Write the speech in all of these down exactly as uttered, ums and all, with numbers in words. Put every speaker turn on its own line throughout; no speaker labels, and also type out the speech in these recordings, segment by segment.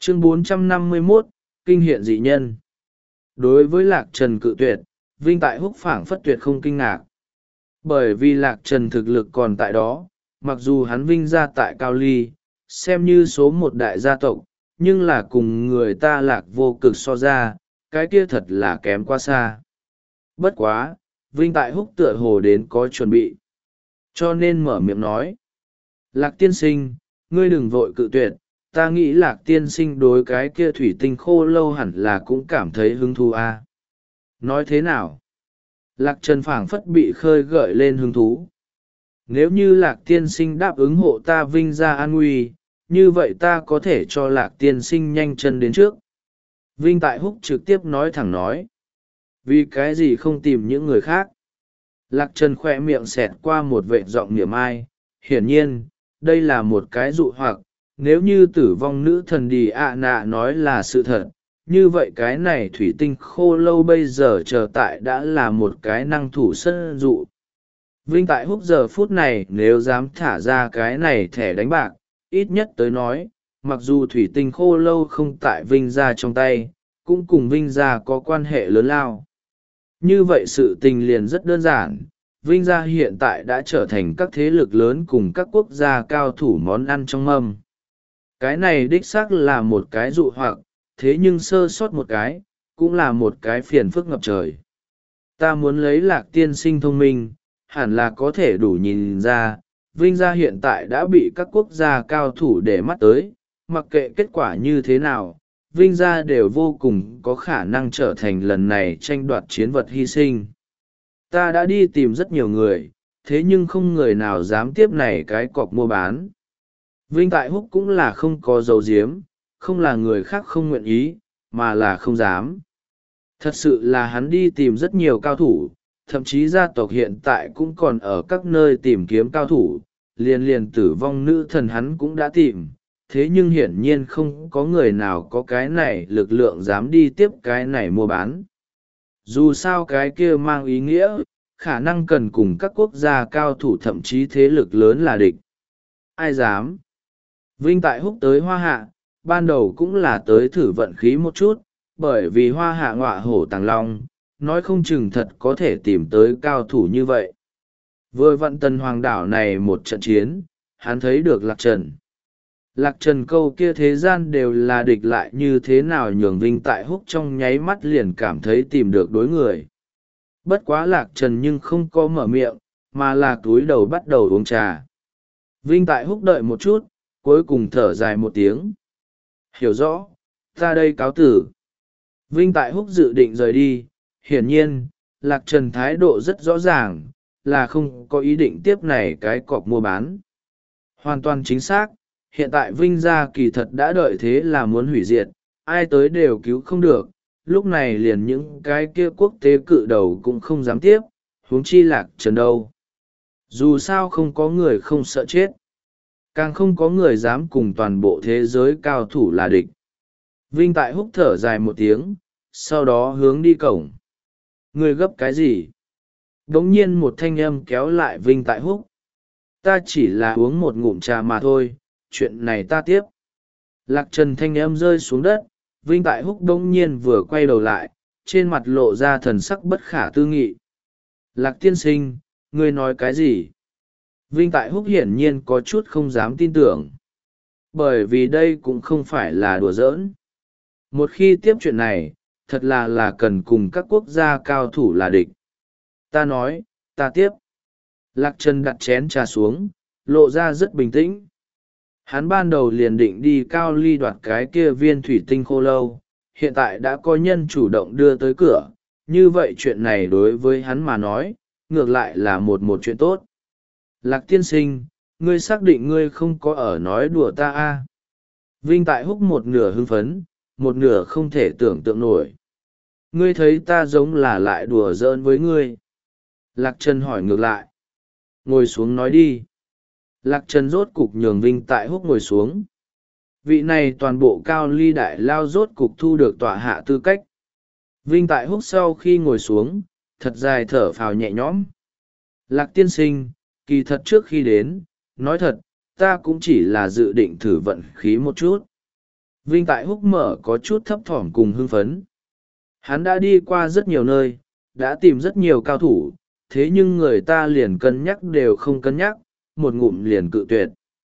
Chương bốn trăm năm mươi mốt, Kinh hiện dị nhân. Đối với Lạc Trần cự tuyệt, Vinh Tại Húc phảng phất tuyệt không kinh ngạc. Bởi vì Lạc Trần thực lực còn tại đó, mặc dù hắn Vinh ra tại Cao Ly, xem như số một đại gia tộc, nhưng là cùng người ta Lạc vô cực so ra, cái kia thật là kém quá xa. Bất quá, Vinh Tại Húc tựa hồ đến có chuẩn bị. Cho nên mở miệng nói. Lạc tiên sinh, ngươi đừng vội cự tuyệt, ta nghĩ Lạc tiên sinh đối cái kia thủy tinh khô lâu hẳn là cũng cảm thấy hứng thú à. Nói thế nào? Lạc Trần phảng phất bị khơi gợi lên hứng thú. Nếu như Lạc tiên sinh đáp ứng hộ ta Vinh ra an nguy, như vậy ta có thể cho Lạc tiên sinh nhanh chân đến trước. Vinh Tại Húc trực tiếp nói thẳng nói. Vì cái gì không tìm những người khác? Lạc Trần khoe miệng xẹt qua một vệ giọng niệm ai. Hiển nhiên, đây là một cái dụ hoặc, nếu như tử vong nữ thần đi ạ nạ nói là sự thật, như vậy cái này thủy tinh khô lâu bây giờ chờ tại đã là một cái năng thủ sân dụ. Vinh Tại Húc giờ phút này nếu dám thả ra cái này thẻ đánh bạc, ít nhất tới nói, mặc dù thủy tinh khô lâu không tại Vinh gia trong tay, cũng cùng Vinh gia có quan hệ lớn lao. Như vậy sự tình liền rất đơn giản, Vinh gia hiện tại đã trở thành các thế lực lớn cùng các quốc gia cao thủ món ăn trong mâm. Cái này đích xác là một cái dụ hoặc, thế nhưng sơ sót một cái, cũng là một cái phiền phức ngập trời. Ta muốn lấy Lạc tiên sinh thông minh, hẳn là có thể đủ nhìn ra, Vinh gia hiện tại đã bị các quốc gia cao thủ để mắt tới, mặc kệ kết quả như thế nào, Vinh gia đều vô cùng có khả năng trở thành lần này tranh đoạt chiến vật hy sinh. Ta đã đi tìm rất nhiều người, thế nhưng không người nào dám tiếp này cái cọc mua bán. Vinh Tại Húc cũng là không có dấu diếm, không là người khác không nguyện ý, mà là không dám. Thật sự là hắn đi tìm rất nhiều cao thủ, thậm chí gia tộc hiện tại cũng còn ở các nơi tìm kiếm cao thủ, liền liền tử vong nữ thần hắn cũng đã tìm, thế nhưng hiển nhiên không có người nào có cái này lực lượng dám đi tiếp cái này mua bán. Dù sao cái kia mang ý nghĩa, khả năng cần cùng các quốc gia cao thủ thậm chí thế lực lớn là địch. Ai dám? Vinh Tại Húc tới Hoa Hạ, ban đầu cũng là tới thử vận khí một chút, bởi vì Hoa Hạ ngọa hổ tàng long, nói không chừng thật có thể tìm tới cao thủ như vậy. Vừa vận tần hoàng đảo này một trận chiến, hắn thấy được Lạc Trần. Lạc Trần câu kia thế gian đều là địch lại như thế nào nhường Vinh Tại Húc trong nháy mắt liền cảm thấy tìm được đối người. Bất quá Lạc Trần nhưng không có mở miệng, mà là túi đầu bắt đầu uống trà. Vinh Tại Húc đợi một chút, cuối cùng thở dài một tiếng. Hiểu rõ, ta đây cáo tử. Vinh Tại Húc dự định rời đi, hiển nhiên, Lạc Trần thái độ rất rõ ràng, là không có ý định tiếp này cái cọc mua bán. Hoàn toàn chính xác, hiện tại Vinh gia kỳ thật đã đợi thế là muốn hủy diệt, ai tới đều cứu không được, lúc này liền những cái kia quốc tế cự đầu cũng không dám tiếp, huống chi Lạc Trần đâu. Dù sao không có người không sợ chết, càng không có người dám cùng toàn bộ thế giới cao thủ là địch. Vinh Tại Húc thở dài một tiếng, sau đó hướng đi cổng. Người gấp cái gì? Đống nhiên một thanh âm kéo lại Vinh Tại Húc. Ta chỉ là uống một ngụm trà mà thôi, chuyện này ta tiếp. Lạc Trần thanh âm rơi xuống đất, Vinh Tại Húc đống nhiên vừa quay đầu lại, trên mặt lộ ra thần sắc bất khả tư nghị. Lạc tiên sinh, ngươi nói cái gì? Vinh Tại Húc hiển nhiên có chút không dám tin tưởng. Bởi vì đây cũng không phải là đùa giỡn. Một khi tiếp chuyện này, thật là là cần cùng các quốc gia cao thủ là địch. Ta nói, ta tiếp. Lạc Trần đặt chén trà xuống, lộ ra rất bình tĩnh. Hắn ban đầu liền định đi Cao Ly đoạt cái kia viên thủy tinh khô lâu, hiện tại đã có nhân chủ động đưa tới cửa, như vậy chuyện này đối với hắn mà nói, ngược lại là một một chuyện tốt. Lạc tiên sinh, ngươi xác định ngươi không có ở nói đùa ta à? Vinh Tại Húc một nửa hưng phấn, một nửa không thể tưởng tượng nổi. Ngươi thấy ta giống là lại đùa giỡn với ngươi. Lạc Trần hỏi ngược lại. Ngồi xuống nói đi. Lạc Trần rốt cục nhường Vinh Tại Húc ngồi xuống. Vị này toàn bộ Cao Ly đại lao rốt cục thu được tọa hạ tư cách. Vinh Tại Húc sau khi ngồi xuống, thật dài thở phào nhẹ nhõm. Lạc tiên sinh, kỳ thật trước khi đến, nói thật, ta cũng chỉ là dự định thử vận khí một chút. Vinh Tại Húc mở có chút thấp thỏm cùng hưng phấn. Hắn đã đi qua rất nhiều nơi, đã tìm rất nhiều cao thủ, thế nhưng người ta liền cân nhắc đều không cân nhắc, một ngụm liền cự tuyệt.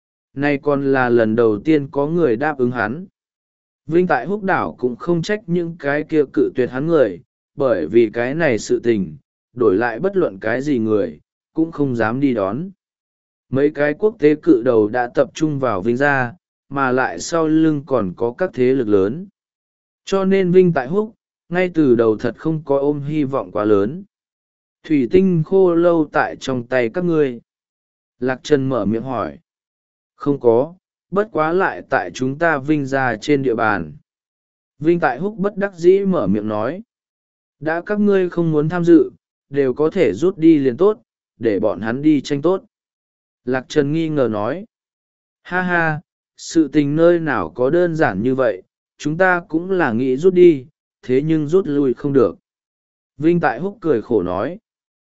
Nay còn là lần đầu tiên có người đáp ứng hắn. Vinh Tại Húc đảo cũng không trách những cái kia cự tuyệt hắn người, bởi vì cái này sự tình, đổi lại bất luận cái gì người, cũng không dám đi đón. Mấy cái quốc tế cự đầu đã tập trung vào Vinh gia, mà lại sau lưng còn có các thế lực lớn. Cho nên Vinh Tại Húc, ngay từ đầu thật không có ôm hy vọng quá lớn. Thủy tinh khô lâu tại trong tay các ngươi. Lạc Trần mở miệng hỏi. Không có, bất quá lại tại chúng ta Vinh gia trên địa bàn. Vinh Tại Húc bất đắc dĩ mở miệng nói. Đã các ngươi không muốn tham dự, đều có thể rút đi liền tốt, để bọn hắn đi tranh tốt. Lạc Trần nghi ngờ nói. Ha ha, sự tình nơi nào có đơn giản như vậy, chúng ta cũng là nghĩ rút đi, thế nhưng rút lui không được. Vinh Tại Húc cười khổ nói.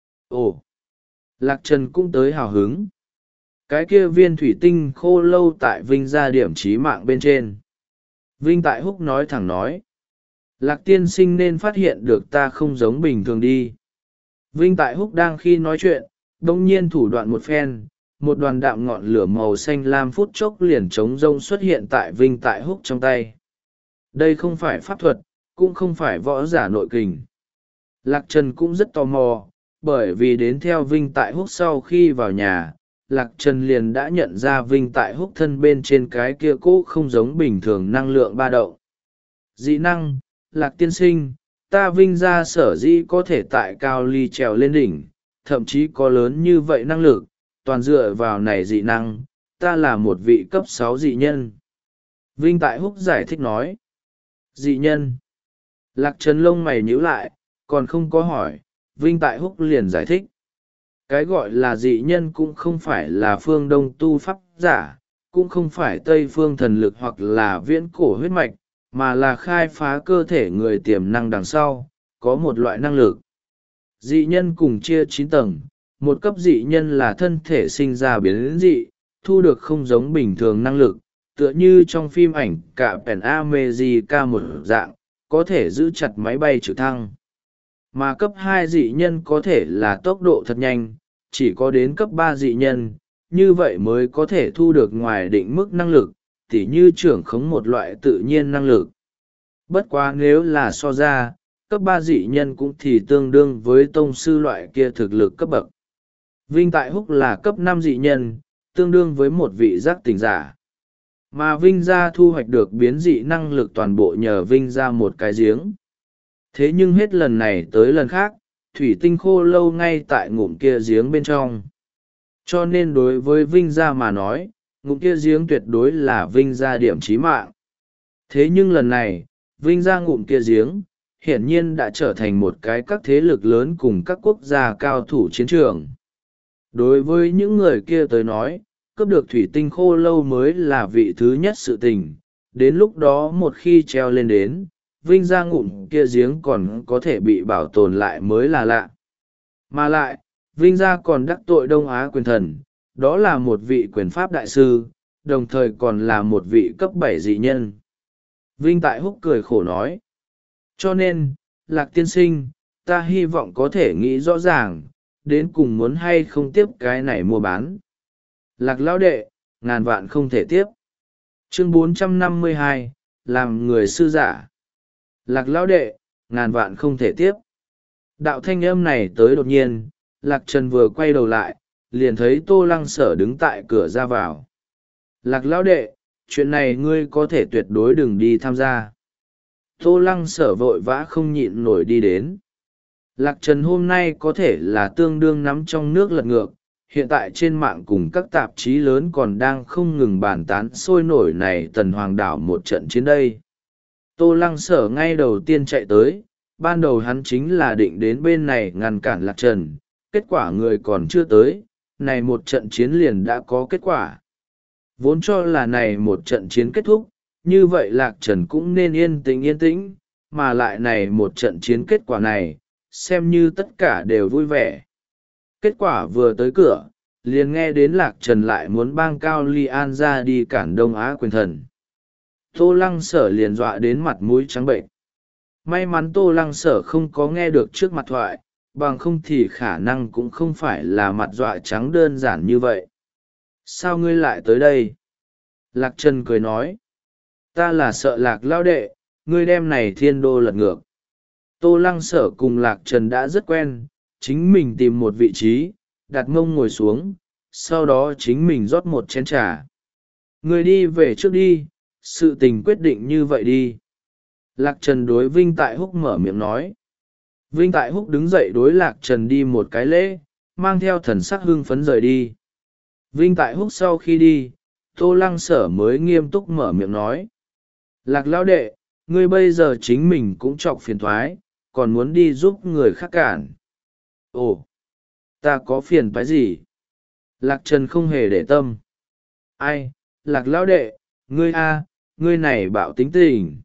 Ồ, Lạc Trần cũng tới hào hứng. Cái kia viên thủy tinh khô lâu tại Vinh gia điểm trí mạng bên trên. Vinh Tại Húc nói thẳng nói. Lạc tiên sinh nên phát hiện được ta không giống bình thường đi. Vinh Tại Húc đang khi nói chuyện, đông nhiên thủ đoạn một phen, một đoàn đạm ngọn lửa màu xanh lam phút chốc liền trống rông xuất hiện tại Vinh Tại Húc trong tay. Đây không phải pháp thuật, cũng không phải võ giả nội kình. Lạc Trần cũng rất tò mò, bởi vì đến theo Vinh Tại Húc sau khi vào nhà, Lạc Trần liền đã nhận ra Vinh Tại Húc thân bên trên cái kia cũ không giống bình thường năng lượng ba động. Dị năng, Lạc tiên sinh, ta Vinh gia sở dĩ có thể tại cao ly trèo lên đỉnh, thậm chí có lớn như vậy năng lực, toàn dựa vào này dị năng, ta là một vị cấp sáu dị nhân. Vinh Tại Húc giải thích nói. Dị nhân. Lạc Trần lông mày nhíu lại, còn không có hỏi, Vinh Tại Húc liền giải thích. Cái gọi là dị nhân cũng không phải là phương đông tu pháp giả, cũng không phải tây phương thần lực hoặc là viễn cổ huyết mạch, mà là khai phá cơ thể người tiềm năng đằng sau, có một loại năng lực. Dị nhân cùng chia chín tầng, một cấp dị nhân là thân thể sinh ra biến dị, thu được không giống bình thường năng lực, tựa như trong phim ảnh cả Pen America một dạng, có thể giữ chặt máy bay trực thăng. Mà cấp hai dị nhân có thể là tốc độ thật nhanh, chỉ có đến cấp ba dị nhân, như vậy mới có thể thu được ngoài định mức năng lực, tỉ như trưởng khống một loại tự nhiên năng lực. Bất quá nếu là so ra, cấp ba dị nhân cũng thì tương đương với tông sư loại kia thực lực cấp bậc. Vinh Tại Húc là cấp năm dị nhân, tương đương với một vị giác tỉnh giả. Mà Vinh gia thu hoạch được biến dị năng lực toàn bộ nhờ Vinh gia một cái giếng. Thế nhưng hết lần này tới lần khác, thủy tinh khô lâu ngay tại ngụm kia giếng bên trong. Cho nên đối với Vinh gia mà nói, ngụm kia giếng tuyệt đối là Vinh gia điểm chí mạng. Thế nhưng lần này, Vinh gia ngụm kia giếng, hiển nhiên đã trở thành một cái các thế lực lớn cùng các quốc gia cao thủ chiến trường. Đối với những người kia tới nói, cướp được thủy tinh khô lâu mới là vị thứ nhất sự tình. Đến lúc đó một khi treo lên đến, Vinh gia ngụm kia giếng còn có thể bị bảo tồn lại mới là lạ. Mà lại, Vinh gia còn đắc tội Đông Á quyền thần, đó là một vị quyền pháp đại sư, đồng thời còn là một vị cấp bảy dị nhân. Vinh Tại Húc cười khổ nói. Cho nên, Lạc tiên sinh, ta hy vọng có thể nghĩ rõ ràng, đến cùng muốn hay không tiếp cái này mua bán. Lạc lão đệ, ngàn vạn không thể tiếp. Chương bốn trăm năm mươi hai, làm người sư giả. Lạc lão đệ, ngàn vạn không thể tiếp. Đạo thanh âm này tới đột nhiên, Lạc Trần vừa quay đầu lại, liền thấy Tô Lăng Sở đứng tại cửa ra vào. Lạc lão đệ, chuyện này ngươi có thể tuyệt đối đừng đi tham gia. Tô Lăng Sở vội vã không nhịn nổi đi đến. Lạc Trần hôm nay có thể là tương đương nắm trong nước lật ngược, hiện tại trên mạng cùng các tạp chí lớn còn đang không ngừng bàn tán sôi nổi này tần hoàng đảo một trận chiến đây. Tô Lăng Sở ngay đầu tiên chạy tới, ban đầu hắn chính là định đến bên này ngăn cản Lạc Trần, kết quả người còn chưa tới, này một trận chiến liền đã có kết quả. Vốn cho là này một trận chiến kết thúc, như vậy Lạc Trần cũng nên yên tĩnh yên tĩnh, mà lại này một trận chiến kết quả này, xem như tất cả đều vui vẻ. Kết quả vừa tới cửa, liền nghe đến Lạc Trần lại muốn bang Cao Ly An ra đi cản Đông Á quyền thần. Tô lăng sở liền dọa đến mặt mũi trắng bệnh. May mắn tô lăng sở không có nghe được trước mặt thoại, bằng không thì khả năng cũng không phải là mặt dọa trắng đơn giản như vậy. Sao ngươi lại tới đây? Lạc Trần cười nói. Ta là sợ Lạc lao đệ, ngươi đem này thiên đô lật ngược. Tô lăng sở cùng Lạc Trần đã rất quen, chính mình tìm một vị trí, đặt mông ngồi xuống, sau đó chính mình rót một chén trà. Ngươi đi về trước đi, sự tình quyết định như vậy đi. Lạc Trần đối Vinh Tại Húc mở miệng nói. Vinh Tại Húc đứng dậy đối Lạc Trần đi một cái lễ, mang theo thần sắc hưng phấn rời đi. Vinh Tại Húc sau khi đi, Tô lăng sở mới nghiêm túc mở miệng nói. Lạc lão đệ, ngươi bây giờ chính mình cũng chọc phiền thoái, còn muốn đi giúp người khác cản. Ồ, ta có phiền phái gì? Lạc Trần không hề để tâm. Ai, Lạc lão đệ, ngươi a, ngươi này bạo tính tình.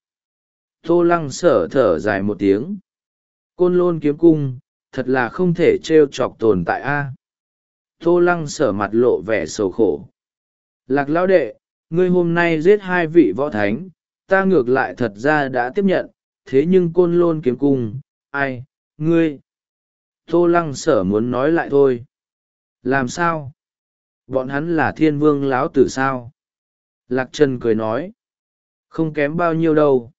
Tô lăng sở thở dài một tiếng. Côn Lôn kiếm cung, thật là không thể trêu chọc tồn tại a. Tô lăng sở mặt lộ vẻ sầu khổ. Lạc lão đệ, ngươi hôm nay giết hai vị võ thánh, ta ngược lại thật ra đã tiếp nhận, thế nhưng Côn Lôn kiếm cung, ai, ngươi. Tô lăng sở muốn nói lại thôi. Làm sao? Bọn hắn là thiên vương lão tử sao? Lạc Trần cười nói. Không kém bao nhiêu đâu.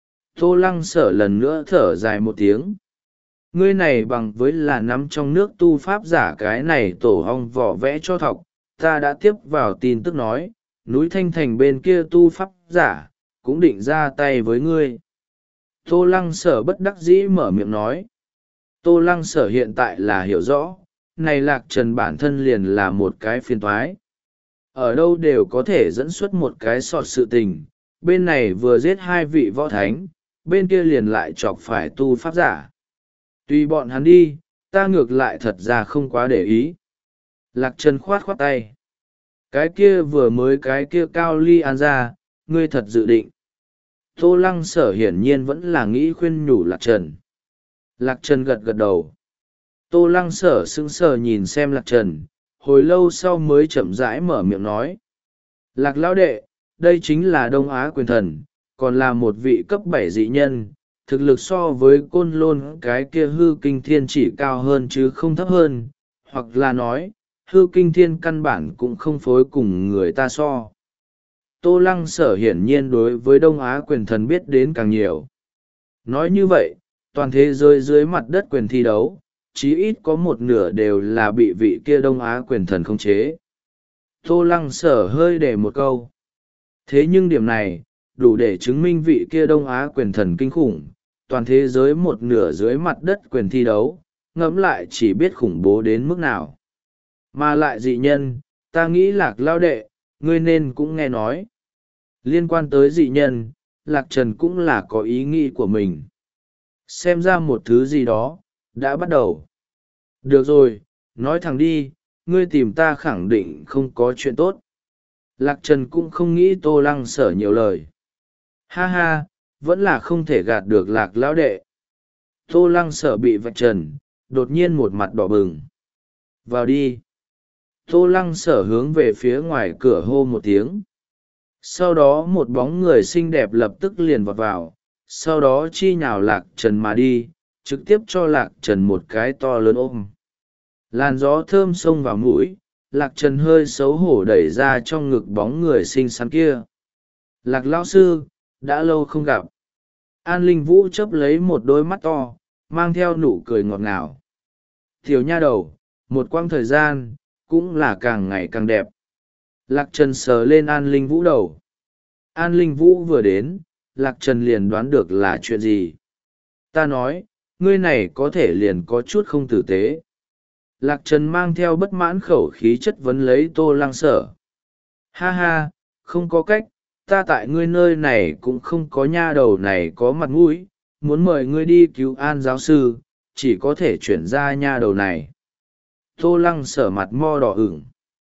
Tô lăng sở lần nữa thở dài một tiếng. Ngươi này bằng với là nắm trong nước tu pháp giả cái này tổ hong vỏ vẽ cho thọc. Ta đã tiếp vào tin tức nói, núi Thanh Thành bên kia tu pháp giả, cũng định ra tay với ngươi. Tô lăng sở bất đắc dĩ mở miệng nói. Tô lăng sở hiện tại là hiểu rõ, này Lạc Trần bản thân liền là một cái phiền toái. Ở đâu đều có thể dẫn xuất một cái sọt sự tình, bên này vừa giết hai vị võ thánh, bên kia liền lại chọc phải tu pháp giả. Tùy bọn hắn đi, ta ngược lại thật ra không quá để ý. Lạc Trần khoát khoát tay. Cái kia vừa mới cái kia cao ly an ra, ngươi thật dự định. Tô lăng sở hiển nhiên vẫn là nghĩ khuyên nhủ Lạc Trần. Lạc Trần gật gật đầu. Tô lăng sở sững sờ nhìn xem Lạc Trần, hồi lâu sau mới chậm rãi mở miệng nói. Lạc lão đệ, đây chính là Đông Á quyền thần, còn là một vị cấp bảy dị nhân, thực lực so với Côn Lôn cái kia hư kinh thiên chỉ cao hơn chứ không thấp hơn, hoặc là nói, hư kinh thiên căn bản cũng không phối cùng người ta so. Tô lăng sở hiển nhiên đối với Đông Á quyền thần biết đến càng nhiều. Nói như vậy, toàn thế giới dưới mặt đất quyền thi đấu, chí ít có một nửa đều là bị vị kia Đông Á quyền thần khống chế. Tô lăng sở hơi để một câu. Thế nhưng điểm này, đủ để chứng minh vị kia Đông Á quyền thần kinh khủng, toàn thế giới một nửa dưới mặt đất quyền thi đấu, ngẫm lại chỉ biết khủng bố đến mức nào. Mà lại dị nhân, ta nghĩ Lạc lao đệ, ngươi nên cũng nghe nói. Liên quan tới dị nhân, Lạc Trần cũng là có ý nghĩ của mình. Xem ra một thứ gì đó, đã bắt đầu. Được rồi, nói thẳng đi, ngươi tìm ta khẳng định không có chuyện tốt. Lạc Trần cũng không nghĩ Tô lăng sở nhiều lời. Ha ha, vẫn là không thể gạt được Lạc lão đệ. Tô lăng sở bị vạch trần, đột nhiên một mặt đỏ bừng. Vào đi. Tô lăng sở hướng về phía ngoài cửa hô một tiếng. Sau đó một bóng người xinh đẹp lập tức liền vọt vào, sau đó chi nhào Lạc Trần mà đi, trực tiếp cho Lạc Trần một cái to lớn ôm. Làn gió thơm xông vào mũi, Lạc Trần hơi xấu hổ đẩy ra trong ngực bóng người xinh xắn kia. Lạc lão sư, đã lâu không gặp. An Linh Vũ chớp lấy một đôi mắt to, mang theo nụ cười ngọt ngào. Tiểu nha đầu, một quãng thời gian, cũng là càng ngày càng đẹp. Lạc Trần sờ lên An Linh Vũ đầu. An Linh Vũ vừa đến, Lạc Trần liền đoán được là chuyện gì. Ta nói, ngươi này có thể liền có chút không tử tế. Lạc Trần mang theo bất mãn khẩu khí chất vấn lấy Tô lăng sở. Ha ha, không có cách, ta tại ngươi nơi này cũng không có nha đầu này có mặt mũi, muốn mời ngươi đi cứu An giáo sư, chỉ có thể chuyển ra nha đầu này. Tô lăng sở mặt mo đỏ ửng.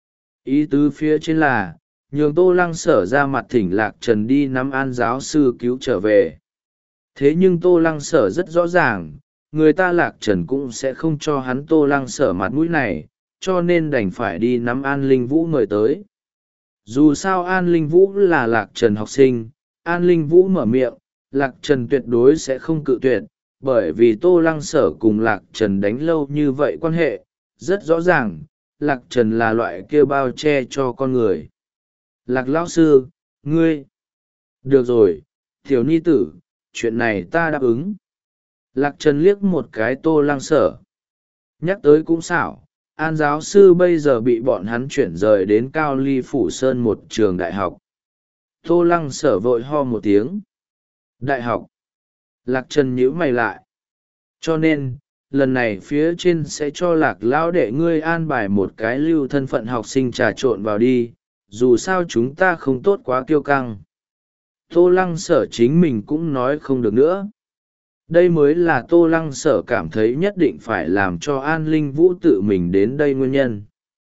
Ý tứ phía trên là, nhường Tô lăng sở ra mặt thỉnh Lạc Trần đi nắm An giáo sư cứu trở về. Thế nhưng Tô lăng sở rất rõ ràng, người ta Lạc Trần cũng sẽ không cho hắn Tô lăng sở mặt mũi này, cho nên đành phải đi nắm An Linh Vũ mời tới. Dù sao An Linh Vũ là Lạc Trần học sinh, An Linh Vũ mở miệng, Lạc Trần tuyệt đối sẽ không cự tuyệt, bởi vì Tô Lăng Sở cùng Lạc Trần đánh lâu như vậy quan hệ, rất rõ ràng, Lạc Trần là loại kia bao che cho con người. Lạc lão sư, ngươi. Được rồi, tiểu ni tử, chuyện này ta đáp ứng. Lạc Trần liếc một cái Tô Lăng Sở. Nhắc tới cũng xảo, An giáo sư bây giờ bị bọn hắn chuyển rời đến Cao Ly Phủ Sơn một trường đại học. Tô Lăng Sở vội ho một tiếng. Đại học. Lạc Trần nhíu mày lại. Cho nên, lần này phía trên sẽ cho Lạc lão đệ ngươi an bài một cái lưu thân phận học sinh trà trộn vào đi, dù sao chúng ta không tốt quá kiêu căng. Tô Lăng Sở chính mình cũng nói không được nữa. Đây mới là Tô Lăng Sở cảm thấy nhất định phải làm cho An Linh Vũ tự mình đến đây nguyên nhân.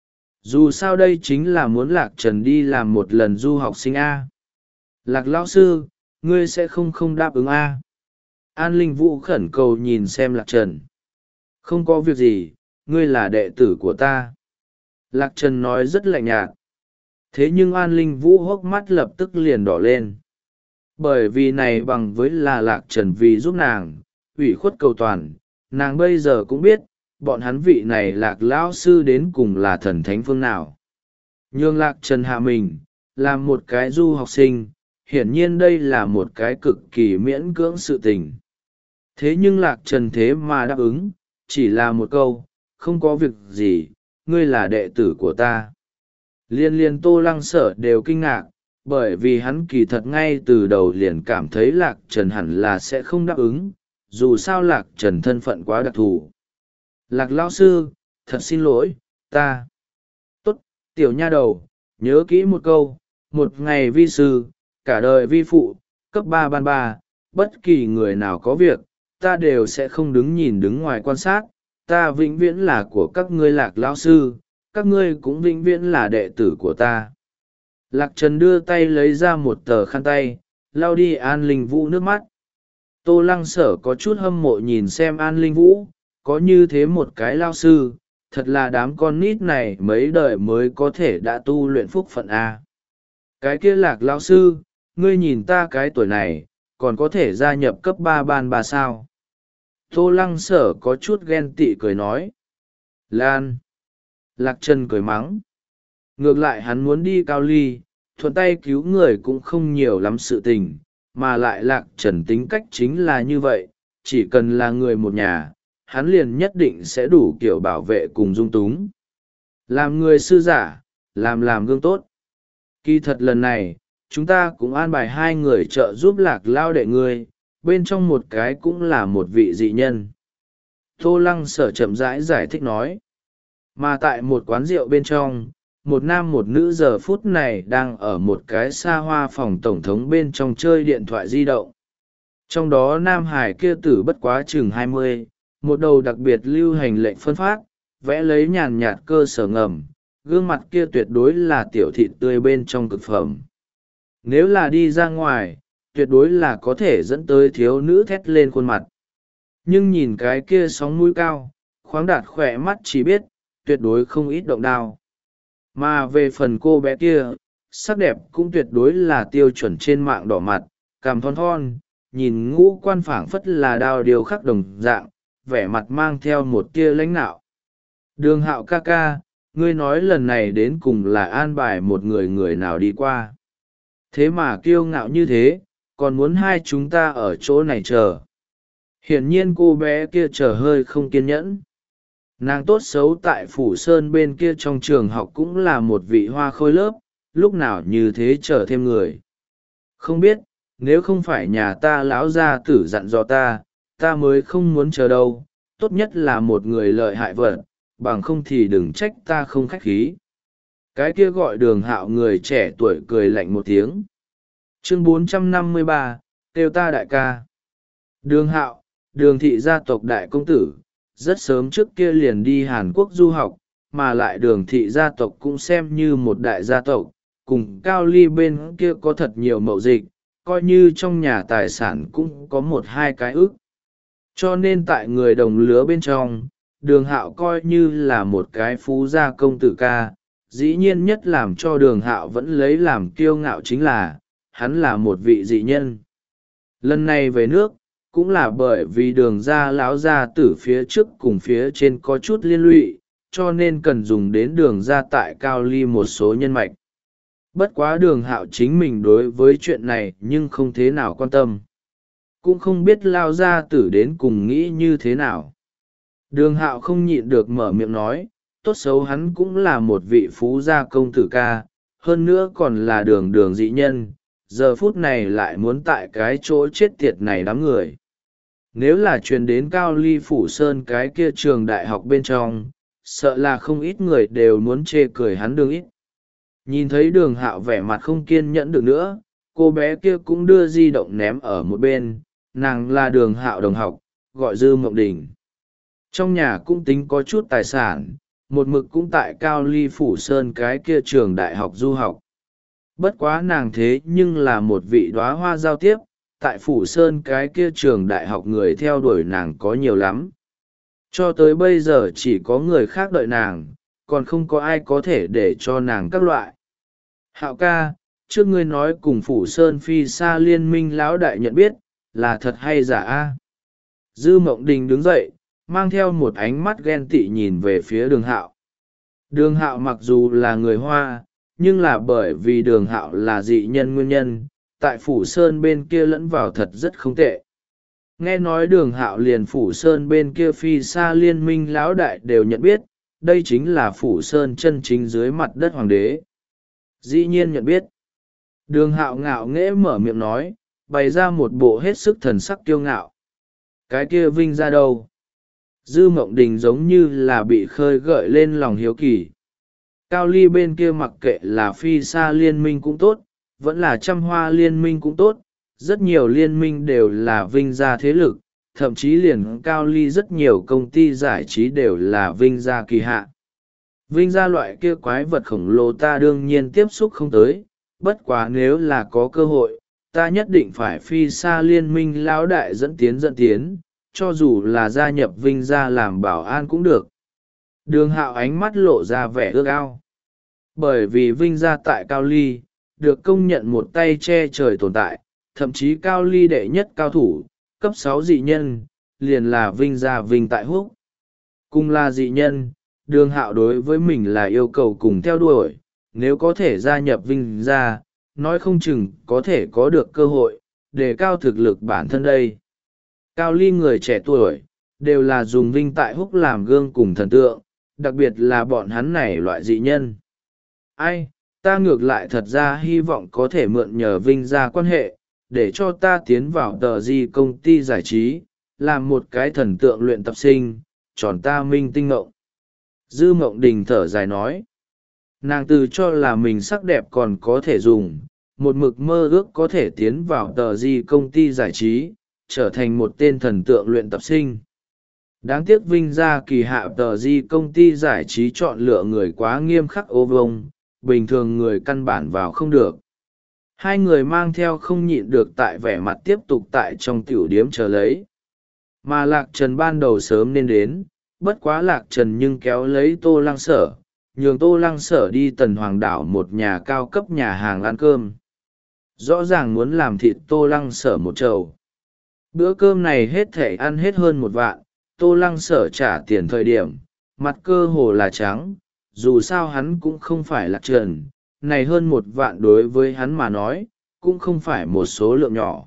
Dù sao đây chính là muốn Lạc Trần đi làm một lần du học sinh A. Lạc lão sư, ngươi sẽ không không đáp ứng A. An Linh Vũ khẩn cầu nhìn xem Lạc Trần. Không có việc gì, ngươi là đệ tử của ta. Lạc Trần nói rất lạnh nhạt. Thế nhưng An Linh Vũ hốc mắt lập tức liền đỏ lên. Bởi vì này bằng với là Lạc Trần vì giúp nàng, ủy khuất cầu toàn, nàng bây giờ cũng biết, bọn hắn vị này Lạc lão sư đến cùng là thần thánh phương nào. Nhưng Lạc Trần hạ mình, làm một cái du học sinh, hiển nhiên đây là một cái cực kỳ miễn cưỡng sự tình. Thế nhưng Lạc Trần thế mà đáp ứng, chỉ là một câu, không có việc gì, ngươi là đệ tử của ta. Liên liên Tô Lăng Sở đều kinh ngạc, bởi vì hắn kỳ thật ngay từ đầu liền cảm thấy Lạc Trần hẳn là sẽ không đáp ứng, dù sao Lạc Trần thân phận quá đặc thù. Lạc lão sư, thật xin lỗi, ta. Tốt, tiểu nha đầu, nhớ kỹ một câu, một ngày vi sư, cả đời vi phụ, cấp ba ban ba, bất kỳ người nào có việc, ta đều sẽ không đứng nhìn đứng ngoài quan sát, ta vĩnh viễn là của các ngươi Lạc lão sư, các ngươi cũng vĩnh viễn là đệ tử của ta. Lạc Trần đưa tay lấy ra một tờ khăn tay, lau đi An Linh Vũ nước mắt. Tô Lăng Sở có chút hâm mộ nhìn xem An Linh Vũ, có như thế một cái lao sư, thật là đám con nít này mấy đời mới có thể đã tu luyện phúc phận A. Cái kia Lạc lao sư, ngươi nhìn ta cái tuổi này, còn có thể gia nhập cấp ba ban ba sao. Tô Lăng Sở có chút ghen tị cười nói. Lan. Lạc Trần cười mắng. Ngược lại hắn muốn đi Cao Ly, thuận tay cứu người cũng không nhiều lắm sự tình, mà lại Lạc Trần tính cách chính là như vậy, chỉ cần là người một nhà, hắn liền nhất định sẽ đủ kiểu bảo vệ cùng dung túng. Làm người sư giả, làm làm gương tốt. Kỳ thật lần này, chúng ta cũng an bài hai người trợ giúp Lạc lao đệ người, bên trong một cái cũng là một vị dị nhân. Tô Lăng Sở chậm rãi giải thích nói. Mà tại một quán rượu bên trong, một nam một nữ giờ phút này đang ở một cái xa hoa phòng tổng thống bên trong chơi điện thoại di động. Trong đó nam hải kia tử bất quá chừng hai mươi, một đầu đặc biệt lưu hành lệnh phân phát, vẽ lấy nhàn nhạt cơ sở ngầm, gương mặt kia tuyệt đối là tiểu thịt tươi bên trong cực phẩm. Nếu là đi ra ngoài, tuyệt đối là có thể dẫn tới thiếu nữ thét lên khuôn mặt. Nhưng nhìn cái kia sóng mũi cao, khoáng đạt khỏe mắt chỉ biết, tuyệt đối không ít động đao. Mà về phần cô bé kia, sắc đẹp cũng tuyệt đối là tiêu chuẩn trên mạng đỏ mặt, cằm thon thon, nhìn ngũ quan phảng phất là đao điều khắc đồng dạng, vẻ mặt mang theo một tia lãnh nạo. Đường Hạo ca ca, ngươi nói lần này đến cùng là an bài một người người nào đi qua. Thế mà kiêu ngạo như thế, còn muốn hai chúng ta ở chỗ này chờ. Hiển nhiên cô bé kia chờ hơi không kiên nhẫn. Nàng tốt xấu tại Phủ Sơn bên kia trong trường học cũng là một vị hoa khôi lớp, lúc nào như thế chờ thêm người. Không biết, nếu không phải nhà ta lão gia tử dặn dò ta, ta mới không muốn chờ đâu, tốt nhất là một người lợi hại vật, bằng không thì đừng trách ta không khách khí. Cái kia gọi Đường Hạo người trẻ tuổi cười lạnh một tiếng. Chương bốn trăm năm mươi ba, kêu ta đại ca. Đường Hạo, Đường thị gia tộc đại công tử, rất sớm trước kia liền đi Hàn Quốc du học, mà lại Đường thị gia tộc cũng xem như một đại gia tộc, cùng Cao Ly bên kia có thật nhiều mậu dịch, coi như trong nhà tài sản cũng có một hai cái ức. Cho nên tại người đồng lứa bên trong, Đường Hạo coi như là một cái phú gia công tử ca. Dĩ nhiên nhất làm cho Đường Hạo vẫn lấy làm kiêu ngạo chính là, hắn là một vị dị nhân. Lần này về nước cũng là bởi vì đường ra lão gia tử phía trước cùng phía trên có chút liên lụy, cho nên cần dùng đến đường ra tại Cao Ly một số nhân mạch. Bất quá đường hạo chính mình đối với chuyện này nhưng không thế nào quan tâm, cũng không biết lao gia tử đến cùng nghĩ như thế nào. Đường hạo không nhịn được mở miệng nói, tốt xấu hắn cũng là một vị phú gia công tử ca, hơn nữa còn là đường đường dị nhân, giờ phút này lại muốn tại cái chỗ chết tiệt này đám người. Nếu là truyền đến Cao Ly Phủ Sơn cái kia trường đại học bên trong, sợ là không ít người đều muốn chê cười hắn đường ít. Nhìn thấy đường hạo vẻ mặt không kiên nhẫn được nữa, cô bé kia cũng đưa di động ném ở một bên, nàng là đường hạo đồng học, gọi Dư Mộng Đình. Trong nhà cũng tính có chút tài sản, một mực cũng tại Cao Ly Phủ Sơn cái kia trường đại học du học. Bất quá nàng thế nhưng là một vị đóa hoa giao tiếp, tại Phủ Sơn cái kia trường đại học người theo đuổi nàng có nhiều lắm. Cho tới bây giờ chỉ có người khác đợi nàng, còn không có ai có thể để cho nàng các loại. Hạo ca, trước ngươi nói cùng Phủ Sơn phi xa liên minh lão đại nhận biết, là thật hay giả a? Dư Mộng Đình đứng dậy, mang theo một ánh mắt ghen tị nhìn về phía đường hạo. Đường hạo mặc dù là người Hoa, nhưng là bởi vì đường hạo là dị nhân nguyên nhân, tại Phủ Sơn bên kia lẫn vào thật rất không tệ. Nghe nói đường hạo liền Phủ Sơn bên kia phi xa liên minh lão đại đều nhận biết, đây chính là Phủ Sơn chân chính dưới mặt đất hoàng đế. Dĩ nhiên nhận biết. Đường hạo ngạo nghễ mở miệng nói, bày ra một bộ hết sức thần sắc kiêu ngạo. Cái kia Vinh ra đâu? Dư Mộng Đình giống như là bị khơi gợi lên lòng hiếu kỳ. Cao Ly bên kia mặc kệ là phi xa liên minh cũng tốt, vẫn là trăm hoa liên minh cũng tốt, rất nhiều liên minh đều là Vinh gia thế lực, thậm chí liền Cao Ly rất nhiều công ty giải trí đều là Vinh gia kỳ hạ. Vinh gia loại kia quái vật khổng lồ ta đương nhiên tiếp xúc không tới, bất quá nếu là có cơ hội, ta nhất định phải phi xa liên minh lão đại dẫn tiến dẫn tiến, cho dù là gia nhập Vinh gia làm bảo an cũng được. Đường hạo ánh mắt lộ ra vẻ ước ao. Bởi vì Vinh gia tại Cao Ly, được công nhận một tay che trời tồn tại, thậm chí Cao Ly đệ nhất cao thủ, cấp sáu dị nhân, liền là Vinh gia Vinh tại Húc. Cùng là dị nhân, đường hạo đối với mình là yêu cầu cùng theo đuổi, nếu có thể gia nhập Vinh gia, nói không chừng có thể có được cơ hội, để cao thực lực bản thân đây. Cao Ly người trẻ tuổi, đều là dùng Vinh tại Húc làm gương cùng thần tượng, đặc biệt là bọn hắn này loại dị nhân. Ai, ta ngược lại thật ra hy vọng có thể mượn nhờ Vinh gia quan hệ, để cho ta tiến vào tờ di công ty giải trí, làm một cái thần tượng luyện tập sinh, tròn ta minh tinh ngộng. Dư Mộng Đình thở dài nói, nàng từ cho là mình sắc đẹp còn có thể dùng, một mực mơ ước có thể tiến vào tờ di công ty giải trí, trở thành một tên thần tượng luyện tập sinh. Đáng tiếc Vinh gia kỳ hạ tờ di công ty giải trí chọn lựa người quá nghiêm khắc ô vông, bình thường người căn bản vào không được. Hai người mang theo không nhịn được tại vẻ mặt tiếp tục tại trong tiểu điếm chờ lấy. Mà Lạc Trần ban đầu sớm nên đến, bất quá Lạc Trần nhưng kéo lấy Tô Lăng Sở, nhường Tô Lăng Sở đi Tần Hoàng Đảo một nhà cao cấp nhà hàng ăn cơm. Rõ ràng muốn làm thịt Tô Lăng Sở một chầu. Bữa cơm này hết thể ăn hết hơn một vạn, Tô Lăng Sở trả tiền thời điểm, mặt cơ hồ là trắng, dù sao hắn cũng không phải Lạc Trần, này hơn một vạn đối với hắn mà nói, cũng không phải một số lượng nhỏ.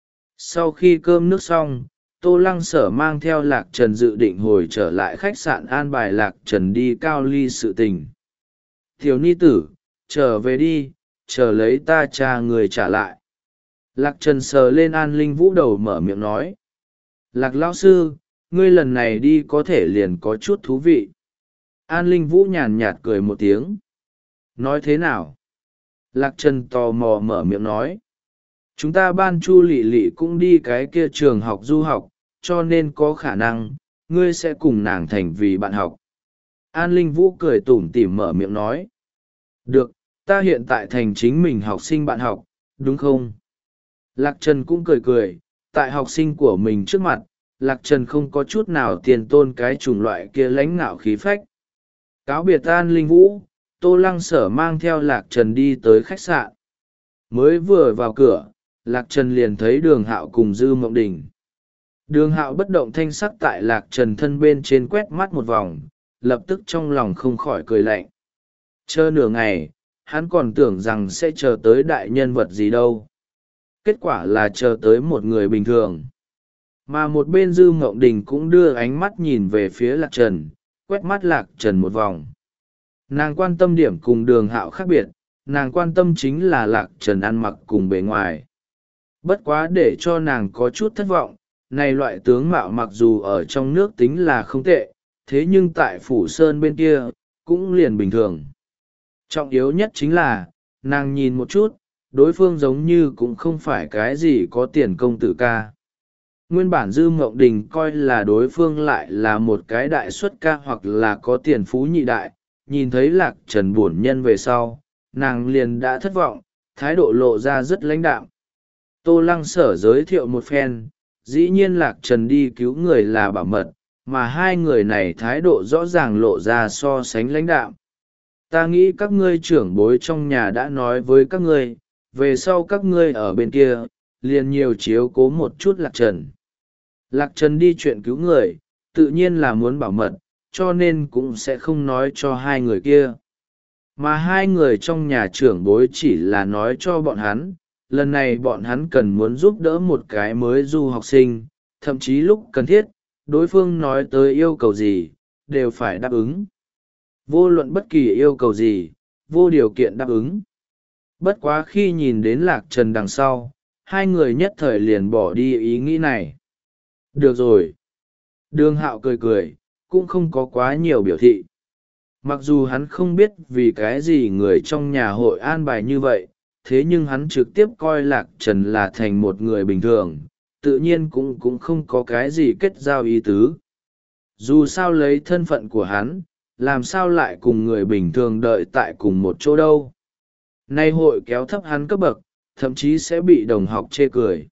Sau khi cơm nước xong, Tô Lăng Sở mang theo Lạc Trần dự định hồi trở lại khách sạn an bài Lạc Trần đi Cao Ly sự tình. Tiểu ni tử, trở về đi, chờ lấy ta cha người trả lại. Lạc Trần sờ lên An Linh Vũ đầu mở miệng nói. Lạc lão sư, ngươi lần này đi có thể liền có chút thú vị. An Linh Vũ nhàn nhạt cười một tiếng. Nói thế nào? Lạc Trần tò mò mở miệng nói. Chúng ta ban Chu Lị Lị cũng đi cái kia trường học du học, cho nên có khả năng, ngươi sẽ cùng nàng thành vì bạn học. An Linh Vũ cười tủm tỉm mở miệng nói. Được, ta hiện tại thành chính mình học sinh bạn học, đúng không? Lạc Trần cũng cười cười, tại học sinh của mình trước mặt, Lạc Trần không có chút nào tiền tôn cái chủng loại kia lãnh ngạo khí phách. Cáo biệt An Linh Vũ, Tô Lăng Sở mang theo Lạc Trần đi tới khách sạn. Mới vừa vào cửa, Lạc Trần liền thấy Đường Hạo cùng Dư Mộng Đình. Đường Hạo bất động thanh sắc tại Lạc Trần thân bên trên quét mắt một vòng, lập tức trong lòng không khỏi cười lạnh. Chờ nửa ngày, hắn còn tưởng rằng sẽ chờ tới đại nhân vật gì đâu. Kết quả là chờ tới một người bình thường. Mà một bên Dư Mộng Đình cũng đưa ánh mắt nhìn về phía Lạc Trần, quét mắt Lạc Trần một vòng. Nàng quan tâm điểm cùng Đường Hạo khác biệt, nàng quan tâm chính là Lạc Trần ăn mặc cùng bề ngoài. Bất quá để cho nàng có chút thất vọng, này loại tướng mạo mặc dù ở trong nước tính là không tệ, thế nhưng tại Phủ Sơn bên kia, cũng liền bình thường. Trọng yếu nhất chính là, nàng nhìn một chút, đối phương giống như cũng không phải cái gì có tiền công tử ca. Nguyên bản Dư Mộng Đình coi là đối phương lại là một cái đại xuất ca hoặc là có tiền phú nhị đại, nhìn thấy Lạc Trần buồn nhân về sau, nàng liền đã thất vọng, thái độ lộ ra rất lãnh đạm. Tô Lăng Sở giới thiệu một phen, dĩ nhiên Lạc Trần đi cứu người là bảo mật, mà hai người này thái độ rõ ràng lộ ra so sánh lãnh đạm. Ta nghĩ các ngươi trưởng bối trong nhà đã nói với các ngươi, về sau các ngươi ở bên kia, liền nhiều chiếu cố một chút Lạc Trần. Lạc Trần đi chuyện cứu người, tự nhiên là muốn bảo mật, cho nên cũng sẽ không nói cho hai người kia. Mà hai người trong nhà trưởng bối chỉ là nói cho bọn hắn, lần này bọn hắn cần muốn giúp đỡ một cái mới du học sinh, thậm chí lúc cần thiết, đối phương nói tới yêu cầu gì, đều phải đáp ứng. Vô luận bất kỳ yêu cầu gì, vô điều kiện đáp ứng. Bất quá khi nhìn đến Lạc Trần đằng sau, hai người nhất thời liền bỏ đi ý nghĩ này. Được rồi. Đường Hạo cười cười, cũng không có quá nhiều biểu thị. Mặc dù hắn không biết vì cái gì người trong nhà hội an bài như vậy, thế nhưng hắn trực tiếp coi Lạc Trần là thành một người bình thường, tự nhiên cũng cũng không có cái gì kết giao ý tứ. Dù sao lấy thân phận của hắn, làm sao lại cùng người bình thường đợi tại cùng một chỗ đâu. Nay hội kéo thấp hắn cấp bậc, thậm chí sẽ bị đồng học chê cười.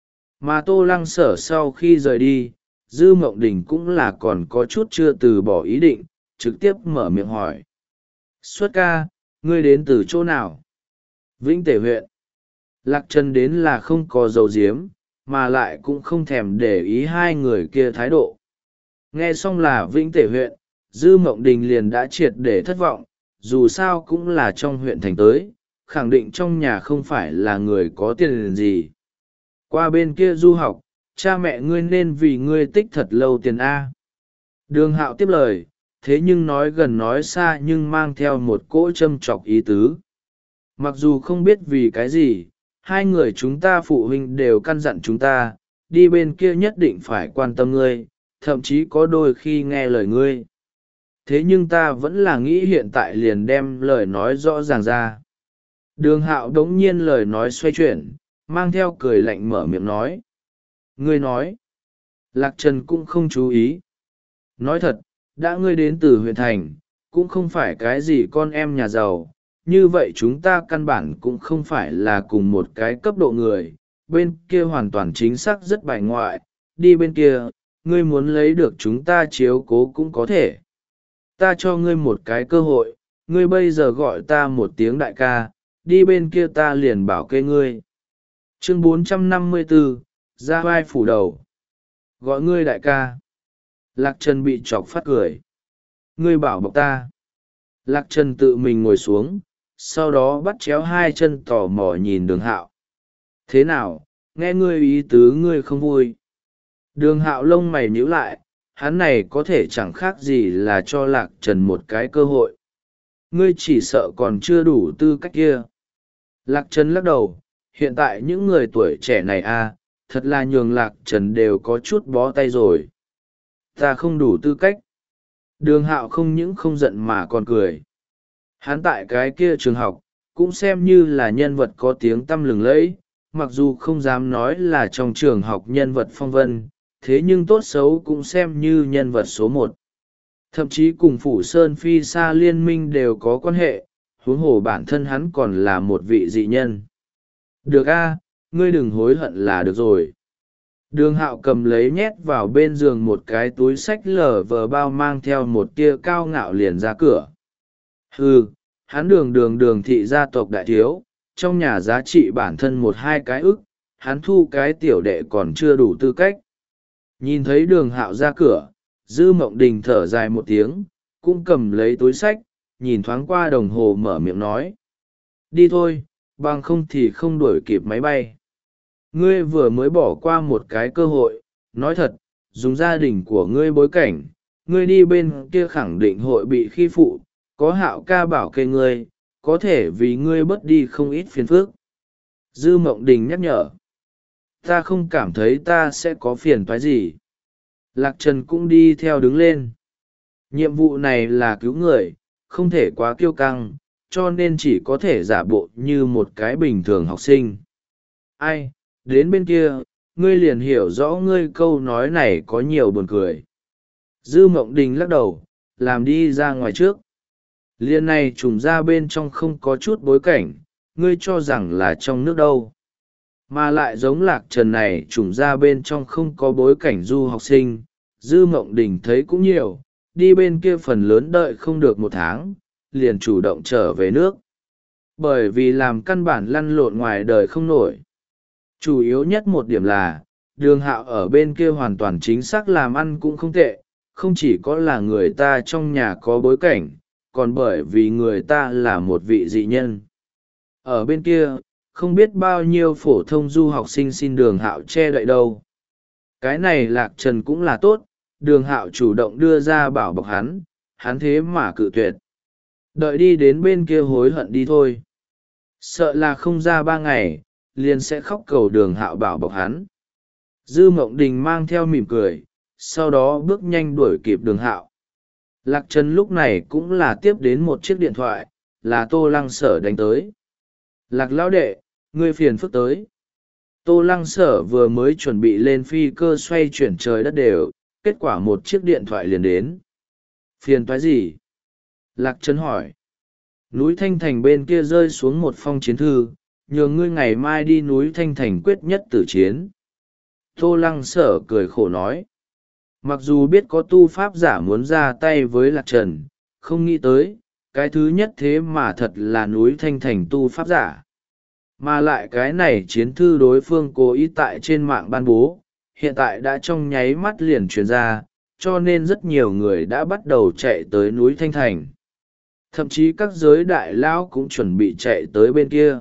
Mà Tô Lăng Sở sau khi rời đi, Dư Mộng Đình cũng là còn có chút chưa từ bỏ ý định, trực tiếp mở miệng hỏi. Xuất ca, ngươi đến từ chỗ nào? Vĩnh Tể huyện. Lạc Trần đến là không có dầu diếm, mà lại cũng không thèm để ý hai người kia thái độ. Nghe xong là Vĩnh Tể huyện, Dư Mộng Đình liền đã triệt để thất vọng, dù sao cũng là trong huyện thành tới, khẳng định trong nhà không phải là người có tiền gì. Qua bên kia du học, cha mẹ ngươi nên vì ngươi tích thật lâu tiền A. Đường Hạo tiếp lời, thế nhưng nói gần nói xa nhưng mang theo một cỗ châm chọc ý tứ. Mặc dù không biết vì cái gì, hai người chúng ta phụ huynh đều căn dặn chúng ta, đi bên kia nhất định phải quan tâm ngươi, thậm chí có đôi khi nghe lời ngươi. Thế nhưng ta vẫn là nghĩ hiện tại liền đem lời nói rõ ràng ra. Đường Hạo đống nhiên lời nói xoay chuyển, mang theo cười lạnh mở miệng nói. Ngươi nói. Lạc Trần cũng không chú ý. Nói thật, đã ngươi đến từ huyện thành, cũng không phải cái gì con em nhà giàu, như vậy chúng ta căn bản cũng không phải là cùng một cái cấp độ người, bên kia hoàn toàn chính xác rất bài ngoại, đi bên kia, ngươi muốn lấy được chúng ta chiếu cố cũng có thể. Ta cho ngươi một cái cơ hội, ngươi bây giờ gọi ta một tiếng đại ca, đi bên kia ta liền bảo kê ngươi. Chương bốn trăm năm mươi bốn, ra vai phủ đầu. Gọi ngươi đại ca. Lạc Trần bị chọc phát cười. Ngươi bảo bọc ta. Lạc Trần tự mình ngồi xuống, sau đó bắt chéo hai chân tò mò nhìn Đường Hạo. Thế nào, nghe ngươi ý tứ ngươi không vui. Đường Hạo lông mày nhíu lại, hắn này có thể chẳng khác gì là cho Lạc Trần một cái cơ hội. Ngươi chỉ sợ còn chưa đủ tư cách kia. Lạc Trần lắc đầu, hiện tại những người tuổi trẻ này à, thật là nhường Lạc Trần đều có chút bó tay rồi. Ta không đủ tư cách. Đường Hạo không những không giận mà còn cười. Hắn tại cái kia trường học, cũng xem như là nhân vật có tiếng tăm lừng lẫy, mặc dù không dám nói là trong trường học nhân vật phong vân, thế nhưng tốt xấu cũng xem như nhân vật số một. Thậm chí cùng Phủ Sơn Phi Sa liên minh đều có quan hệ, huống hồ bản thân hắn còn là một vị dị nhân. Được a, ngươi đừng hối hận là được rồi. Đường Hạo cầm lấy nhét vào bên giường một cái túi xách lở vờ bao mang theo một tia cao ngạo liền ra cửa. Hừ, hắn đường đường đường thị gia tộc đại thiếu, trong nhà giá trị bản thân một hai cái ức, hắn thu cái tiểu đệ còn chưa đủ tư cách. Nhìn thấy đường hạo ra cửa, Dư Mộng Đình thở dài một tiếng, cũng cầm lấy túi xách, nhìn thoáng qua đồng hồ mở miệng nói. Đi thôi, bằng không thì không đuổi kịp máy bay. Ngươi vừa mới bỏ qua một cái cơ hội, nói thật, dùng gia đình của ngươi bối cảnh, ngươi đi bên kia khẳng định hội bị khi phụ, có Hạo ca bảo kê ngươi, có thể vì ngươi bớt đi không ít phiền phức. Dư Mộng Đình nhắc nhở. Ta không cảm thấy ta sẽ có phiền toái gì. Lạc Trần cũng đi theo đứng lên. Nhiệm vụ này là cứu người, không thể quá kiêu căng, cho nên chỉ có thể giả bộ như một cái bình thường học sinh. Ai, đến bên kia, ngươi liền hiểu rõ ngươi câu nói này có nhiều buồn cười. Dư Mộng Đình lắc đầu, làm đi ra ngoài trước. Liên này trùng ra bên trong không có chút bối cảnh, ngươi cho rằng là trong nước đâu. Mà lại giống Lạc Trần này trùng ra bên trong không có bối cảnh du học sinh, Dư Mộng Đình thấy cũng nhiều, đi bên kia phần lớn đợi không được một tháng, liền chủ động trở về nước. Bởi vì làm căn bản lăn lộn ngoài đời không nổi. Chủ yếu nhất một điểm là, đường hạo ở bên kia hoàn toàn chính xác làm ăn cũng không tệ, không chỉ có là người ta trong nhà có bối cảnh, còn bởi vì người ta là một vị dị nhân. Ở bên kia, không biết bao nhiêu phổ thông du học sinh xin đường hạo che đậy đâu. Cái này Lạc Trần cũng là tốt, đường hạo chủ động đưa ra bảo bọc hắn, hắn thế mà cự tuyệt. Đợi đi đến bên kia hối hận đi thôi. Sợ là không ra ba ngày, liền sẽ khóc cầu đường hạo bảo bọc hắn. Dư Mộng Đình mang theo mỉm cười, sau đó bước nhanh đuổi kịp đường hạo. Lạc Trần lúc này cũng là tiếp đến một chiếc điện thoại, là Tô Lăng Sở đánh tới. Lạc lão đệ, ngươi phiền phức tới. Tô Lăng Sở vừa mới chuẩn bị lên phi cơ xoay chuyển trời đất đều, kết quả một chiếc điện thoại liền đến. Phiền toái gì? Lạc Trần hỏi. Núi Thanh Thành bên kia rơi xuống một phong chiến thư, nhường ngươi ngày mai đi núi Thanh Thành quyết nhất tử chiến. Tô Lăng Sở cười khổ nói. Mặc dù biết có tu pháp giả muốn ra tay với Lạc Trần, không nghĩ tới, cái thứ nhất thế mà thật là núi Thanh Thành tu pháp giả. Mà lại cái này chiến thư đối phương cố ý tại trên mạng ban bố, hiện tại đã trong nháy mắt liền truyền ra, cho nên rất nhiều người đã bắt đầu chạy tới núi Thanh Thành. Thậm chí các giới đại lão cũng chuẩn bị chạy tới bên kia.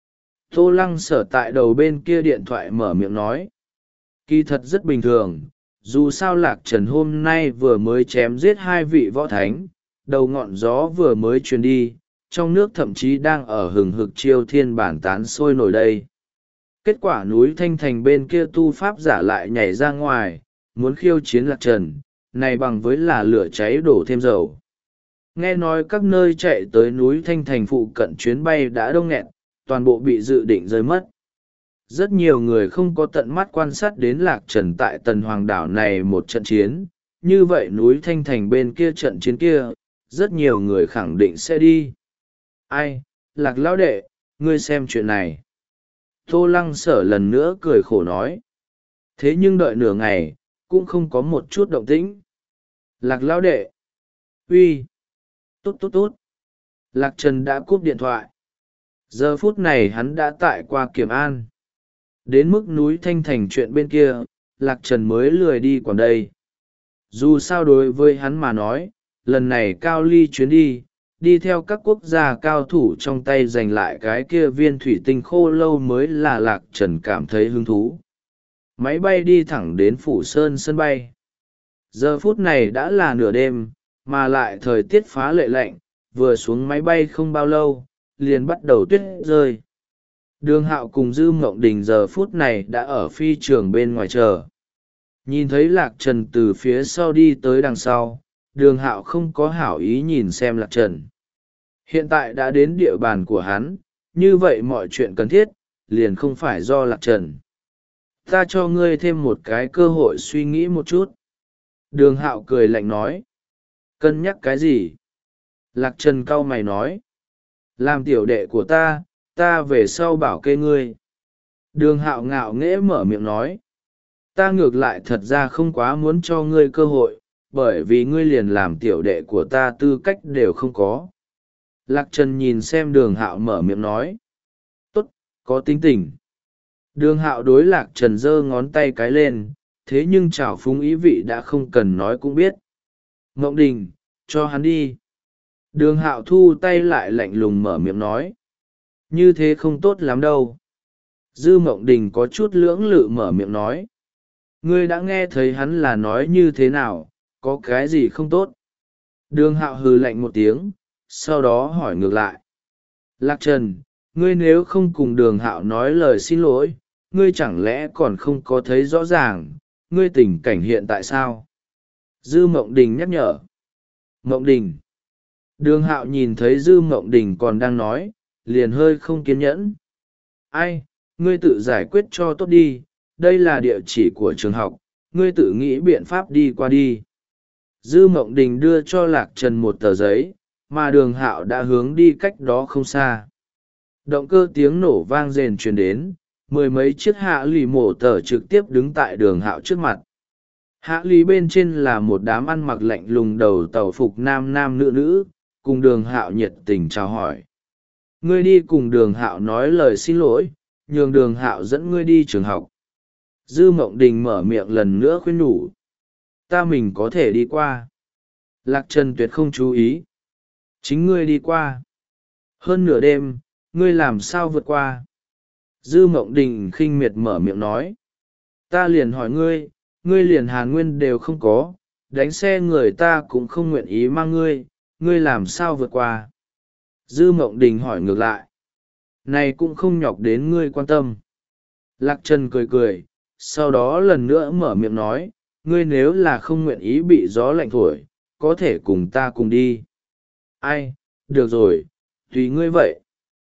Tô Lăng Sở tại đầu bên kia điện thoại mở miệng nói. Kỳ thật rất bình thường, dù sao Lạc Trần hôm nay vừa mới chém giết hai vị võ thánh, đầu ngọn gió vừa mới truyền đi, trong nước thậm chí đang ở hừng hực chiêu thiên bản tán sôi nổi đây. Kết quả núi Thanh Thành bên kia tu pháp giả lại nhảy ra ngoài, muốn khiêu chiến Lạc Trần, này bằng với là lửa cháy đổ thêm dầu. Nghe nói các nơi chạy tới núi Thanh Thành phụ cận chuyến bay đã đông nghẹt, toàn bộ bị dự định rơi mất. Rất nhiều người không có tận mắt quan sát đến Lạc Trần tại Tần Hoàng đảo này một trận chiến, như vậy núi Thanh Thành bên kia trận chiến kia, rất nhiều người khẳng định sẽ đi. Ai, Lạc lão đệ, ngươi xem chuyện này. Tô Lăng Sở lần nữa cười khổ nói. Thế nhưng đợi nửa ngày, cũng không có một chút động tĩnh. Lạc lão đệ. Uy. Tốt tốt tốt. Lạc Trần đã cúp điện thoại. Giờ phút này hắn đã tại qua Kiểm An. Đến mức núi Thanh Thành chuyện bên kia, Lạc Trần mới lười đi còn đây. Dù sao đối với hắn mà nói, lần này Cao Ly chuyến đi, đi theo các quốc gia cao thủ trong tay giành lại cái kia viên thủy tinh khô lâu mới là Lạc Trần cảm thấy hứng thú. Máy bay đi thẳng đến Phủ Sơn sân bay. Giờ phút này đã là nửa đêm, mà lại thời tiết phá lệ lạnh, vừa xuống máy bay không bao lâu, liền bắt đầu tuyết rơi. Đường Hạo cùng Dư Mộng Đình giờ phút này đã ở phi trường bên ngoài chờ. Nhìn thấy Lạc Trần từ phía sau đi tới đằng sau, Đường Hạo không có hảo ý nhìn xem Lạc Trần. Hiện tại đã đến địa bàn của hắn, như vậy mọi chuyện cần thiết, liền không phải do Lạc Trần. Ta cho ngươi thêm một cái cơ hội suy nghĩ một chút. Đường Hạo cười lạnh nói. Cân nhắc cái gì? Lạc Trần cau mày nói. Làm tiểu đệ của ta, ta về sau bảo kê ngươi. Đường Hạo ngạo nghễ mở miệng nói. Ta ngược lại thật ra không quá muốn cho ngươi cơ hội, bởi vì ngươi liền làm tiểu đệ của ta tư cách đều không có. Lạc Trần nhìn xem Đường Hạo mở miệng nói. Có tính tình. Đường hạo đối lạc trần giơ ngón tay cái lên, thế nhưng trào phúng ý vị đã không cần nói cũng biết. Ngộng Đình, cho hắn đi. Đường hạo thu tay lại lạnh lùng mở miệng nói. Như thế không tốt lắm đâu. Dư Mộng Đình có chút lưỡng lự mở miệng nói. Ngươi đã nghe thấy hắn là nói như thế nào, có cái gì không tốt? Đường hạo hừ lạnh một tiếng, sau đó hỏi ngược lại. Lạc Trần, ngươi nếu không cùng đường hạo nói lời xin lỗi, ngươi chẳng lẽ còn không có thấy rõ ràng, ngươi tình cảnh hiện tại sao? Dư Mộng Đình nhắc nhở. Mộng Đình. Đường hạo nhìn thấy Dư Mộng Đình còn đang nói, liền hơi không kiên nhẫn. Ai, ngươi tự giải quyết cho tốt đi, đây là địa chỉ của trường học, ngươi tự nghĩ biện pháp đi qua đi. Dư Mộng Đình đưa cho Lạc Trần một tờ giấy, mà đường hạo đã hướng đi cách đó không xa. Động cơ tiếng nổ vang rền truyền đến, mười mấy chiếc hạ lì mổ tờ trực tiếp đứng tại đường hạo trước mặt. Hạ lì bên trên là một đám ăn mặc lạnh lùng đầu tàu phục nam nam nữ nữ, cùng đường hạo nhiệt tình chào hỏi. Ngươi đi cùng đường hạo nói lời xin lỗi, nhường đường hạo dẫn ngươi đi trường học. Dư Mộng Đình mở miệng lần nữa khuyên nhủ. Ta mình có thể đi qua. Lạc Trần tuyệt không chú ý. Chính ngươi đi qua. Hơn nửa đêm, ngươi làm sao vượt qua? Dư Mộng Đình khinh miệt mở miệng nói. Ta liền hỏi ngươi, ngươi liền Hàn Nguyên đều không có, đánh xe người ta cũng không nguyện ý mang ngươi, ngươi làm sao vượt qua? Dư Mộng Đình hỏi ngược lại. Này cũng không nhọc đến ngươi quan tâm. Lạc Trần cười cười, sau đó lần nữa mở miệng nói, ngươi nếu là không nguyện ý bị gió lạnh thổi, có thể cùng ta cùng đi. Ai, được rồi, tùy ngươi vậy.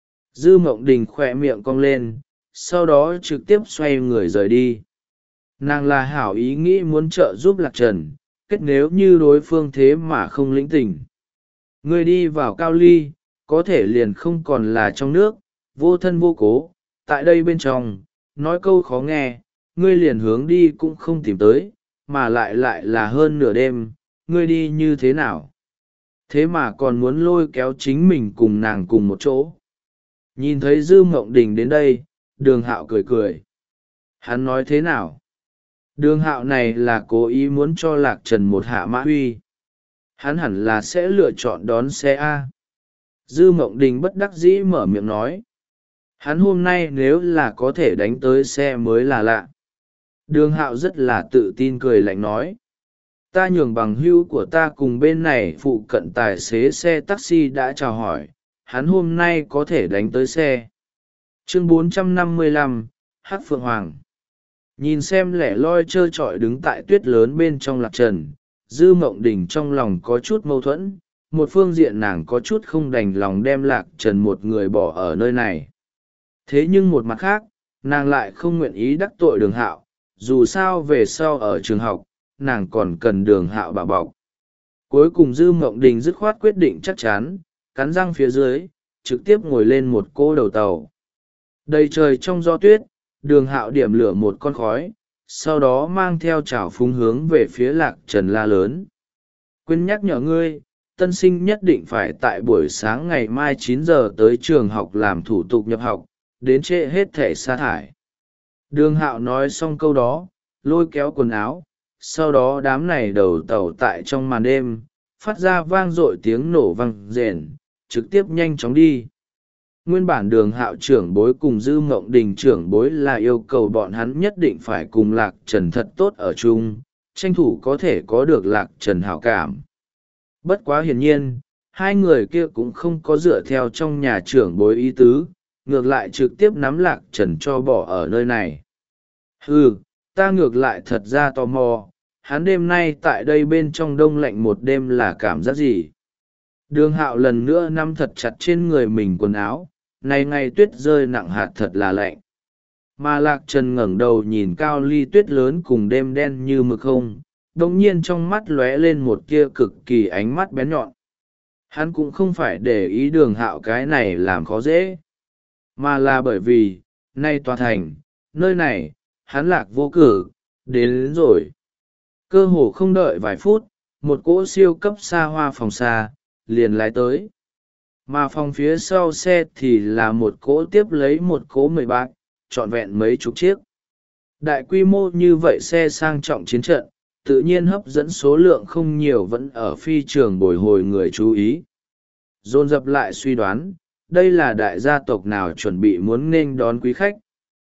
Dư Mộng Đình khỏe miệng cong lên, sau đó trực tiếp xoay người rời đi. Nàng là hảo ý nghĩ muốn trợ giúp Lạc Trần, kết nếu như đối phương thế mà không lĩnh tình. Ngươi đi vào Cao Ly, có thể liền không còn là trong nước, vô thân vô cố, tại đây bên trong, nói câu khó nghe, ngươi liền hướng đi cũng không tìm tới, mà lại lại là hơn nửa đêm, ngươi đi như thế nào? Thế mà còn muốn lôi kéo chính mình cùng nàng cùng một chỗ. Nhìn thấy Dư Mộng Đình đến đây, đường hạo cười cười. Hắn nói thế nào? Đường hạo này là cố ý muốn cho Lạc Trần một hạ mã huy. Hắn hẳn là sẽ lựa chọn đón xe A. Dư Mộng Đình bất đắc dĩ mở miệng nói. Hắn hôm nay nếu là có thể đánh tới xe mới là lạ. Đường hạo rất là tự tin cười lạnh nói. Ta nhường bằng hữu của ta cùng bên này phụ cận tài xế xe taxi đã chào hỏi, hắn hôm nay có thể đánh tới xe. Chương bốn trăm năm mươi lăm, Hắc Phượng Hoàng. Nhìn xem lẻ loi trơ trọi đứng tại tuyết lớn bên trong Lạc Trần, Dư Mộng Đình trong lòng có chút mâu thuẫn, một phương diện nàng có chút không đành lòng đem Lạc Trần một người bỏ ở nơi này. Thế nhưng một mặt khác, nàng lại không nguyện ý đắc tội đường hạo, dù sao về sau ở trường học, nàng còn cần đường hạo bảo bọc. Cuối cùng Dư Mộng Đình dứt khoát quyết định chắc chắn, cắn răng phía dưới, trực tiếp ngồi lên một cô đầu tàu. Đầy trời trong gió tuyết, đường hạo điểm lửa một con khói, sau đó mang theo chảo phúng hướng về phía Lạc Trần la lớn. Quên nhắc nhở ngươi, tân sinh nhất định phải tại buổi sáng ngày mai chín giờ tới trường học làm thủ tục nhập học, đến trễ hết thể sa thải. Đường hạo nói xong câu đó, lôi kéo quần áo, sau đó đám này đầu tàu tại trong màn đêm, phát ra vang dội tiếng nổ vang rền, trực tiếp nhanh chóng đi. Nguyên bản đường hạo trưởng bối cùng Dư Mộng Đình trưởng bối là yêu cầu bọn hắn nhất định phải cùng Lạc Trần thật tốt ở chung, tranh thủ có thể có được Lạc Trần hảo cảm. Bất quá hiển nhiên, hai người kia cũng không có dựa theo trong nhà trưởng bối ý tứ, ngược lại trực tiếp nắm Lạc Trần cho bỏ ở nơi này. Ừ, ta ngược lại thật ra tò mò, hắn đêm nay tại đây bên trong đông lạnh một đêm là cảm giác gì? Đường hạo lần nữa nắm thật chặt trên người mình quần áo, này ngày tuyết rơi nặng hạt thật là lạnh. Mà Lạc Trần ngẩng đầu nhìn Cao Ly tuyết lớn cùng đêm đen như mực không, đồng nhiên trong mắt lóe lên một tia cực kỳ ánh mắt bén nhọn. Hắn cũng không phải để ý đường hạo cái này làm khó dễ, mà là bởi vì, nay tòa thành, nơi này, hắn Lạc vô cử, đến, đến rồi. Cơ hồ không đợi vài phút, một cỗ siêu cấp xa hoa phòng xa, liền lái tới. mà phòng phía sau xe thì là một cỗ tiếp lấy một cỗ mười bạc, trọn vẹn mấy chục chiếc. Đại quy mô như vậy xe sang trọng chiến trận, tự nhiên hấp dẫn số lượng không nhiều vẫn ở phi trường bồi hồi người chú ý. Dồn dập lại suy đoán, đây là đại gia tộc nào chuẩn bị muốn nghênh đón quý khách.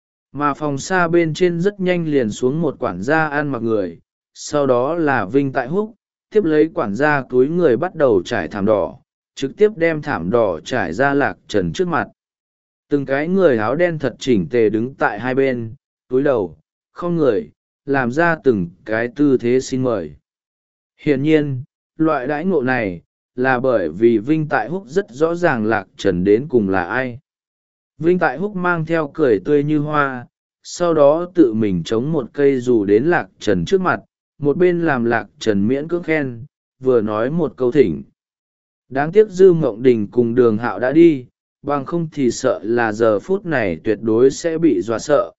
Mà phòng xa bên trên rất nhanh liền xuống một quản gia ăn mặc người, sau đó là Vinh Tại Húc, tiếp lấy quản gia túi người bắt đầu trải thảm đỏ, trực tiếp đem thảm đỏ trải ra Lạc Trần trước mặt. Từng cái người áo đen thật chỉnh tề đứng tại hai bên, túi đầu, không người, làm ra từng cái tư thế xin mời. Hiển nhiên, loại đãi ngộ này, là bởi vì Vinh Tại Húc rất rõ ràng Lạc Trần đến cùng là ai. Vinh Tại Húc mang theo cười tươi như hoa, sau đó tự mình chống một cây dù đến Lạc Trần trước mặt, một bên làm Lạc Trần miễn cưỡng khen, vừa nói một câu thỉnh. Đáng tiếc Dư Mộng Đình cùng Đường Hạo đã đi, bằng không thì sợ là giờ phút này tuyệt đối sẽ bị dọa sợ.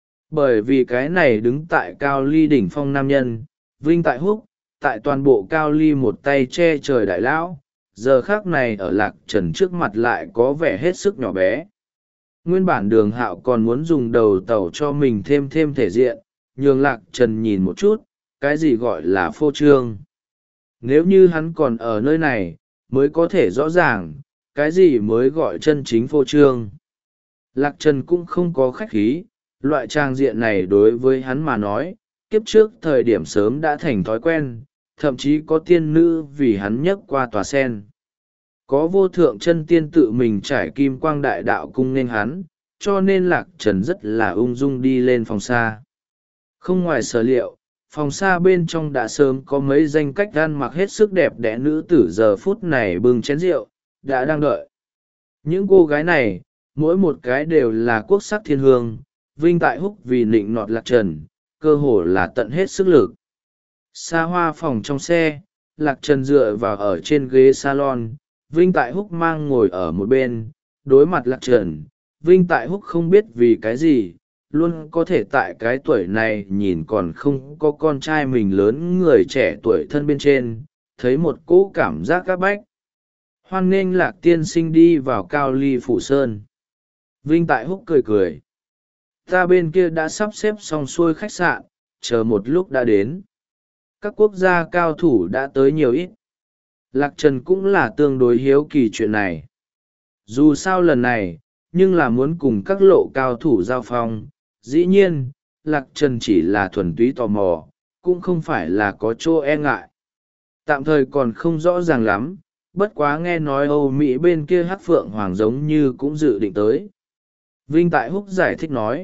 Bởi vì cái này đứng tại cao ly đỉnh phong nam nhân, Vinh Tại Húc, tại toàn bộ cao ly một tay che trời đại lão, giờ khác này ở Lạc Trần trước mặt lại có vẻ hết sức nhỏ bé. Nguyên bản Đường Hạo còn muốn dùng đầu tàu cho mình thêm thêm thể diện, nhường Lạc Trần nhìn một chút, cái gì gọi là phô trương. Nếu như hắn còn ở nơi này, mới có thể rõ ràng, cái gì mới gọi chân chính phô trương. Lạc Trần cũng không có khách khí, loại trang diện này đối với hắn mà nói, kiếp trước thời điểm sớm đã thành thói quen, thậm chí có tiên nữ vì hắn nhấc qua tòa sen. Có vô thượng chân tiên tự mình trải kim quang đại đạo cung nên hắn, cho nên Lạc Trần rất là ung dung đi lên phòng xa. Không ngoài sở liệu, phòng xa bên trong đã sớm có mấy danh cách ăn mặc hết sức đẹp đẽ nữ tử giờ phút này bưng chén rượu, đã đang đợi. Những cô gái này, mỗi một cái đều là quốc sắc thiên hương, Vinh Tại Húc vì nịnh nọt Lạc Trần, cơ hồ là tận hết sức lực. Xa hoa phòng trong xe, Lạc Trần dựa vào ở trên ghế salon, Vinh Tại Húc mang ngồi ở một bên, đối mặt Lạc Trần. Vinh Tại Húc không biết vì cái gì, luôn có thể tại cái tuổi này nhìn còn không có con trai mình lớn người trẻ tuổi thân bên trên, thấy một cỗ cảm giác áp bách. Hoan nghênh Lạc tiên sinh đi vào Cao Ly Phủ Sơn. Vinh Tại Húc cười cười. Ta bên kia đã sắp xếp xong xuôi khách sạn, chờ một lúc đã đến. Các quốc gia cao thủ đã tới nhiều ít. Lạc Trần cũng là tương đối hiếu kỳ chuyện này. Dù sao lần này, nhưng là muốn cùng các lộ cao thủ giao phong. Dĩ nhiên, Lạc Trần chỉ là thuần túy tò mò, cũng không phải là có chỗ e ngại. Tạm thời còn không rõ ràng lắm, bất quá nghe nói Âu Mỹ bên kia Hắc Phượng Hoàng giống như cũng dự định tới. Vinh Tại Húc giải thích nói.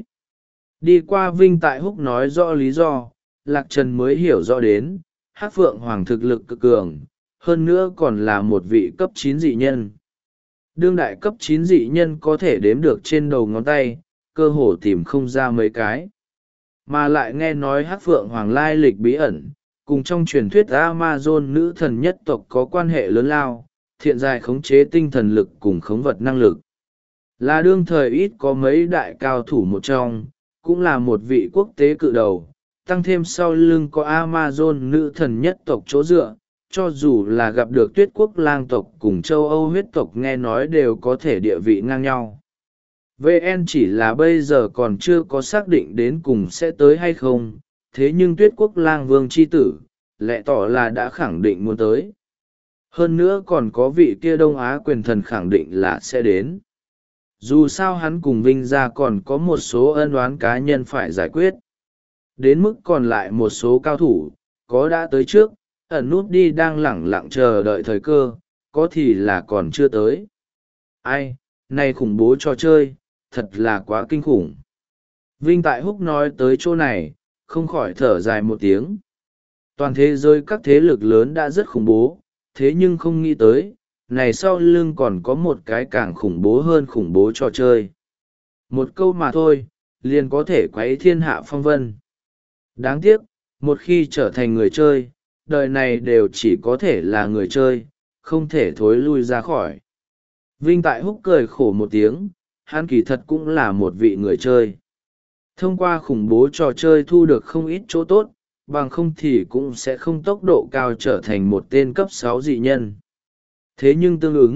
Đi qua Vinh Tại Húc nói rõ lý do, Lạc Trần mới hiểu rõ đến, Hắc Phượng Hoàng thực lực cực cường, hơn nữa còn là một vị cấp chín dị nhân. Đương đại cấp chín dị nhân có thể đếm được trên đầu ngón tay, cơ hồ tìm không ra mấy cái. Mà lại nghe nói Hắc Phượng Hoàng lai lịch bí ẩn, cùng trong truyền thuyết Amazon nữ thần nhất tộc có quan hệ lớn lao, thiện dài khống chế tinh thần lực cùng khống vật năng lực. Là đương thời ít có mấy đại cao thủ một trong, cũng là một vị quốc tế cự đầu, tăng thêm sau lưng có Amazon nữ thần nhất tộc chỗ dựa, cho dù là gặp được Tuyết Quốc lang tộc cùng châu Âu huyết tộc nghe nói đều có thể địa vị ngang nhau. vê en chỉ là bây giờ còn chưa có xác định đến cùng sẽ tới hay không, thế nhưng Tuyết Quốc lang vương chi tử, lẽ tỏ là đã khẳng định muốn tới. Hơn nữa còn có vị kia Đông Á quyền thần khẳng định là sẽ đến. Dù sao hắn cùng Vinh gia còn có một số ân oán cá nhân phải giải quyết. Đến mức còn lại một số cao thủ, có đã tới trước, ẩn nút đi đang lẳng lặng chờ đợi thời cơ, có thì là còn chưa tới. Ai, này khủng bố trò chơi, thật là quá kinh khủng. Vinh Tại Húc nói tới chỗ này, không khỏi thở dài một tiếng. Toàn thế giới các thế lực lớn đã rất khủng bố, thế nhưng không nghĩ tới, này sau lưng còn có một cái càng khủng bố hơn khủng bố trò chơi. Một câu mà thôi, liền có thể quấy thiên hạ phong vân. Đáng tiếc, một khi trở thành người chơi, đời này đều chỉ có thể là người chơi, không thể thối lui ra khỏi. Vinh Tại Húc cười khổ một tiếng, hắn kỳ thật cũng là một vị người chơi. Thông qua khủng bố trò chơi thu được không ít chỗ tốt, bằng không thì cũng sẽ không tốc độ cao trở thành một tên cấp sáu dị nhân. Thế nhưng tương ứng,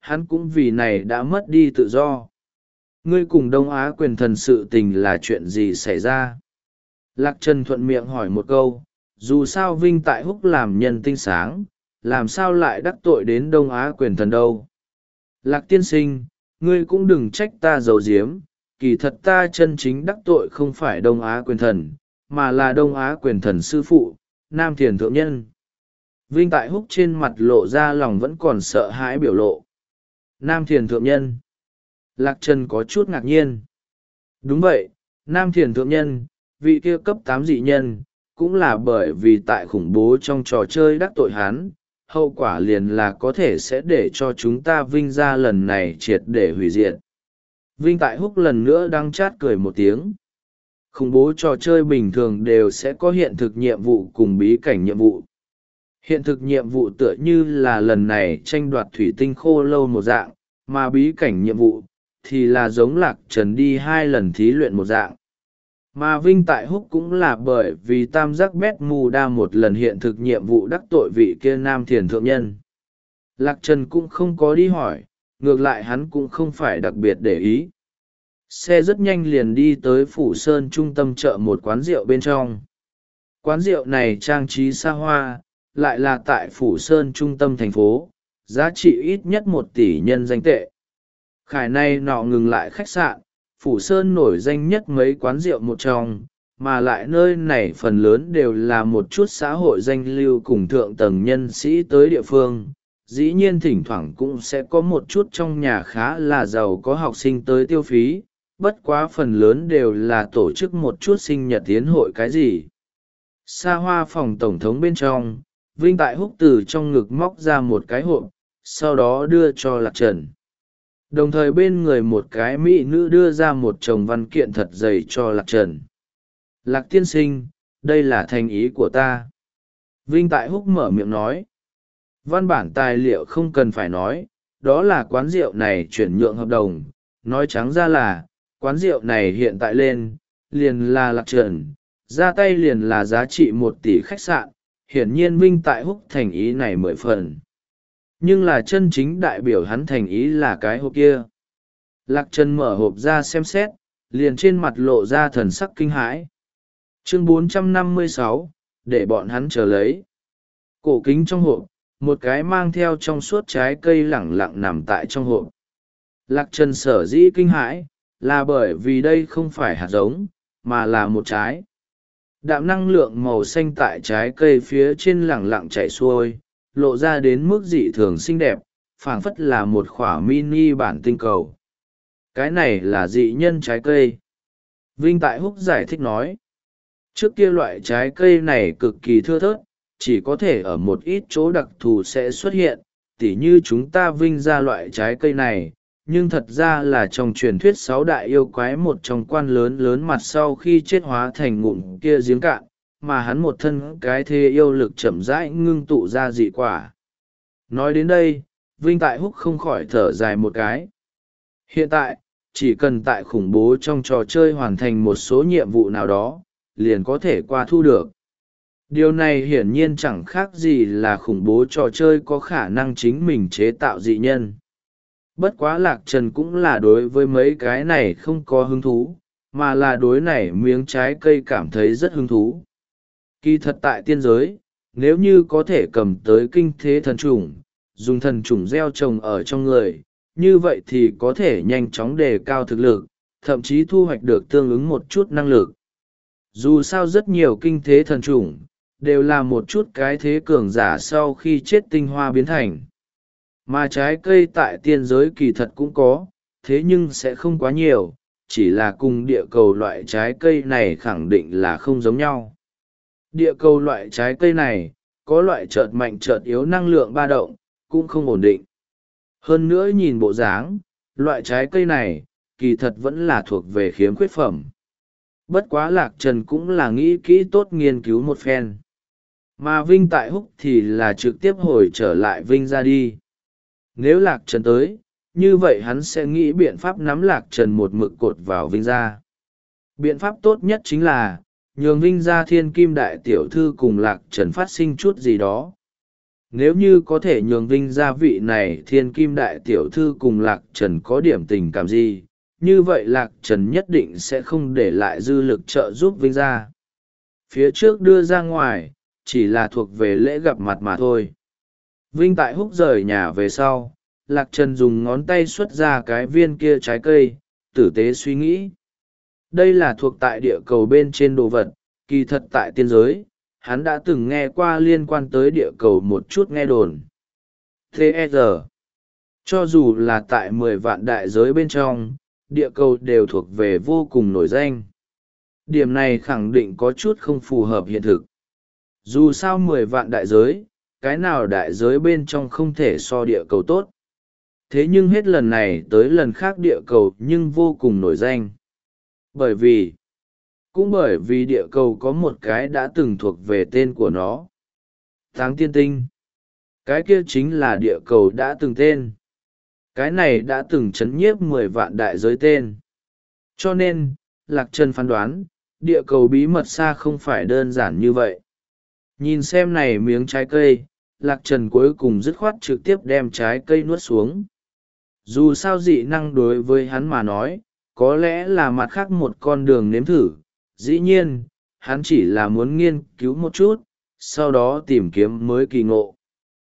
hắn cũng vì này đã mất đi tự do. Ngươi cùng Đông Á quyền thần sự tình là chuyện gì xảy ra? Lạc Trần thuận miệng hỏi một câu, dù sao Vinh Tại Húc làm nhân tinh sáng, làm sao lại đắc tội đến Đông Á quyền thần đâu? Lạc tiên sinh, ngươi cũng đừng trách ta giấu giếm, kỳ thật ta chân chính đắc tội không phải Đông Á quyền thần, mà là Đông Á quyền thần sư phụ, Nam Thiền Thượng Nhân. Vinh Tại Húc trên mặt lộ ra lòng vẫn còn sợ hãi biểu lộ. Nam Thiền Thượng Nhân. Lạc Trần có chút ngạc nhiên. Đúng vậy, Nam Thiền Thượng Nhân, vị kia cấp tám dị nhân, cũng là bởi vì tại khủng bố trong trò chơi đắc tội hắn, hậu quả liền là có thể sẽ để cho chúng ta Vinh ra lần này triệt để hủy diệt. Vinh Tại Húc lần nữa đang chát cười một tiếng. Khủng bố trò chơi bình thường đều sẽ có hiện thực nhiệm vụ cùng bí cảnh nhiệm vụ. Hiện thực nhiệm vụ tựa như là lần này tranh đoạt thủy tinh khô lâu một dạng, mà bí cảnh nhiệm vụ thì là giống Lạc Trần đi hai lần thí luyện một dạng. Mà Vinh Tại Húc cũng là bởi vì tam giác bét mù đa một lần hiện thực nhiệm vụ đắc tội vị kia Nam Thiền Thượng Nhân. Lạc Trần cũng không có đi hỏi, ngược lại hắn cũng không phải đặc biệt để ý. Xe rất nhanh liền đi tới Phủ Sơn trung tâm chợ một quán rượu bên trong. Quán rượu này trang trí xa hoa, lại là tại Phủ Sơn trung tâm thành phố, giá trị ít nhất một tỷ nhân danh tệ. Khải này nọ ngừng lại khách sạn, Phủ Sơn nổi danh nhất mấy quán rượu một trong, mà lại nơi này phần lớn đều là một chút xã hội danh lưu cùng thượng tầng nhân sĩ tới địa phương. Dĩ nhiên thỉnh thoảng cũng sẽ có một chút trong nhà khá là giàu có học sinh tới tiêu phí, bất quá phần lớn đều là tổ chức một chút sinh nhật tiến hội cái gì. Xa hoa phòng tổng thống bên trong, Vinh Tại Húc từ trong ngực móc ra một cái hộp, sau đó đưa cho Lạc Trần. Đồng thời bên người một cái mỹ nữ đưa ra một chồng văn kiện thật dày cho Lạc Trần. Lạc tiên sinh, đây là thành ý của ta. Vinh Tại Húc mở miệng nói. Văn bản tài liệu không cần phải nói, đó là quán rượu này chuyển nhượng hợp đồng. Nói trắng ra là, quán rượu này hiện tại lên, liền là Lạc Trần, ra tay liền là giá trị một tỷ khách sạn. Hiển nhiên Vinh Tại Húc thành ý này mười phần. Nhưng là chân chính đại biểu hắn thành ý là cái hộp kia. Lạc Trần mở hộp ra xem xét, liền trên mặt lộ ra thần sắc kinh hãi. Chương bốn trăm năm mươi sáu, để bọn hắn chờ lấy. Cổ kính trong hộp, một cái mang theo trong suốt trái cây lẳng lặng nằm tại trong hộp. Lạc Trần sở dĩ kinh hãi, là bởi vì đây không phải hạt giống, mà là một trái. Đạm năng lượng màu xanh tại trái cây phía trên lẳng lặng chảy xuôi, lộ ra đến mức dị thường xinh đẹp, phảng phất là một khỏa mini bản tinh cầu. Cái này là dị nhân trái cây. Vinh Tại Húc giải thích nói. Trước kia loại trái cây này cực kỳ thưa thớt, chỉ có thể ở một ít chỗ đặc thù sẽ xuất hiện, tỉ như chúng ta vinh ra loại trái cây này, nhưng thật ra là trong truyền thuyết sáu đại yêu quái một trong quan lớn lớn mặt sau khi chết hóa thành ngụm kia giếng cạn, mà hắn một thân cái thế yêu lực chậm rãi ngưng tụ ra dị quả. Nói đến đây, Vinh Tại Húc không khỏi thở dài một cái. Hiện tại, chỉ cần tại khủng bố trong trò chơi hoàn thành một số nhiệm vụ nào đó, liền có thể qua thu được. Điều này hiển nhiên chẳng khác gì là khủng bố trò chơi có khả năng chính mình chế tạo dị nhân. Bất quá Lạc Trần cũng là đối với mấy cái này không có hứng thú, mà là đối này miếng trái cây cảm thấy rất hứng thú. Kỳ thật tại tiên giới, nếu như có thể cầm tới kinh thế thần trùng, dùng thần trùng gieo trồng ở trong người, như vậy thì có thể nhanh chóng đề cao thực lực, thậm chí thu hoạch được tương ứng một chút năng lực. Dù sao rất nhiều kinh thế thần trùng, đều là một chút cái thế cường giả sau khi chết tinh hoa biến thành. Mà trái cây tại tiên giới kỳ thật cũng có, thế nhưng sẽ không quá nhiều, chỉ là cùng địa cầu loại trái cây này khẳng định là không giống nhau. Địa cầu loại trái cây này, có loại chợt mạnh chợt yếu năng lượng ba động, cũng không ổn định. Hơn nữa nhìn bộ dáng, loại trái cây này, kỳ thật vẫn là thuộc về khiếm khuyết phẩm. Bất quá Lạc Trần cũng là nghĩ kỹ tốt nghiên cứu một phen. Mà Vinh Tại Húc thì là trực tiếp hồi trở lại Vinh ra đi. Nếu Lạc Trần tới, như vậy hắn sẽ nghĩ biện pháp nắm Lạc Trần một mực cột vào Vinh ra. Biện pháp tốt nhất chính là, nhường Vinh ra thiên kim đại tiểu thư cùng Lạc Trần phát sinh chút gì đó. Nếu như có thể nhường Vinh gia vị này thiên kim đại tiểu thư cùng Lạc Trần có điểm tình cảm gì, như vậy Lạc Trần nhất định sẽ không để lại dư lực trợ giúp Vinh gia. Phía trước đưa ra ngoài, chỉ là thuộc về lễ gặp mặt mà thôi. Vinh Tại Húc rời nhà về sau, Lạc Trần dùng ngón tay xuất ra cái viên kia trái cây, tử tế suy nghĩ. Đây là thuộc tại địa cầu bên trên đồ vật, kỳ thật tại tiên giới, hắn đã từng nghe qua liên quan tới địa cầu một chút nghe đồn. tê e rờ, cho dù là tại mười vạn đại giới bên trong, địa cầu đều thuộc về vô cùng nổi danh. Điểm này khẳng định có chút không phù hợp hiện thực. Dù sao mười vạn đại giới, cái nào đại giới bên trong không thể so địa cầu tốt. Thế nhưng hết lần này tới lần khác địa cầu nhưng vô cùng nổi danh. Bởi vì, cũng bởi vì địa cầu có một cái đã từng thuộc về tên của nó. Táng Tiên Tinh. Cái kia chính là địa cầu đã từng tên. Cái này đã từng chấn nhiếp mười vạn đại giới tên. Cho nên, Lạc Trần phán đoán, địa cầu bí mật xa không phải đơn giản như vậy. Nhìn xem này miếng trái cây, Lạc Trần cuối cùng dứt khoát trực tiếp đem trái cây nuốt xuống. Dù sao dị năng đối với hắn mà nói, có lẽ là mặt khác một con đường nếm thử. Dĩ nhiên, hắn chỉ là muốn nghiên cứu một chút, sau đó tìm kiếm mới kỳ ngộ.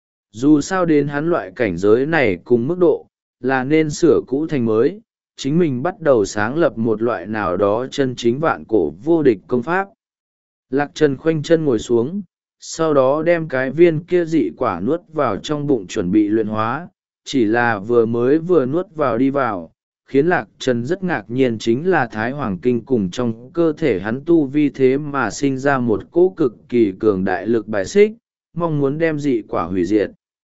Dù sao đến hắn loại cảnh giới này cùng mức độ, là nên sửa cũ thành mới, chính mình bắt đầu sáng lập một loại nào đó chân chính vạn cổ vô địch công pháp. Lạc Trần khoanh chân ngồi xuống, sau đó đem cái viên kia dị quả nuốt vào trong bụng chuẩn bị luyện hóa, chỉ là vừa mới vừa nuốt vào đi vào, khiến Lạc Trần rất ngạc nhiên chính là Thái Hoàng Kinh cùng trong cơ thể hắn tu vi thế mà sinh ra một cỗ cực kỳ cường đại lực bài xích, mong muốn đem dị quả hủy diệt.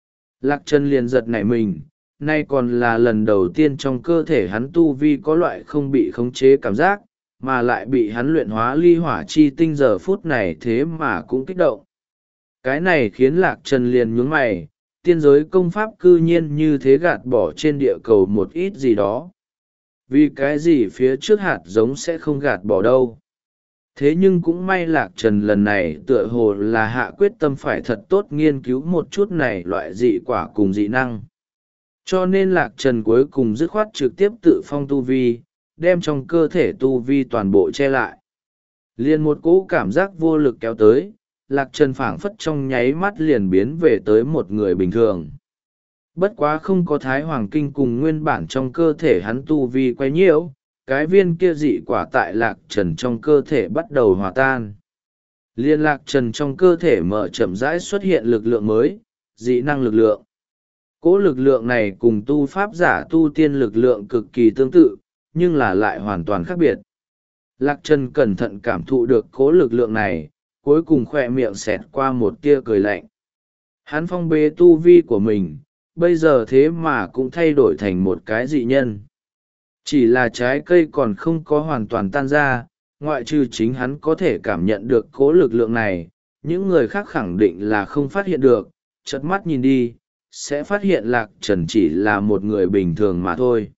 Lạc Trần liền giật nảy mình, nay còn là lần đầu tiên trong cơ thể hắn tu vi có loại không bị khống chế cảm giác, mà lại bị hắn luyện hóa ly hỏa chi tinh giờ phút này thế mà cũng kích động. Cái này khiến Lạc Trần liền nhướng mày, tiên giới công pháp cư nhiên như thế gạt bỏ trên địa cầu một ít gì đó. Vì cái gì phía trước hạt giống sẽ không gạt bỏ đâu. Thế nhưng cũng may Lạc Trần lần này tựa hồ là hạ quyết tâm phải thật tốt nghiên cứu một chút này loại dị quả cùng dị năng. Cho nên Lạc Trần cuối cùng dứt khoát trực tiếp tự phong tu vi, đem trong cơ thể tu vi toàn bộ che lại. Liền một cỗ cảm giác vô lực kéo tới, Lạc Trần phảng phất trong nháy mắt liền biến về tới một người bình thường. Bất quá không có Thái Hoàng Kinh cùng nguyên bản trong cơ thể hắn tu vi quay nhiễu, cái viên kia dị quả tại Lạc Trần trong cơ thể bắt đầu hòa tan. Liên Lạc Trần trong cơ thể mở chậm rãi xuất hiện lực lượng mới, dị năng lực lượng. Cỗ lực lượng này cùng tu pháp giả tu tiên lực lượng cực kỳ tương tự, nhưng là lại hoàn toàn khác biệt. Lạc Trần cẩn thận cảm thụ được cỗ lực lượng này, cuối cùng khoe miệng xẹt qua một tia cười lạnh. Hắn phong bế tu vi của mình, bây giờ thế mà cũng thay đổi thành một cái dị nhân. Chỉ là trái cây còn không có hoàn toàn tan ra, ngoại trừ chính hắn có thể cảm nhận được cố lực lượng này, những người khác khẳng định là không phát hiện được, chợt mắt nhìn đi, sẽ phát hiện Lạc Trần chỉ là một người bình thường mà thôi.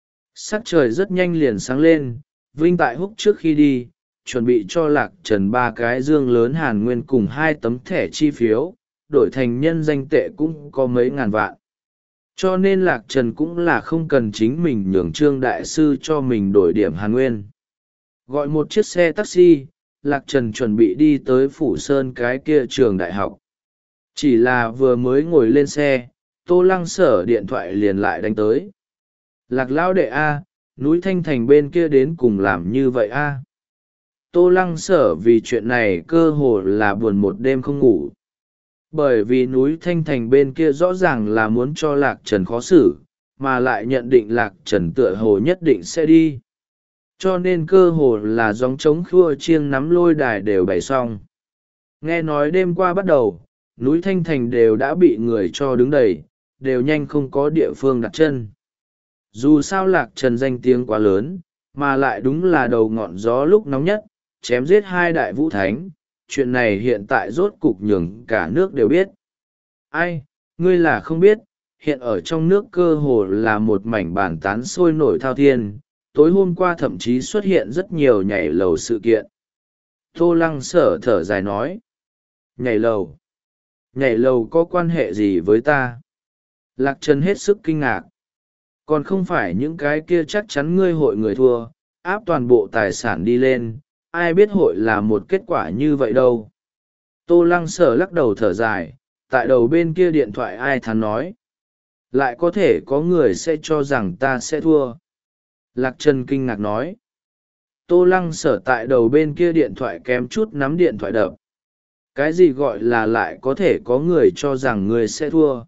Sắc trời rất nhanh liền sáng lên, Vinh Tại Húc trước khi đi, chuẩn bị cho Lạc Trần ba cái dương lớn hàn nguyên cùng hai tấm thẻ chi phiếu, đổi thành nhân danh tệ cũng có mấy ngàn vạn. Cho nên Lạc Trần cũng là không cần chính mình nhường Trương Đại Sư cho mình đổi điểm hàn nguyên. Gọi một chiếc xe taxi, Lạc Trần chuẩn bị đi tới Phủ Sơn cái kia trường đại học. Chỉ là vừa mới ngồi lên xe, Tô Lăng Sở điện thoại liền lại đánh tới. Lạc Lão đệ A, núi Thanh Thành bên kia đến cùng làm như vậy A. Tô Lăng Sở vì chuyện này cơ hồ là buồn một đêm không ngủ. Bởi vì núi Thanh Thành bên kia rõ ràng là muốn cho Lạc Trần khó xử, mà lại nhận định Lạc Trần tựa hồ nhất định sẽ đi. Cho nên cơ hồ là gióng trống khua chiêng nắm lôi đài đều bày xong. Nghe nói đêm qua bắt đầu, núi Thanh Thành đều đã bị người cho đứng đầy, đều nhanh không có địa phương đặt chân. Dù sao Lạc Trần danh tiếng quá lớn, mà lại đúng là đầu ngọn gió lúc nóng nhất, chém giết hai đại vũ thánh, chuyện này hiện tại rốt cục nhường cả nước đều biết. Ai, ngươi là không biết, hiện ở trong nước cơ hồ là một mảnh bàn tán sôi nổi thao thiên, tối hôm qua thậm chí xuất hiện rất nhiều nhảy lầu sự kiện. Tô Lăng Sở thở dài nói. Nhảy lầu. Nhảy lầu có quan hệ gì với ta? Lạc Trần hết sức kinh ngạc. Còn không phải những cái kia chắc chắn ngươi hội người thua, áp toàn bộ tài sản đi lên, ai biết hội là một kết quả như vậy đâu. Tô Lăng Sở lắc đầu thở dài, tại đầu bên kia điện thoại ai thắn nói. Lại có thể có người sẽ cho rằng ta sẽ thua. Lạc Trần kinh ngạc nói. Tô Lăng Sở tại đầu bên kia điện thoại kém chút nắm điện thoại đập. Cái gì gọi là lại có thể có người cho rằng ngươi sẽ thua?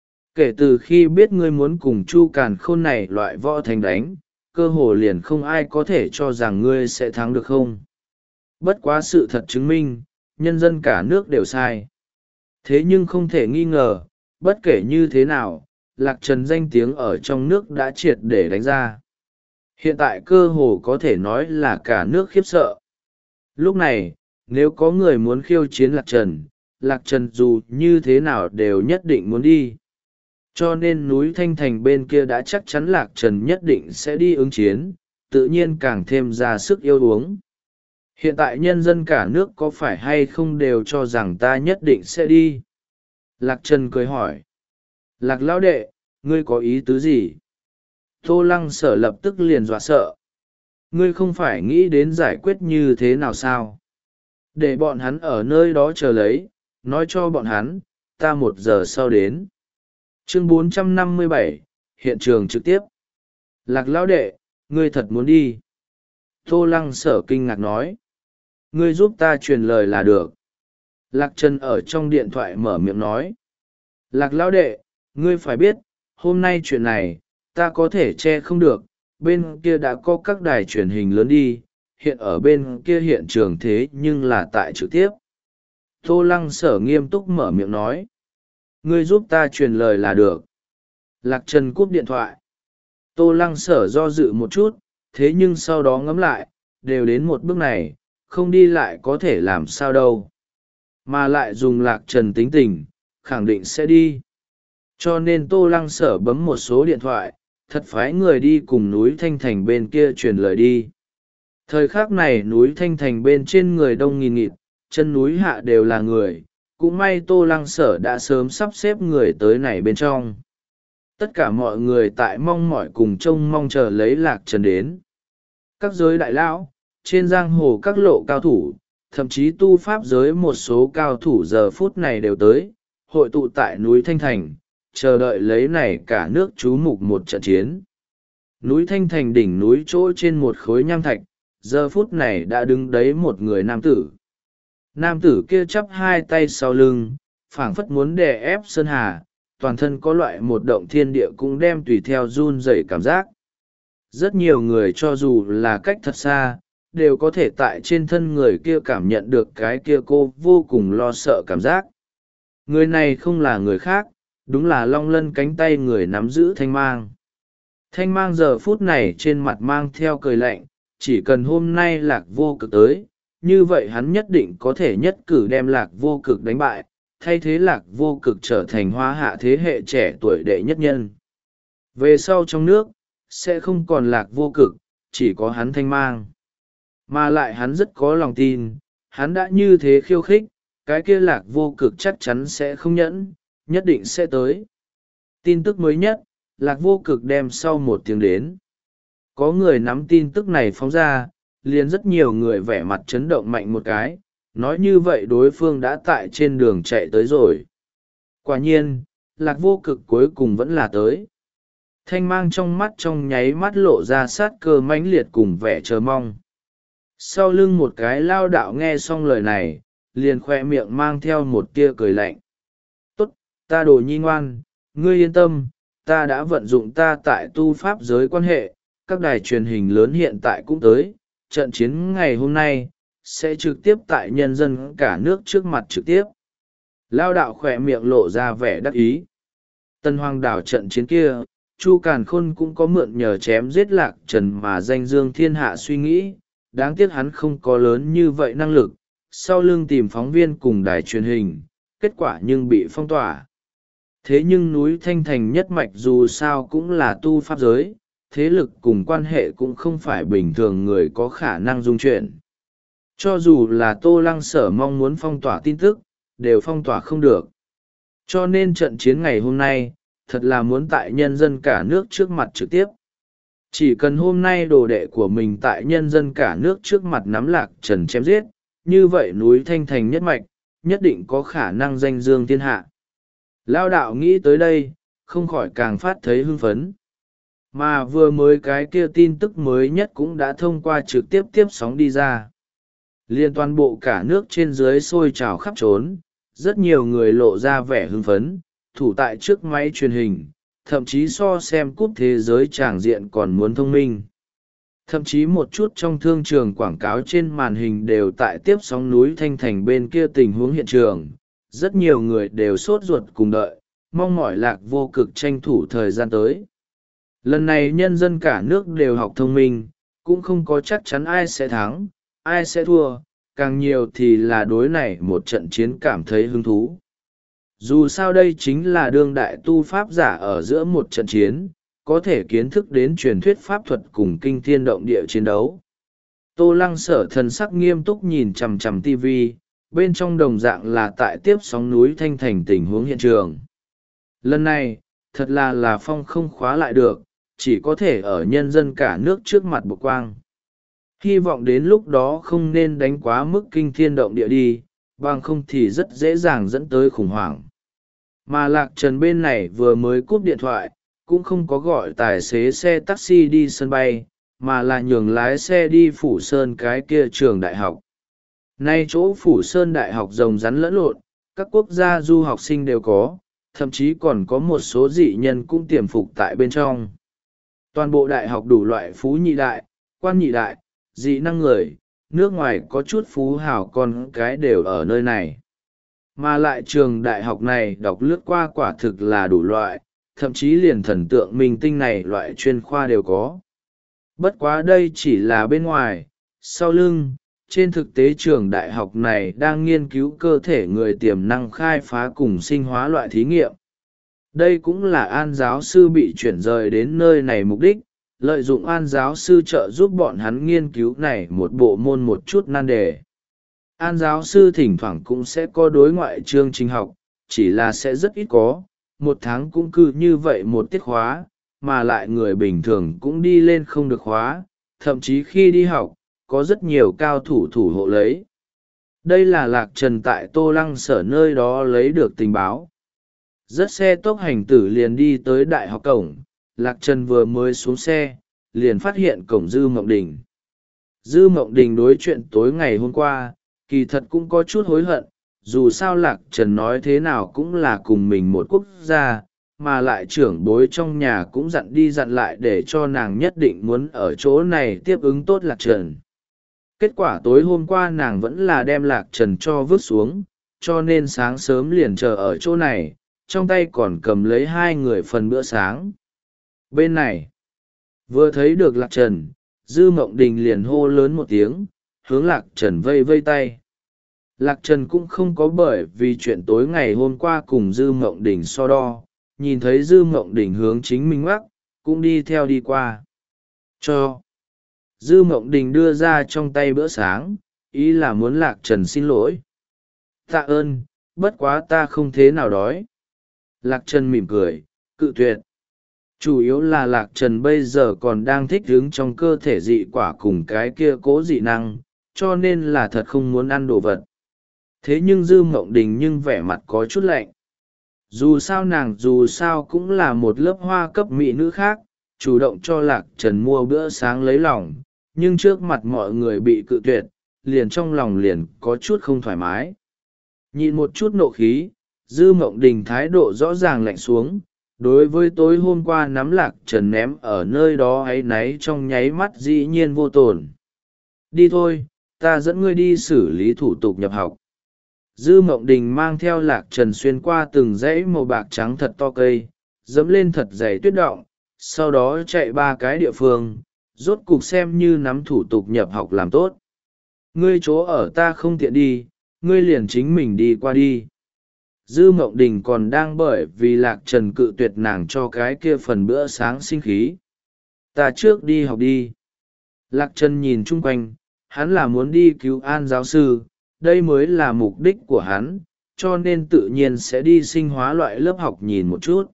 Kể từ khi biết ngươi muốn cùng Chu Càn Khôn này loại võ thành đánh, cơ hồ liền không ai có thể cho rằng ngươi sẽ thắng được không. Bất quá sự thật chứng minh, nhân dân cả nước đều sai. Thế nhưng không thể nghi ngờ, bất kể như thế nào, Lạc Trần danh tiếng ở trong nước đã triệt để đánh ra. Hiện tại cơ hồ có thể nói là cả nước khiếp sợ. Lúc này, nếu có người muốn khiêu chiến Lạc Trần, Lạc Trần dù như thế nào đều nhất định muốn đi. Cho nên núi Thanh Thành bên kia đã chắc chắn Lạc Trần nhất định sẽ đi ứng chiến, tự nhiên càng thêm ra sức yêu uống. Hiện tại nhân dân cả nước có phải hay không đều cho rằng ta nhất định sẽ đi? Lạc Trần cười hỏi. Lạc lão đệ, ngươi có ý tứ gì? Tô Lăng Sở lập tức liền dọa sợ. Ngươi không phải nghĩ đến giải quyết như thế nào sao? Để bọn hắn ở nơi đó chờ lấy, nói cho bọn hắn, ta một giờ sau đến. Chương bốn trăm năm mươi bảy, hiện trường trực tiếp. Lạc lão đệ, ngươi thật muốn đi? Tô Lăng Sở kinh ngạc nói. Ngươi giúp ta truyền lời là được. Lạc Trần ở trong điện thoại mở miệng nói. Lạc lão đệ, ngươi phải biết, hôm nay chuyện này, ta có thể che không được, bên kia đã có các đài truyền hình lớn đi, hiện ở bên kia hiện trường thế nhưng là tại trực tiếp. Tô Lăng Sở nghiêm túc mở miệng nói. Ngươi giúp ta truyền lời là được. Lạc Trần cúp điện thoại. Tô Lăng Sở do dự một chút, thế nhưng sau đó ngẫm lại, đều đến một bước này, không đi lại có thể làm sao đâu. Mà lại dùng Lạc Trần tính tình, khẳng định sẽ đi. Cho nên Tô Lăng Sở bấm một số điện thoại, thật phái người đi cùng núi Thanh Thành bên kia truyền lời đi. Thời khắc này núi Thanh Thành bên trên người đông nghìn nghịt, chân núi hạ đều là người, cũng may Tô Lăng Sở đã sớm sắp xếp người tới này bên trong. Tất cả mọi người tại mong mỏi cùng trông mong chờ lấy Lạc Trần đến. Các giới đại lão, trên giang hồ các lộ cao thủ, thậm chí tu pháp giới một số cao thủ giờ phút này đều tới, hội tụ tại núi Thanh Thành, chờ đợi lấy này cả nước chú mục một trận chiến. Núi Thanh Thành đỉnh núi chỗ trên một khối nham thạch, giờ phút này đã đứng đấy một người nam tử. Nam tử kia chắp hai tay sau lưng, phảng phất muốn đè ép sơn hà, toàn thân có loại một động thiên địa cũng đem tùy theo run rẩy cảm giác. Rất nhiều người cho dù là cách thật xa, đều có thể tại trên thân người kia cảm nhận được cái kia cô vô cùng lo sợ cảm giác. Người này không là người khác, đúng là long lân cánh tay người nắm giữ Thanh Mang. Thanh Mang giờ phút này trên mặt mang theo cười lạnh, chỉ cần hôm nay Lạc Vô Cực tới, như vậy hắn nhất định có thể nhất cử đem Lạc Vô Cực đánh bại, thay thế Lạc Vô Cực trở thành hoa hạ thế hệ trẻ tuổi đệ nhất nhân. Về sau trong nước, sẽ không còn Lạc Vô Cực, chỉ có hắn Thanh Mang. Mà lại hắn rất có lòng tin, hắn đã như thế khiêu khích, cái kia Lạc Vô Cực chắc chắn sẽ không nhẫn, nhất định sẽ tới. Tin tức mới nhất, Lạc Vô Cực đem sau một tiếng đến. Có người nắm tin tức này phóng ra, liền rất nhiều người vẻ mặt chấn động mạnh một cái, nói như vậy đối phương đã tại trên đường chạy tới rồi. Quả nhiên, Lạc Vô Cực cuối cùng vẫn là tới. Thanh Mang trong mắt trong nháy mắt lộ ra sát cơ mãnh liệt cùng vẻ chờ mong. Sau lưng một cái lao đạo nghe xong lời này, liền khoe miệng mang theo một tia cười lạnh. Tốt, ta đồ nhi ngoan, ngươi yên tâm, ta đã vận dụng ta tại tu pháp giới quan hệ, các đài truyền hình lớn hiện tại cũng tới, trận chiến ngày hôm nay, sẽ trực tiếp tại nhân dân cả nước trước mặt trực tiếp. Lao đạo khỏe miệng lộ ra vẻ đắc ý. Tân Hoàng đảo trận chiến kia, Chu Càn Khôn cũng có mượn nhờ chém giết Lạc Trần mà danh dương thiên hạ suy nghĩ, đáng tiếc hắn không có lớn như vậy năng lực, sau lưng tìm phóng viên cùng đài truyền hình, kết quả nhưng bị phong tỏa. Thế nhưng núi Thanh Thành nhất mạch dù sao cũng là tu pháp giới, thế lực cùng quan hệ cũng không phải bình thường người có khả năng dung chuyển. Cho dù là Tô Lăng Sở mong muốn phong tỏa tin tức, đều phong tỏa không được. Cho nên trận chiến ngày hôm nay thật là muốn tại nhân dân cả nước trước mặt trực tiếp. Chỉ cần hôm nay đồ đệ của mình tại nhân dân cả nước trước mặt nắm Lạc Trần chém giết, như vậy núi Thanh Thành nhất mạch nhất định có khả năng danh dương thiên hạ. Lao đạo nghĩ tới đây không khỏi càng phát thấy hưng phấn. Mà vừa mới cái kia tin tức mới nhất cũng đã thông qua trực tiếp tiếp sóng đi ra. Liên toàn bộ cả nước trên dưới sôi trào khắp trốn, rất nhiều người lộ ra vẻ hưng phấn, thủ tại trước máy truyền hình, thậm chí so xem cúp thế giới tràng diện còn muốn thông minh. Thậm chí một chút trong thương trường quảng cáo trên màn hình đều tại tiếp sóng núi Thanh Thành bên kia tình huống hiện trường. Rất nhiều người đều sốt ruột cùng đợi, mong mỏi Lạc Vô Cực tranh thủ thời gian tới. Lần này nhân dân cả nước đều học thông minh, cũng không có chắc chắn ai sẽ thắng, ai sẽ thua, càng nhiều thì là đối này một trận chiến cảm thấy hứng thú. Dù sao đây chính là đương đại tu pháp giả ở giữa một trận chiến, có thể kiến thức đến truyền thuyết pháp thuật cùng kinh thiên động địa chiến đấu. Tô Lăng Sở thần sắc nghiêm túc nhìn chằm chằm tivi, bên trong đồng dạng là tại tiếp sóng núi Thanh Thành tình huống hiện trường. Lần này, thật là là phong không khóa lại được, chỉ có thể ở nhân dân cả nước trước mặt bộ quang. Hy vọng đến lúc đó không nên đánh quá mức kinh thiên động địa đi, bằng không thì rất dễ dàng dẫn tới khủng hoảng. Mà Lạc Trần bên này vừa mới cúp điện thoại, cũng không có gọi tài xế xe taxi đi sân bay, mà là nhường lái xe đi Phủ Sơn cái kia trường đại học. Nay chỗ Phủ Sơn đại học rồng rắn lẫn lộn, các quốc gia du học sinh đều có, thậm chí còn có một số dị nhân cũng tiềm phục tại bên trong. Toàn bộ đại học đủ loại phú nhị đại, quan nhị đại, dị năng người, nước ngoài có chút phú hào con cái đều ở nơi này. Mà lại trường đại học này đọc lướt qua quả thực là đủ loại, thậm chí liền thần tượng minh tinh này loại chuyên khoa đều có. Bất quá đây chỉ là bên ngoài, sau lưng, trên thực tế trường đại học này đang nghiên cứu cơ thể người tiềm năng khai phá cùng sinh hóa loại thí nghiệm. Đây cũng là An giáo sư bị chuyển rời đến nơi này mục đích, lợi dụng An giáo sư trợ giúp bọn hắn nghiên cứu này một bộ môn một chút nan đề. An giáo sư thỉnh thoảng cũng sẽ có đối ngoại chương trình học, chỉ là sẽ rất ít có, một tháng cũng cứ như vậy một tiết khóa, mà lại người bình thường cũng đi lên không được khóa, thậm chí khi đi học, có rất nhiều cao thủ thủ hộ lấy. Đây là Lạc Trần tại Tô Lăng Sở nơi đó lấy được tình báo. Rất xe tốc hành tử liền đi tới đại học cổng, Lạc Trần vừa mới xuống xe, liền phát hiện cổng Dư Mộng Đình. Dư Mộng Đình đối chuyện tối ngày hôm qua, kỳ thật cũng có chút hối hận, dù sao Lạc Trần nói thế nào cũng là cùng mình một quốc gia, mà lại trưởng bối trong nhà cũng dặn đi dặn lại để cho nàng nhất định muốn ở chỗ này tiếp ứng tốt Lạc Trần. Kết quả tối hôm qua nàng vẫn là đem Lạc Trần cho vứt xuống, cho nên sáng sớm liền chờ ở chỗ này, trong tay còn cầm lấy hai người phần bữa sáng. Bên này, vừa thấy được Lạc Trần, Dư Mộng Đình liền hô lớn một tiếng, hướng Lạc Trần vây vây tay. Lạc Trần cũng không có bởi vì chuyện tối ngày hôm qua cùng Dư Mộng Đình so đo, nhìn thấy Dư Mộng Đình hướng chính mình mắc, cũng đi theo đi qua. Cho. Dư Mộng Đình đưa ra trong tay bữa sáng, ý là muốn Lạc Trần xin lỗi. Tạ ơn, bất quá ta không thế nào đói. Lạc Trần mỉm cười, cự tuyệt. Chủ yếu là Lạc Trần bây giờ còn đang thích ứng trong cơ thể dị quả cùng cái kia cố dị năng, cho nên là thật không muốn ăn đồ vật. Thế nhưng Dư Mộng Đình nhưng vẻ mặt có chút lạnh. Dù sao nàng dù sao cũng là một lớp hoa cấp mỹ nữ khác, chủ động cho Lạc Trần mua bữa sáng lấy lòng, nhưng trước mặt mọi người bị cự tuyệt, liền trong lòng liền có chút không thoải mái. Nhìn một chút nộ khí, Dư Mộng Đình thái độ rõ ràng lạnh xuống, đối với tối hôm qua nắm Lạc Trần ném ở nơi đó áy náy trong nháy mắt dĩ nhiên vô tổn. Đi thôi, ta dẫn ngươi đi xử lý thủ tục nhập học. Dư Mộng Đình mang theo Lạc Trần xuyên qua từng dãy màu bạc trắng thật to cây, dẫm lên thật dày tuyết động, sau đó chạy ba cái địa phương, rốt cục xem như nắm thủ tục nhập học làm tốt. Ngươi chỗ ở ta không tiện đi, ngươi liền chính mình đi qua đi. Dư Mộng Đình còn đang bởi vì Lạc Trần cự tuyệt nàng cho cái kia phần bữa sáng sinh khí. Ta trước đi học đi. Lạc Trần nhìn chung quanh, hắn là muốn đi cứu An giáo sư, đây mới là mục đích của hắn, cho nên tự nhiên sẽ đi sinh hóa loại lớp học nhìn một chút.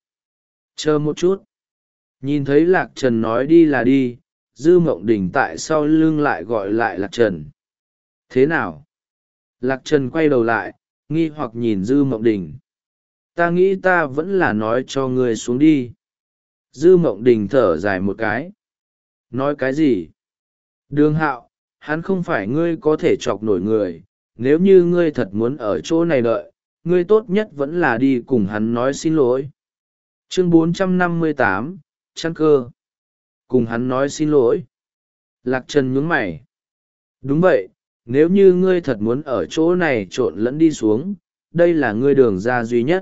Chờ một chút. Nhìn thấy Lạc Trần nói đi là đi, Dư Mộng Đình tại sau lưng lại gọi lại Lạc Trần. Thế nào? Lạc Trần quay đầu lại, nghi hoặc nhìn Dư Mộng Đình. Ta nghĩ ta vẫn là nói cho ngươi xuống đi. Dư Mộng Đình thở dài một cái. Nói cái gì? Đường Hạo, hắn không phải ngươi có thể chọc nổi người, nếu như ngươi thật muốn ở chỗ này đợi, ngươi tốt nhất vẫn là đi cùng hắn nói xin lỗi. Chương bốn trăm năm mươi tám, Chăn cơ. Cùng hắn nói xin lỗi. Lạc Trần nhướng mày. Đúng vậy, nếu như ngươi thật muốn ở chỗ này trộn lẫn đi xuống, đây là ngươi đường ra duy nhất.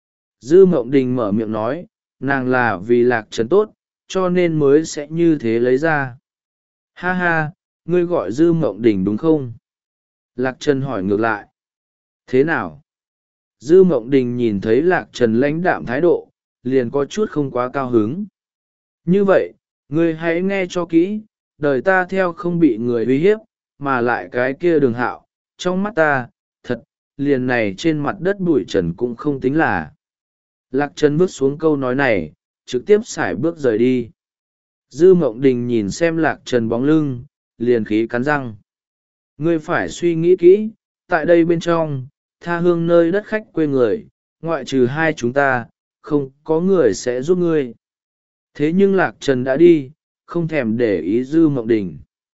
Dư Mộng Đình mở miệng nói, nàng là vì Lạc Trần tốt, cho nên mới sẽ như thế lấy ra. Ha ha, ngươi gọi Dư Mộng Đình đúng không? Lạc Trần hỏi ngược lại. Thế nào? Dư Mộng Đình nhìn thấy Lạc Trần lãnh đạm thái độ, liền có chút không quá cao hứng. Như vậy, ngươi hãy nghe cho kỹ, đời ta theo không bị người uy hiếp, mà lại cái kia Đường Hạo, trong mắt ta, thật, liền này trên mặt đất bụi trần cũng không tính là. Lạc Trần bước xuống câu nói này, trực tiếp xài bước rời đi. Dư Mộng Đình nhìn xem Lạc Trần bóng lưng, liền khí cắn răng. Ngươi phải suy nghĩ kỹ, tại đây bên trong, tha hương nơi đất khách quê người, ngoại trừ hai chúng ta, không có người sẽ giúp ngươi. Thế nhưng Lạc Trần đã đi, không thèm để ý Dư Mộng Đình.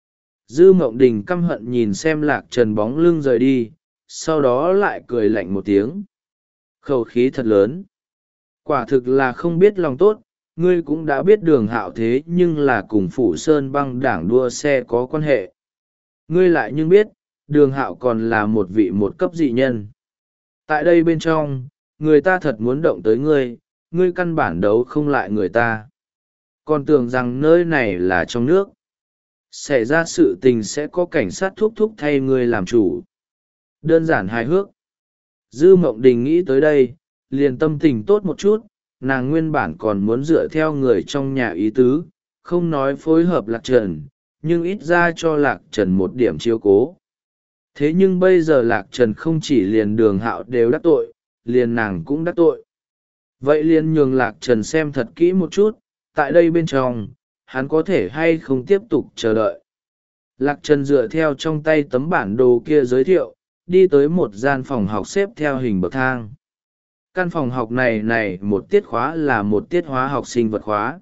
Dư Mộng Đình căm hận nhìn xem Lạc Trần bóng lưng rời đi, sau đó lại cười lạnh một tiếng. Khẩu khí thật lớn. Quả thực là không biết lòng tốt, ngươi cũng đã biết Đường Hạo thế nhưng là cùng Phủ Sơn băng đảng đua xe có quan hệ. Ngươi lại nhưng biết, Đường Hạo còn là một vị một cấp dị nhân. Tại đây bên trong, người ta thật muốn động tới ngươi, ngươi căn bản đấu không lại người ta. Còn tưởng rằng nơi này là trong nước. Xảy ra sự tình sẽ có cảnh sát thúc thúc thay ngươi làm chủ. Đơn giản hài hước. Dư Mộng Đình nghĩ tới đây, liền tâm tình tốt một chút, nàng nguyên bản còn muốn dựa theo người trong nhà ý tứ, không nói phối hợp Lạc Trần, nhưng ít ra cho Lạc Trần một điểm chiếu cố. Thế nhưng bây giờ Lạc Trần không chỉ liền Đường Hạo đều đắc tội, liền nàng cũng đắc tội. Vậy liền nhường Lạc Trần xem thật kỹ một chút, tại đây bên trong, hắn có thể hay không tiếp tục chờ đợi. Lạc Trần dựa theo trong tay tấm bản đồ kia giới thiệu, đi tới một gian phòng học xếp theo hình bậc thang. Căn phòng học này này một tiết khóa là một tiết hóa học sinh vật khóa.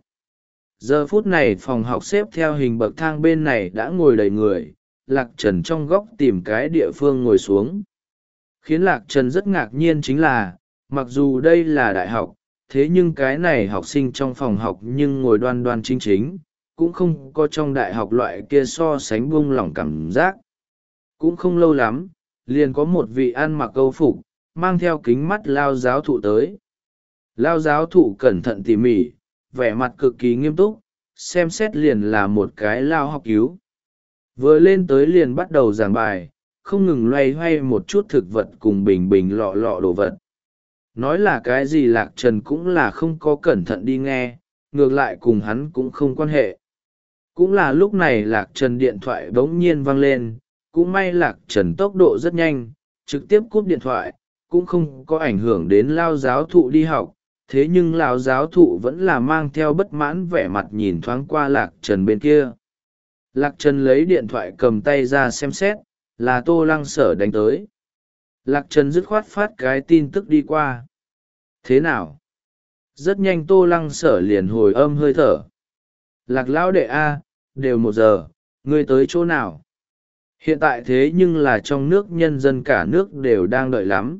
Giờ phút này phòng học xếp theo hình bậc thang bên này đã ngồi đầy người, Lạc Trần trong góc tìm cái địa phương ngồi xuống. Khiến Lạc Trần rất ngạc nhiên chính là, mặc dù đây là đại học, thế nhưng cái này học sinh trong phòng học nhưng ngồi đoan đoan chính chính, cũng không có trong đại học loại kia so sánh buông lỏng cảm giác. Cũng không lâu lắm, liền có một vị ăn mặc câu phục, mang theo kính mắt lao giáo thụ tới. Lao giáo thụ cẩn thận tỉ mỉ, vẻ mặt cực kỳ nghiêm túc, xem xét liền là một cái lao học cứu. Vừa lên tới liền bắt đầu giảng bài, không ngừng loay hoay một chút thực vật cùng bình bình lọ lọ đồ vật. Nói là cái gì Lạc Trần cũng là không có cẩn thận đi nghe, ngược lại cùng hắn cũng không quan hệ. Cũng là lúc này Lạc Trần điện thoại bỗng nhiên vang lên, cũng may Lạc Trần tốc độ rất nhanh, trực tiếp cúp điện thoại, cũng không có ảnh hưởng đến lao giáo thụ đi học. Thế nhưng lão giáo thụ vẫn là mang theo bất mãn vẻ mặt nhìn thoáng qua Lạc Trần bên kia. Lạc Trần lấy điện thoại cầm tay ra xem xét, là Tô Lăng Sở đánh tới. Lạc Trần dứt khoát phát cái tin tức đi qua. Thế nào? Rất nhanh Tô Lăng Sở liền hồi âm hơi thở. Lạc lão đệ A, đều một giờ, ngươi tới chỗ nào? Hiện tại thế nhưng là trong nước nhân dân cả nước đều đang đợi lắm.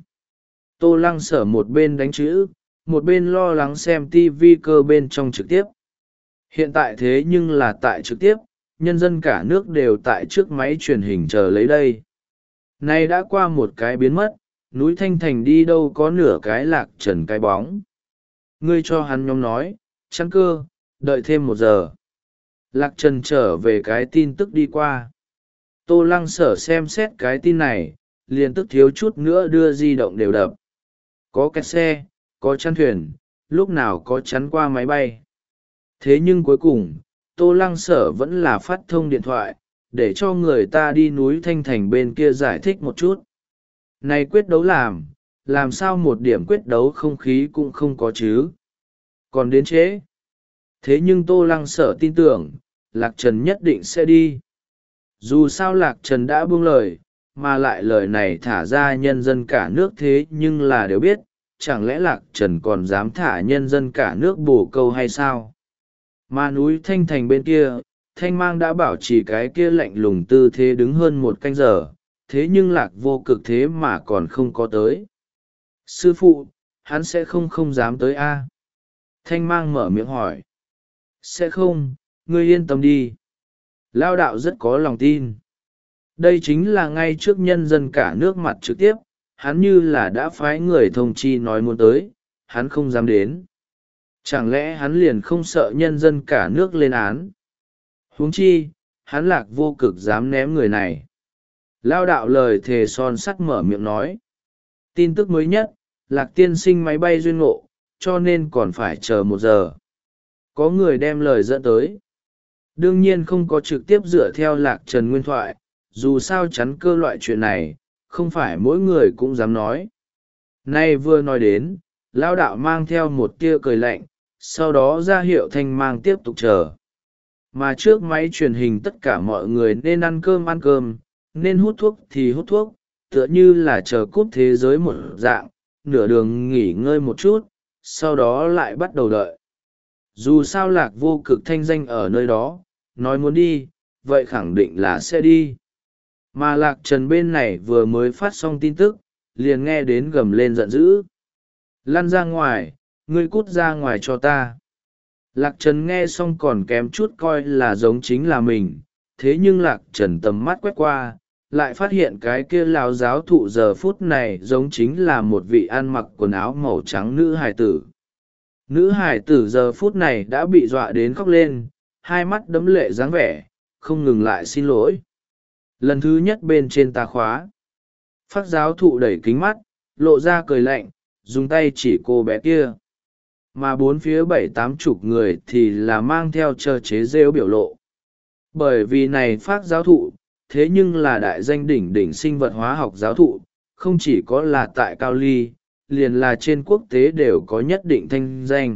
Tô Lăng Sở một bên đánh chữ, một bên lo lắng xem tivi cơ bên trong trực tiếp. Hiện tại thế nhưng là tại trực tiếp, nhân dân cả nước đều tại trước máy truyền hình chờ lấy đây. Nay đã qua một cái biến mất, núi Thanh Thành đi đâu có nửa cái Lạc Trần cái bóng. Ngươi cho hắn nhóm nói, chăn cơ, đợi thêm một giờ. Lạc Trần trở về cái tin tức đi qua. Tô Lăng Sở xem xét cái tin này, liền tức thiếu chút nữa đưa di động đều đập. Có kẹt xe, có chăn thuyền, lúc nào có chắn qua máy bay. Thế nhưng cuối cùng, Tô Lăng Sở vẫn là phát thông điện thoại, để cho người ta đi núi Thanh Thành bên kia giải thích một chút. Này quyết đấu làm, làm sao một điểm quyết đấu không khí cũng không có chứ. Còn đến trễ. Thế nhưng Tô Lăng Sở tin tưởng Lạc Trần nhất định sẽ đi. Dù sao Lạc Trần đã buông lời, mà lại lời này thả ra nhân dân cả nước thế nhưng là đều biết, chẳng lẽ Lạc Trần còn dám thả nhân dân cả nước bổ câu hay sao? Mà núi Thanh Thành bên kia, Thanh Mang đã bảo trì cái kia lạnh lùng tư thế đứng hơn một canh giờ, thế nhưng Lạc Vô Cực thế mà còn không có tới. Sư phụ, hắn sẽ không không dám tới a? Thanh Mang mở miệng hỏi. Sẽ không, ngươi yên tâm đi. Lao đạo rất có lòng tin. Đây chính là ngay trước nhân dân cả nước mặt trực tiếp, hắn như là đã phái người thông chi nói muốn tới, hắn không dám đến. Chẳng lẽ hắn liền không sợ nhân dân cả nước lên án? Huống chi, hắn Lạc Vô Cực dám ném người này. Lao đạo lời thề son sắt mở miệng nói. Tin tức mới nhất, Lạc tiên sinh máy bay duyên ngộ, cho nên còn phải chờ một giờ. Có người đem lời dẫn tới. Đương nhiên không có trực tiếp dựa theo Lạc Trần nguyên thoại, dù sao chắn cơ loại chuyện này, không phải mỗi người cũng dám nói. Nay vừa nói đến, Lao đạo mang theo một tia cười lạnh, sau đó ra hiệu Thanh Mang tiếp tục chờ. Mà trước máy truyền hình tất cả mọi người nên ăn cơm ăn cơm, nên hút thuốc thì hút thuốc, tựa như là chờ cúp thế giới một dạng, nửa đường nghỉ ngơi một chút, sau đó lại bắt đầu đợi. Dù sao Lạc Vô Cực thanh danh ở nơi đó, nói muốn đi, vậy khẳng định là sẽ đi. Mà Lạc Trần bên này vừa mới phát xong tin tức, liền nghe đến gầm lên giận dữ. Lăn ra ngoài, ngươi cút ra ngoài cho ta. Lạc Trần nghe xong còn kém chút coi là giống chính là mình, thế nhưng Lạc Trần tầm mắt quét qua, lại phát hiện cái kia lão giáo thụ giờ phút này giống chính là một vị ăn mặc quần áo màu trắng nữ hài tử. Nữ hài tử giờ phút này đã bị dọa đến khóc lên, hai mắt đẫm lệ dáng vẻ, không ngừng lại xin lỗi. Lần thứ nhất bên trên tà khóa, Phác giáo thụ đẩy kính mắt, lộ ra cười lạnh, dùng tay chỉ cô bé kia. Mà bốn phía bảy tám chục người thì là mang theo chờ chế rêu biểu lộ. Bởi vì này Phác giáo thụ, thế nhưng là đại danh đỉnh đỉnh sinh vật hóa học giáo thụ, không chỉ có là tại Cao Ly, liền là trên quốc tế đều có nhất định thanh danh.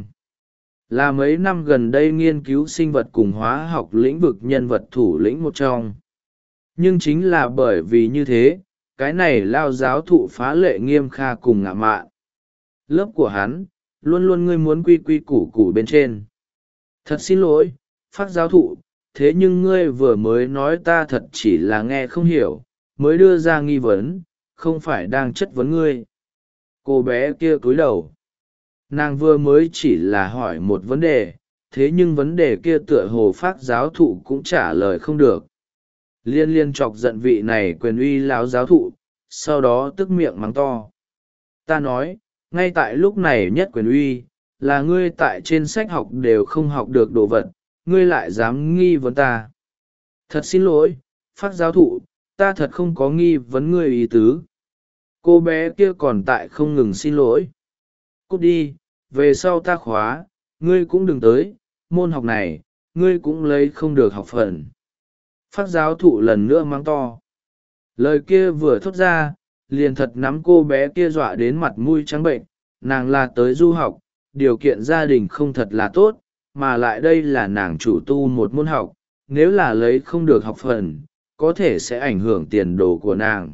Là mấy năm gần đây nghiên cứu sinh vật cùng hóa học lĩnh vực nhân vật thủ lĩnh một trong. Nhưng chính là bởi vì như thế, cái này lao giáo thụ phá lệ nghiêm kha cùng ngạ mạn. Lớp của hắn, luôn luôn ngươi muốn quy quy củ củ bên trên. Thật xin lỗi, Phác giáo thụ, thế nhưng ngươi vừa mới nói ta thật chỉ là nghe không hiểu, mới đưa ra nghi vấn, không phải đang chất vấn ngươi. Cô bé kia cúi đầu. Nàng vừa mới chỉ là hỏi một vấn đề, thế nhưng vấn đề kia tựa hồ Phác giáo thụ cũng trả lời không được. Liên liên chọc giận vị này quyền uy lão giáo thụ, sau đó tức miệng mắng to. Ta nói, ngay tại lúc này nhất quyền uy, là ngươi tại trên sách học đều không học được đồ vật, ngươi lại dám nghi vấn ta. Thật xin lỗi, Phác giáo thụ, ta thật không có nghi vấn ngươi ý tứ. Cô bé kia còn tại không ngừng xin lỗi. Cút đi, về sau ta khóa, ngươi cũng đừng tới, môn học này, ngươi cũng lấy không được học phần. Phác giáo thụ lần nữa mắng to. Lời kia vừa thốt ra, liền thật nắm cô bé kia dọa đến mặt mũi trắng bệnh, nàng là tới du học, điều kiện gia đình không thật là tốt, mà lại đây là nàng chủ tu một môn học, nếu là lấy không được học phần, có thể sẽ ảnh hưởng tiền đồ của nàng.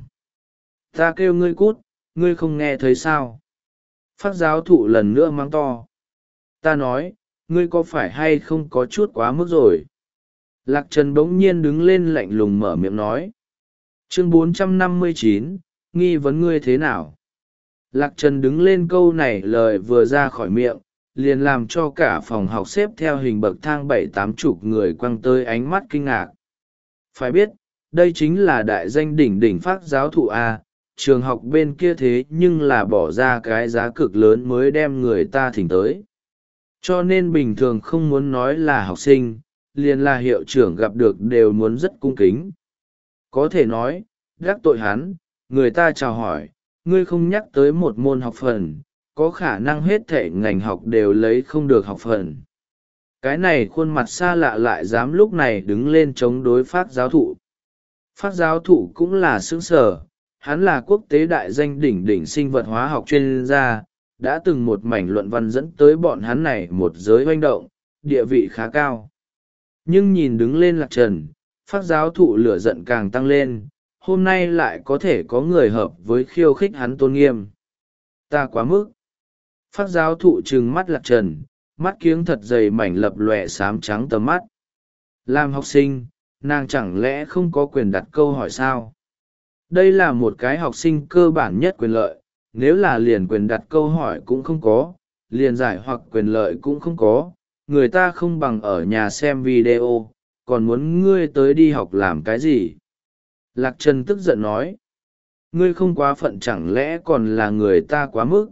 Ta kêu ngươi cút, ngươi không nghe thấy sao? Phác giáo thụ lần nữa mắng to. Ta nói, ngươi có phải hay không có chút quá mức rồi? Lạc Trần bỗng nhiên đứng lên lạnh lùng mở miệng nói. Chương bốn trăm năm mươi chín, nghi vấn ngươi thế nào? Lạc Trần đứng lên câu này lời vừa ra khỏi miệng, liền làm cho cả phòng học xếp theo hình bậc thang bảy tám chục người quăng tới ánh mắt kinh ngạc. Phải biết, đây chính là đại danh đỉnh đỉnh Phác giáo thụ A, trường học bên kia thế nhưng là bỏ ra cái giá cực lớn mới đem người ta thỉnh tới. Cho nên bình thường không muốn nói là học sinh, liền là hiệu trưởng gặp được đều muốn rất cung kính. Có thể nói, gác tội hắn, người ta chào hỏi, ngươi không nhắc tới một môn học phần, có khả năng hết thể ngành học đều lấy không được học phần. Cái này khuôn mặt xa lạ lại dám lúc này đứng lên chống đối Phác giáo thụ. Phác giáo thụ cũng là sững sờ, Hắn là quốc tế đại danh đỉnh đỉnh sinh vật hóa học chuyên gia, đã từng một mảnh luận văn dẫn tới bọn hắn này một giới oanh động, địa vị khá cao. Nhưng nhìn đứng lên Lạc Trần, Phác giáo thụ lửa giận càng tăng lên, hôm nay lại có thể có người hợp với khiêu khích hắn tôn nghiêm. Ta quá mức. Phác giáo thụ trừng mắt Lạc Trần, mắt kiếng thật dày mảnh lập lòe xám trắng tầm mắt. Làm học sinh, nàng chẳng lẽ không có quyền đặt câu hỏi sao? Đây là một cái học sinh cơ bản nhất quyền lợi, nếu là liền quyền đặt câu hỏi cũng không có, liền giải hoặc quyền lợi cũng không có, người ta không bằng ở nhà xem video, còn muốn ngươi tới đi học làm cái gì? Lạc Trần tức giận nói. Ngươi không quá phận chẳng lẽ còn là người ta quá mức?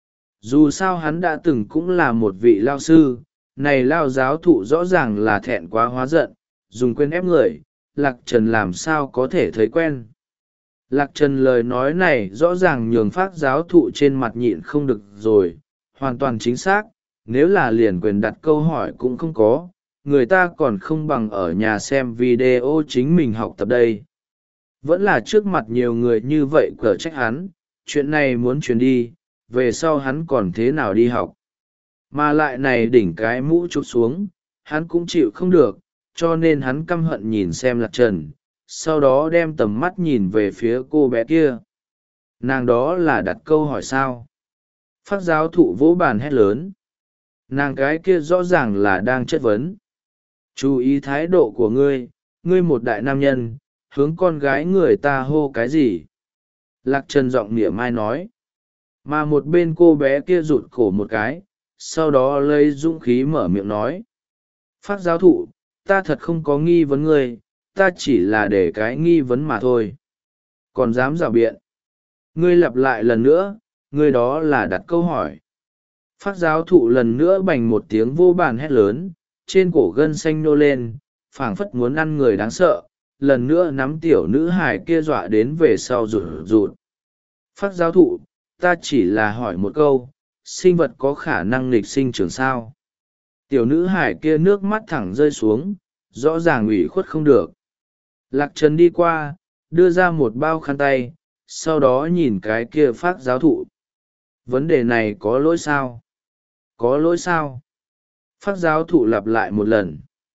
Dù sao hắn đã từng cũng là một vị lao sư, này lao giáo thụ rõ ràng là thẹn quá hóa giận, dùng quên ép người, Lạc Trần làm sao có thể thấy quen. Lạc Trần lời nói này rõ ràng nhường Phác giáo thụ trên mặt nhịn không được rồi, hoàn toàn chính xác, nếu là liền quyền đặt câu hỏi cũng không có, người ta còn không bằng ở nhà xem video chính mình học tập đây. Vẫn là trước mặt nhiều người như vậy cở trách hắn, chuyện này muốn truyền đi, về sau hắn còn thế nào đi học. Mà lại này đỉnh cái mũ chụp xuống, hắn cũng chịu không được, cho nên hắn căm hận nhìn xem Lạc Trần, sau đó đem tầm mắt nhìn về phía cô bé kia. Nàng đó là đặt câu hỏi sao? Phác giáo thụ vỗ bàn hét lớn. Nàng cái kia rõ ràng là đang chất vấn. Chú ý thái độ của ngươi, ngươi một đại nam nhân, hướng con gái người ta hô cái gì? Lạc Trần giọng mỉa mai nói. Mà một bên cô bé kia rụt cổ một cái, sau đó lấy dũng khí mở miệng nói. Phác giáo thụ, ta thật không có nghi vấn ngươi, ta chỉ là để cái nghi vấn mà thôi. Còn dám rào biện. Ngươi lặp lại lần nữa, ngươi đó là đặt câu hỏi. Phác giáo thụ lần nữa bành một tiếng vô bàn hét lớn, trên cổ gân xanh nô lên, phảng phất muốn ăn người đáng sợ, lần nữa nắm tiểu nữ hài kia dọa đến về sau rụt rụt. Phác giáo thụ, ta chỉ là hỏi một câu, sinh vật có khả năng nghịch sinh trưởng sao? Tiểu nữ hài kia nước mắt thẳng rơi xuống, rõ ràng ủy khuất không được. Lạc Trần đi qua, đưa ra một bao khăn tay, sau đó nhìn cái kia Phác giáo thụ. Vấn đề này có lỗi sao? Có lỗi sao? Phác giáo thụ lặp lại một lần.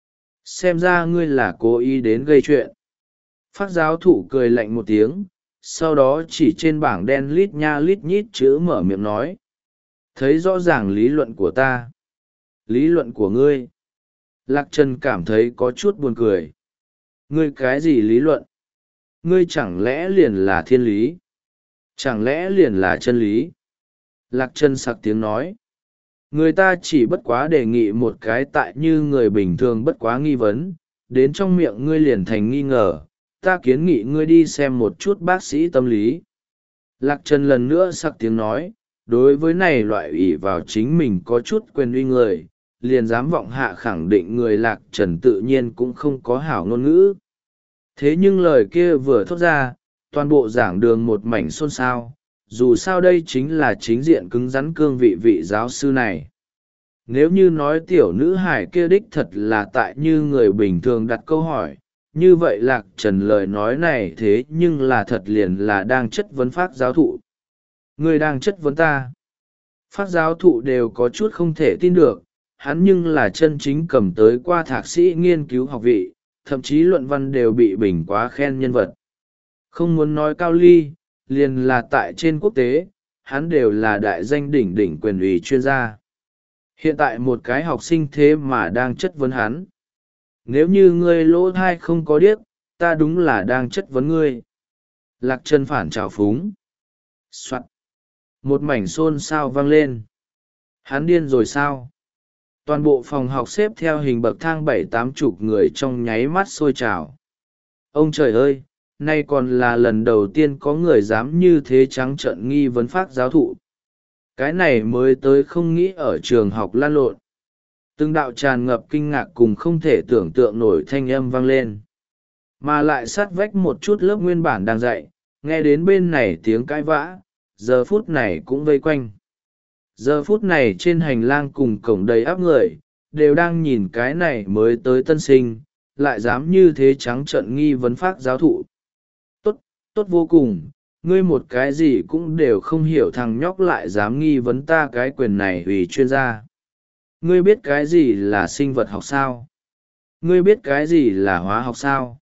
Xem ra ngươi là cố ý đến gây chuyện. Phác giáo thụ cười lạnh một tiếng, sau đó chỉ trên bảng đen lít nha lít nhít chữ mở miệng nói. Thấy rõ ràng lý luận của ta. Lý luận của ngươi. Lạc Trần cảm thấy có chút buồn cười. Ngươi cái gì lý luận? Ngươi chẳng lẽ liền là thiên lý? Chẳng lẽ liền là chân lý? Lạc Trần sặc tiếng nói. Người ta chỉ bất quá đề nghị một cái tại như người bình thường bất quá nghi vấn, đến trong miệng ngươi liền thành nghi ngờ, ta kiến nghị ngươi đi xem một chút bác sĩ tâm lý. Lạc Trần lần nữa sặc tiếng nói, đối với này loại ủy vào chính mình có chút quyền uy người, liền dám vọng hạ khẳng định người Lạc Trần tự nhiên cũng không có hảo ngôn ngữ. Thế nhưng lời kia vừa thốt ra, toàn bộ giảng đường một mảnh xôn xao, dù sao đây chính là chính diện cứng rắn cương vị vị giáo sư này. Nếu như nói tiểu nữ hải kia đích thật là tại như người bình thường đặt câu hỏi, như vậy Lạc Trần lời nói này thế nhưng là thật liền là đang chất vấn Phác giáo thụ. Người đang chất vấn ta. Phác giáo thụ đều có chút không thể tin được, hắn nhưng là chân chính cầm tới qua thạc sĩ nghiên cứu học vị, thậm chí luận văn đều bị bình quá khen nhân vật. Không muốn nói cao ly, liền là tại trên quốc tế, hắn đều là đại danh đỉnh đỉnh quyền ủy chuyên gia. Hiện tại một cái học sinh thế mà đang chất vấn hắn. Nếu như ngươi lỗ thai không có điếc, ta đúng là đang chất vấn ngươi. Lạc Trần phản trào phúng. Soạn. Một mảnh xôn xao vang lên. Hắn điên rồi sao? Toàn bộ phòng học xếp theo hình bậc thang bảy tám chục người trong nháy mắt sôi trào. Ông trời ơi, nay còn là lần đầu tiên có người dám như thế trắng trợn nghi vấn Phác giáo thụ. Cái này mới tới không nghĩ ở trường học lan lộn. Từng đạo tràn ngập kinh ngạc cùng không thể tưởng tượng nổi thanh âm vang lên. Mà lại sát vách một chút lớp nguyên bản đang dạy, nghe đến bên này tiếng cãi vã, giờ phút này cũng vây quanh. Giờ phút này trên hành lang cùng cổng đầy áp người, đều đang nhìn cái này mới tới tân sinh, lại dám như thế trắng trợn nghi vấn Phác giáo thụ. Tốt, tốt vô cùng, Ngươi một cái gì cũng đều không hiểu, thằng nhóc lại dám nghi vấn ta cái quyền này vì chuyên gia. Ngươi biết cái gì là sinh vật học sao? Ngươi biết cái gì là hóa học sao?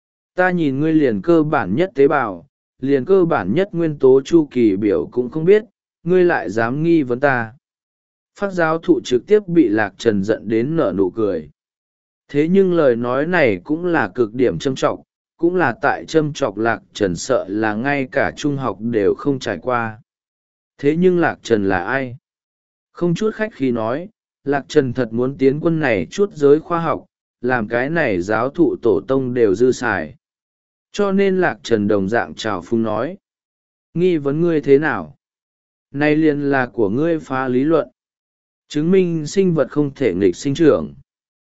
Ta nhìn ngươi liền cơ bản nhất tế bào, liền cơ bản nhất nguyên tố chu kỳ biểu cũng không biết, ngươi lại dám nghi vấn ta. Phác giáo thụ trực tiếp bị Lạc Trần giận đến nở nụ cười. Thế nhưng lời nói này cũng là cực điểm châm trọng, cũng là tại châm chọc Lạc Trần sợ là ngay cả trung học đều không trải qua. Thế nhưng Lạc Trần là ai? Không chút khách khí nói, Lạc Trần thật muốn tiến quân này chút giới khoa học, làm cái này giáo thụ tổ tông đều dư xài. Cho nên Lạc Trần đồng dạng trào phúng nói. Nghi vấn ngươi thế nào? Này liền là của ngươi phá lý luận. Chứng minh sinh vật không thể nghịch sinh trưởng.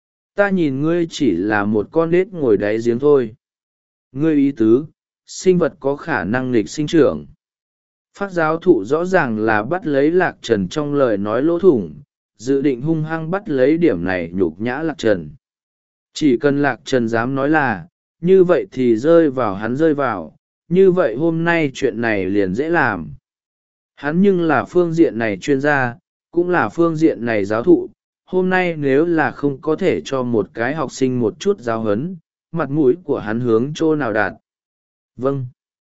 Ta nhìn ngươi chỉ là một con nết ngồi đáy giếng thôi. Ngươi ý tứ, sinh vật có khả năng nghịch sinh trưởng. Phác giáo thụ rõ ràng là bắt lấy Lạc Trần trong lời nói lỗ thủng, dự định hung hăng bắt lấy điểm này nhục nhã Lạc Trần. Chỉ cần Lạc Trần dám nói là, như vậy thì rơi vào hắn rơi vào, như vậy hôm nay chuyện này liền dễ làm. Hắn nhưng là phương diện này chuyên gia, cũng là phương diện này giáo thụ, hôm nay nếu là không có thể cho một cái học sinh một chút giáo huấn, mặt mũi của hắn hướng chỗ nào đạt. Vâng.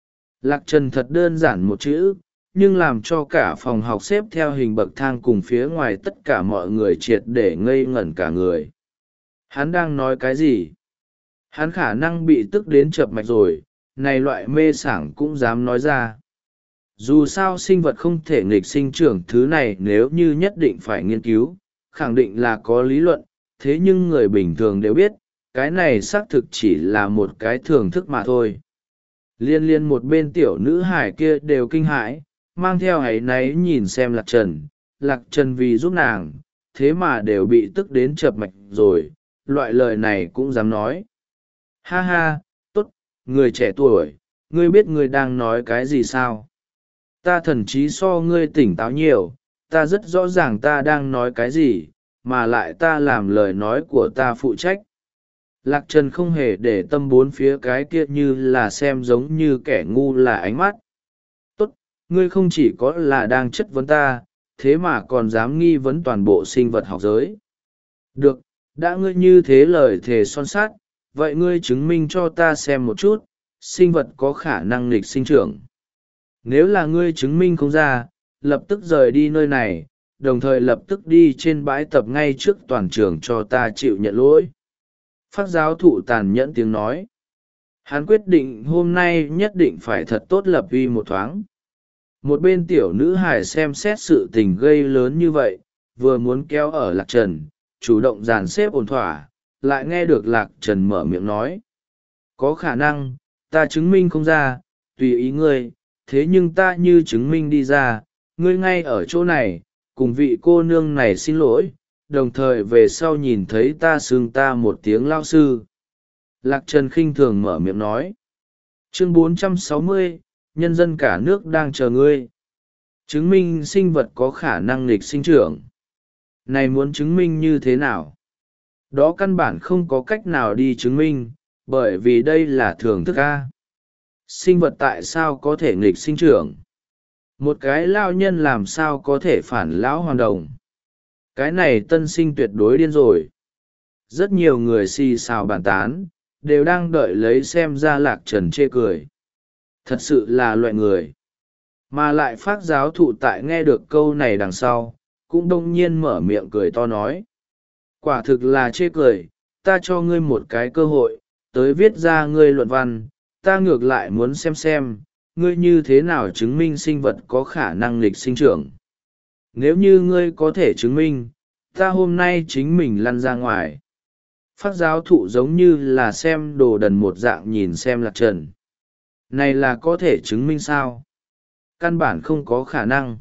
Lạc Trần thật đơn giản một chữ, nhưng làm cho cả phòng học xếp theo hình bậc thang cùng phía ngoài tất cả mọi người triệt để ngây ngẩn cả người. Hắn đang nói cái gì? Hắn khả năng bị tức đến chập mạch rồi, này loại mê sảng cũng dám nói ra. Dù sao sinh vật không thể nghịch sinh trưởng thứ này nếu như nhất định phải nghiên cứu, khẳng định là có lý luận, thế nhưng người bình thường đều biết, cái này xác thực chỉ là một cái thưởng thức mà thôi. Liên liên một bên tiểu nữ hải kia đều kinh hãi, mang theo áy náy nhìn xem Lạc Trần, Lạc Trần vì giúp nàng, thế mà đều bị tức đến chập mạch rồi, loại lời này cũng dám nói. Ha ha, tốt, người trẻ tuổi, ngươi biết ngươi đang nói cái gì sao? Ta thậm chí so ngươi tỉnh táo nhiều, ta rất rõ ràng ta đang nói cái gì, mà lại ta làm lời nói của ta phụ trách. Lạc Trần không hề để tâm bốn phía cái kia như là xem giống như kẻ ngu là ánh mắt. Tốt, ngươi không chỉ có là đang chất vấn ta, thế mà còn dám nghi vấn toàn bộ sinh vật học giới. Được, đã ngươi như thế lời thề son sát, vậy ngươi chứng minh cho ta xem một chút, sinh vật có khả năng nghịch sinh trưởng. Nếu là ngươi chứng minh không ra, lập tức rời đi nơi này, đồng thời lập tức đi trên bãi tập ngay trước toàn trường cho ta chịu nhận lỗi. Phác giáo thụ tàn nhẫn tiếng nói. Hắn quyết định hôm nay nhất định phải thật tốt lập uy một thoáng. Một bên tiểu nữ hải xem xét sự tình gây lớn như vậy, vừa muốn kéo ở Lạc Trần, chủ động dàn xếp ổn thỏa, lại nghe được Lạc Trần mở miệng nói. Có khả năng, ta chứng minh không ra, tùy ý ngươi, thế nhưng ta như chứng minh đi ra, ngươi ngay ở chỗ này, cùng vị cô nương này xin lỗi, đồng thời về sau nhìn thấy ta xưng ta một tiếng lao sư. Lạc Trần khinh thường mở miệng nói. Chương bốn trăm sáu mươi, nhân dân cả nước đang chờ ngươi. Chứng minh sinh vật có khả năng nghịch sinh trưởng. Này muốn chứng minh như thế nào? Đó căn bản không có cách nào đi chứng minh, bởi vì đây là thường thức A. Sinh vật tại sao có thể nghịch sinh trưởng? Một cái lao nhân làm sao có thể phản lão hoàn đồng? Cái này tân sinh tuyệt đối điên rồi. Rất nhiều người xì xào bàn tán, đều đang đợi lấy xem ra Lạc Trần chê cười. Thật sự là loại người. Mà lại Phác giáo thụ tại nghe được câu này đằng sau, cũng đông nhiên mở miệng cười to nói. Quả thực là chê cười, ta cho ngươi một cái cơ hội, tới viết ra ngươi luận văn, ta ngược lại muốn xem xem, ngươi như thế nào chứng minh sinh vật có khả năng nghịch sinh trưởng. Nếu như ngươi có thể chứng minh, ta hôm nay chính mình lăn ra ngoài. Phác giáo thụ giống như là xem đồ đần một dạng nhìn xem Lạc Trần. Này là có thể chứng minh sao? Căn bản không có khả năng.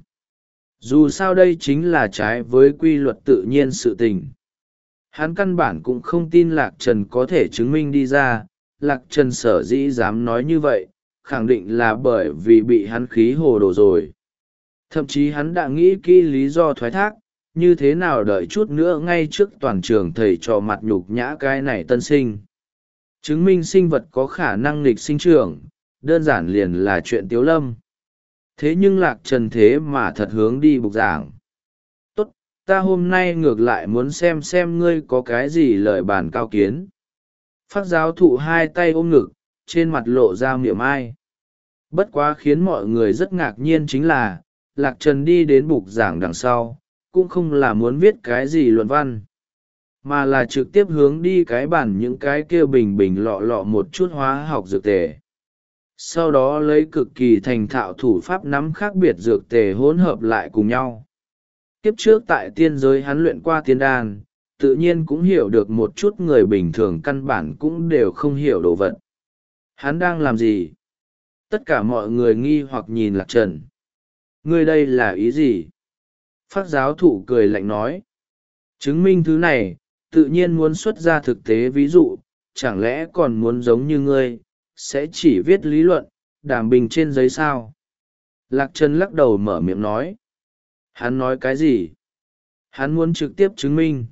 Dù sao đây chính là trái với quy luật tự nhiên sự tình. Hắn căn bản cũng không tin Lạc Trần có thể chứng minh đi ra. Lạc Trần sở dĩ dám nói như vậy, khẳng định là bởi vì bị hắn khí hồ đồ rồi. Thậm chí hắn đã nghĩ kỹ lý do thoái thác, như thế nào đợi chút nữa ngay trước toàn trường thầy trò mặt nhục nhã cái này tân sinh. Chứng minh sinh vật có khả năng nghịch sinh trưởng, đơn giản liền là chuyện tiếu lâm. Thế nhưng Lạc Trần thế mà thật hướng đi bục giảng. Tốt, ta hôm nay ngược lại muốn xem xem ngươi có cái gì lợi bàn cao kiến. Phác giáo thụ hai tay ôm ngực, trên mặt lộ ra miệng ai. Bất quá khiến mọi người rất ngạc nhiên chính là, Lạc Trần đi đến bục giảng đằng sau, cũng không là muốn viết cái gì luận văn, mà là trực tiếp hướng đi cái bản những cái kia bình bình lọ lọ một chút hóa học dược tề. Sau đó lấy cực kỳ thành thạo thủ pháp nắm khác biệt dược tề hỗn hợp lại cùng nhau. Kiếp trước tại tiên giới hắn luyện qua tiên đan, tự nhiên cũng hiểu được một chút người bình thường căn bản cũng đều không hiểu đồ vật. Hắn đang làm gì? Tất cả mọi người nghi hoặc nhìn Lạc Trần. Ngươi đây là ý gì? Phác giáo thụ cười lạnh nói. Chứng minh thứ này, tự nhiên muốn xuất ra thực tế ví dụ, chẳng lẽ còn muốn giống như ngươi, sẽ chỉ viết lý luận, đảm bình trên giấy sao? Lạc Trần lắc đầu mở miệng nói. Hắn nói cái gì? Hắn muốn trực tiếp chứng minh.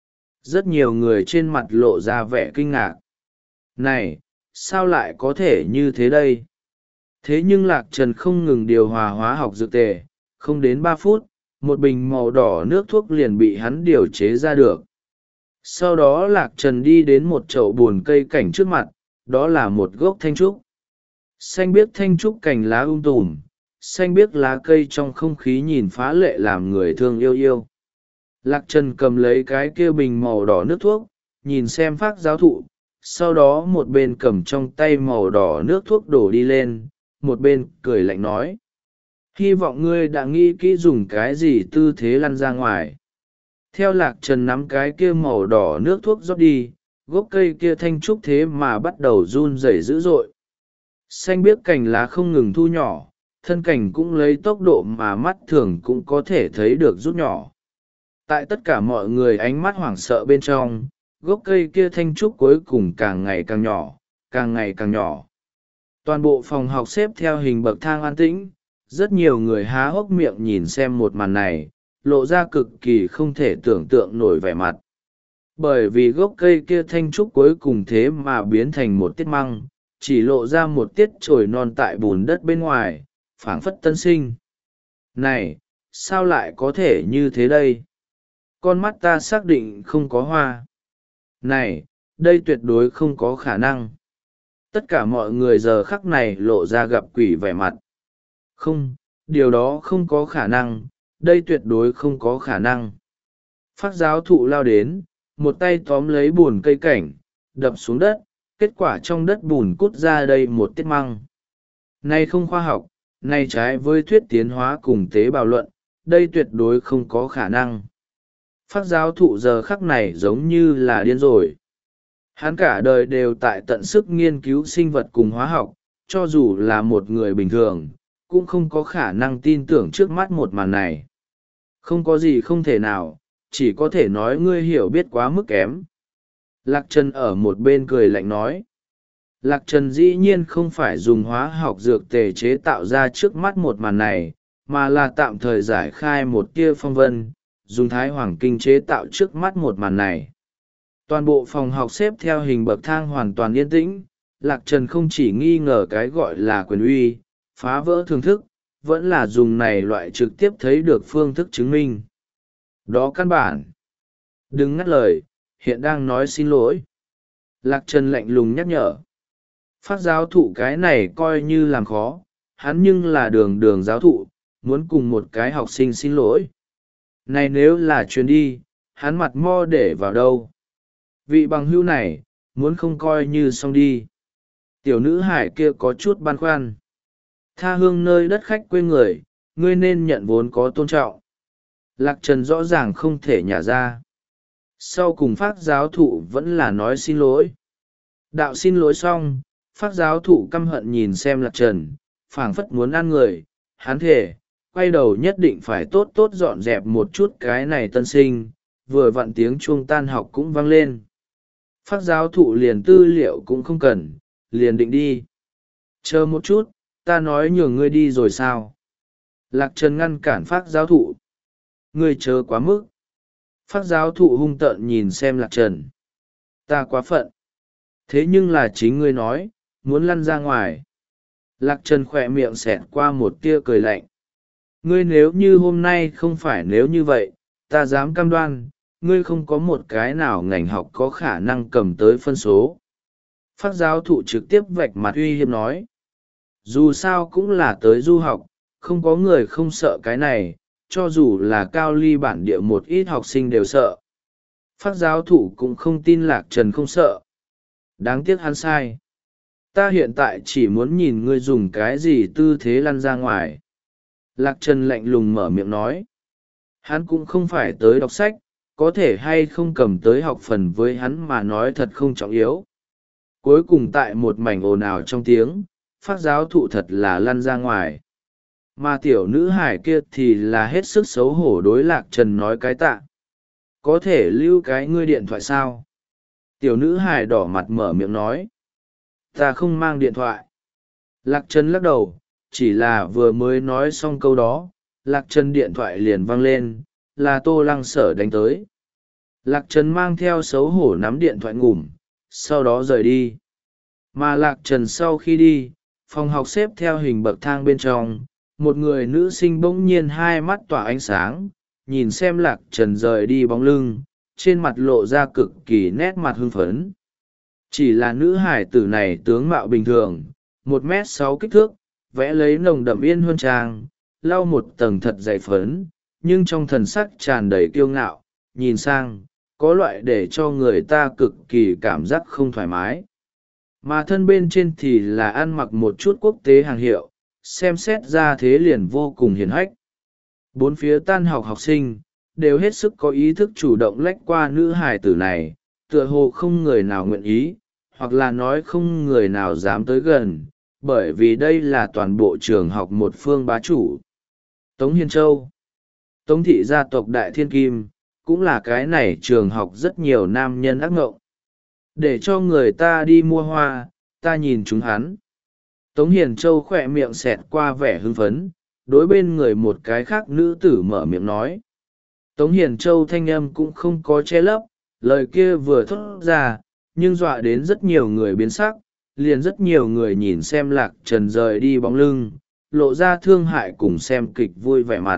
Rất nhiều người trên mặt lộ ra vẻ kinh ngạc. Này, sao lại có thể như thế đây? Thế nhưng Lạc Trần không ngừng điều hòa hóa học dược tề, không đến ba phút, một bình màu đỏ nước thuốc liền bị hắn điều chế ra được. Sau đó Lạc Trần đi đến một chậu bùn cây cảnh trước mặt, đó là một gốc thanh trúc. Xanh biếc thanh trúc cành lá um tùm, xanh biếc lá cây trong không khí nhìn phá lệ làm người thương yêu yêu. Lạc Trần cầm lấy cái kia bình màu đỏ nước thuốc, nhìn xem Phác giáo thụ, sau đó một bên cầm trong tay màu đỏ nước thuốc đổ đi lên, một bên cười lạnh nói. Hy vọng ngươi đã nghĩ kỹ dùng cái gì tư thế lăn ra ngoài. Theo Lạc Trần nắm cái kia màu đỏ nước thuốc rót đi, gốc cây kia thanh trúc thế mà bắt đầu run rẩy dữ dội. Xanh biếc cành lá không ngừng thu nhỏ, thân cành cũng lấy tốc độ mà mắt thường cũng có thể thấy được rút nhỏ. Tại tất cả mọi người ánh mắt hoảng sợ bên trong, gốc cây kia thanh trúc cuối cùng càng ngày càng nhỏ, càng ngày càng nhỏ. Toàn bộ phòng học xếp theo hình bậc thang an tĩnh, rất nhiều người há hốc miệng nhìn xem một màn này, lộ ra cực kỳ không thể tưởng tượng nổi vẻ mặt. Bởi vì gốc cây kia thanh trúc cuối cùng thế mà biến thành một tiết măng, chỉ lộ ra một tiết trồi non tại bùn đất bên ngoài, phảng phất tân sinh. Này, sao lại có thể như thế đây? Con mắt ta xác định không có hoa. Này, đây tuyệt đối không có khả năng. Tất cả mọi người giờ khắc này lộ ra gặp quỷ vẻ mặt. Không, điều đó không có khả năng, đây tuyệt đối không có khả năng. Phác giáo thụ lao đến, một tay tóm lấy bùn cây cảnh, đập xuống đất, kết quả trong đất bùn cút ra đây một tiết măng. Này không khoa học, này trái với thuyết tiến hóa cùng tế bào luận, đây tuyệt đối không có khả năng. Phác giáo thụ giờ khắc này giống như là điên rồi. Hắn cả đời đều tại tận sức nghiên cứu sinh vật cùng hóa học, cho dù là một người bình thường, cũng không có khả năng tin tưởng trước mắt một màn này. Không có gì không thể nào, chỉ có thể nói ngươi hiểu biết quá mức kém. Lạc Trần ở một bên cười lạnh nói. Lạc Trần dĩ nhiên không phải dùng hóa học dược tề chế tạo ra trước mắt một màn này, mà là tạm thời giải khai một tia phong vân, dùng thái hoàng kinh chế tạo trước mắt một màn này. Toàn bộ phòng học xếp theo hình bậc thang hoàn toàn yên tĩnh, Lạc Trần không chỉ nghi ngờ cái gọi là quyền uy, phá vỡ thường thức, vẫn là dùng này loại trực tiếp thấy được phương thức chứng minh. Đó căn bản. Đừng ngắt lời, hiện đang nói xin lỗi. Lạc Trần lạnh lùng nhắc nhở. Phác giáo thụ cái này coi như làm khó, hắn nhưng là đường đường giáo thụ, muốn cùng một cái học sinh xin lỗi. Này nếu là chuyến đi, hắn mặt mo để vào đâu? Vị bằng hữu này, muốn không coi như xong đi. Tiểu nữ hải kia có chút băn khoăn. Tha hương nơi đất khách quê người, ngươi nên nhận vốn có tôn trọng. Lạc Trần rõ ràng không thể nhả ra. Sau cùng Phác giáo thụ vẫn là nói xin lỗi. Đạo xin lỗi xong, Phác giáo thụ căm hận nhìn xem Lạc Trần, phảng phất muốn ăn người, hắn thề, quay đầu nhất định phải tốt tốt dọn dẹp một chút cái này tân sinh, vừa vặn tiếng chuông tan học cũng vang lên. Phác giáo thụ liền tư liệu cũng không cần, liền định đi. Chờ một chút, ta nói nhường ngươi đi rồi sao? Lạc Trần ngăn cản Phác giáo thụ. Ngươi chờ quá mức. Phác giáo thụ hung tợn nhìn xem Lạc Trần. Ta quá phận. Thế nhưng là chính ngươi nói, muốn lăn ra ngoài. Lạc trần khỏe miệng xẹt qua một tia cười lạnh. Ngươi nếu như hôm nay không phải nếu như vậy, ta dám cam đoan, ngươi không có một cái nào ngành học có khả năng cầm tới phân số. Phác giáo thụ trực tiếp vạch mặt uy hiếp nói. Dù sao cũng là tới du học, không có người không sợ cái này, cho dù là cao ly bản địa một ít học sinh đều sợ. Phác giáo thụ cũng không tin Lạc Trần không sợ. Đáng tiếc hắn sai. Ta hiện tại chỉ muốn nhìn ngươi dùng cái gì tư thế lăn ra ngoài. Lạc Trần lạnh lùng mở miệng nói. Hắn cũng không phải tới đọc sách, có thể hay không cầm tới học phần với hắn mà nói thật không trọng yếu. Cuối cùng tại một mảnh ồn ào trong tiếng, phác giáo thụ thật là lăn ra ngoài. Mà tiểu nữ hải kia thì là hết sức xấu hổ đối Lạc Trần nói cái tạ. Có thể lưu cái ngươi điện thoại sao? Tiểu nữ hải đỏ mặt mở miệng nói. Ta không mang điện thoại. Lạc Trần lắc đầu, chỉ là vừa mới nói xong câu đó, Lạc Trần điện thoại liền vang lên, là Tô Lăng Sở đánh tới. Lạc Trần mang theo xấu hổ nắm điện thoại ngủm, sau đó rời đi. Mà Lạc Trần sau khi đi, phòng học xếp theo hình bậc thang bên trong, một người nữ sinh bỗng nhiên hai mắt tỏa ánh sáng, nhìn xem Lạc Trần rời đi bóng lưng, trên mặt lộ ra cực kỳ nét mặt hưng phấn. Chỉ là nữ hải tử này tướng mạo bình thường, một mét sáu kích thước, vẽ lấy nồng đậm yên huân trang, lau một tầng thật dày phấn, nhưng trong thần sắc tràn đầy kiêu ngạo, nhìn sang, có loại để cho người ta cực kỳ cảm giác không thoải mái. Mà thân bên trên thì là ăn mặc một chút quốc tế hàng hiệu, xem xét ra thế liền vô cùng hiền hách. Bốn phía tan học học sinh, đều hết sức có ý thức chủ động lách qua nữ hài tử này, tựa hồ không người nào nguyện ý, hoặc là nói không người nào dám tới gần, bởi vì đây là toàn bộ trường học một phương bá chủ. Tống Hiền Châu, Tống thị gia tộc Đại Thiên Kim, cũng là cái này trường học rất nhiều nam nhân ác ngộng. Để cho người ta đi mua hoa, ta nhìn chúng hắn. Tống Hiền Châu khỏe miệng xẹt qua vẻ hưng phấn, đối bên người một cái khác nữ tử mở miệng nói. Tống Hiền Châu thanh âm cũng không có che lấp, lời kia vừa thốt ra, nhưng dọa đến rất nhiều người biến sắc, liền rất nhiều người nhìn xem Lạc Trần rời đi bóng lưng, lộ ra thương hại cùng xem kịch vui vẻ mặt.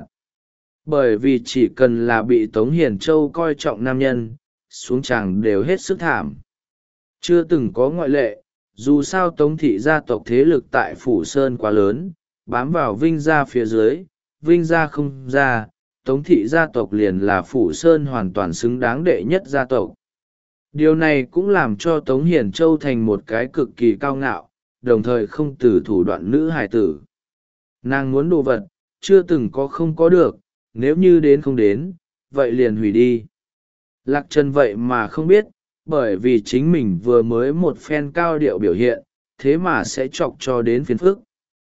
Bởi vì chỉ cần là bị Tống Hiền Châu coi trọng nam nhân, xuống tràng đều hết sức thảm. Chưa từng có ngoại lệ, dù sao Tống thị gia tộc thế lực tại Phủ Sơn quá lớn, bám vào Vinh gia phía dưới, Vinh gia không ra, Tống thị gia tộc liền là Phủ Sơn hoàn toàn xứng đáng đệ nhất gia tộc. Điều này cũng làm cho Tống Hiền Châu thành một cái cực kỳ cao ngạo, đồng thời không từ thủ đoạn nữ hài tử. Nàng muốn đồ vật, chưa từng có không có được, nếu như đến không đến, vậy liền hủy đi. Lạc Trần vậy mà không biết, bởi vì chính mình vừa mới một phen cao điệu biểu hiện, thế mà sẽ chọc cho đến phiền phức.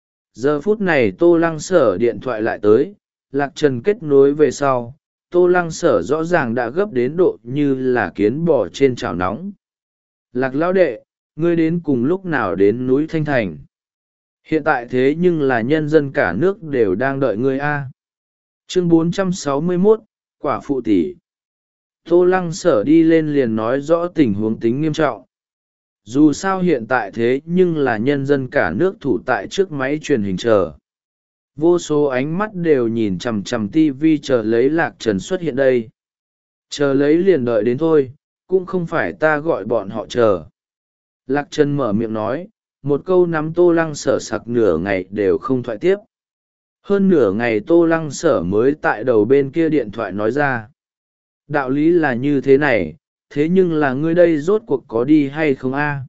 Giờ phút này Tô Lăng Sở điện thoại lại tới, Lạc Trần kết nối về sau, Tô Lăng Sở rõ ràng đã gấp đến độ như là kiến bò trên chảo nóng. Lạc lão đệ, ngươi đến cùng lúc nào đến núi Thanh Thành? Hiện tại thế nhưng là nhân dân cả nước đều đang đợi ngươi a. Chương bốn trăm sáu mươi mốt, quả phụ tỷ. Tô Lăng Sở đi lên liền nói rõ tình huống tính nghiêm trọng. Dù sao hiện tại thế nhưng là nhân dân cả nước thủ tại trước máy truyền hình chờ. Vô số ánh mắt đều nhìn chằm chằm tivi chờ lấy Lạc Trần xuất hiện đây. Chờ lấy liền đợi đến thôi, cũng không phải ta gọi bọn họ chờ. Lạc Trần mở miệng nói, một câu nắm Tô Lăng Sở sặc nửa ngày đều không thoại tiếp. Hơn nửa ngày Tô Lăng Sở mới tại đầu bên kia điện thoại nói ra. Đạo lý là như thế này, thế nhưng là ngươi đây rốt cuộc có đi hay không a?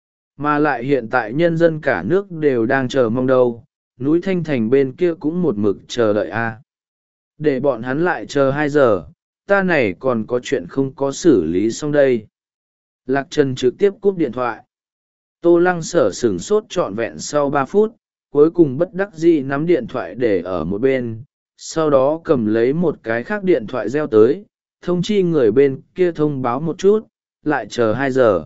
Mà lại hiện tại nhân dân cả nước đều đang chờ mong đâu, núi Thanh Thành bên kia cũng một mực chờ đợi a. Để bọn hắn lại chờ hai giờ, ta này còn có chuyện không có xử lý xong đây. Lạc Trần trực tiếp cúp điện thoại. Tô Lăng Sở sửng sốt trọn vẹn sau ba phút, cuối cùng bất đắc dĩ nắm điện thoại để ở một bên, sau đó cầm lấy một cái khác điện thoại reo tới, thông chi người bên kia thông báo một chút, lại chờ hai giờ.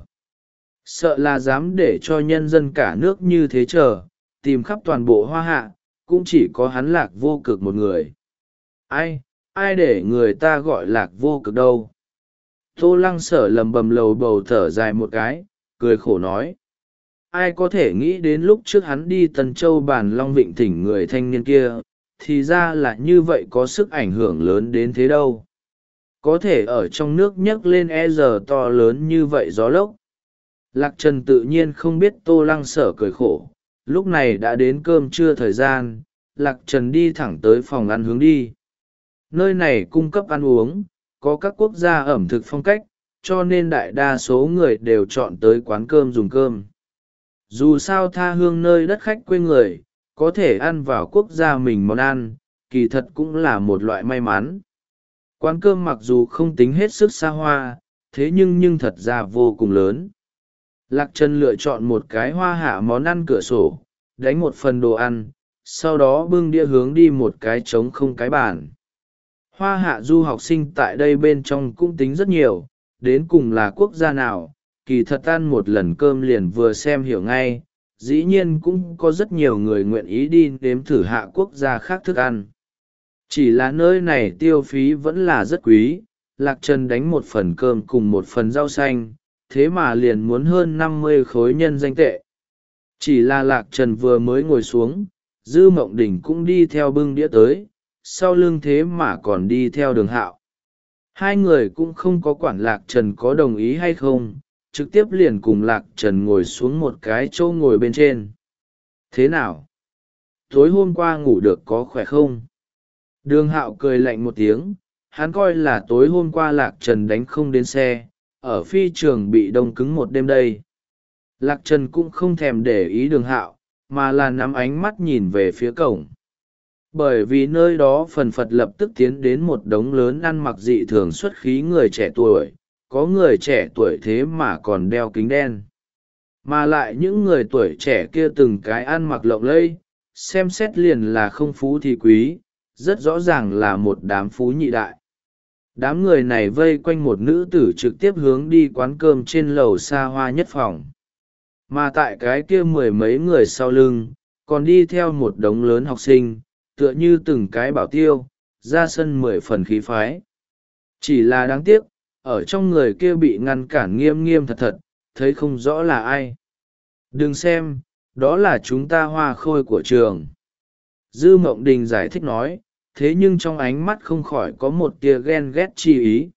Sợ là dám để cho nhân dân cả nước như thế chờ, tìm khắp toàn bộ hoa hạ, cũng chỉ có hắn Lạc Vô Cực một người. Ai, ai để người ta gọi Lạc Vô Cực đâu? Tô Lăng Sở lầm bầm lầu bầu thở dài một cái, cười khổ nói. Ai có thể nghĩ đến lúc trước hắn đi Tân Châu Bàn Long Vịnh thỉnh người thanh niên kia, thì ra là như vậy, có sức ảnh hưởng lớn đến thế đâu. Có thể ở trong nước nhấc lên e giờ to lớn như vậy gió lốc. Lạc Trần tự nhiên không biết Tô Lăng Sở cười khổ. Lúc này đã đến cơm trưa thời gian, Lạc Trần đi thẳng tới phòng ăn hướng đi. Nơi này cung cấp ăn uống, có các quốc gia ẩm thực phong cách, cho nên đại đa số người đều chọn tới quán cơm dùng cơm. Dù sao tha hương nơi đất khách quê người, có thể ăn vào quốc gia mình món ăn, kỳ thật cũng là một loại may mắn. Quán cơm mặc dù không tính hết sức xa hoa, thế nhưng nhưng thật ra vô cùng lớn. Lạc Trần lựa chọn một cái hoa hạ món ăn cửa sổ, đánh một phần đồ ăn, sau đó bưng đĩa hướng đi một cái trống không cái bàn. Hoa hạ du học sinh tại đây bên trong cũng tính rất nhiều, đến cùng là quốc gia nào, kỳ thật ăn một lần cơm liền vừa xem hiểu ngay, dĩ nhiên cũng có rất nhiều người nguyện ý đi nếm thử hạ quốc gia khác thức ăn. Chỉ là nơi này tiêu phí vẫn là rất quý, Lạc Trần đánh một phần cơm cùng một phần rau xanh, thế mà liền muốn hơn năm mươi khối nhân danh tệ. Chỉ là Lạc Trần vừa mới ngồi xuống, Dư Mộng Đình cũng đi theo bưng đĩa tới, sau lưng thế mà còn đi theo Đường Hạo. Hai người cũng không có quản Lạc Trần có đồng ý hay không, trực tiếp liền cùng Lạc Trần ngồi xuống một cái chỗ ngồi bên trên. Thế nào? Tối hôm qua ngủ được có khỏe không? Đường Hạo cười lạnh một tiếng, hắn coi là tối hôm qua Lạc Trần đánh không đến xe, ở phi trường bị đông cứng một đêm đây. Lạc Trần cũng không thèm để ý Đường Hạo, mà là nắm ánh mắt nhìn về phía cổng. Bởi vì nơi đó phần phật lập tức tiến đến một đống lớn ăn mặc dị thường xuất khí người trẻ tuổi, có người trẻ tuổi thế mà còn đeo kính đen. Mà lại những người tuổi trẻ kia từng cái ăn mặc lộng lẫy, xem xét liền là không phú thì quý, rất rõ ràng là một đám phú nhị đại. Đám người này vây quanh một nữ tử trực tiếp hướng đi quán cơm trên lầu xa hoa nhất phòng. Mà tại cái kia mười mấy người sau lưng, còn đi theo một đống lớn học sinh, tựa như từng cái bảo tiêu, ra sân mười phần khí phái. Chỉ là đáng tiếc, ở trong người kia bị ngăn cản nghiêm nghiêm thật thật, thấy không rõ là ai. Đừng xem, đó là chúng ta hoa khôi của trường. Dư Mộng Đình giải thích nói, thế nhưng trong ánh mắt không khỏi có một tia ghen ghét chi ý.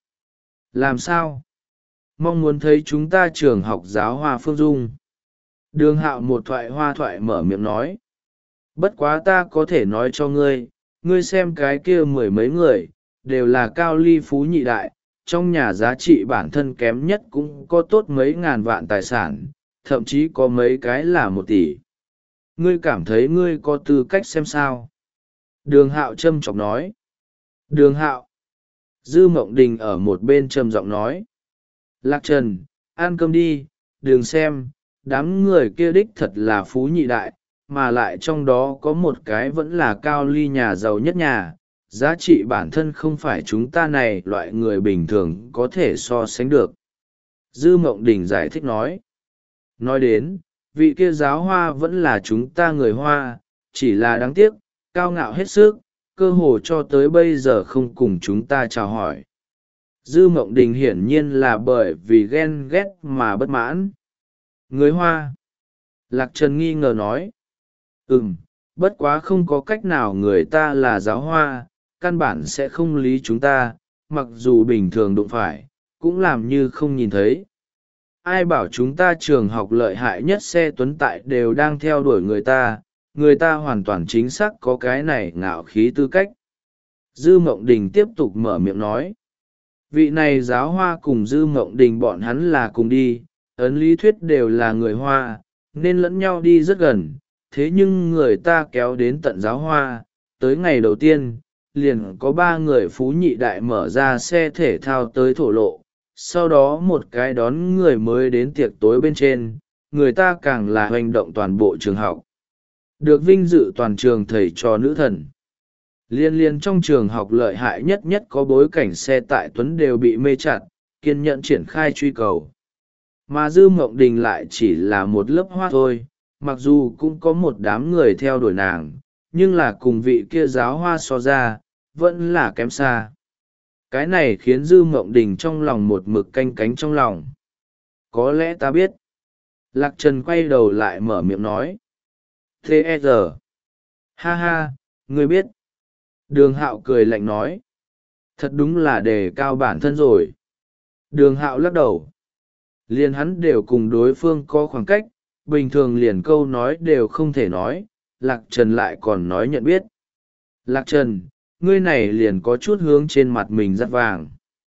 Làm sao? Mong muốn thấy chúng ta trường học giáo hoa phương dung. Đường Hạo một thoại hoa thoại mở miệng nói. Bất quá ta có thể nói cho ngươi, ngươi xem cái kia mười mấy người, đều là cao ly phú nhị đại, trong nhà giá trị bản thân kém nhất cũng có tốt mấy ngàn vạn tài sản, thậm chí có mấy cái là một tỷ. Ngươi cảm thấy ngươi có tư cách xem sao? Đường Hạo châm chọc nói. Đường Hạo. Dư Mộng Đình ở một bên trầm giọng nói. Lạc Trần, ăn cơm đi, đừng xem, đám người kia đích thật là phú nhị đại, mà lại trong đó có một cái vẫn là cao ly nhà giàu nhất nhà, giá trị bản thân không phải chúng ta này loại người bình thường có thể so sánh được. Dư Mộng Đình giải thích nói. Nói đến, vị kia giáo hoa vẫn là chúng ta người Hoa, chỉ là đáng tiếc, cao ngạo hết sức, cơ hồ cho tới bây giờ không cùng chúng ta chào hỏi. Dư Mộng Đình hiển nhiên là bởi vì ghen ghét mà bất mãn. Người Hoa. Lạc Trần nghi ngờ nói. Ừm, bất quá không có cách nào, người ta là giáo hoa, căn bản sẽ không lý chúng ta, mặc dù bình thường đụng phải, cũng làm như không nhìn thấy. Ai bảo chúng ta trường học lợi hại nhất xe tuấn tại đều đang theo đuổi người ta, người ta hoàn toàn chính xác có cái này ngạo khí tư cách. Dư Mộng Đình tiếp tục mở miệng nói. Vị này giáo hoa cùng Dư Mộng Đình bọn hắn là cùng đi, ấn lý thuyết đều là người Hoa, nên lẫn nhau đi rất gần, thế nhưng người ta kéo đến tận giáo hoa, tới ngày đầu tiên, liền có ba người phú nhị đại mở ra xe thể thao tới thổ lộ, sau đó một cái đón người mới đến tiệc tối bên trên, người ta càng là hành động toàn bộ trường học. Được vinh dự toàn trường thầy trò nữ thần. Liên liên trong trường học lợi hại nhất nhất có bối cảnh xe tại Tuấn đều bị mê chặt, kiên nhẫn triển khai truy cầu. Mà Dư Mộng Đình lại chỉ là một lớp hoa thôi, mặc dù cũng có một đám người theo đuổi nàng, nhưng là cùng vị kia giáo hoa so ra, vẫn là kém xa. Cái này khiến Dư Mộng Đình trong lòng một mực canh cánh trong lòng. Có lẽ ta biết, Lạc Trần quay đầu lại mở miệng nói. Thế e giờ. Ha ha, ngươi biết. Đường Hạo cười lạnh nói. Thật đúng là đề cao bản thân rồi. Đường Hạo lắc đầu. Liền hắn đều cùng đối phương có khoảng cách, bình thường liền câu nói đều không thể nói, Lạc Trần lại còn nói nhận biết. Lạc Trần, ngươi này liền có chút hướng trên mặt mình dắt vàng.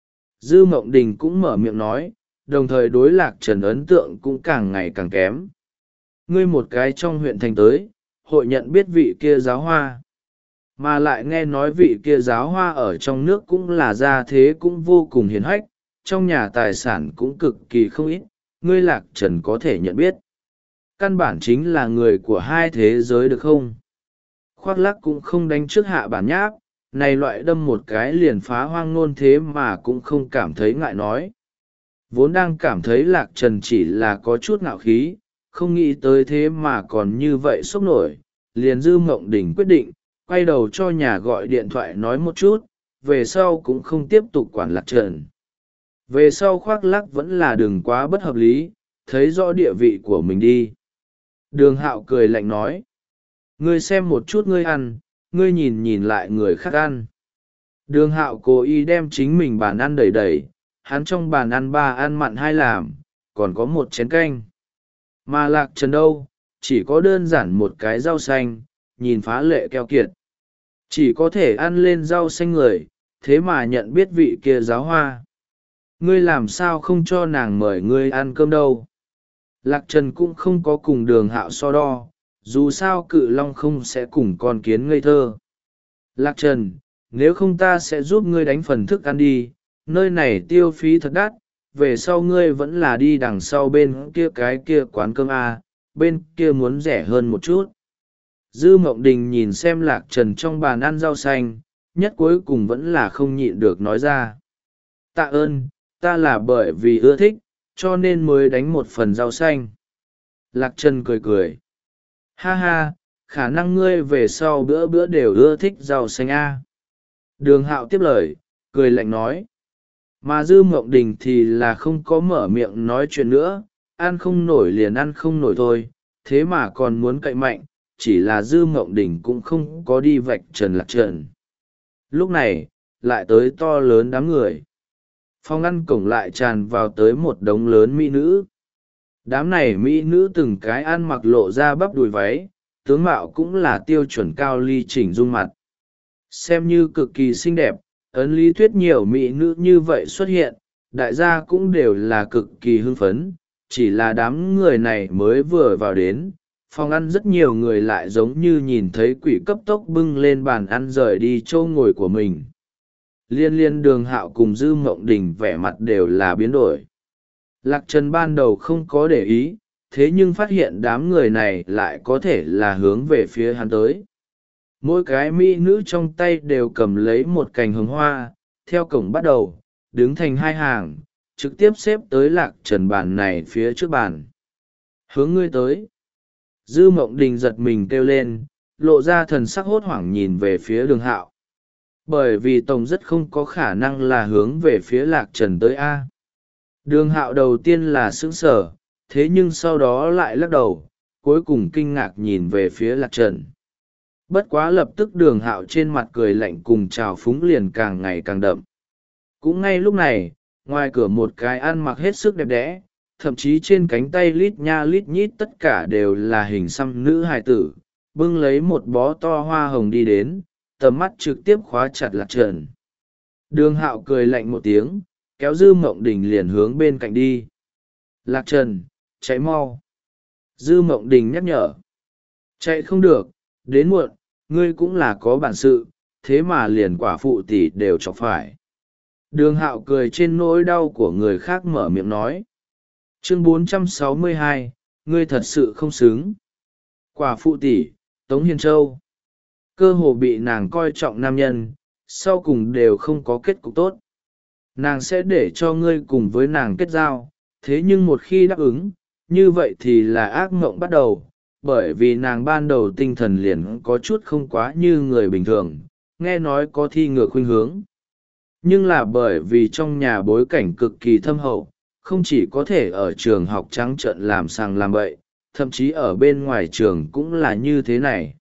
Dư Mộng Đình cũng mở miệng nói, đồng thời đối Lạc Trần ấn tượng cũng càng ngày càng kém. Ngươi một cái trong huyện thành tới, hội nhận biết vị kia giáo hoa. Mà lại nghe nói vị kia giáo hoa ở trong nước cũng là gia thế cũng vô cùng hiền hách, trong nhà tài sản cũng cực kỳ không ít, ngươi Lạc Trần có thể nhận biết. Căn bản chính là người của hai thế giới được không? Khoác lắc cũng không đánh trước hạ bản nháp, này loại đâm một cái liền phá hoang nôn thế mà cũng không cảm thấy ngại nói. Vốn đang cảm thấy Lạc Trần chỉ là có chút ngạo khí, không nghĩ tới thế mà còn như vậy sốc nổi, liền Dư Mộng Đình quyết định, quay đầu cho nhà gọi điện thoại nói một chút, về sau cũng không tiếp tục quản Lạc Trần. Về sau khoác lắc vẫn là đừng quá bất hợp lý, thấy rõ địa vị của mình đi. Đường Hạo cười lạnh nói. Ngươi xem một chút ngươi ăn, ngươi nhìn nhìn lại người khác ăn. Đường Hạo cố ý đem chính mình bàn ăn đầy đầy, hắn trong bàn ăn ba ăn mặn hai làm, còn có một chén canh. Mà Lạc Trần đâu, chỉ có đơn giản một cái rau xanh, nhìn phá lệ keo kiệt. Chỉ có thể ăn lên rau xanh người, thế mà nhận biết vị kia giáo hoa. Ngươi làm sao không cho nàng mời ngươi ăn cơm đâu? Lạc Trần cũng không có cùng Đường Hạo so đo, dù sao cự long không sẽ cùng con kiến ngây thơ. Lạc Trần, nếu không ta sẽ giúp ngươi đánh phần thức ăn đi, nơi này tiêu phí thật đắt, về sau ngươi vẫn là đi đằng sau bên kia cái kia quán cơm A, bên kia muốn rẻ hơn một chút. Dư Mộng Đình nhìn xem Lạc Trần trong bàn ăn rau xanh, nhất cuối cùng vẫn là không nhịn được nói ra. Tạ ơn, ta là bởi vì ưa thích, cho nên mới đánh một phần rau xanh. Lạc Trần cười cười. Ha ha, khả năng ngươi về sau bữa bữa đều ưa thích rau xanh A. Đường Hạo tiếp lời, cười lạnh nói. Mà Dư Mộng Đình thì là không có mở miệng nói chuyện nữa, ăn không nổi liền ăn không nổi thôi, thế mà còn muốn cậy mạnh, chỉ là Dư Mộng Đình cũng không có đi vạch trần Lạc Trần. Lúc này, lại tới to lớn đám người. Phòng ăn cổng lại tràn vào tới một đống lớn mỹ nữ. Đám này mỹ nữ từng cái ăn mặc lộ ra bắp đùi váy, tướng mạo cũng là tiêu chuẩn cao ly chỉnh dung mặt. Xem như cực kỳ xinh đẹp, ấn lý thuyết nhiều mỹ nữ như vậy xuất hiện, đại gia cũng đều là cực kỳ hưng phấn, chỉ là đám người này mới vừa vào đến, phòng ăn rất nhiều người lại giống như nhìn thấy quỷ cấp tốc bưng lên bàn ăn rời đi chỗ ngồi của mình. Liên liên Đường Hạo cùng Dư Mộng Đình vẻ mặt đều là biến đổi. Lạc Trần ban đầu không có để ý, thế nhưng phát hiện đám người này lại có thể là hướng về phía hắn tới. Mỗi cái mỹ nữ trong tay đều cầm lấy một cành hồng hoa, theo cổng bắt đầu, đứng thành hai hàng, trực tiếp xếp tới Lạc Trần bàn này phía trước bàn. Hướng ngươi tới. Dư Mộng Đình giật mình kêu lên, lộ ra thần sắc hốt hoảng nhìn về phía Đường Hạo. Bởi vì Tổng rất không có khả năng là hướng về phía Lạc Trần tới A. Đường Hạo đầu tiên là sững sờ, thế nhưng sau đó lại lắc đầu, cuối cùng kinh ngạc nhìn về phía Lạc Trần. Bất quá lập tức Đường Hạo trên mặt cười lạnh cùng trào phúng liền càng ngày càng đậm. Cũng ngay lúc này, ngoài cửa một cái ăn mặc hết sức đẹp đẽ, thậm chí trên cánh tay lít nha lít nhít tất cả đều là hình xăm nữ hài tử, bưng lấy một bó to hoa hồng đi đến, tầm mắt trực tiếp khóa chặt Lạc Trần. Đường Hạo cười lạnh một tiếng, kéo Dư Mộng Đình liền hướng bên cạnh đi. Lạc Trần, chạy mau. Dư Mộng Đình nhắc nhở. Chạy không được, đến muộn, ngươi cũng là có bản sự, thế mà liền quả phụ tỷ đều chọc phải. Đường Hạo cười trên nỗi đau của người khác mở miệng nói. Chương bốn trăm sáu mươi hai, ngươi thật sự không xứng. Quả phụ tỷ, Tống Hiền Châu. Cơ hồ bị nàng coi trọng nam nhân, sau cùng đều không có kết cục tốt. Nàng sẽ để cho ngươi cùng với nàng kết giao, thế nhưng một khi đáp ứng, như vậy thì là ác mộng bắt đầu, bởi vì nàng ban đầu tinh thần liền có chút không quá như người bình thường, nghe nói có thi ngược khuynh hướng. Nhưng là bởi vì trong nhà bối cảnh cực kỳ thâm hậu, không chỉ có thể ở trường học trắng trợn làm sằng làm bậy, thậm chí ở bên ngoài trường cũng là như thế này.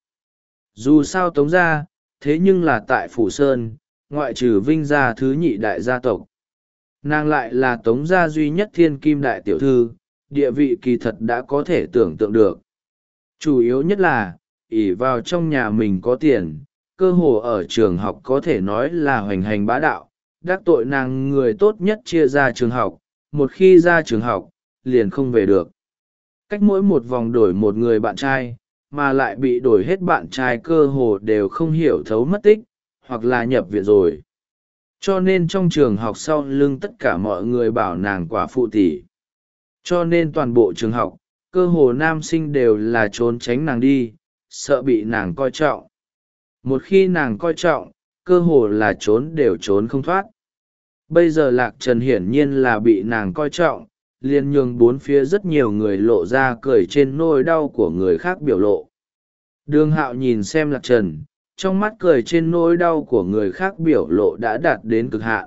Dù sao Tống gia, thế nhưng là tại Phủ Sơn, ngoại trừ Vinh gia thứ nhị đại gia tộc. Nàng lại là Tống gia duy nhất thiên kim đại tiểu thư, địa vị kỳ thật đã có thể tưởng tượng được. Chủ yếu nhất là, ỷ vào trong nhà mình có tiền, cơ hồ ở trường học có thể nói là hoành hành bá đạo, đắc tội nàng người tốt nhất chia ra trường học, một khi ra trường học, liền không về được. Cách mỗi một vòng đổi một người bạn trai, mà lại bị đổi hết bạn trai cơ hồ đều không hiểu thấu mất tích, hoặc là nhập viện rồi. Cho nên trong trường học sau lưng tất cả mọi người bảo nàng quả phụ tỷ. Cho nên toàn bộ trường học, cơ hồ nam sinh đều là trốn tránh nàng đi, sợ bị nàng coi trọng. Một khi nàng coi trọng, cơ hồ là trốn đều trốn không thoát. Bây giờ Lạc Trần hiển nhiên là bị nàng coi trọng, liền nhường bốn phía rất nhiều người lộ ra cười trên nỗi đau của người khác biểu lộ. Đường Hạo nhìn xem Lạc Trần, trong mắt cười trên nỗi đau của người khác biểu lộ đã đạt đến cực hạn.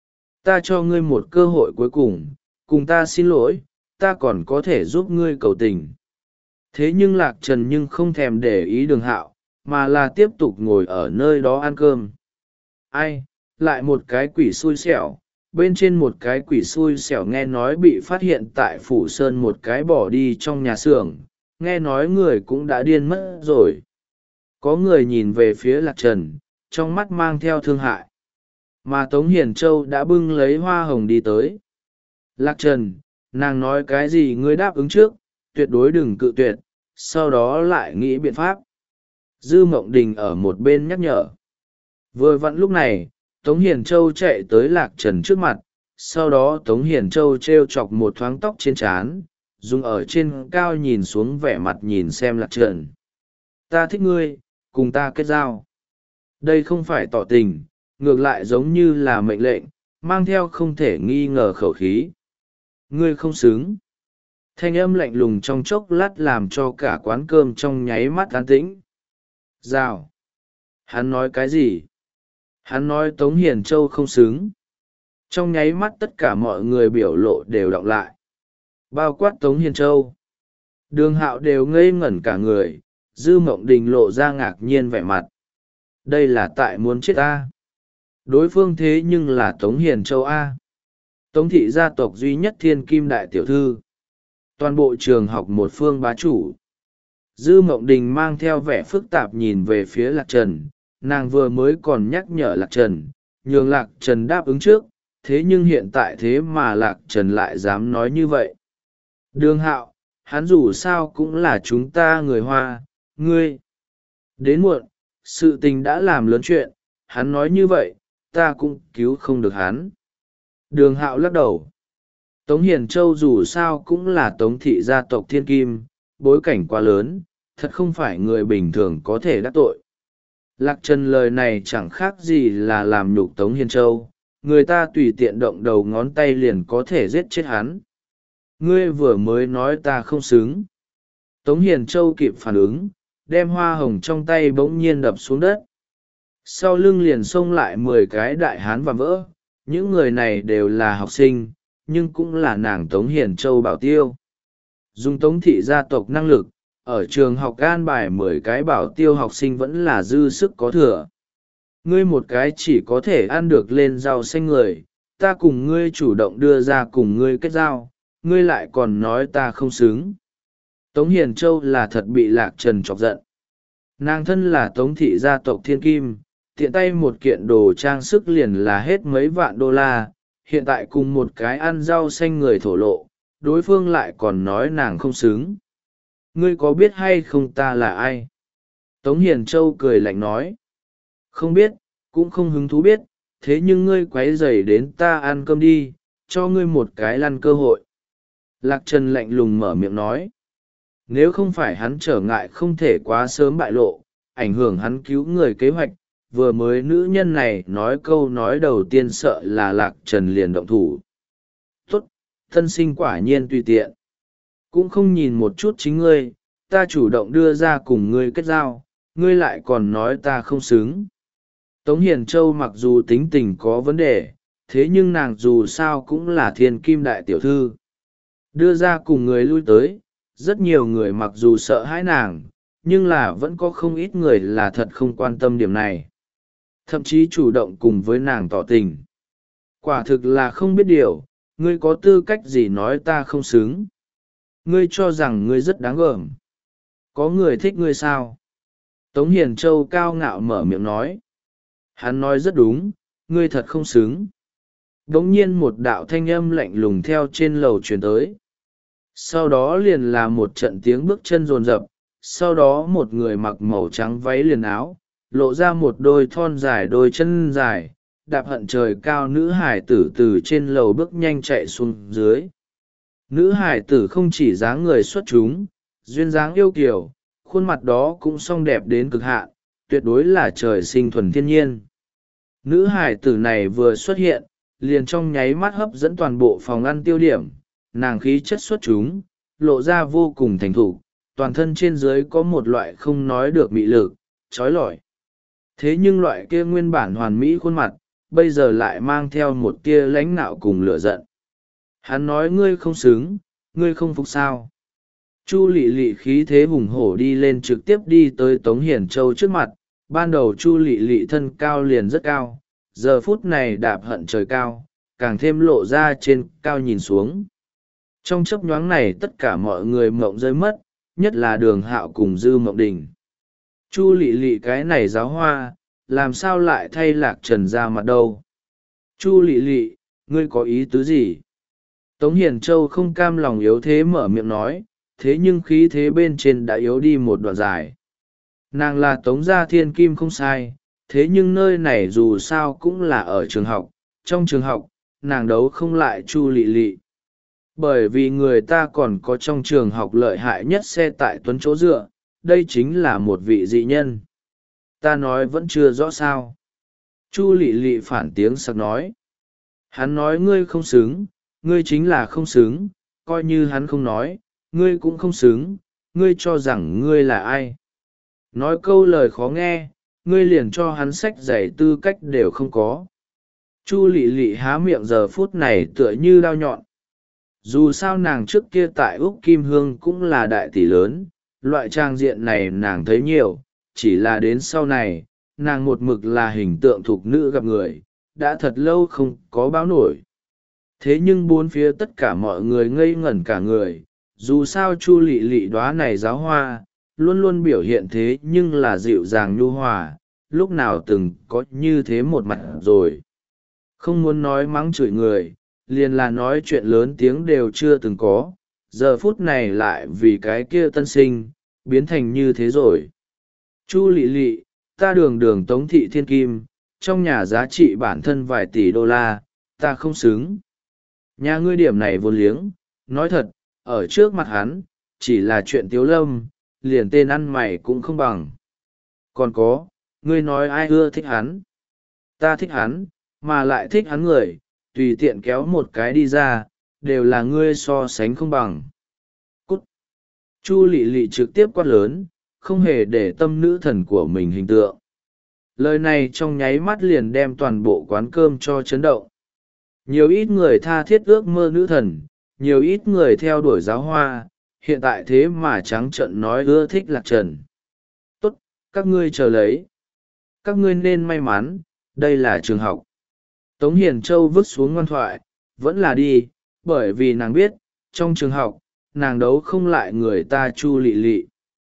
Ta cho ngươi một cơ hội cuối cùng, cùng ta xin lỗi, ta còn có thể giúp ngươi cầu tình. Thế nhưng Lạc Trần nhưng không thèm để ý Đường Hạo, mà là tiếp tục ngồi ở nơi đó ăn cơm. Ai, lại một cái quỷ xui xẻo, bên trên một cái quỷ xui xẻo nghe nói bị phát hiện tại Phủ Sơn một cái bỏ đi trong nhà xưởng, nghe nói người cũng đã điên mất rồi. Có người nhìn về phía Lạc Trần, trong mắt mang theo thương hại. Mà Tống Hiền Châu đã bưng lấy hoa hồng đi tới. Lạc Trần, nàng nói cái gì ngươi đáp ứng trước, tuyệt đối đừng cự tuyệt, sau đó lại nghĩ biện pháp. Dư Mộng Đình ở một bên nhắc nhở. Vừa vặn lúc này, Tống Hiền Châu chạy tới Lạc Trần trước mặt, sau đó Tống Hiền Châu treo chọc một thoáng tóc trên trán, dùng ở trên cao nhìn xuống vẻ mặt nhìn xem Lạc Trần. Ta thích ngươi, cùng ta kết giao. Đây không phải tỏ tình, ngược lại giống như là mệnh lệnh, mang theo không thể nghi ngờ khẩu khí. Ngươi không xứng. Thanh âm lạnh lùng trong chốc lát làm cho cả quán cơm trong nháy mắt an tĩnh. Giao. Hắn nói cái gì? Hắn nói Tống Hiền Châu không xứng. Trong nháy mắt tất cả mọi người biểu lộ đều đọng lại. Bao quát Tống Hiền Châu. Đường Hạo đều ngây ngẩn cả người, Dư Mộng Đình lộ ra ngạc nhiên vẻ mặt. Đây là tại muốn chết ta. Đối phương thế nhưng là Tống Hiền Châu A. Tống thị gia tộc duy nhất thiên kim đại tiểu thư. Toàn bộ trường học một phương bá chủ. Dư Mộng Đình mang theo vẻ phức tạp nhìn về phía Lạc Trần, nàng vừa mới còn nhắc nhở Lạc Trần, nhường Lạc Trần đáp ứng trước, thế nhưng hiện tại thế mà Lạc Trần lại dám nói như vậy. Đường Hạo, hắn dù sao cũng là chúng ta người Hoa, ngươi. Đến muộn, sự tình đã làm lớn chuyện, hắn nói như vậy, ta cũng cứu không được hắn. Đường Hạo lắc đầu. Tống Hiền Châu dù sao cũng là Tống thị gia tộc thiên kim, bối cảnh quá lớn, thật không phải người bình thường có thể đắc tội. Lạc Trần lời này chẳng khác gì là làm nhục Tống Hiền Châu, người ta tùy tiện động đầu ngón tay liền có thể giết chết hắn. Ngươi vừa mới nói ta không xứng. Tống Hiền Châu kịp phản ứng, đem hoa hồng trong tay bỗng nhiên đập xuống đất. Sau lưng liền xông lại mười cái đại hán và vỡ, những người này đều là học sinh, nhưng cũng là nàng Tống Hiền Châu bảo tiêu. Dùng Tống thị gia tộc năng lực, ở trường học an bài mười cái bảo tiêu học sinh vẫn là dư sức có thừa. Ngươi một cái chỉ có thể ăn được lên rau xanh người, ta cùng ngươi chủ động đưa ra cùng ngươi kết giao, ngươi lại còn nói ta không xứng. Tống Hiền Châu là thật bị Lạc Trần chọc giận. Nàng thân là Tống thị gia tộc thiên kim, tiện tay một kiện đồ trang sức liền là hết mấy vạn đô la, hiện tại cùng một cái ăn rau xanh người thổ lộ, đối phương lại còn nói nàng không xứng. Ngươi có biết hay không ta là ai? Tống Hiền Châu cười lạnh nói. Không biết, cũng không hứng thú biết, thế nhưng ngươi quấy rầy đến ta ăn cơm đi, cho ngươi một cái lăn cơ hội. Lạc Trần lạnh lùng mở miệng nói. Nếu không phải hắn trở ngại không thể quá sớm bại lộ, ảnh hưởng hắn cứu người kế hoạch, vừa mới nữ nhân này nói câu nói đầu tiên sợ là Lạc Trần liền động thủ. Tốt, thân sinh quả nhiên tùy tiện. Cũng không nhìn một chút chính ngươi, ta chủ động đưa ra cùng ngươi kết giao, ngươi lại còn nói ta không xứng. Tống Hiền Châu mặc dù tính tình có vấn đề, thế nhưng nàng dù sao cũng là thiên kim đại tiểu thư. Đưa ra cùng người lui tới, rất nhiều người mặc dù sợ hãi nàng, nhưng là vẫn có không ít người là thật không quan tâm điểm này. Thậm chí chủ động cùng với nàng tỏ tình. Quả thực là không biết điều, ngươi có tư cách gì nói ta không xứng. Ngươi cho rằng ngươi rất đáng gờm. Có người thích ngươi sao? Tống Hiền Châu cao ngạo mở miệng nói. Hắn nói rất đúng, ngươi thật không xứng. Đống nhiên một đạo thanh âm lạnh lùng theo trên lầu truyền tới. Sau đó liền là một trận tiếng bước chân rồn rập, sau đó một người mặc màu trắng váy liền áo, lộ ra một đôi thon dài đôi chân dài, đạp hận trời cao nữ hải tử từ trên lầu bước nhanh chạy xuống dưới. Nữ hải tử không chỉ dáng người xuất chúng, duyên dáng yêu kiều, khuôn mặt đó cũng song đẹp đến cực hạn, tuyệt đối là trời sinh thuần thiên nhiên. Nữ hải tử này vừa xuất hiện, liền trong nháy mắt hấp dẫn toàn bộ phòng ăn tiêu điểm, nàng khí chất xuất chúng, lộ ra vô cùng thành thục, toàn thân trên dưới có một loại không nói được mị lực, trói lọi. Thế nhưng loại kia nguyên bản hoàn mỹ khuôn mặt, bây giờ lại mang theo một tia lãnh nạo cùng lửa giận. Hắn nói ngươi không xứng, ngươi không phục sao. Chu Lệ Lệ khí thế hùng hổ đi lên trực tiếp đi tới Tống Hiển Châu trước mặt, ban đầu Chu Lệ Lệ thân cao liền rất cao, giờ phút này đạp hận trời cao, càng thêm lộ ra trên cao nhìn xuống. Trong chớp nhoáng này tất cả mọi người mộng rơi mất, nhất là Đường Hạo cùng Dư Mộng Đình. Chu Lệ Lệ cái này giáo hoa, làm sao lại thay Lạc Trần ra mặt đâu? Chu Lệ Lệ, ngươi có ý tứ gì? Tống Hiền Châu không cam lòng yếu thế mở miệng nói, thế nhưng khí thế bên trên đã yếu đi một đoạn dài. Nàng là Tống gia thiên kim không sai, thế nhưng nơi này dù sao cũng là ở trường học, trong trường học, nàng đấu không lại Chu Lệ Lệ. Bởi vì người ta còn có trong trường học lợi hại nhất xe tại tuấn chỗ dựa, đây chính là một vị dị nhân. Ta nói vẫn chưa rõ sao. Chu Lệ Lệ phản tiếng sặc nói. Hắn nói ngươi không xứng, ngươi chính là không xứng, coi như hắn không nói, ngươi cũng không xứng, ngươi cho rằng ngươi là ai. Nói câu lời khó nghe, ngươi liền cho hắn sách giày tư cách đều không có. Chu Lệ Lệ há miệng giờ phút này tựa như đao nhọn. Dù sao nàng trước kia tại Úc Kim Hương cũng là đại tỷ lớn, loại trang diện này nàng thấy nhiều, chỉ là đến sau này, nàng một mực là hình tượng thục nữ gặp người, đã thật lâu không có báo nổi. Thế nhưng bốn phía tất cả mọi người ngây ngẩn cả người, dù sao Chu Lệ Lệ đóa này giáo hoa, luôn luôn biểu hiện thế nhưng là dịu dàng nhu hòa, lúc nào từng có như thế một mặt rồi. Không muốn nói mắng chửi người, liền là nói chuyện lớn tiếng đều chưa từng có, giờ phút này lại vì cái kia tân sinh, biến thành như thế rồi. Chu Lệ Lệ, ta đường đường Tống thị thiên kim, trong nhà giá trị bản thân vài tỷ đô la, ta không xứng. Nhà ngươi điểm này vô liếng, nói thật, ở trước mặt hắn, chỉ là chuyện tiếu lâm, liền tên ăn mày cũng không bằng. Còn có, ngươi nói ai ưa thích hắn? Ta thích hắn, mà lại thích hắn người, tùy tiện kéo một cái đi ra, đều là ngươi so sánh không bằng. Cút! Chu Lệ Lệ trực tiếp quát lớn, không hề để tâm nữ thần của mình hình tượng. Lời này trong nháy mắt liền đem toàn bộ quán cơm cho chấn động. Nhiều ít người tha thiết ước mơ nữ thần, nhiều ít người theo đuổi giáo hoa, hiện tại thế mà trắng trợn nói ưa thích Lạc Trần. Tốt, các ngươi chờ lấy. Các ngươi nên may mắn, đây là trường học. Tống Hiền Châu vứt xuống ngoan thoại, vẫn là đi, bởi vì nàng biết, trong trường học, nàng đấu không lại người ta Chu Lệ Lệ.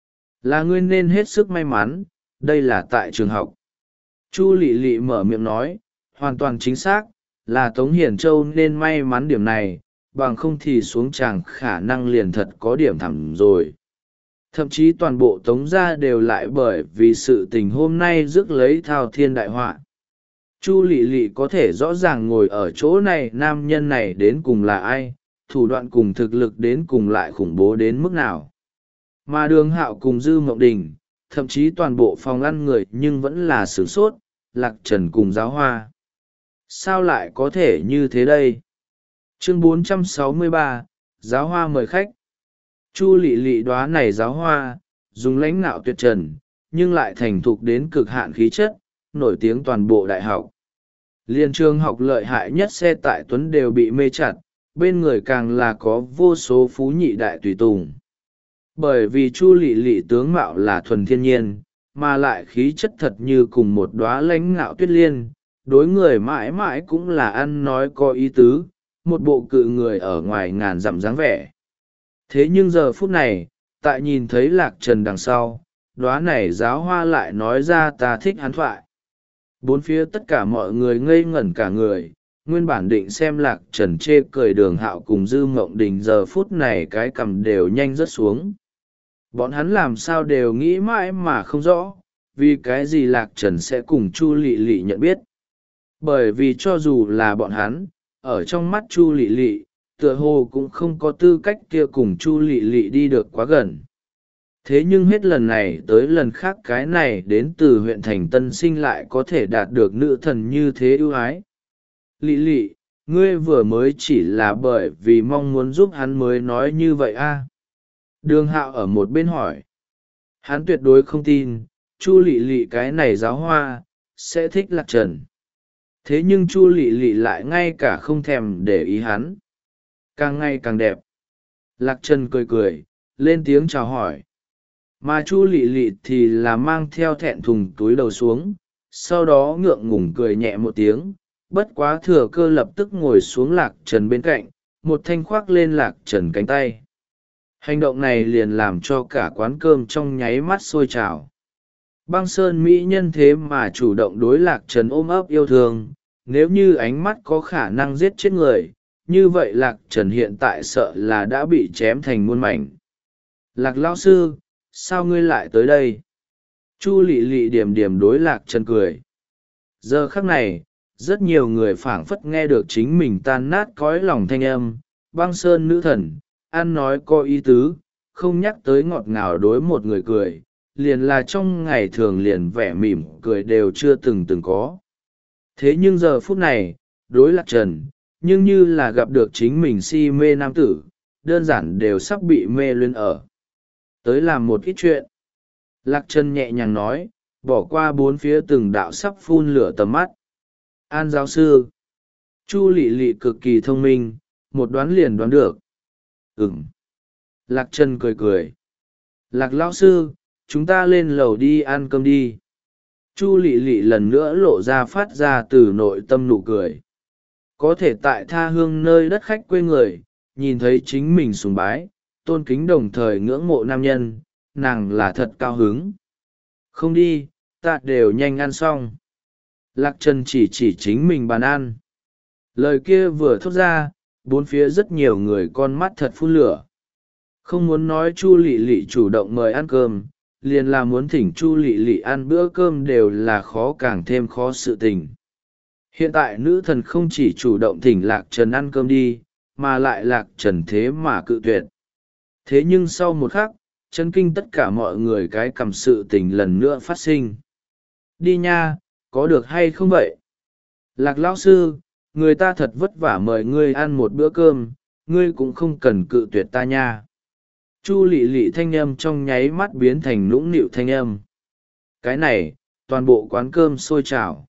Là ngươi nên hết sức may mắn, đây là tại trường học. Chu Lệ Lệ mở miệng nói, hoàn toàn chính xác, là Tống Hiền Châu nên may mắn điểm này, bằng không thì xuống chàng khả năng liền thật có điểm thẳm rồi. Thậm chí toàn bộ Tống gia đều lại bởi vì sự tình hôm nay rước lấy thao thiên đại họa. Chu Lệ Lệ có thể rõ ràng ngồi ở chỗ này, nam nhân này đến cùng là ai, thủ đoạn cùng thực lực đến cùng lại khủng bố đến mức nào. Mà Đường Hạo cùng Dư Mộng Đình, thậm chí toàn bộ phòng ăn người nhưng vẫn là sửng sốt, Lạc Trần cùng giáo hoa. Sao lại có thể như thế đây? Chương bốn trăm sáu mươi ba, giáo hoa mời khách. Chu Lệ Lệ đóa này giáo hoa, dùng lãnh nạo tuyệt trần, nhưng lại thành thục đến cực hạn khí chất, nổi tiếng toàn bộ đại học. Liên trường học lợi hại nhất xe tại Tuấn đều bị mê chặt, bên người càng là có vô số phú nhị đại tùy tùng. Bởi vì Chu Lệ Lệ tướng mạo là thuần thiên nhiên, mà lại khí chất thật như cùng một đóa lãnh ngạo tuyết liên, đối người mãi mãi cũng là ăn nói có ý tứ, một bộ cự người ở ngoài ngàn dặm dáng vẻ. Thế nhưng giờ phút này, tại nhìn thấy Lạc Trần đằng sau, đóa này giáo hoa lại nói ra ta thích hắn thoại. Bốn phía tất cả mọi người ngây ngẩn cả người, nguyên bản định xem Lạc Trần chê cười Đường Hạo cùng Dư Mộng Đình giờ phút này cái cằm đều nhanh rớt xuống. Bọn hắn làm sao đều nghĩ mãi mà không rõ, vì cái gì Lạc Trần sẽ cùng Chu Lệ Lệ nhận biết. Bởi vì cho dù là bọn hắn, ở trong mắt Chu Lệ Lệ, tựa hồ cũng không có tư cách kia cùng Chu Lệ Lệ đi được quá gần. Thế nhưng hết lần này tới lần khác cái này đến từ huyện thành Tân Sinh lại có thể đạt được nữ thần như thế ưu ái. Lệ Lệ, ngươi vừa mới chỉ là bởi vì mong muốn giúp hắn mới nói như vậy a? Đường Hạo ở một bên hỏi. Hắn tuyệt đối không tin, Chu Lệ Lệ cái này giáo hoa, sẽ thích Lạc Trần. Thế nhưng Chu Lệ Lệ lại ngay cả không thèm để ý hắn. Càng ngày càng đẹp. Lạc Trần cười cười, lên tiếng chào hỏi. Mà Chu Lệ Lệ thì là mang theo thẹn thùng túi đầu xuống, sau đó ngượng ngùng cười nhẹ một tiếng, bất quá thừa cơ lập tức ngồi xuống Lạc Trần bên cạnh, một thanh khoác lên Lạc Trần cánh tay. Hành động này liền làm cho cả quán cơm trong nháy mắt sôi trào. Băng Sơn mỹ nhân thế mà chủ động đối Lạc Trần ôm ấp yêu thương, nếu như ánh mắt có khả năng giết chết người, như vậy Lạc Trần hiện tại sợ là đã bị chém thành muôn mảnh. Lạc lão sư, sao ngươi lại tới đây? Chu Lệ Lệ điểm điểm đối Lạc Trần cười. Giờ khắc này, rất nhiều người phảng phất nghe được chính mình tan nát cõi lòng thanh âm. Băng Sơn nữ thần, ăn nói có ý tứ, không nhắc tới ngọt ngào đối một người cười, liền là trong ngày thường liền vẻ mỉm cười đều chưa từng từng có. Thế nhưng giờ phút này, đối Lạc Trần, nhưng như là gặp được chính mình si mê nam tử, đơn giản đều sắp bị mê luyến ở. Tới làm một ít chuyện. Lạc Trần nhẹ nhàng nói, bỏ qua bốn phía từng đạo sắp phun lửa tầm mắt. An giáo sư. Chu Lệ Lệ cực kỳ thông minh, một đoán liền đoán được. Ừm. Lạc Trần cười cười. Lạc lão sư, chúng ta lên lầu đi ăn cơm đi. Chu Lệ Lệ lần nữa lộ ra phát ra từ nội tâm nụ cười. Có thể tại tha hương nơi đất khách quê người, nhìn thấy chính mình sùng bái, tôn kính đồng thời ngưỡng mộ nam nhân, nàng là thật cao hứng. Không đi, ta đều nhanh ăn xong. Lạc Trần chỉ chỉ chính mình bàn ăn. Lời kia vừa thốt ra, bốn phía rất nhiều người con mắt thật phun lửa. Không muốn nói Chu Lệ Lệ chủ động mời ăn cơm, liền là muốn thỉnh Chu Lệ Lệ ăn bữa cơm đều là khó càng thêm khó sự tình. Hiện tại nữ thần không chỉ chủ động thỉnh Lạc Trần ăn cơm đi, mà lại Lạc Trần thế mà cự tuyệt. Thế nhưng sau một khắc, chấn kinh tất cả mọi người cái cầm sự tình lần nữa phát sinh. Đi nha, có được hay không vậy? Lạc lão sư, người ta thật vất vả mời ngươi ăn một bữa cơm, ngươi cũng không cần cự tuyệt ta nha. Chu Lệ Lệ thanh âm trong nháy mắt biến thành nũng nịu thanh âm. Cái này, toàn bộ quán cơm sôi trào.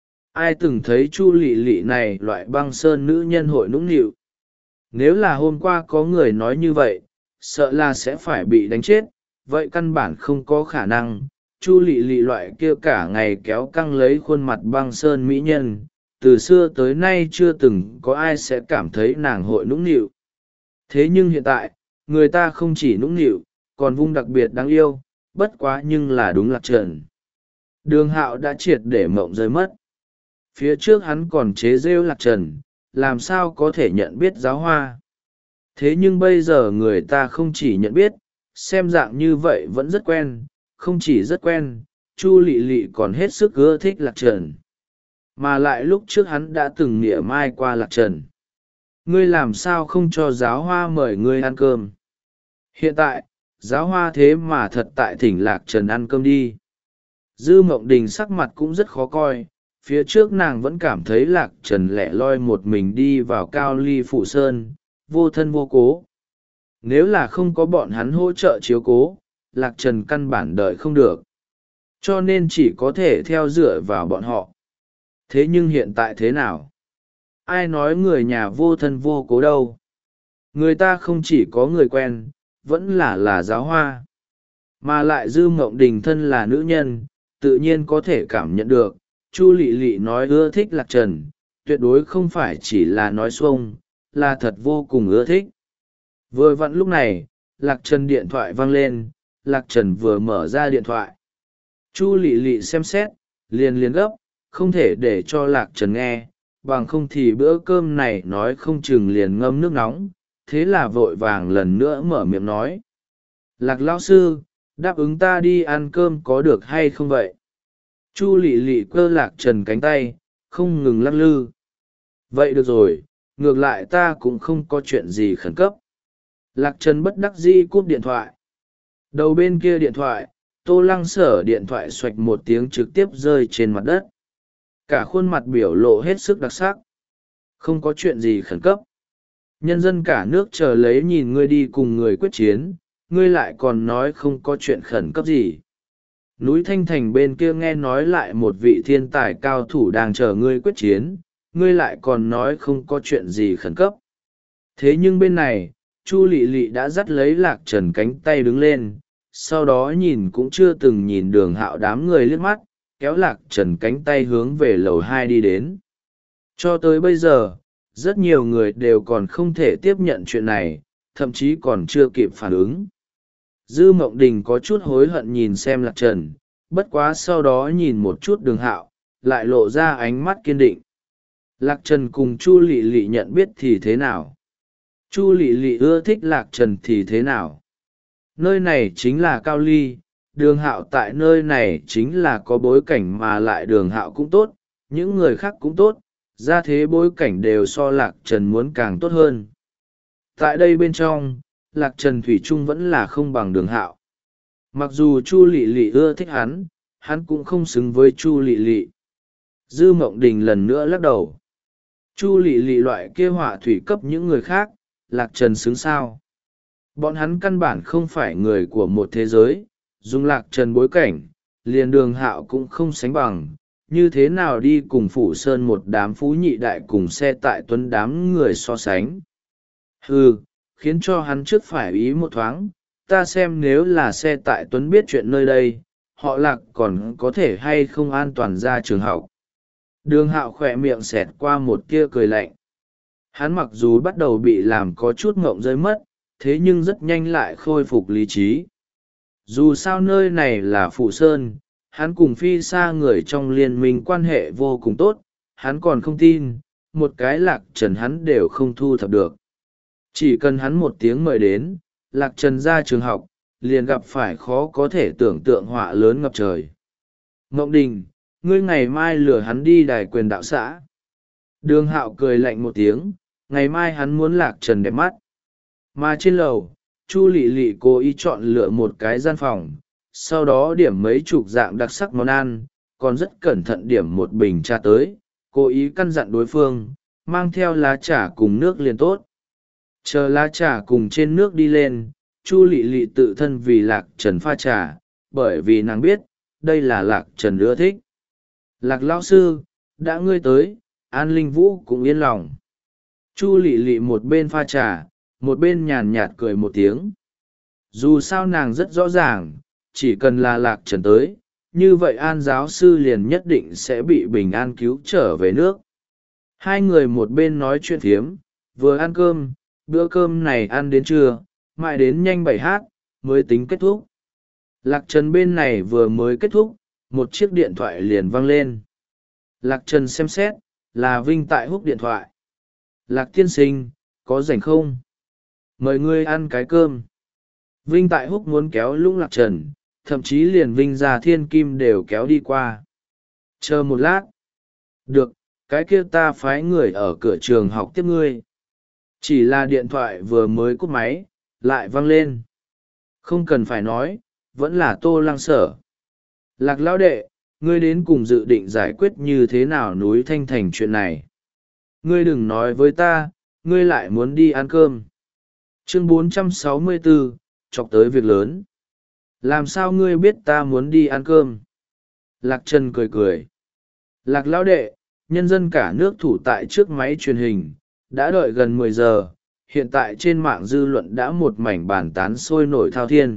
Ai từng thấy Chu Lệ Lệ này loại băng sơn nữ nhân hội nũng nịu? Nếu là hôm qua có người nói như vậy, sợ là sẽ phải bị đánh chết, vậy căn bản không có khả năng. Chu Lệ Lệ loại kia cả ngày kéo căng lấy khuôn mặt băng sơn mỹ nhân, từ xưa tới nay chưa từng có ai sẽ cảm thấy nàng hội nũng nịu. Thế nhưng hiện tại, người ta không chỉ nũng nịu, còn vung đặc biệt đáng yêu, bất quá nhưng là đúng Lạc Trần. Đường Hạo đã triệt để mộng rơi mất. Phía trước hắn còn chế rêu Lạc Trần, làm sao có thể nhận biết giáo hoa. Thế nhưng bây giờ người ta không chỉ nhận biết, xem dạng như vậy vẫn rất quen, không chỉ rất quen, Chu Lệ Lệ còn hết sức ưa thích Lạc Trần. Mà lại lúc trước hắn đã từng mỉa mai qua Lạc Trần. Ngươi làm sao không cho giáo hoa mời ngươi ăn cơm? Hiện tại, giáo hoa thế mà thật tại thỉnh Lạc Trần ăn cơm đi. Dư Mộng Đình sắc mặt cũng rất khó coi, phía trước nàng vẫn cảm thấy Lạc Trần lẻ loi một mình đi vào Cao Ly Phụ Sơn, vô thân vô cố. Nếu là không có bọn hắn hỗ trợ chiếu cố, Lạc Trần căn bản đợi không được. Cho nên chỉ có thể theo dựa vào bọn họ. Thế nhưng hiện tại thế nào? Ai nói người nhà vô thân vô cố đâu? Người ta không chỉ có người quen, vẫn là là giáo hoa. Mà lại Dư Mộng Đình thân là nữ nhân, tự nhiên có thể cảm nhận được. Chu Lị Lị nói ưa thích Lạc Trần, tuyệt đối không phải chỉ là nói xuông, là thật vô cùng ưa thích. Vừa vặn lúc này, Lạc Trần điện thoại vang lên, Lạc Trần vừa mở ra điện thoại. Chu Lị Lị xem xét, liền liền gấp, không thể để cho Lạc Trần nghe, bằng không thì bữa cơm này nói không chừng liền ngâm nước nóng, thế là vội vàng lần nữa mở miệng nói. Lạc lão sư, đáp ứng ta đi ăn cơm có được hay không vậy? Chu Lị Lị cơ Lạc Trần cánh tay, không ngừng lắc lư. Vậy được rồi, ngược lại ta cũng không có chuyện gì khẩn cấp. Lạc Trần bất đắc dĩ cúp điện thoại. Đầu bên kia điện thoại, Tô Lăng Sở điện thoại xoạch một tiếng trực tiếp rơi trên mặt đất. Cả khuôn mặt biểu lộ hết sức đặc sắc. Không có chuyện gì khẩn cấp. Nhân dân cả nước chờ lấy nhìn ngươi đi cùng người quyết chiến, ngươi lại còn nói không có chuyện khẩn cấp gì. Núi Thanh Thành bên kia nghe nói lại một vị thiên tài cao thủ đang chờ ngươi quyết chiến, ngươi lại còn nói không có chuyện gì khẩn cấp. Thế nhưng bên này, Chu Lị Lị đã dắt lấy Lạc Trần cánh tay đứng lên, sau đó nhìn cũng chưa từng nhìn Đường Hạo đám người liếc mắt, kéo Lạc Trần cánh tay hướng về lầu hai đi đến. Cho tới bây giờ, rất nhiều người đều còn không thể tiếp nhận chuyện này, thậm chí còn chưa kịp phản ứng. Dư Mộng Đình có chút hối hận nhìn xem Lạc Trần, bất quá sau đó nhìn một chút Đường Hạo, lại lộ ra ánh mắt kiên định. Lạc Trần cùng Chu Lị Lị nhận biết thì thế nào? Chu Lị Lị ưa thích Lạc Trần thì thế nào? Nơi này chính là Cao Ly, Đường Hạo tại nơi này chính là có bối cảnh mà lại Đường Hạo cũng tốt, những người khác cũng tốt, ra thế bối cảnh đều so Lạc Trần muốn càng tốt hơn. Tại đây bên trong, Lạc Trần thủy chung vẫn là không bằng Đường Hạo. Mặc dù Chu Lị Lị ưa thích hắn, hắn cũng không xứng với Chu Lị Lị. Dư Mộng Đình lần nữa lắc đầu. Chu Lị Lị loại kia họa thủy cấp những người khác, Lạc Trần xứng sao? Bọn hắn căn bản không phải người của một thế giới, dùng Lạc Trần bối cảnh, liền Đường Hạo cũng không sánh bằng, như thế nào đi cùng Phủ Sơn một đám phú nhị đại cùng xe tại tuấn đám người so sánh. Hừ, khiến cho hắn trước phải ý một thoáng, ta xem nếu là xe tại tuấn biết chuyện nơi đây, họ Lạc còn có thể hay không an toàn ra trường học. Đường Hạo khỏe miệng xẹt qua một tia cười lạnh. Hắn mặc dù bắt đầu bị làm có chút ngộng rơi mất, thế nhưng rất nhanh lại khôi phục lý trí. Dù sao nơi này là Phụ Sơn, hắn cùng Phi Sa người trong liên minh quan hệ vô cùng tốt, hắn còn không tin, một cái Lạc Trần hắn đều không thu thập được. Chỉ cần hắn một tiếng mời đến, Lạc Trần ra trường học, liền gặp phải khó có thể tưởng tượng họa lớn ngập trời. Ngộng Đình, ngươi ngày mai lừa hắn đi đài quyền đạo xã. Đường Hạo cười lạnh một tiếng, ngày mai hắn muốn Lạc Trần đẹp mắt. Mà trên lầu, Chu Lị Lị cố ý chọn lựa một cái gian phòng, sau đó điểm mấy chục dạng đặc sắc món ăn, còn rất cẩn thận điểm một bình trà tới, cố ý căn dặn đối phương, mang theo lá trà cùng nước liền tốt. Chờ lá trà cùng trên nước đi lên, Chu Lị Lị tự thân vì Lạc Trần pha trà, bởi vì nàng biết, đây là Lạc Trần ưa thích. Lạc lão sư, đã ngươi tới, An Linh Vũ cũng yên lòng. Chu Lị Lị một bên pha trà, một bên nhàn nhạt cười một tiếng. Dù sao nàng rất rõ ràng, chỉ cần là Lạc Trần tới, như vậy An giáo sư liền nhất định sẽ bị bình an cứu trở về nước. Hai người một bên nói chuyện phiếm, vừa ăn cơm, bữa cơm này ăn đến trưa, mãi đến nhanh bảy h mới tính kết thúc. Lạc Trần bên này vừa mới kết thúc, một chiếc điện thoại liền vang lên. Lạc Trần xem xét, là Vinh Tại Húc điện thoại. Lạc tiên sinh, có rảnh không? Mời ngươi ăn cái cơm. Vinh Tại Húc muốn kéo lũng Lạc Trần, thậm chí liền Vinh Gia Thiên Kim đều kéo đi qua. Chờ một lát. Được, cái kia ta phái người ở cửa trường học tiếp ngươi. Chỉ là điện thoại vừa mới cúp máy, lại vang lên. Không cần phải nói, vẫn là Tô Lăng Sở. Lạc lão đệ, ngươi đến cùng dự định giải quyết như thế nào núi Thanh Thành chuyện này. Ngươi đừng nói với ta, ngươi lại muốn đi ăn cơm. Chương bốn trăm sáu mươi bốn, chọc tới việc lớn. Làm sao ngươi biết ta muốn đi ăn cơm? Lạc Trần cười cười. Lạc lão đệ, nhân dân cả nước thủ tại trước máy truyền hình, đã đợi gần mười giờ, hiện tại trên mạng dư luận đã một mảnh bàn tán sôi nổi thao thiên.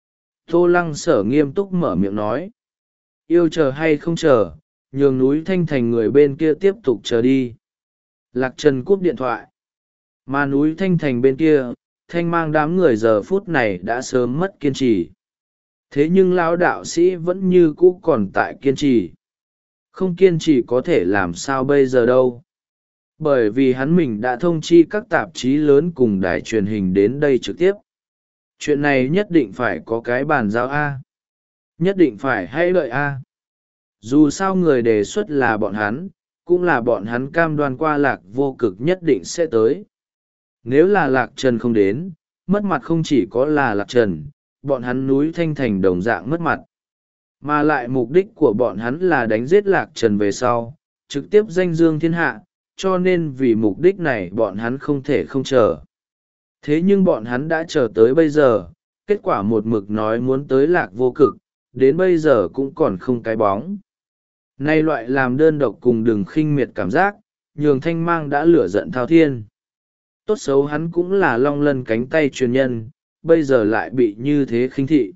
Tô Lăng Sở nghiêm túc mở miệng nói, yêu chờ hay không chờ, nhường núi Thanh Thành người bên kia tiếp tục chờ đi. Lạc Trần cúp điện thoại. Mà núi Thanh Thành bên kia, Thanh Mang đám người giờ phút này đã sớm mất kiên trì. Thế nhưng lão đạo sĩ vẫn như cũ còn tại kiên trì. Không kiên trì có thể làm sao bây giờ đâu. Bởi vì hắn mình đã thông chi các tạp chí lớn cùng đài truyền hình đến đây trực tiếp. Chuyện này nhất định phải có cái bàn giao A. Nhất định phải hay lợi A. Dù sao người đề xuất là bọn hắn, cũng là bọn hắn cam đoan qua Lạc Vô Cực nhất định sẽ tới. Nếu là Lạc Trần không đến, mất mặt không chỉ có là Lạc Trần, bọn hắn núi Thanh Thành đồng dạng mất mặt. Mà lại mục đích của bọn hắn là đánh giết Lạc Trần về sau, trực tiếp danh dương thiên hạ, cho nên vì mục đích này bọn hắn không thể không chờ. Thế nhưng bọn hắn đã chờ tới bây giờ, kết quả một mực nói muốn tới Lạc Vô Cực, đến bây giờ cũng còn không cái bóng. Nay loại làm đơn độc cùng đừng khinh miệt cảm giác, nhường Thanh Mang đã lửa giận thao thiên. Tốt xấu hắn cũng là long lân cánh tay truyền nhân, bây giờ lại bị như thế khinh thị.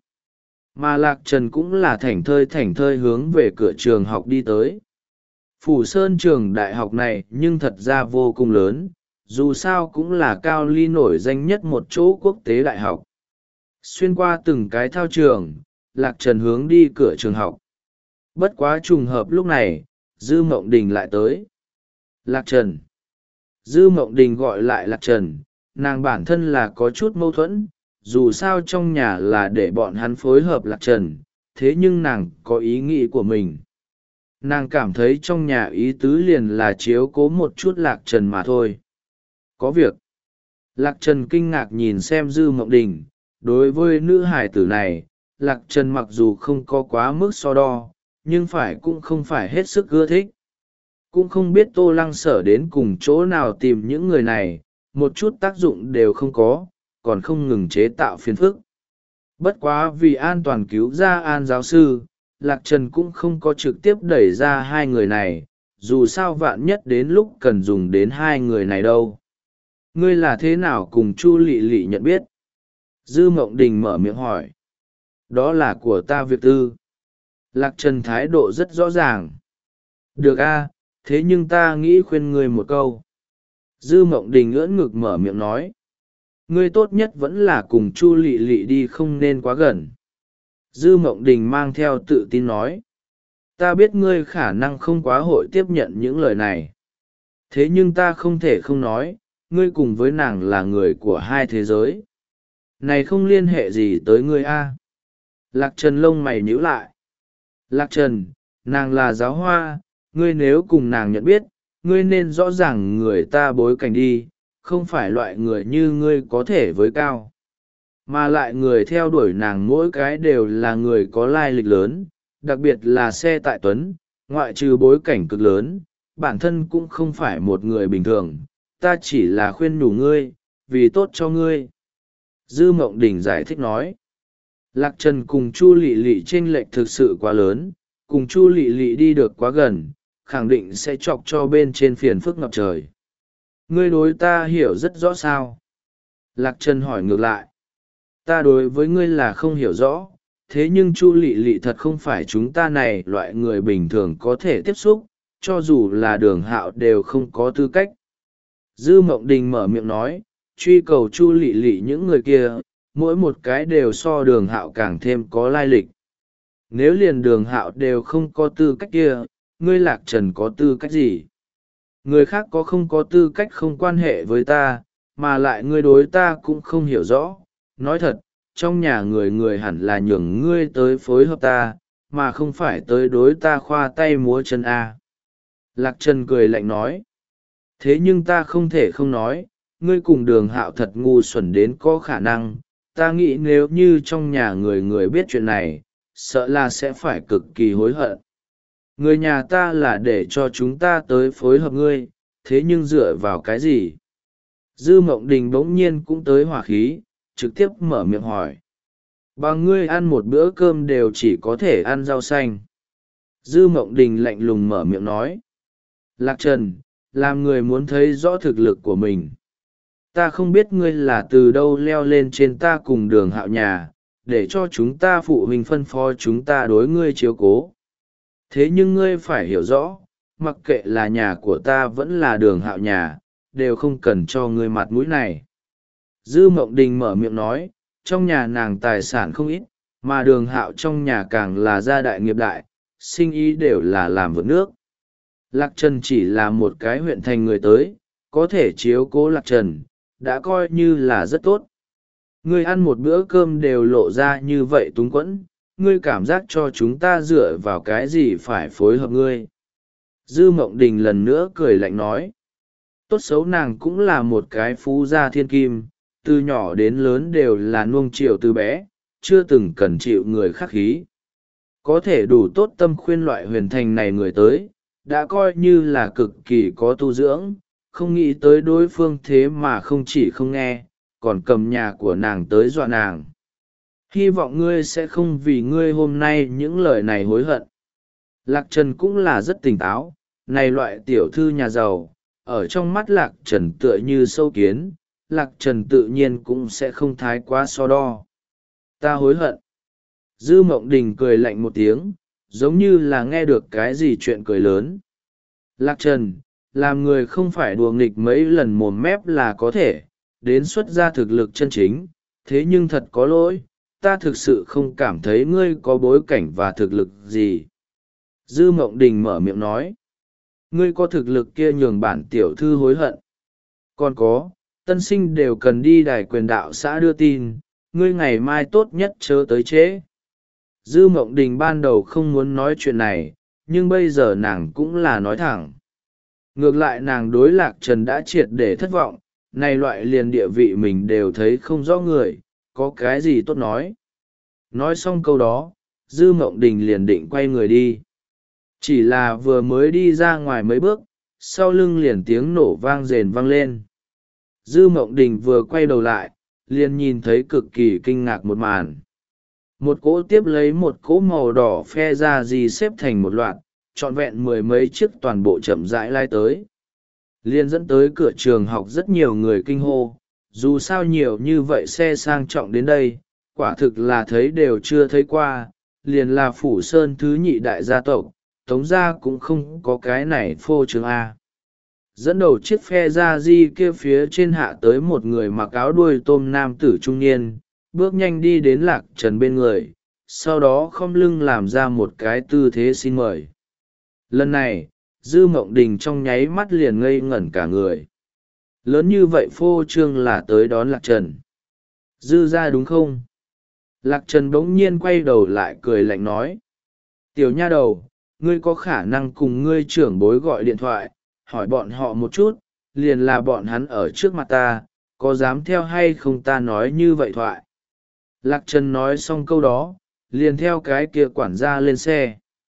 Mà Lạc Trần cũng là thảnh thơi thảnh thơi hướng về cửa trường học đi tới. Phủ Sơn trường đại học này nhưng thật ra vô cùng lớn, dù sao cũng là Cao Ly nổi danh nhất một chỗ quốc tế đại học. Xuyên qua từng cái thao trường, Lạc Trần hướng đi cửa trường học. Bất quá trùng hợp lúc này, Dư Mộng Đình lại tới. Lạc Trần. Dư Mộng Đình gọi lại Lạc Trần, nàng bản thân là có chút mâu thuẫn, dù sao trong nhà là để bọn hắn phối hợp Lạc Trần, thế nhưng nàng có ý nghĩ của mình. Nàng cảm thấy trong nhà ý tứ liền là chiếu cố một chút Lạc Trần mà thôi. Có việc. Lạc Trần kinh ngạc nhìn xem Dư Mộng Đình, đối với nữ hài tử này, Lạc Trần mặc dù không có quá mức so đo, nhưng phải cũng không phải hết sức ưa thích. Cũng không biết Tô Lăng Sở đến cùng chỗ nào tìm những người này, một chút tác dụng đều không có, còn không ngừng chế tạo phiền phức. Bất quá vì an toàn cứu ra An giáo sư, Lạc Trần cũng không có trực tiếp đẩy ra hai người này, dù sao vạn nhất đến lúc cần dùng đến hai người này đâu. Ngươi là thế nào cùng Chu Lị Lị nhận biết? Dư Mộng Đình mở miệng hỏi. Đó là của ta việc tư. Lạc Trần thái độ rất rõ ràng. Được a, thế nhưng ta nghĩ khuyên ngươi một câu. Dư Mộng Đình ưỡn ngực mở miệng nói. Ngươi tốt nhất vẫn là cùng Chu Lị Lị đi, không nên quá gần. Dư Mộng Đình mang theo tự tin nói. Ta biết ngươi khả năng không quá hội tiếp nhận những lời này. Thế nhưng ta không thể không nói, ngươi cùng với nàng là người của hai thế giới. Này không liên hệ gì tới ngươi a. Lạc Trần lông mày nhíu lại. Lạc Trần, nàng là giáo hoa, ngươi nếu cùng nàng nhận biết, ngươi nên rõ ràng người ta bối cảnh đi, không phải loại người như ngươi có thể với cao. Mà lại người theo đuổi nàng mỗi cái đều là người có lai lịch lớn, đặc biệt là xe tại Tuấn, ngoại trừ bối cảnh cực lớn, bản thân cũng không phải một người bình thường, ta chỉ là khuyên nhủ ngươi, vì tốt cho ngươi. Dư Mộng Đình giải thích nói. Lạc Trần cùng Chu Lị Lị chênh lệch thực sự quá lớn, cùng Chu Lị Lị đi được quá gần, khẳng định sẽ chọc cho bên trên phiền phức ngập trời. Ngươi đối ta hiểu rất rõ sao? Lạc Trần hỏi ngược lại. Ta đối với ngươi là không hiểu rõ, thế nhưng Chu Lị Lị thật không phải chúng ta này loại người bình thường có thể tiếp xúc, cho dù là Đường Hạo đều không có tư cách. Dư Mộng Đình mở miệng nói, truy cầu Chu Lị Lị những người kia, mỗi một cái đều so Đường Hạo càng thêm có lai lịch. Nếu liền Đường Hạo đều không có tư cách kia, ngươi Lạc Trần có tư cách gì? Người khác có không có tư cách không quan hệ với ta, mà lại ngươi đối ta cũng không hiểu rõ. Nói thật, trong nhà người người hẳn là nhường ngươi tới phối hợp ta, mà không phải tới đối ta khoa tay múa chân A. Lạc Trần cười lạnh nói. Thế nhưng ta không thể không nói, ngươi cùng Đường Hạo thật ngu xuẩn đến có khả năng. Ta nghĩ nếu như trong nhà người người biết chuyện này, sợ là sẽ phải cực kỳ hối hận. Người nhà ta là để cho chúng ta tới phối hợp ngươi, thế nhưng dựa vào cái gì? Dư Mộng Đình bỗng nhiên cũng tới hỏa khí, trực tiếp mở miệng hỏi. Bằng ngươi ăn một bữa cơm đều chỉ có thể ăn rau xanh. Dư Mộng Đình lạnh lùng mở miệng nói. Lạc Trần, làm người muốn thấy rõ thực lực của mình. Ta không biết ngươi là từ đâu leo lên trên ta cùng Đường Hạo nhà, để cho chúng ta phụ huynh phân phó chúng ta đối ngươi chiếu cố. Thế nhưng ngươi phải hiểu rõ, mặc kệ là nhà của ta vẫn là Đường Hạo nhà, đều không cần cho ngươi mặt mũi này. Dư Mộng Đình mở miệng nói, trong nhà nàng tài sản không ít, mà Đường Hạo trong nhà càng là gia đại nghiệp đại, sinh ý đều là làm vượt nước. Lạc Trần chỉ là một cái huyện thành người tới, có thể chiếu cố Lạc Trần, đã coi như là rất tốt. Ngươi ăn một bữa cơm đều lộ ra như vậy túng quẫn, ngươi cảm giác cho chúng ta dựa vào cái gì phải phối hợp ngươi. Dư Mộng Đình lần nữa cười lạnh nói. Tốt xấu nàng cũng là một cái phú gia thiên kim, từ nhỏ đến lớn đều là nuông chiều từ bé, chưa từng cần chịu người khắc khí. Có thể đủ tốt tâm khuyên loại huyền thành này người tới, đã coi như là cực kỳ có tu dưỡng, không nghĩ tới đối phương thế mà không chỉ không nghe, còn cầm nhà của nàng tới dọa nàng. Hy vọng ngươi sẽ không vì ngươi hôm nay những lời này hối hận. Lạc Trần cũng là rất tỉnh táo, này loại tiểu thư nhà giàu, ở trong mắt Lạc Trần tựa như sâu kiến, Lạc Trần tự nhiên cũng sẽ không thái quá so đo. Ta hối hận. Dư Mộng Đình cười lạnh một tiếng, giống như là nghe được cái gì chuyện cười lớn. Lạc Trần, làm người không phải đùa nghịch mấy lần mồm mép là có thể, đến xuất ra thực lực chân chính, thế nhưng thật có lỗi, ta thực sự không cảm thấy ngươi có bối cảnh và thực lực gì. Dư Mộng Đình mở miệng nói, ngươi có thực lực kia nhường bản tiểu thư hối hận. Còn có, tân sinh đều cần đi đài quyền đạo xã đưa tin, ngươi ngày mai tốt nhất chớ tới trễ. Dư Mộng Đình ban đầu không muốn nói chuyện này, nhưng bây giờ nàng cũng là nói thẳng. Ngược lại nàng đối Lạc Trần đã triệt để thất vọng, này loại liền địa vị mình đều thấy không rõ người, có cái gì tốt nói. Nói xong câu đó, Dư Mộng Đình liền định quay người đi. Chỉ là vừa mới đi ra ngoài mấy bước, sau lưng liền tiếng nổ vang rền vang lên. Dư Mộng Đình vừa quay đầu lại, liền nhìn thấy cực kỳ kinh ngạc một màn. Một cỗ tiếp lấy một cỗ màu đỏ phe ra gì xếp thành một loạt, trọn vẹn mười mấy chiếc toàn bộ chậm rãi lai tới. Liên dẫn tới cửa trường học rất nhiều người kinh hô, dù sao nhiều như vậy xe sang trọng đến đây, quả thực là thấy đều chưa thấy qua, liền là Phủ Sơn thứ nhị đại gia tộc, Tống gia cũng không có cái này phô trương A. Dẫn đầu chiếc phe ra di kia phía trên hạ tới một người mặc áo đuôi tôm nam tử trung niên, bước nhanh đi đến Lạc Trần bên người, sau đó khom lưng làm ra một cái tư thế xin mời. Lần này, Dư Mộng Đình trong nháy mắt liền ngây ngẩn cả người. Lớn như vậy phô trương là tới đón Lạc Trần. Dư ra đúng không? Lạc Trần bỗng nhiên quay đầu lại cười lạnh nói. Tiểu nha đầu, ngươi có khả năng cùng ngươi trưởng bối gọi điện thoại, hỏi bọn họ một chút, liền là bọn hắn ở trước mặt ta, có dám theo hay không ta nói như vậy thoại. Lạc Trần nói xong câu đó, liền theo cái kia quản gia lên xe.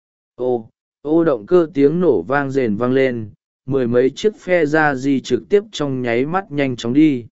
Ô, ô động cơ tiếng nổ vang rền vang lên, mười mấy chiếc phe ra di trực tiếp trong nháy mắt nhanh chóng đi.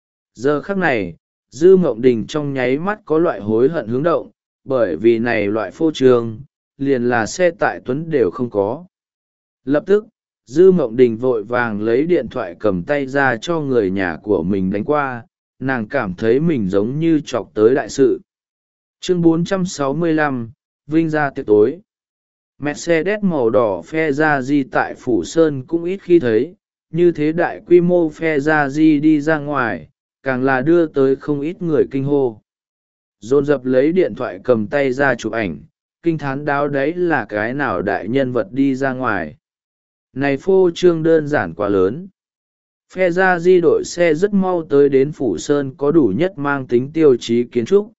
Giờ khắc này, Dư Mộng Đình trong nháy mắt có loại hối hận hướng động, bởi vì này loại phô trương, liền là xe tại tuấn đều không có. Lập tức, Dư Mộng Đình vội vàng lấy điện thoại cầm tay ra cho người nhà của mình đánh qua, nàng cảm thấy mình giống như chọc tới đại sự. Chương bốn trăm sáu mươi lăm, Vinh ra tiệc tối. Mercedes màu đỏ phe ra di tại Phủ Sơn cũng ít khi thấy, như thế đại quy mô phe ra di đi ra ngoài, càng là đưa tới không ít người kinh hô. Dồn dập lấy điện thoại cầm tay ra chụp ảnh, kinh thán đáo đấy là cái nào đại nhân vật đi ra ngoài. Này phô trương đơn giản quá lớn. Phe ra di đội xe rất mau tới đến Phủ Sơn có đủ nhất mang tính tiêu chí kiến trúc.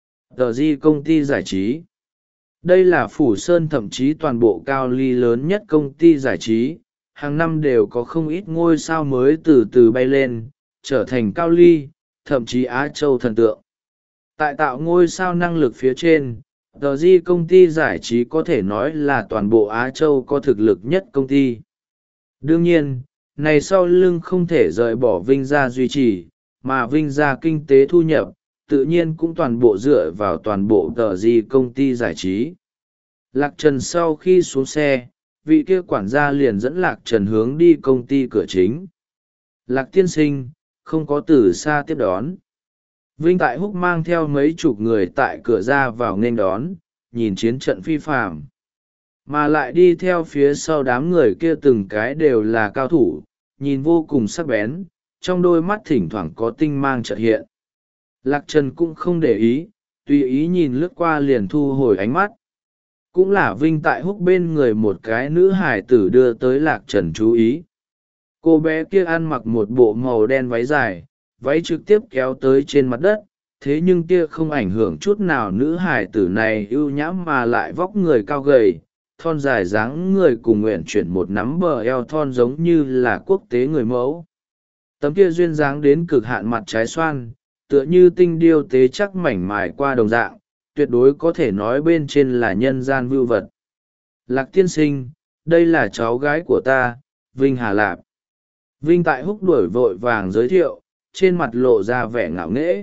Tờ di công ty giải trí. Đây là Phủ Sơn thậm chí toàn bộ cao ly lớn nhất công ty giải trí, hàng năm đều có không ít ngôi sao mới từ từ bay lên, trở thành cao ly, thậm chí Á Châu thần tượng. Tại tạo ngôi sao năng lực phía trên, tờ di công ty giải trí có thể nói là toàn bộ Á Châu có thực lực nhất công ty. Đương nhiên, này sau lưng không thể rời bỏ Vinh gia duy trì, mà Vinh gia kinh tế thu nhập, tự nhiên cũng toàn bộ dựa vào toàn bộ tờ di công ty giải trí. Lạc Trần sau khi xuống xe, vị kia quản gia liền dẫn Lạc Trần hướng đi công ty cửa chính. Lạc tiên sinh, không có từ xa tiếp đón. Vinh Tại Húc mang theo mấy chục người tại cửa ra vào nghênh đón, nhìn chiến trận phi phàm. Mà lại đi theo phía sau đám người kia từng cái đều là cao thủ, nhìn vô cùng sắc bén, trong đôi mắt thỉnh thoảng có tinh mang chợt hiện. Lạc Trần cũng không để ý, tùy ý nhìn lướt qua liền thu hồi ánh mắt. Cũng là Vinh Tại Húc bên người một cái nữ hải tử đưa tới Lạc Trần chú ý. Cô bé kia ăn mặc một bộ màu đen váy dài, váy trực tiếp kéo tới trên mặt đất, thế nhưng kia không ảnh hưởng chút nào nữ hải tử này ưu nhãm mà lại vóc người cao gầy, thon dài dáng người cùng nguyện chuyển một nắm bờ eo thon giống như là quốc tế người mẫu. Tấm kia duyên dáng đến cực hạn mặt trái xoan, tựa như tinh điêu tế chắc mảnh mài qua đồng dạng, tuyệt đối có thể nói bên trên là nhân gian vưu vật. Lạc tiên sinh, đây là cháu gái của ta, Vinh Hà Lạp. Vinh Tại Húc đuổi vội vàng giới thiệu, trên mặt lộ ra vẻ ngạo nghễ.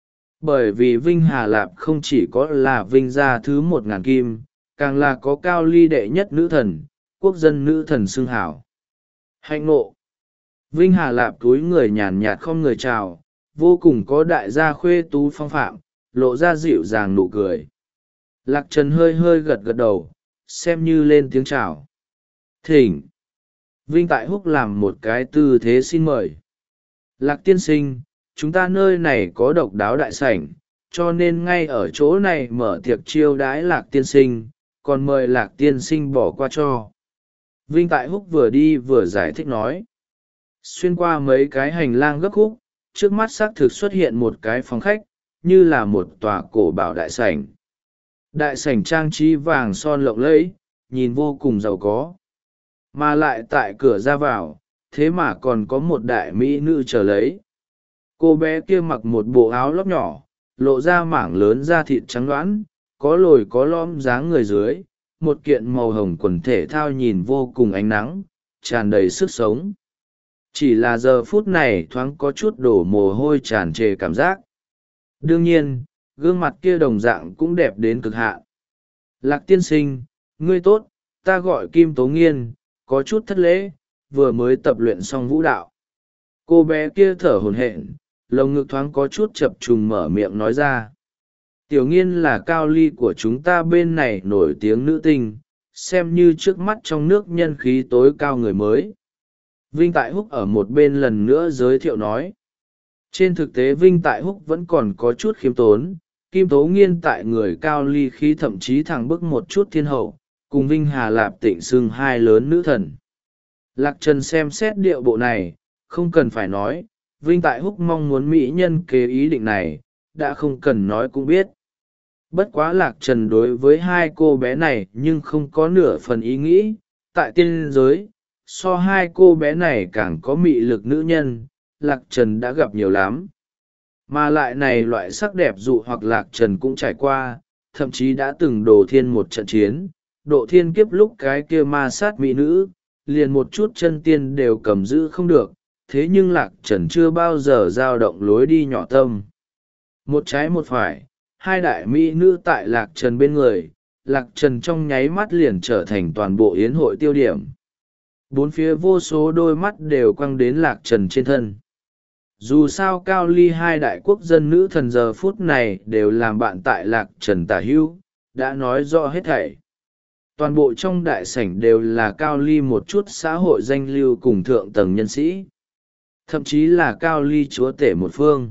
Bởi vì Vinh Hà Lạp không chỉ có là Vinh gia thứ một ngàn kim, càng là có cao ly đệ nhất nữ thần, quốc dân nữ thần xưng hảo. Hạnh ngộ. Vinh Hà Lạp túi người nhàn nhạt không người chào, vô cùng có đại gia khuê tú phong phạm, lộ ra dịu dàng nụ cười. Lạc Trần hơi hơi gật gật đầu, xem như lên tiếng chào. Thỉnh. Vinh Tại Húc làm một cái tư thế xin mời. Lạc tiên sinh, chúng ta nơi này có độc đáo đại sảnh, cho nên ngay ở chỗ này mở tiệc chiêu đãi Lạc tiên sinh, còn mời Lạc tiên sinh bỏ qua cho. Vinh Tại Húc vừa đi vừa giải thích nói. Xuyên qua mấy cái hành lang gấp khúc, trước mắt xác thực xuất hiện một cái phòng khách, như là một tòa cổ bảo đại sảnh. Đại sảnh trang trí vàng son lộng lẫy, nhìn vô cùng giàu có. Mà lại tại cửa ra vào, thế mà còn có một đại mỹ nữ chờ lấy. Cô bé kia mặc một bộ áo lót nhỏ, lộ ra mảng lớn da thịt trắng đoán, có lồi có lõm dáng người dưới, một kiện màu hồng quần thể thao nhìn vô cùng ánh nắng, tràn đầy sức sống. Chỉ là giờ phút này thoáng có chút đổ mồ hôi tràn trề cảm giác. Đương nhiên, gương mặt kia đồng dạng cũng đẹp đến cực hạn. Lạc tiên sinh, ngươi tốt, ta gọi Kim Tố Nghiên, có chút thất lễ, vừa mới tập luyện xong vũ đạo. Cô bé kia thở hổn hển, lồng ngực thoáng có chút chập trùng mở miệng nói ra. Tiểu Nghiên là cao ly của chúng ta bên này nổi tiếng nữ tinh, xem như trước mắt trong nước nhân khí tối cao người mới. Vinh Tại Húc ở một bên lần nữa giới thiệu nói. Trên thực tế Vinh Tại Húc vẫn còn có chút khiêm tốn, Kim Tố Nghiên tại người cao ly khí thậm chí thẳng bức một chút thiên hậu, cùng Vinh Hà Lạp tịnh xưng hai lớn nữ thần. Lạc Trần xem xét điệu bộ này, không cần phải nói, Vinh Tại Húc mong muốn mỹ nhân kế ý định này, đã không cần nói cũng biết. Bất quá Lạc Trần đối với hai cô bé này nhưng không có nửa phần ý nghĩ, tại tiên giới, so hai cô bé này càng có mị lực nữ nhân, Lạc Trần đã gặp nhiều lắm. Mà lại này loại sắc đẹp dụ hoặc Lạc Trần cũng trải qua, thậm chí đã từng đổ thiên một trận chiến, độ thiên kiếp lúc cái kia ma sát mỹ nữ, liền một chút chân tiên đều cầm giữ không được, thế nhưng Lạc Trần chưa bao giờ dao động lối đi nhỏ tâm. Một trái một phải, hai đại mỹ nữ tại Lạc Trần bên người, Lạc Trần trong nháy mắt liền trở thành toàn bộ yến hội tiêu điểm. Bốn phía vô số đôi mắt đều quăng đến Lạc Trần trên thân. Dù sao cao ly hai đại quốc dân nữ thần giờ phút này đều làm bạn tại Lạc Trần tả hữu, đã nói rõ hết thảy. Toàn bộ trong đại sảnh đều là cao ly một chút xã hội danh lưu cùng thượng tầng nhân sĩ. Thậm chí là cao ly chúa tể một phương.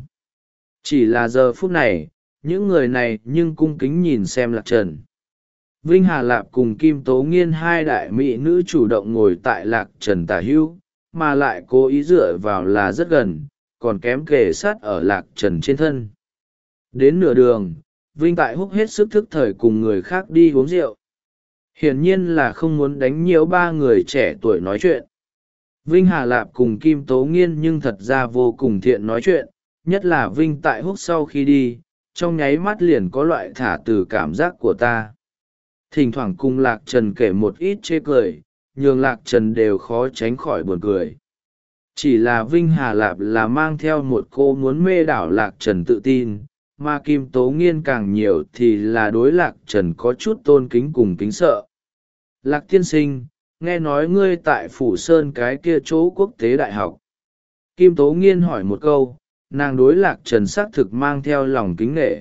Chỉ là giờ phút này, những người này nhưng cung kính nhìn xem Lạc Trần. Vinh Hà Lạp cùng Kim Tố Nghiên hai đại mỹ nữ chủ động ngồi tại Lạc Trần tả hữu, mà lại cố ý dựa vào là rất gần, còn kém kề sát ở Lạc Trần trên thân. Đến nửa đường, Vinh Tại Húc hết sức thức thời cùng người khác đi uống rượu. Hiển nhiên là không muốn đánh nhiễu ba người trẻ tuổi nói chuyện. Vinh Hà Lạp cùng Kim Tố Nghiên nhưng thật ra vô cùng thiện nói chuyện, nhất là Vinh Tại Húc sau khi đi, trong nháy mắt liền có loại thả từ cảm giác của ta. Thỉnh thoảng cùng Lạc Trần kể một ít chê cười, nhường Lạc Trần đều khó tránh khỏi buồn cười. Chỉ là Vinh Hà Lạp là mang theo một cô muốn mê đảo Lạc Trần tự tin, mà Kim Tố Nghiên càng nhiều thì là đối Lạc Trần có chút tôn kính cùng kính sợ. Lạc tiên sinh, nghe nói ngươi tại phủ sơn cái kia chỗ quốc tế đại học. Kim Tố Nghiên hỏi một câu, nàng đối Lạc Trần xác thực mang theo lòng kính nể.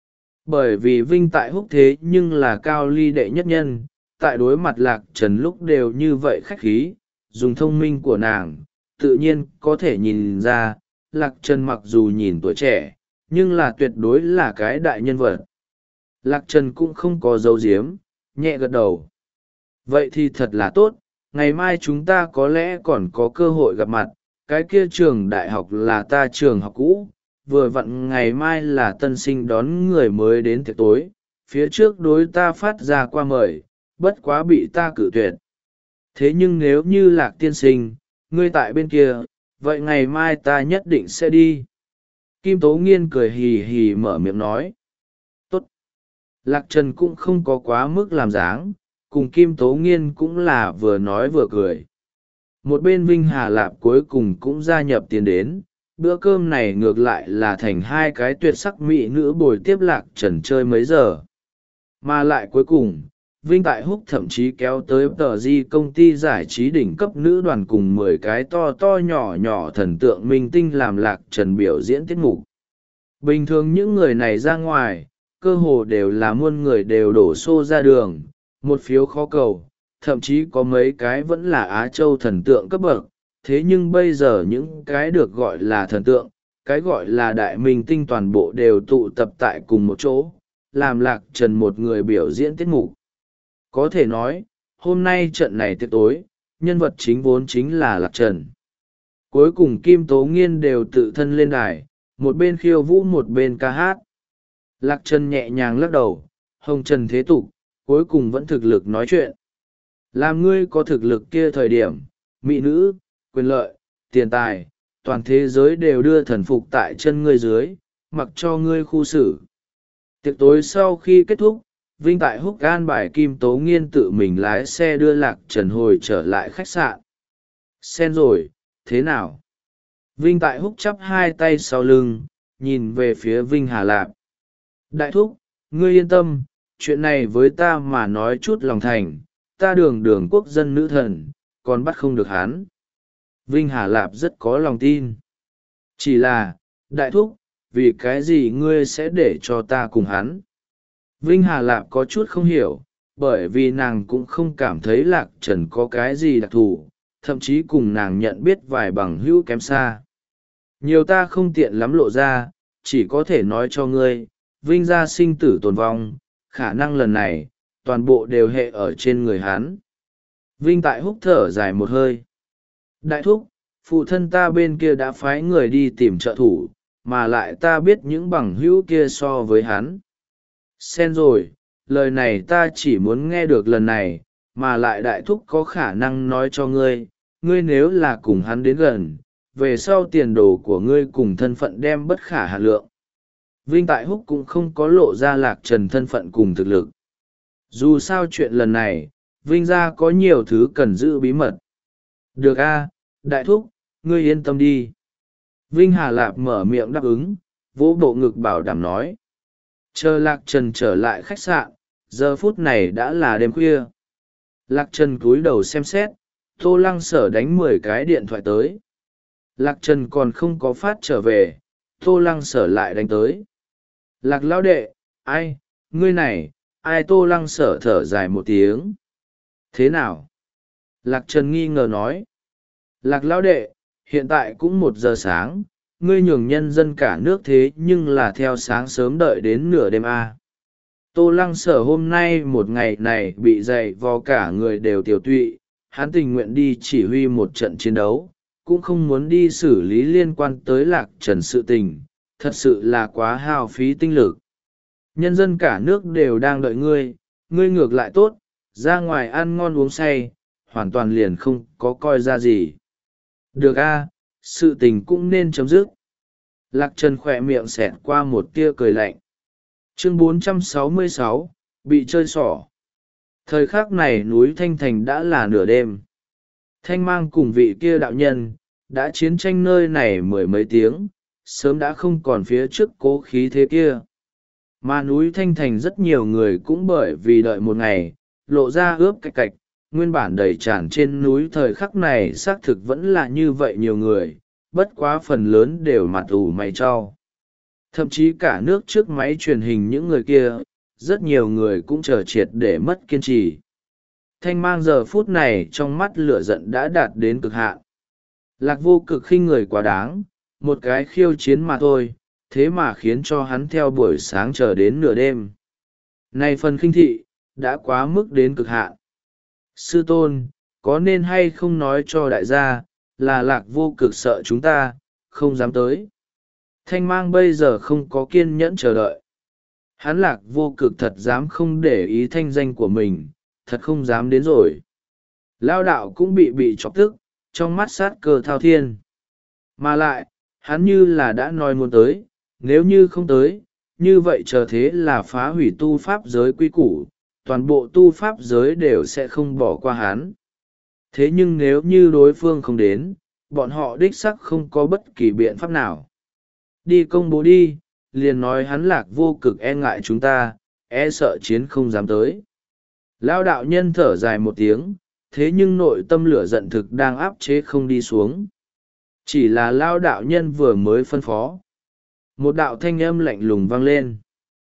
Bởi vì Vinh tại Húc thế nhưng là cao ly đệ nhất nhân, tại đối mặt Lạc Trần lúc đều như vậy khách khí, dùng thông minh của nàng, tự nhiên có thể nhìn ra, Lạc Trần mặc dù nhìn tuổi trẻ, nhưng là tuyệt đối là cái đại nhân vật. Lạc Trần cũng không có dấu diếm, nhẹ gật đầu. Vậy thì thật là tốt, ngày mai chúng ta có lẽ còn có cơ hội gặp mặt, cái kia trường đại học là ta trường học cũ, vừa vặn ngày mai là tân sinh đón người mới đến tiệc tối, phía trước đối ta phát ra qua mời, bất quá bị ta cự tuyệt. Thế nhưng nếu như Lạc tiên sinh, ngươi tại bên kia, vậy ngày mai ta nhất định sẽ đi. Kim Tố Nghiên cười hì hì mở miệng nói. Tốt. Lạc Trần cũng không có quá mức làm dáng, cùng Kim Tố Nghiên cũng là vừa nói vừa cười. Một bên Vinh Hà Lạp cuối cùng cũng gia nhập tiền đến, bữa cơm này ngược lại là thành hai cái tuyệt sắc mỹ nữ bồi tiếp Lạc Trần chơi mấy giờ. Mà lại cuối cùng, Vinh Tại Húc thậm chí kéo tới tờ di công ty giải trí đỉnh cấp nữ đoàn cùng mười cái to to nhỏ nhỏ thần tượng minh tinh làm Lạc Trần biểu diễn tiết mục. Bình thường những người này ra ngoài, cơ hồ đều là muôn người đều đổ xô ra đường, một phiếu khó cầu, thậm chí có mấy cái vẫn là Á Châu thần tượng cấp bậc. Thế nhưng bây giờ những cái được gọi là thần tượng, cái gọi là đại minh tinh toàn bộ đều tụ tập tại cùng một chỗ, làm Lạc Trần một người biểu diễn tiết mục. Có thể nói, hôm nay trận này tiệc tối, nhân vật chính vốn chính là Lạc Trần. Cuối cùng Kim Tố Nghiên đều tự thân lên đài, một bên khiêu vũ một bên ca hát. Lạc Trần nhẹ nhàng lắc đầu, hồng trần thế tục, cuối cùng vẫn thực lực nói chuyện. Làm ngươi có thực lực kia thời điểm, mỹ nữ, quyền lợi, tiền tài, toàn thế giới đều đưa thần phục tại chân ngươi dưới, mặc cho ngươi khu xử. Tiệc tối sau khi kết thúc, Vinh Tại Húc an bài Kim Tố Nghiên tự mình lái xe đưa Lạc Trần hồi trở lại khách sạn. Xen rồi, thế nào? Vinh Tại Húc chắp hai tay sau lưng, nhìn về phía Vinh Hà Lạp. Đại thúc, ngươi yên tâm, chuyện này với ta mà nói chút lòng thành, ta đường đường quốc dân nữ thần, còn bắt không được hắn. Vinh Hà Lạp rất có lòng tin. Chỉ là, đại thúc, vì cái gì ngươi sẽ để cho ta cùng hắn? Vinh Hà Lạp có chút không hiểu, bởi vì nàng cũng không cảm thấy Lạc Trần có cái gì đặc thù, thậm chí cùng nàng nhận biết vài bằng hữu kém xa. Nhiều ta không tiện lắm lộ ra, chỉ có thể nói cho ngươi, Vinh gia sinh tử tồn vong, khả năng lần này, toàn bộ đều hệ ở trên người hắn. Vinh Tại Húc thở dài một hơi. Đại thúc, phụ thân ta bên kia đã phái người đi tìm trợ thủ, mà lại ta biết những bằng hữu kia so với hắn. Xen rồi, lời này ta chỉ muốn nghe được lần này, mà lại đại thúc có khả năng nói cho ngươi, ngươi nếu là cùng hắn đến gần, về sau tiền đồ của ngươi cùng thân phận đem bất khả hà lượng. Vinh Tại Húc cũng không có lộ ra Lạc Trần thân phận cùng thực lực. Dù sao chuyện lần này, Vinh gia có nhiều thứ cần giữ bí mật. Được a, đại thúc, ngươi yên tâm đi. Vinh Hà Lạp mở miệng đáp ứng, vỗ bộ ngực bảo đảm nói. Chờ Lạc Trần trở lại khách sạn, giờ phút này đã là đêm khuya. Lạc Trần cúi đầu xem xét, Tô Lăng Sở đánh mười cái điện thoại tới. Lạc Trần còn không có phát trở về, Tô Lăng Sở lại đánh tới. Lạc lão đệ, ai, ngươi này, ai? Tô Lăng Sở thở dài một tiếng. Thế nào? Lạc Trần nghi ngờ nói. Lạc lão đệ, hiện tại cũng một giờ sáng, ngươi nhường nhân dân cả nước thế nhưng là theo sáng sớm đợi đến nửa đêm a. Tô Lăng Sở hôm nay một ngày này bị dày vò cả người đều tiểu tụy, hắn tình nguyện đi chỉ huy một trận chiến đấu, cũng không muốn đi xử lý liên quan tới Lạc Trần sự tình, thật sự là quá hao phí tinh lực. Nhân dân cả nước đều đang đợi ngươi, ngươi ngược lại tốt, ra ngoài ăn ngon uống say, hoàn toàn liền không có coi ra gì. Được a, sự tình cũng nên chấm dứt. Lạc Trần khỏe miệng xẹt qua một tia cười lạnh. Chương bốn trăm sáu mươi sáu, bị chơi xỏ. Thời khắc này núi Thanh Thành đã là nửa đêm. Thanh Mang cùng vị kia đạo nhân, đã chiến tranh nơi này mười mấy tiếng, sớm đã không còn phía trước cố khí thế kia. Mà núi Thanh Thành rất nhiều người cũng bởi vì đợi một ngày, lộ ra ướp cạch cạch, nguyên bản đầy tràn trên núi thời khắc này xác thực vẫn là như vậy nhiều người, bất quá phần lớn đều mặt ủ mày tro. Thậm chí cả nước trước máy truyền hình những người kia, rất nhiều người cũng chờ triệt để mất kiên trì. Thanh Mang giờ phút này trong mắt lửa giận đã đạt đến cực hạn. Lạc Vô Cực khinh người quá đáng, một cái khiêu chiến mà thôi, thế mà khiến cho hắn theo buổi sáng chờ đến nửa đêm. Này phần khinh thị, đã quá mức đến cực hạn. Sư tôn, có nên hay không nói cho đại gia, là Lạc Vô Cực sợ chúng ta, không dám tới. Thanh Mang bây giờ không có kiên nhẫn chờ đợi. Hắn Lạc Vô Cực thật dám không để ý thanh danh của mình, thật không dám đến rồi. Lao đạo cũng bị bị chọc tức, trong mắt sát cơ thao thiên. Mà lại, hắn như là đã nói muốn tới, nếu như không tới, như vậy chờ thế là phá hủy tu pháp giới quy củ, toàn bộ tu pháp giới đều sẽ không bỏ qua hắn. Thế nhưng nếu như đối phương không đến, bọn họ đích sắc không có bất kỳ biện pháp nào. Đi công bố đi, liền nói hắn Lạc Vô Cực e ngại chúng ta, e sợ chiến không dám tới. Lao đạo nhân thở dài một tiếng, thế nhưng nội tâm lửa giận thực đang áp chế không đi xuống. Chỉ là lao đạo nhân vừa mới phân phó. Một đạo thanh âm lạnh lùng vang lên.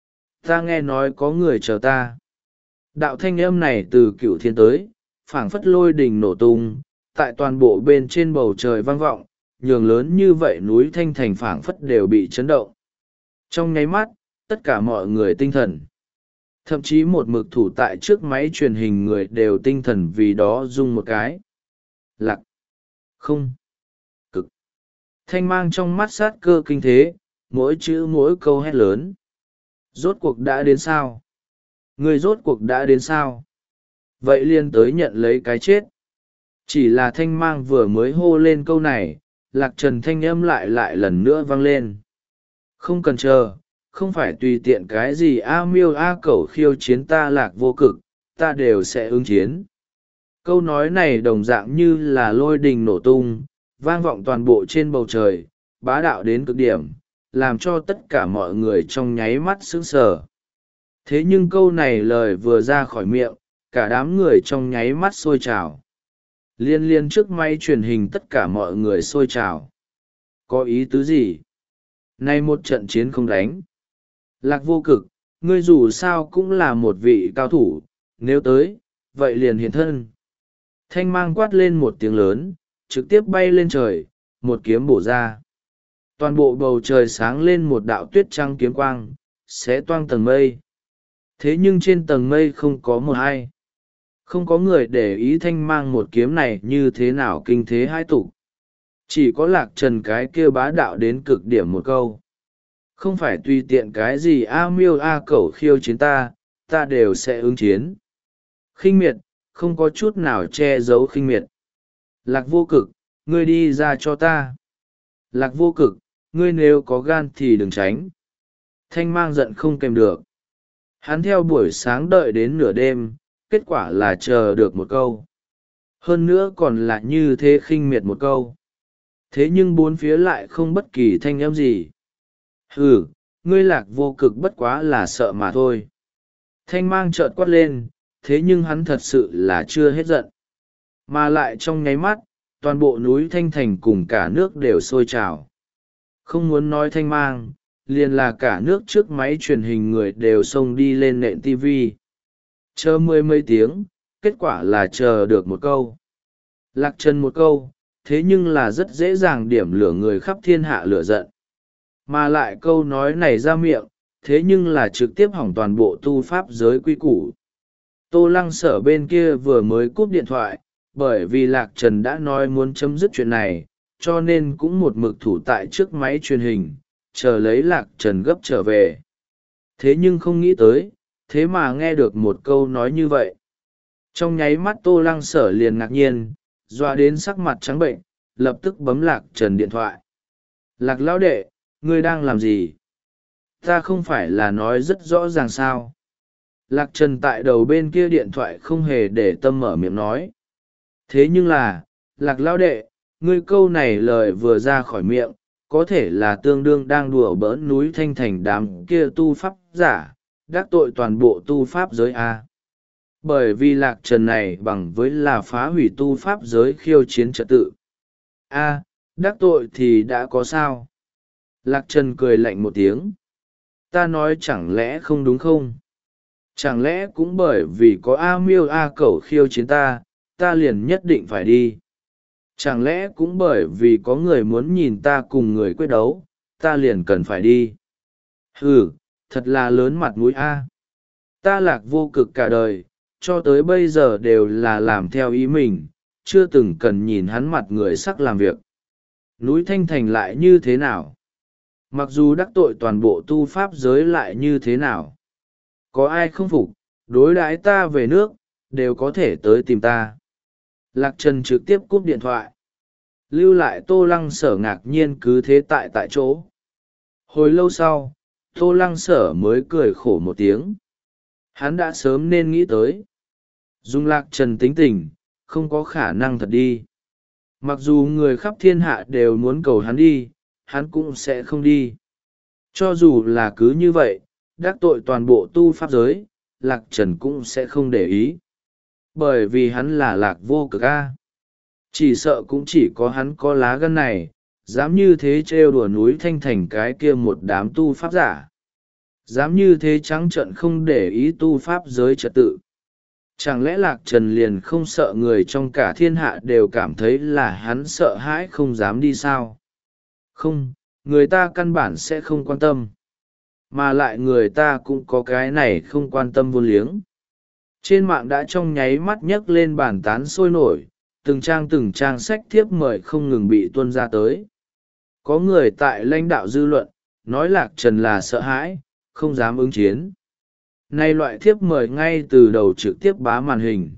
Ta nghe nói có người chờ ta. Đạo thanh âm này từ cửu thiên tới, phảng phất lôi đình nổ tung, tại toàn bộ bên trên bầu trời vang vọng, nhường lớn như vậy núi Thanh Thành phảng phất đều bị chấn động. Trong nháy mắt, tất cả mọi người tinh thần. Thậm chí một mực thủ tại trước máy truyền hình người đều tinh thần vì đó rung một cái. Lạc. Không. Cực. Thanh Mang trong mắt sát cơ kinh thế, mỗi chữ mỗi câu hét lớn. Rốt cuộc đã đến sao? Người rốt cuộc đã đến sao? Vậy liền tới nhận lấy cái chết. Chỉ là Thanh Mang vừa mới hô lên câu này, Lạc Trần thanh âm lại lại lần nữa vang lên. Không cần chờ, không phải tùy tiện cái gì a miêu a cẩu khiêu chiến ta Lạc Vô Cực, ta đều sẽ ứng chiến. Câu nói này đồng dạng như là lôi đình nổ tung, vang vọng toàn bộ trên bầu trời, bá đạo đến cực điểm, làm cho tất cả mọi người trong nháy mắt sững sờ. Thế nhưng câu này lời vừa ra khỏi miệng, cả đám người trong nháy mắt sôi trào. Liên liên trước máy truyền hình tất cả mọi người sôi trào. Có ý tứ gì? Nay một trận chiến không đánh. Lạc Vô Cực, ngươi dù sao cũng là một vị cao thủ, nếu tới, vậy liền hiện thân. Thanh Mang quát lên một tiếng lớn, trực tiếp bay lên trời, một kiếm bổ ra. Toàn bộ bầu trời sáng lên một đạo tuyết trắng kiếm quang, xé toang tầng mây. Thế nhưng trên tầng mây không có một ai. Không có người để ý Thanh Mang một kiếm này như thế nào kinh thế hai tục. Chỉ có Lạc Trần cái kia bá đạo đến cực điểm một câu. Không phải tùy tiện cái gì a miêu a cẩu khiêu chiến ta, ta đều sẽ ứng chiến. Khinh miệt, không có chút nào che giấu khinh miệt. Lạc Vô Cực, ngươi đi ra cho ta. Lạc Vô Cực, ngươi nếu có gan thì đừng tránh. Thanh Mang giận không kèm được. Hắn theo buổi sáng đợi đến nửa đêm, kết quả là chờ được một câu. Hơn nữa còn là như thế khinh miệt một câu. Thế nhưng bốn phía lại không bất kỳ thanh âm gì. Hừ, ngươi Lạc Vô Cực bất quá là sợ mà thôi. Thanh Mang chợt quát lên, thế nhưng hắn thật sự là chưa hết giận. Mà lại trong nháy mắt, toàn bộ núi Thanh Thành cùng cả nước đều sôi trào. Không muốn nói Thanh Mang, liền là cả nước trước máy truyền hình người đều xông đi lên nện ti vi. Chờ mười mấy tiếng, kết quả là chờ được một câu. Lạc Trần một câu, thế nhưng là rất dễ dàng điểm lửa người khắp thiên hạ lửa giận. Mà lại câu nói này ra miệng, thế nhưng là trực tiếp hỏng toàn bộ tu pháp giới quy củ. Tô Lăng Sở bên kia vừa mới cúp điện thoại, bởi vì Lạc Trần đã nói muốn chấm dứt chuyện này, cho nên cũng một mực thủ tại trước máy truyền hình, chờ lấy Lạc Trần gấp trở về. Thế nhưng không nghĩ tới, thế mà nghe được một câu nói như vậy. Trong nháy mắt Tô Lăng Sở liền ngạc nhiên, doa đến sắc mặt trắng bệnh, lập tức bấm Lạc Trần điện thoại. Lạc lão đệ, ngươi đang làm gì? Ta không phải là nói rất rõ ràng sao? Lạc Trần tại đầu bên kia điện thoại không hề để tâm mở miệng nói. Thế nhưng là, Lạc lão đệ, ngươi câu này lời vừa ra khỏi miệng, có thể là tương đương đang đùa bỡn núi Thanh Thành đám kia tu pháp giả, đắc tội toàn bộ tu pháp giới A. Bởi vì lạc trần này bằng với là phá hủy tu pháp giới, khiêu chiến trật tự. A, đắc tội thì đã có sao? Lạc trần cười lạnh một tiếng. Ta nói chẳng lẽ không đúng không? Chẳng lẽ cũng bởi vì có A miêu A cẩu khiêu chiến ta, ta liền nhất định phải đi? Chẳng lẽ cũng bởi vì có người muốn nhìn ta cùng người quyết đấu, ta liền cần phải đi? Ừ, thật là lớn mặt mũi A. Ta lạc vô cực cả đời, cho tới bây giờ đều là làm theo ý mình, chưa từng cần nhìn hắn mặt người sắc làm việc. Núi Thanh Thành lại như thế nào? Mặc dù đắc tội toàn bộ tu pháp giới lại như thế nào? Có ai không phục, đối đãi ta về nước, đều có thể tới tìm ta. Lạc Trần trực tiếp cúp điện thoại. Lưu lại Tô Lăng Sở ngạc nhiên cứ thế tại tại chỗ. Hồi lâu sau, Tô Lăng Sở mới cười khổ một tiếng. Hắn đã sớm nên nghĩ tới. Dung Lạc Trần tính tình, không có khả năng thật đi. Mặc dù người khắp thiên hạ đều muốn cầu hắn đi, hắn cũng sẽ không đi. Cho dù là cứ như vậy, đắc tội toàn bộ tu pháp giới, Lạc Trần cũng sẽ không để ý. Bởi vì hắn là Lạc vô cực A. Chỉ sợ cũng chỉ có hắn có lá gan này, dám như thế trêu đùa núi Thanh Thành cái kia một đám tu pháp giả. Dám như thế trắng trợn không để ý tu pháp giới trật tự. Chẳng lẽ Lạc Trần liền không sợ người trong cả thiên hạ đều cảm thấy là hắn sợ hãi không dám đi sao? Không, người ta căn bản sẽ không quan tâm. Mà lại người ta cũng có cái này không quan tâm vô liếng. Trên mạng đã trong nháy mắt nhấc lên bàn tán sôi nổi, từng trang từng trang sách thiếp mời không ngừng bị tuôn ra tới. Có người tại lãnh đạo dư luận, nói Lạc Trần là sợ hãi, không dám ứng chiến. Nay loại thiếp mời ngay từ đầu trực tiếp bá màn hình.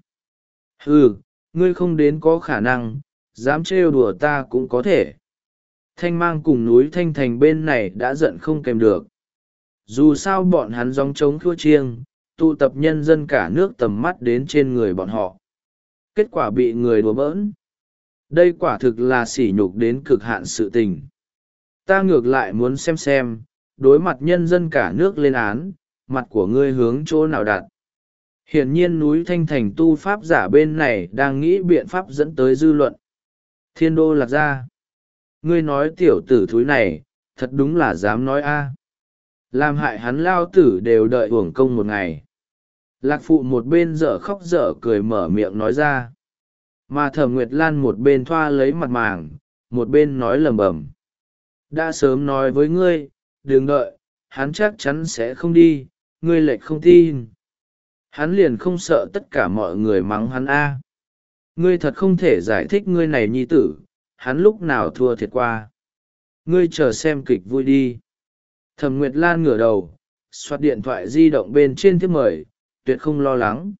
Ừ, ngươi không đến có khả năng, dám trêu đùa ta cũng có thể. Thanh Mang cùng núi Thanh Thành bên này đã giận không kèm được. Dù sao bọn hắn gióng trống thua chiêng, tụ tập nhân dân cả nước tầm mắt đến trên người bọn họ. Kết quả bị người đùa bỡn. Đây quả thực là sỉ nhục đến cực hạn sự tình. Ta ngược lại muốn xem xem, đối mặt nhân dân cả nước lên án, mặt của ngươi hướng chỗ nào đặt. Hiển nhiên núi Thanh Thành tu pháp giả bên này đang nghĩ biện pháp dẫn tới dư luận. Thiên đô lạc ra. Ngươi nói tiểu tử thúi này, thật đúng là dám nói a. Làm hại hắn lao tử đều đợi uổng công một ngày. Lạc phụ một bên dở khóc dở cười mở miệng nói ra. Mà Thẩm Nguyệt Lan một bên thoa lấy mặt màng, một bên nói lầm bầm. Đã sớm nói với ngươi, đừng đợi, hắn chắc chắn sẽ không đi, ngươi lại không tin. Hắn liền không sợ tất cả mọi người mắng hắn a. Ngươi thật không thể giải thích ngươi này nhi tử, hắn lúc nào thua thiệt qua. Ngươi chờ xem kịch vui đi. Thẩm Nguyệt Lan ngửa đầu, xoát điện thoại di động bên trên thiếp mời, tuyệt không lo lắng.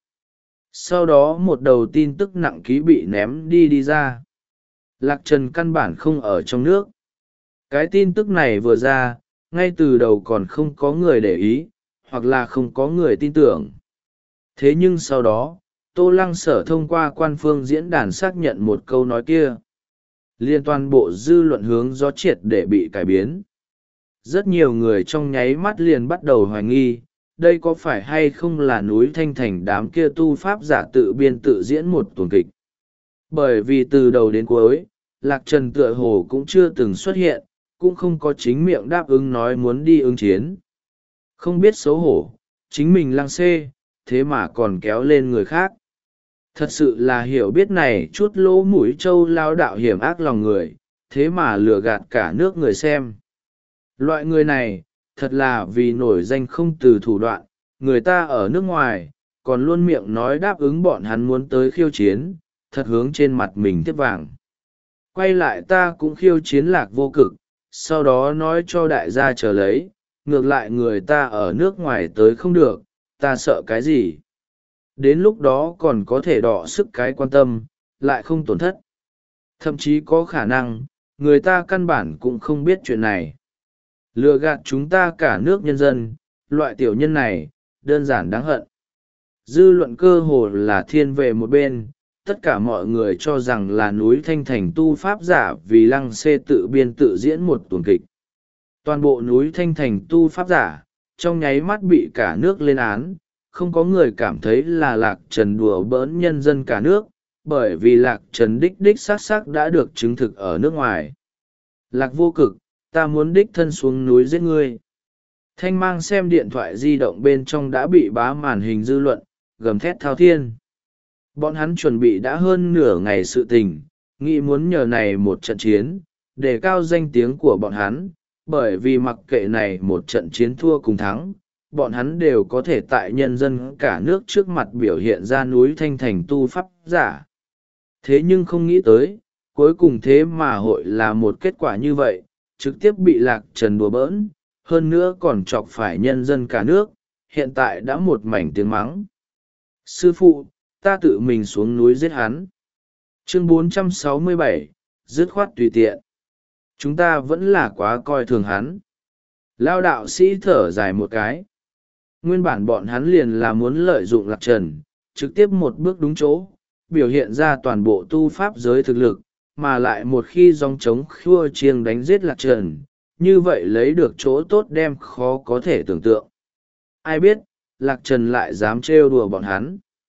Sau đó một đầu tin tức nặng ký bị ném đi đi ra. Lạc Trần căn bản không ở trong nước. Cái tin tức này vừa ra, ngay từ đầu còn không có người để ý, hoặc là không có người tin tưởng. Thế nhưng sau đó, Tô Lăng Sở thông qua quan phương diễn đàn xác nhận một câu nói kia. Liên toàn bộ dư luận hướng gió triệt để bị cải biến. Rất nhiều người trong nháy mắt liền bắt đầu hoài nghi, đây có phải hay không là núi Thanh Thành đám kia tu pháp giả tự biên tự diễn một tuần kịch. Bởi vì từ đầu đến cuối, Lạc Trần tựa hồ cũng chưa từng xuất hiện, cũng không có chính miệng đáp ứng nói muốn đi ứng chiến. Không biết xấu hổ, chính mình lăng xê, thế mà còn kéo lên người khác. Thật sự là hiểu biết này chút lỗ mũi trâu lao đạo hiểm ác lòng người, thế mà lừa gạt cả nước người xem. Loại người này, thật là vì nổi danh không từ thủ đoạn, người ta ở nước ngoài, còn luôn miệng nói đáp ứng bọn hắn muốn tới khiêu chiến, thật hướng trên mặt mình tiếp vàng. Quay lại ta cũng khiêu chiến Lạc vô cực, sau đó nói cho đại gia chờ lấy, ngược lại người ta ở nước ngoài tới không được, ta sợ cái gì. Đến lúc đó còn có thể đọ sức cái quan tâm, lại không tổn thất. Thậm chí có khả năng, người ta căn bản cũng không biết chuyện này. Lừa gạt chúng ta cả nước nhân dân, loại tiểu nhân này, đơn giản đáng hận. Dư luận cơ hồ là thiên về một bên, tất cả mọi người cho rằng là núi Thanh Thành tu pháp giả vì lăng xê tự biên tự diễn một tuần kịch. Toàn bộ núi Thanh Thành tu pháp giả, trong nháy mắt bị cả nước lên án, không có người cảm thấy là Lạc Trần đùa bỡn nhân dân cả nước, bởi vì Lạc Trần đích đích xác xác đã được chứng thực ở nước ngoài. Lạc Vô Cực, ta muốn đích thân xuống núi giết ngươi. Thanh Mang xem điện thoại di động bên trong đã bị bá màn hình dư luận, gầm thét thao thiên. Bọn hắn chuẩn bị đã hơn nửa ngày sự tình, nghĩ muốn nhờ này một trận chiến, để cao danh tiếng của bọn hắn, bởi vì mặc kệ này một trận chiến thua cùng thắng, bọn hắn đều có thể tại nhân dân cả nước trước mặt biểu hiện ra núi Thanh Thành tu pháp giả. Thế nhưng không nghĩ tới, cuối cùng thế mà hội là một kết quả như vậy, trực tiếp bị Lạc Trần đùa bỡn, hơn nữa còn chọc phải nhân dân cả nước, hiện tại đã một mảnh tiếng mắng. Sư phụ, ta tự mình xuống núi giết hắn. Chương bốn trăm sáu mươi bảy, dứt khoát tùy tiện. Chúng ta vẫn là quá coi thường hắn. Lao đạo sĩ thở dài một cái. Nguyên bản bọn hắn liền là muốn lợi dụng Lạc Trần, trực tiếp một bước đúng chỗ, biểu hiện ra toàn bộ tu pháp giới thực lực, mà lại một khi dòng trống khua chiêng đánh giết Lạc Trần, như vậy lấy được chỗ tốt đem khó có thể tưởng tượng. Ai biết, Lạc Trần lại dám trêu đùa bọn hắn.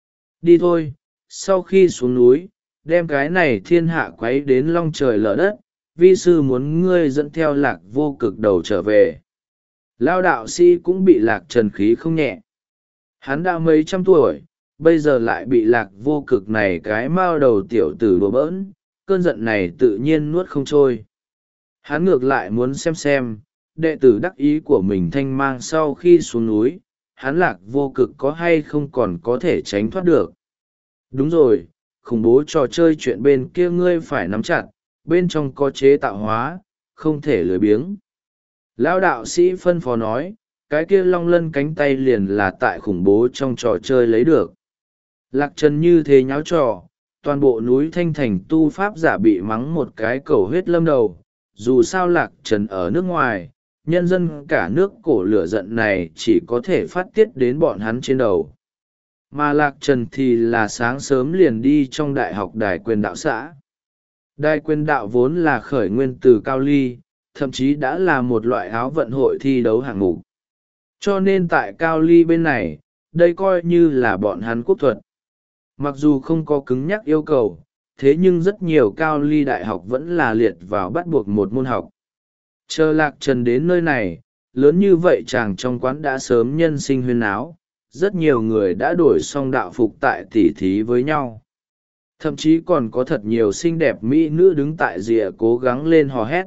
Đi thôi, sau khi xuống núi, đem cái này thiên hạ quấy đến long trời lở đất, vi sư muốn ngươi dẫn theo Lạc Vô Cực đầu trở về. Lao đạo sĩ cũng bị Lạc Trần khí không nhẹ. Hắn đã mấy trăm tuổi, bây giờ lại bị Lạc Vô Cực này cái mao đầu tiểu tử đùa bỡn, cơn giận này tự nhiên nuốt không trôi. Hắn ngược lại muốn xem xem, đệ tử đắc ý của mình Thanh Mang sau khi xuống núi, hắn Lạc Vô Cực có hay không còn có thể tránh thoát được. Đúng rồi, khủng bố trò chơi chuyện bên kia ngươi phải nắm chặt, bên trong có chế tạo hóa, không thể lười biếng. Lão đạo sĩ phân phó nói, cái kia long lân cánh tay liền là tại khủng bố trong trò chơi lấy được. Lạc Trần như thế nháo trò, toàn bộ núi Thanh Thành tu pháp giả bị mắng một cái cầu huyết lâm đầu. Dù sao Lạc Trần ở nước ngoài, nhân dân cả nước cổ lửa giận này chỉ có thể phát tiết đến bọn hắn trên đầu. Mà Lạc Trần thì là sáng sớm liền đi trong đại học Đài Quyền Đạo xã. Đài Quyền Đạo vốn là khởi nguyên từ Cao Ly, thậm chí đã là một loại áo vận hội thi đấu hạng mục. Cho nên tại Cao Ly bên này, đây coi như là bọn hắn quốc thuật. Mặc dù không có cứng nhắc yêu cầu, thế nhưng rất nhiều Cao Ly đại học vẫn là liệt vào bắt buộc một môn học. Chờ Lạc Trần đến nơi này, lớn như vậy chàng trong quán đã sớm nhân sinh huyên áo, rất nhiều người đã đổi xong đạo phục tại tỉ thí với nhau. Thậm chí còn có thật nhiều xinh đẹp mỹ nữ đứng tại rìa cố gắng lên hò hét.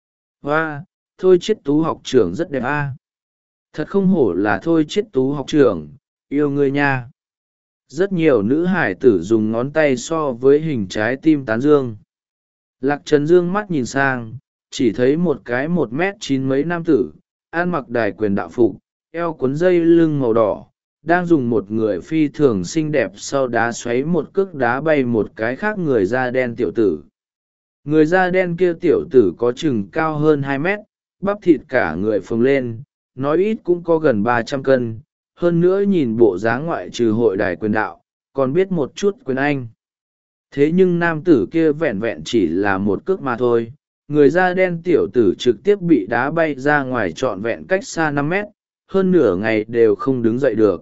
Hoa, Thôi Chiết Tú học trưởng rất đẹp a. Thật không hổ là Thôi Chiết Tú học trưởng, yêu người nha. Rất nhiều nữ hải tử dùng ngón tay so với hình trái tim tán dương. Lạc Trần dương mắt nhìn sang, chỉ thấy một cái một mét chín mấy nam tử, ăn mặc Đài Quyền đạo phục, eo cuốn dây lưng màu đỏ, đang dùng một người phi thường xinh đẹp sau đá xoáy một cước đá bay một cái khác người da đen tiểu tử. Người da đen kia tiểu tử có chừng cao hơn hai mét, bắp thịt cả người phồng lên, nói ít cũng có gần ba trăm cân, hơn nữa nhìn bộ dáng ngoại trừ hội Đài Quyền đạo, còn biết một chút quyền Anh. Thế nhưng nam tử kia vẹn vẹn chỉ là một cước mà thôi, người da đen tiểu tử trực tiếp bị đá bay ra ngoài trọn vẹn cách xa năm mét, hơn nửa ngày đều không đứng dậy được.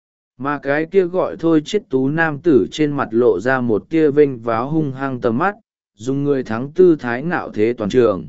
Mà cái kia gọi Thôi Chiết Tú nam tử trên mặt lộ ra một tia vênh váo hung hăng tầm mắt, dùng người thắng tư thái ngạo thế toàn trường.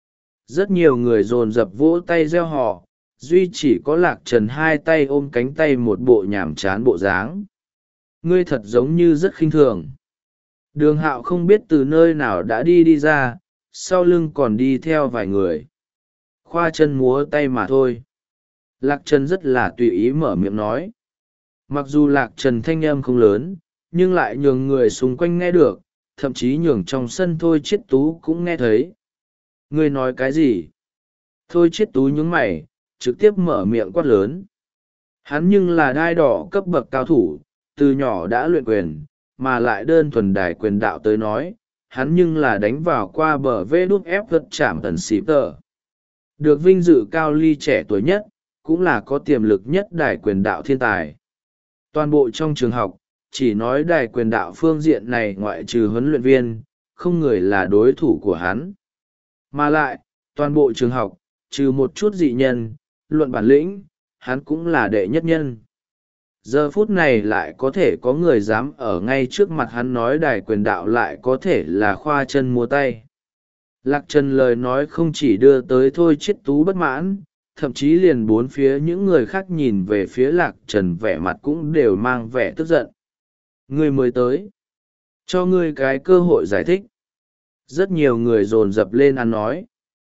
Rất nhiều người dồn dập vỗ tay reo hò, duy chỉ có Lạc Trần hai tay ôm cánh tay một bộ nhảm chán bộ dáng. Ngươi thật giống như rất khinh thường. Đường Hạo không biết từ nơi nào đã đi đi ra, sau lưng còn đi theo vài người. Khoa chân múa tay mà thôi. Lạc Trần rất là tùy ý mở miệng nói. Mặc dù Lạc Trần thanh âm không lớn, nhưng lại nhường người xung quanh nghe được, thậm chí nhường trong sân Thôi Chiết Tú cũng nghe thấy. Ngươi nói cái gì? Thôi Chiết Tú nhướng mày, trực tiếp mở miệng quát lớn. Hắn nhưng là đai đỏ cấp bậc cao thủ, từ nhỏ đã luyện quyền, mà lại đơn thuần Đài Quyền đạo tới nói, hắn nhưng là đánh vào qua bờ vê đút ép vật chạm tần xịp tờ. Được vinh dự Cao Ly trẻ tuổi nhất, cũng là có tiềm lực nhất Đài Quyền đạo thiên tài. Toàn bộ trong trường học, chỉ nói Đài Quyền đạo phương diện này ngoại trừ huấn luyện viên, không người là đối thủ của hắn. Mà lại, toàn bộ trường học, trừ một chút dị nhân, luận bản lĩnh, hắn cũng là đệ nhất nhân. giờ phút này lại có thể có người dám ở ngay trước mặt hắn nói đài quyền đạo lại có thể là khoa chân múa tay. Lạc Trần lời nói không chỉ đưa tới Thôi Chiết Tú bất mãn, thậm chí liền bốn phía những người khác nhìn về phía Lạc Trần vẻ mặt cũng đều mang vẻ tức giận. Ngươi mới tới, cho ngươi cái cơ hội giải thích. Rất nhiều người dồn dập lên ăn nói.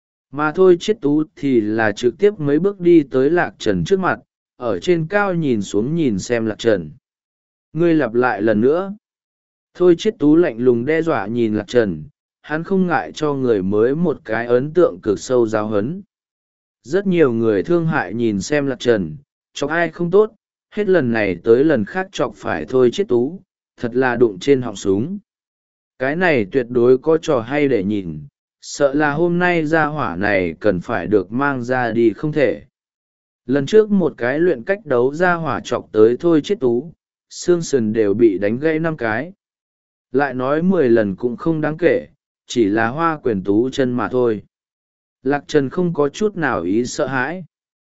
Mà Thôi Chiết Tú thì là trực tiếp mấy bước đi tới Lạc Trần trước mặt, ở trên cao nhìn xuống nhìn xem Lạc Trần. Ngươi lặp lại lần nữa. Thôi Chiết Tú lạnh lùng đe dọa nhìn Lạc Trần, hắn không ngại cho người mới một cái ấn tượng cực sâu giáo huấn. Rất nhiều người thương hại nhìn xem Lạc Trần, chọc ai không tốt, hết lần này tới lần khác chọc phải Thôi Chiết Tú, thật là đụng trên họng súng. Cái này tuyệt đối có trò hay để nhìn, sợ là hôm nay gia hỏa này cần phải được mang ra đi không thể. Lần trước một cái luyện cách đấu gia hỏa chọc tới Thôi Chiết Tú, xương sườn đều bị đánh gãy năm cái. Lại nói mười lần cũng không đáng kể, chỉ là hoa quyền tú chân mà thôi. Lạc Trần không có chút nào ý sợ hãi.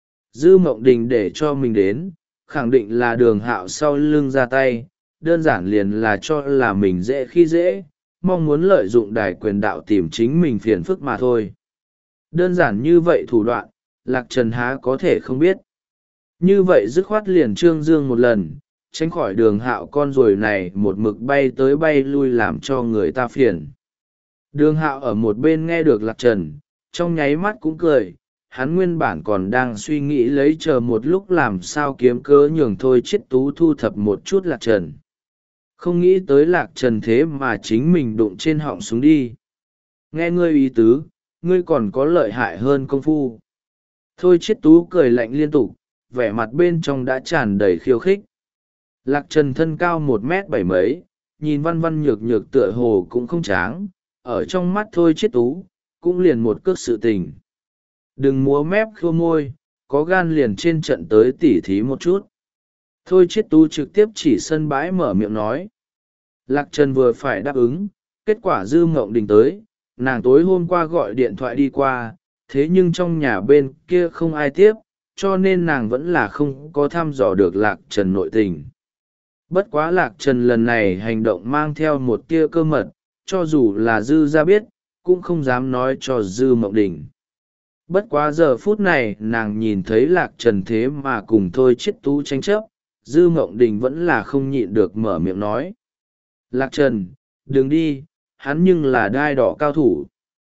Dư Mộng Đình để cho mình đến, khẳng định là Đường Hạo sau lưng ra tay, đơn giản liền là cho là mình dễ khi dễ, mong muốn lợi dụng đài quyền đạo tìm chính mình phiền phức mà thôi. Đơn giản như vậy thủ đoạn, Lạc Trần há có thể không biết. Như vậy dứt khoát liền trương dương một lần, tránh khỏi Đường Hạo con ruồi này một mực bay tới bay lui làm cho người ta phiền. Đường Hạo ở một bên nghe được Lạc Trần, trong nháy mắt cũng cười, hắn nguyên bản còn đang suy nghĩ lấy chờ một lúc làm sao kiếm cớ nhường Thôi Chiết Tú thu thập một chút Lạc Trần. Không nghĩ tới Lạc Trần thế mà chính mình đụng trên họng xuống đi. Nghe ngươi ý tứ, ngươi còn có lợi hại hơn công phu. Thôi Chiết Tú cười lạnh liên tục, vẻ mặt bên trong đã tràn đầy khiêu khích. Lạc Trần thân cao một mét bảy mấy, nhìn văn văn nhược nhược tựa hồ cũng không tráng, ở trong mắt Thôi Chiết Tú, cũng liền một cước sự tình. Đừng múa mép khô môi, có gan liền trên trận tới tỉ thí một chút. Thôi Chiết Tú trực tiếp chỉ sân bãi mở miệng nói. Lạc Trần vừa phải đáp ứng, kết quả Dư Mộng Đình tới, nàng tối hôm qua gọi điện thoại đi qua, thế nhưng trong nhà bên kia không ai tiếp, cho nên nàng vẫn là không có thăm dò được Lạc Trần nội tình. Bất quá Lạc Trần lần này hành động mang theo một tia cơ mật, cho dù là Dư ra biết, cũng không dám nói cho Dư Mộng Đình. Bất quá giờ phút này nàng nhìn thấy Lạc Trần thế mà cùng Thôi Chiết Tú tranh chấp, Dư Mộng Đình vẫn là không nhịn được mở miệng nói. Lạc Trần, đừng đi, hắn nhưng là đai đỏ cao thủ.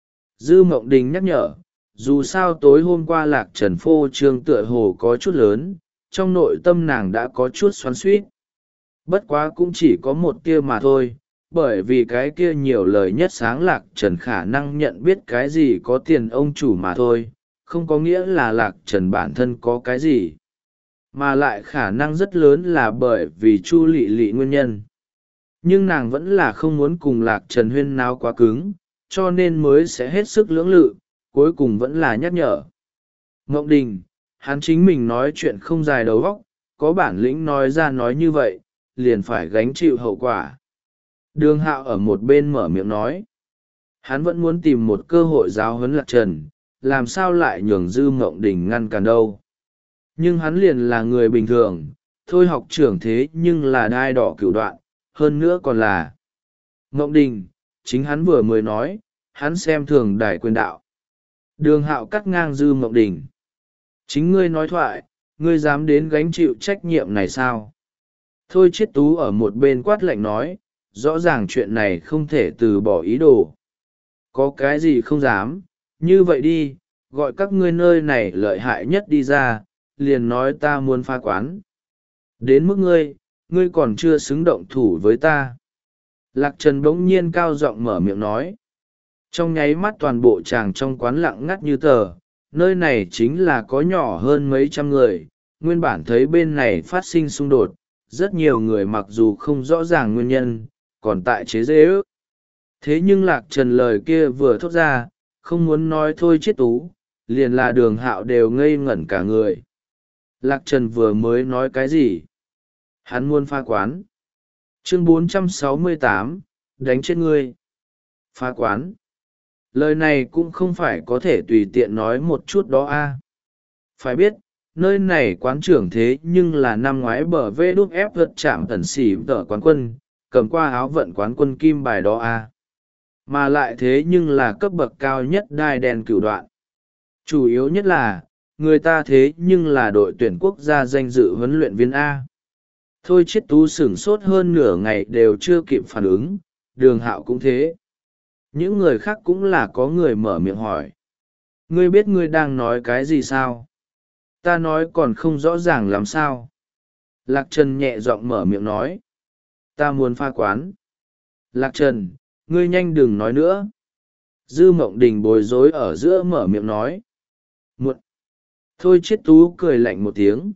Dư Mộng Đình nhắc nhở, dù sao tối hôm qua Lạc Trần phô trương tựa hồ có chút lớn, trong nội tâm nàng đã có chút xoắn xuýt. Bất quá cũng chỉ có một tia mà thôi, bởi vì cái kia nhiều lời nhất sáng Lạc Trần khả năng nhận biết cái gì có tiền ông chủ mà thôi, không có nghĩa là Lạc Trần bản thân có cái gì. Mà lại khả năng rất lớn là bởi vì Chu Lị Lị nguyên nhân. Nhưng nàng vẫn là không muốn cùng Lạc Trần huyên náo quá cứng, cho nên mới sẽ hết sức lưỡng lự, cuối cùng vẫn là nhắc nhở. Ngộng Đình, hắn chính mình nói chuyện không dài đầu óc, có bản lĩnh nói ra nói như vậy, liền phải gánh chịu hậu quả. Đường Hạo ở một bên mở miệng nói. Hắn vẫn muốn tìm một cơ hội giáo huấn Lạc Trần, làm sao lại nhường Dư Mộng Đình ngăn cản đâu. Nhưng hắn liền là người bình thường, thôi học trưởng thế nhưng là đai đỏ cửu đoạn, hơn nữa còn là Mộng Đình, chính hắn vừa mới nói, hắn xem thường đài quyền đạo. Đường Hạo cắt ngang Dư Mộng Đình. Chính ngươi nói thoại, ngươi dám đến gánh chịu trách nhiệm này sao? Thôi Chiết Tú ở một bên quát lạnh nói, rõ ràng chuyện này không thể từ bỏ ý đồ. Có cái gì không dám, như vậy đi, gọi các ngươi nơi này lợi hại nhất đi ra, liền nói ta muốn phá quán. Đến mức ngươi, ngươi còn chưa xứng động thủ với ta. Lạc Trần bỗng nhiên cao giọng mở miệng nói. Trong nháy mắt toàn bộ chàng trong quán lặng ngắt như tờ, nơi này chính là có nhỏ hơn mấy trăm người, nguyên bản thấy bên này phát sinh xung đột, rất nhiều người mặc dù không rõ ràng nguyên nhân, còn tại chế dễ ước. Thế nhưng Lạc Trần lời kia vừa thốt ra, không muốn nói Thôi Chiết Tú, liền là Đường Hạo đều ngây ngẩn cả người. Lạc Trần vừa mới nói cái gì? Hắn muốn phá quán. Chương bốn trăm sáu mươi tám, đánh chết ngươi. Phá quán. Lời này cũng không phải có thể tùy tiện nói một chút đó a. Phải biết, nơi này quán trưởng thế nhưng là năm ngoái bờ vê đúc ép vật chạm tần xỉ tờ quán quân, cầm qua áo vận quán quân kim bài đó à. Mà lại thế nhưng là cấp bậc cao nhất đai đen cửu đoạn. Chủ yếu nhất là, người ta thế nhưng là đội tuyển quốc gia danh dự huấn luyện viên A. Thôi Chiết Tú sửng sốt hơn nửa ngày đều chưa kịp phản ứng, Đường Hạo cũng thế. Những người khác cũng là có người mở miệng hỏi. Ngươi biết ngươi đang nói cái gì sao? Ta nói còn không rõ ràng làm sao. Lạc Trần nhẹ giọng mở miệng nói. Ta muốn pha quán. Lạc Trần, ngươi nhanh đừng nói nữa. Dư Mộng Đình bối rối ở giữa mở miệng nói. Muộn. Thôi Chiết Tú cười lạnh một tiếng.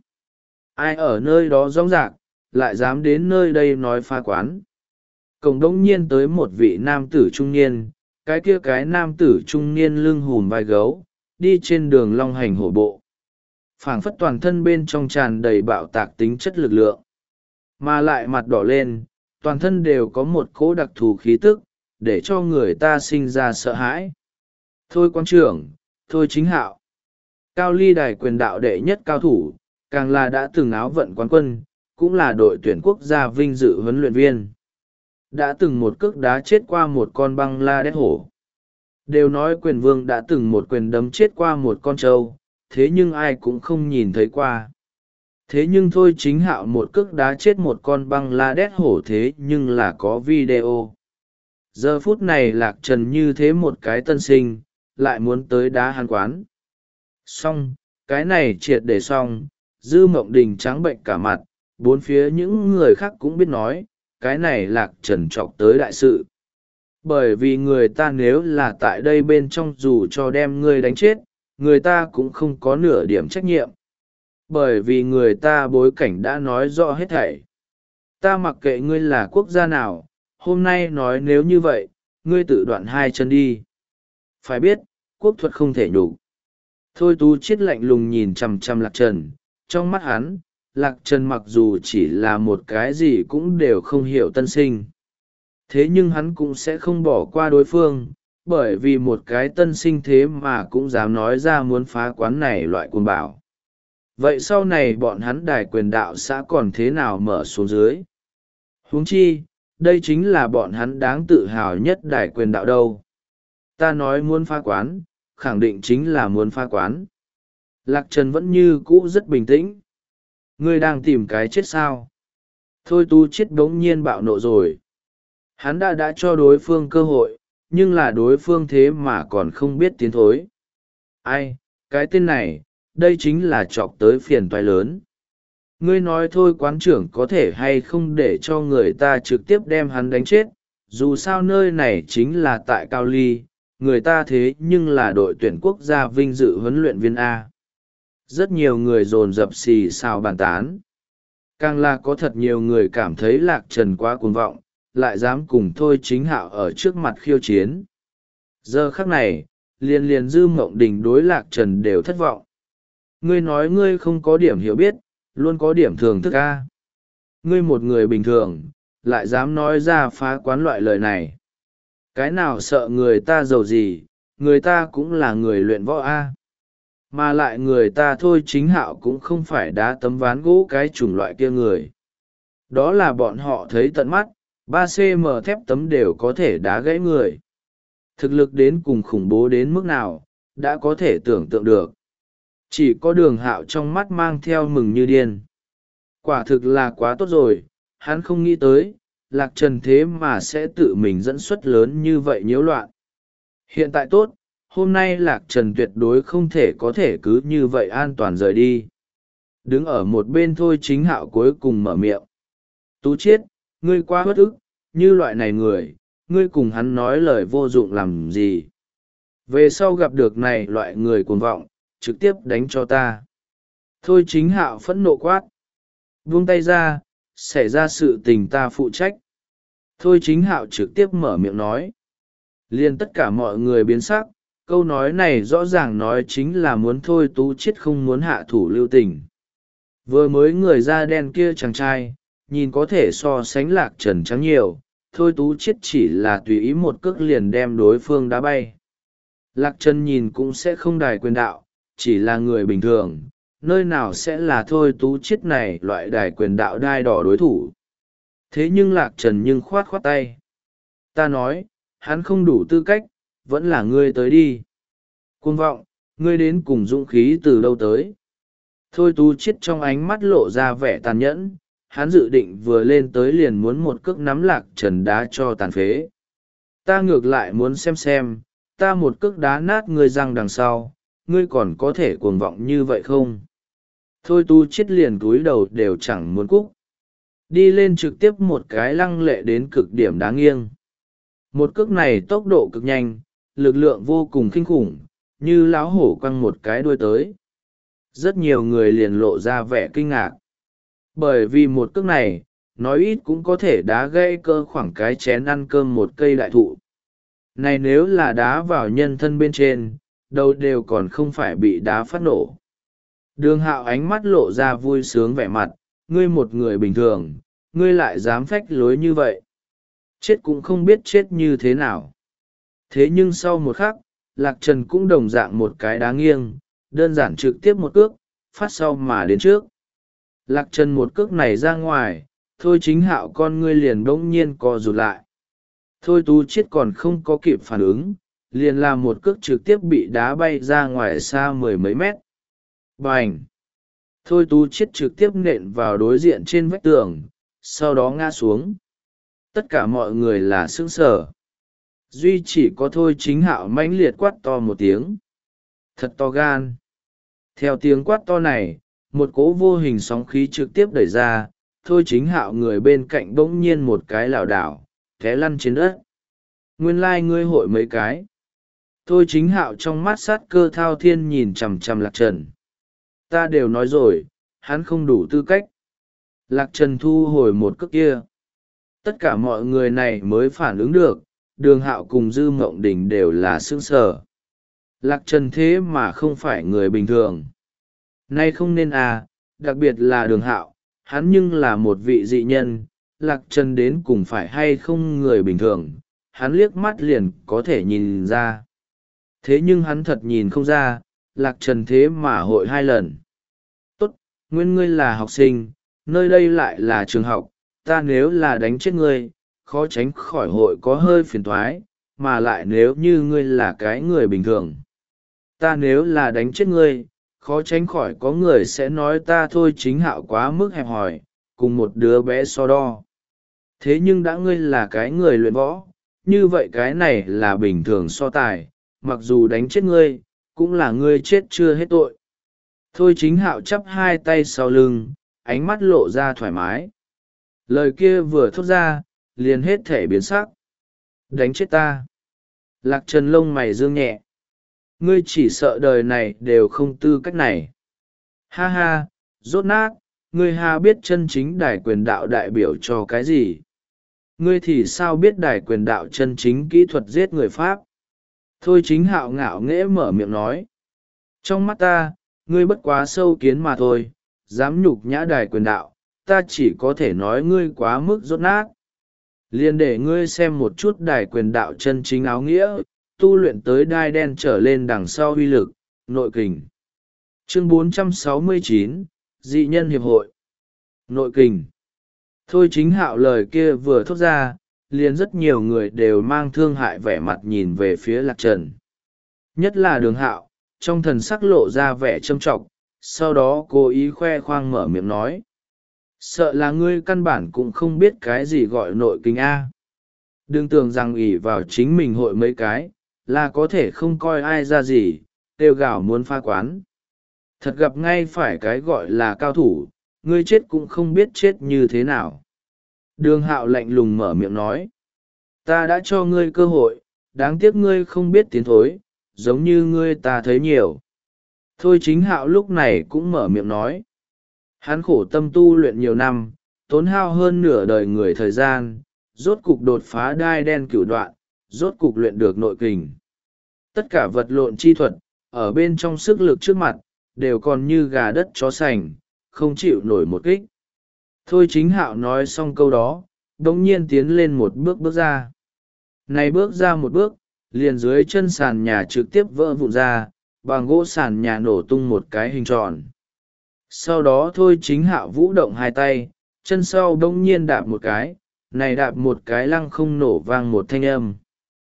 Ai ở nơi đó rong rạc, lại dám đến nơi đây nói pha quán. Cổng đông nhiên tới một vị nam tử trung niên, cái kia cái nam tử trung niên lưng hùm vai gấu, đi trên đường long hành hổ bộ. Phảng phất toàn thân bên trong tràn đầy bạo tạc tính chất lực lượng. Mà lại mặt đỏ lên, toàn thân đều có một cỗ đặc thù khí tức, để cho người ta sinh ra sợ hãi. Thôi quan trưởng, thôi chính hạo. Cao ly đài quyền đạo đệ nhất cao thủ, càng là đã từng áo vận quán quân, cũng là đội tuyển quốc gia vinh dự huấn luyện viên. Đã từng một cước đá chết qua một con băng la đét hổ. Đều nói quyền vương đã từng một quyền đấm chết qua một con trâu, thế nhưng ai cũng không nhìn thấy qua. Thế nhưng thôi chính hạo một cước đá chết một con băng la đét hổ thế nhưng là có video. Giờ phút này Lạc Trần như thế một cái tân sinh, lại muốn tới đá hắn quán. Xong, cái này triệt để xong, Dư Mộng Đình trắng bệnh cả mặt, bốn phía những người khác cũng biết nói, cái này Lạc Trần chọc tới đại sự. Bởi vì người ta nếu là tại đây bên trong dù cho đem ngươi đánh chết, người ta cũng không có nửa điểm trách nhiệm. Bởi vì người ta bối cảnh đã nói rõ hết thảy. Ta mặc kệ ngươi là quốc gia nào, hôm nay nói nếu như vậy, ngươi tự đoạn hai chân đi. Phải biết, quốc thuật không thể nhục. Thôi Tú Chiết lạnh lùng nhìn chằm chằm Lạc Trần, trong mắt hắn, Lạc Trần mặc dù chỉ là một cái gì cũng đều không hiểu tân sinh. Thế nhưng hắn cũng sẽ không bỏ qua đối phương, bởi vì một cái tân sinh thế mà cũng dám nói ra muốn phá quán này loại cuồng bảo. Vậy sau này bọn hắn đài quyền đạo xã còn thế nào mở xuống dưới? Huống chi, đây chính là bọn hắn đáng tự hào nhất đài quyền đạo đâu. Ta nói muốn phá quán, khẳng định chính là muốn phá quán. Lạc Trần vẫn như cũ rất bình tĩnh. Ngươi đang tìm cái chết sao? Thôi Tú Chiết bỗng nhiên bạo nộ rồi. Hắn đã đã cho đối phương cơ hội, nhưng là đối phương thế mà còn không biết tiến thối. Ai, cái tên này, đây chính là chọc tới phiền toái lớn. Ngươi nói thôi quán trưởng có thể hay không để cho người ta trực tiếp đem hắn đánh chết, dù sao nơi này chính là tại Cao Ly, người ta thế nhưng là đội tuyển quốc gia vinh dự huấn luyện viên A. Rất nhiều người dồn dập xì xào bàn tán. Càng là có thật nhiều người cảm thấy Lạc Trần quá cuồng vọng, lại dám cùng thôi chính hạo ở trước mặt khiêu chiến. Giờ khắc này, liền liền Dư Mộng Đình đối Lạc Trần đều thất vọng. Ngươi nói ngươi không có điểm hiểu biết, luôn có điểm thường thức A. Ngươi một người bình thường, lại dám nói ra phá quán loại lời này. Cái nào sợ người ta giàu gì, người ta cũng là người luyện võ A. Mà lại người ta thôi chính hạo cũng không phải đá tấm ván gỗ cái chủng loại kia người. Đó là bọn họ thấy tận mắt, ba xăng-ti-mét thép tấm đều có thể đá gãy người. Thực lực đến cùng khủng bố đến mức nào, đã có thể tưởng tượng được. Chỉ có Đường Hạo trong mắt mang theo mừng như điên. Quả thực là quá tốt rồi, hắn không nghĩ tới, Lạc Trần thế mà sẽ tự mình dẫn xuất lớn như vậy nhiễu loạn. Hiện tại tốt, hôm nay Lạc Trần tuyệt đối không thể có thể cứ như vậy an toàn rời đi. Đứng ở một bên thôi chính hạo cuối cùng mở miệng. Tú Chiết, ngươi quá bất ức, như loại này người, ngươi cùng hắn nói lời vô dụng làm gì. Về sau gặp được này loại người cuồng vọng, trực tiếp đánh cho ta. Thôi chính hạo phẫn nộ quát. Buông tay ra, xảy ra sự tình ta phụ trách. Thôi chính hạo trực tiếp mở miệng nói. Liên tất cả mọi người biến sắc, câu nói này rõ ràng nói chính là muốn thôi Tú Chiết không muốn hạ thủ lưu tình. Vừa mới người da đen kia chàng trai, nhìn có thể so sánh Lạc Trần trắng nhiều, thôi Tú Chiết chỉ là tùy ý một cước liền đem đối phương đá bay. Lạc Trần nhìn cũng sẽ không đài quyền đạo, chỉ là người bình thường, nơi nào sẽ là thôi tú chiết này loại đài quyền đạo đai đỏ đối thủ. Thế nhưng Lạc Trần nhưng khoát khoát tay. Ta nói, hắn không đủ tư cách, vẫn là ngươi tới đi. Cuồng vọng, ngươi đến cùng dũng khí từ đâu tới. Thôi tú chiết trong ánh mắt lộ ra vẻ tàn nhẫn, hắn dự định vừa lên tới liền muốn một cước nắm Lạc Trần đá cho tàn phế. Ta ngược lại muốn xem xem, ta một cước đá nát ngươi răng đằng sau, ngươi còn có thể cuồng vọng như vậy không? Thôi tu chết liền cúi đầu đều chẳng muốn cúc. Đi lên trực tiếp một cái lăng lệ đến cực điểm đáng nghiêng. Một cước này tốc độ cực nhanh, lực lượng vô cùng kinh khủng, như láo hổ quăng một cái đuôi tới. Rất nhiều người liền lộ ra vẻ kinh ngạc. Bởi vì một cước này, nói ít cũng có thể đá gãy cơ khoảng cái chén ăn cơm một cây đại thụ. Này nếu là đá vào nhân thân bên trên, đầu đều còn không phải bị đá phát nổ. Đường Hạo ánh mắt lộ ra vui sướng vẻ mặt, ngươi một người bình thường, ngươi lại dám phách lối như vậy. Chết cũng không biết chết như thế nào. Thế nhưng sau một khắc, Lạc Trần cũng đồng dạng một cái đá nghiêng, đơn giản trực tiếp một cước, phát sau mà đến trước. Lạc Trần một cước này ra ngoài, Thôi Chính Hạo con ngươi liền bỗng nhiên co rụt lại. Thôi Tú Chiết còn không có kịp phản ứng, liền làm một cước trực tiếp bị đá bay ra ngoài xa mười mấy mét. Bành! Thôi Tú Chiết trực tiếp nện vào đối diện trên vách tường, sau đó ngã xuống. Tất cả mọi người là sững sờ. Duy chỉ có Thôi Chính Hạo mãnh liệt quát to một tiếng. Thật to gan! Theo tiếng quát to này, một cỗ vô hình sóng khí trực tiếp đẩy ra, Thôi Chính Hạo người bên cạnh bỗng nhiên một cái lảo đảo, té lăn trên đất. Nguyên lai like ngươi hội mấy cái. Thôi Chính Hạo trong mắt sát cơ thao thiên nhìn chằm chằm Lạc Trần. Ta đều nói rồi, hắn không đủ tư cách. Lạc Trần thu hồi một cước kia. Tất cả mọi người này mới phản ứng được, Đường Hạo cùng Dư Mộng Đình đều là sững sờ. Lạc Trần thế mà không phải người bình thường. Nay không nên à, đặc biệt là Đường Hạo, hắn nhưng là một vị dị nhân, Lạc Trần đến cùng phải hay không người bình thường, hắn liếc mắt liền có thể nhìn ra. Thế nhưng hắn thật nhìn không ra, Lạc Trần thế mà hội hai lần. Tốt, nguyên ngươi là học sinh, nơi đây lại là trường học, ta nếu là đánh chết ngươi, khó tránh khỏi hội có hơi phiền toái, mà lại nếu như ngươi là cái người bình thường. Ta nếu là đánh chết ngươi, khó tránh khỏi có người sẽ nói ta Thôi Chính Hạo quá mức hẹp hòi, cùng một đứa bé so đo. Thế nhưng đã ngươi là cái người luyện võ, như vậy cái này là bình thường so tài, mặc dù đánh chết ngươi, cũng là ngươi chết chưa hết tội. Thôi Chính Hạo chắp hai tay sau lưng, ánh mắt lộ ra thoải mái. Lời kia vừa thốt ra, liền hết thể biến sắc. Đánh chết ta. Lạc Trần lông mày dương nhẹ. Ngươi chỉ sợ đời này đều không tư cách này. Ha ha, rốt nát, ngươi hà biết chân chính đài quyền đạo đại biểu cho cái gì? Ngươi thì sao biết đài quyền đạo chân chính kỹ thuật giết người Pháp? Thôi Chính Hạo ngạo nghễ mở miệng nói. Trong mắt ta, ngươi bất quá sâu kiến mà thôi, dám nhục nhã đài quyền đạo, ta chỉ có thể nói ngươi quá mức rốt nát. Liên để ngươi xem một chút đài quyền đạo chân chính áo nghĩa, tu luyện tới đai đen trở lên đằng sau uy lực, nội kình. Chương bốn trăm sáu mươi chín, Dị nhân Hiệp hội. Nội kình. Thôi Chính Hạo lời kia vừa thốt ra, liền rất nhiều người đều mang thương hại vẻ mặt nhìn về phía Lạc Trần. Nhất là Đường Hạo, trong thần sắc lộ ra vẻ trâm trọng, sau đó cố ý khoe khoang mở miệng nói. Sợ là ngươi căn bản cũng không biết cái gì gọi nội kình A. Đừng tưởng rằng ỷ vào chính mình hội mấy cái, là có thể không coi ai ra gì, kêu gào muốn pha quán. Thật gặp ngay phải cái gọi là cao thủ, ngươi chết cũng không biết chết như thế nào. Đường Hạo lạnh lùng mở miệng nói. Ta đã cho ngươi cơ hội, đáng tiếc ngươi không biết tiến thối, giống như ngươi ta thấy nhiều. Thôi Chính Hạo lúc này cũng mở miệng nói. Hắn khổ tâm tu luyện nhiều năm, tốn hao hơn nửa đời người thời gian, rốt cục đột phá đai đen cửu đoạn, rốt cục luyện được nội kình. Tất cả vật lộn chi thuật, ở bên trong sức lực trước mặt, đều còn như gà đất chó sành, không chịu nổi một kích. Thôi Chính Hạo nói xong câu đó, đống nhiên tiến lên một bước bước ra. Này bước ra một bước, liền dưới chân sàn nhà trực tiếp vỡ vụn ra, bằng gỗ sàn nhà nổ tung một cái hình tròn. Sau đó thôi chính hạo vũ động hai tay, chân sau bỗng nhiên đạp một cái, này đạp một cái lăng không nổ vang một thanh âm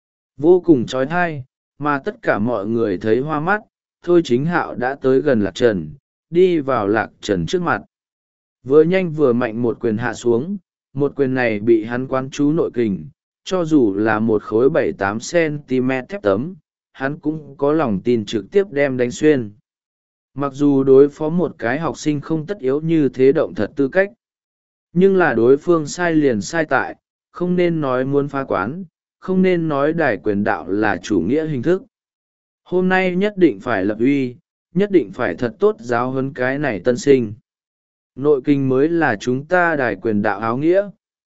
vô cùng trói thai, mà tất cả mọi người thấy hoa mắt. Thôi chính hạo đã tới gần lạc trần, đi vào lạc trần trước mặt, vừa nhanh vừa mạnh một quyền hạ xuống. Một quyền này bị hắn quán chú nội kình, cho dù là một khối bảy tám cm thép tấm, hắn cũng có lòng tin trực tiếp đem đánh xuyên. Mặc dù đối phó một cái học sinh không tất yếu như thế động thật tư cách, nhưng là đối phương sai liền sai tại, không nên nói muốn phá quán, không nên nói đài quyền đạo là chủ nghĩa hình thức. Hôm nay nhất định phải lập uy, nhất định phải thật tốt giáo huấn cái này tân sinh. Nội kinh mới là chúng ta đài quyền đạo áo nghĩa.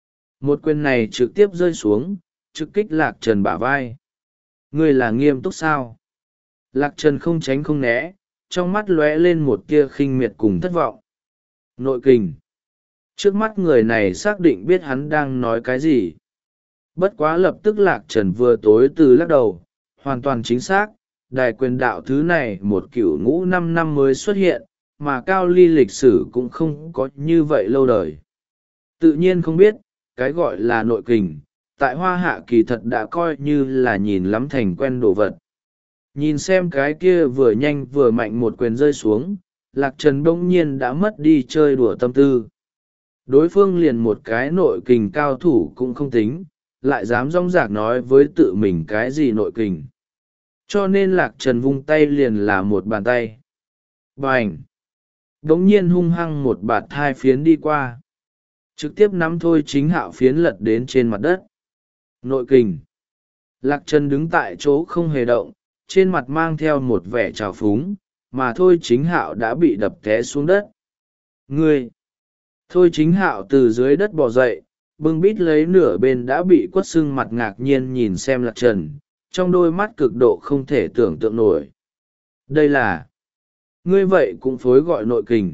Một quyền này trực tiếp rơi xuống, trực kích lạc trần bả vai. Ngươi là nghiêm túc sao? Lạc trần không tránh không né, trong mắt lóe lên một tia khinh miệt cùng thất vọng. Nội kình. Trước mắt người này xác định biết hắn đang nói cái gì. Bất quá lập tức lạc trần vừa tối từ lắc đầu, hoàn toàn chính xác, đài quyền đạo thứ này một cửu ngũ năm năm mới xuất hiện, mà cao ly lịch sử cũng không có như vậy lâu đời. Tự nhiên không biết, cái gọi là nội kình, tại hoa hạ kỳ thật đã coi như là nhìn lắm thành quen đồ vật. Nhìn xem cái kia vừa nhanh vừa mạnh một quyền rơi xuống, lạc trần bỗng nhiên đã mất đi chơi đùa tâm tư. Đối phương liền một cái nội kình cao thủ cũng không tính, lại dám rong rạc nói với tự mình cái gì nội kình. Cho nên lạc trần vung tay liền là một bàn tay. Bành! Đống nhiên hung hăng một bạt thai phiến đi qua. Trực tiếp nắm thôi chính hạo phiến lật đến trên mặt đất. Nội kình! Lạc trần đứng tại chỗ không hề động, trên mặt mang theo một vẻ trào phúng, mà thôi chính hạo đã bị đập té xuống đất. Ngươi! Thôi chính hạo từ dưới đất bò dậy, bưng bít lấy nửa bên đã bị quất sưng mặt ngạc nhiên nhìn xem lạc trần, trong đôi mắt cực độ không thể tưởng tượng nổi. Đây là... ngươi vậy cũng phối gọi nội kình.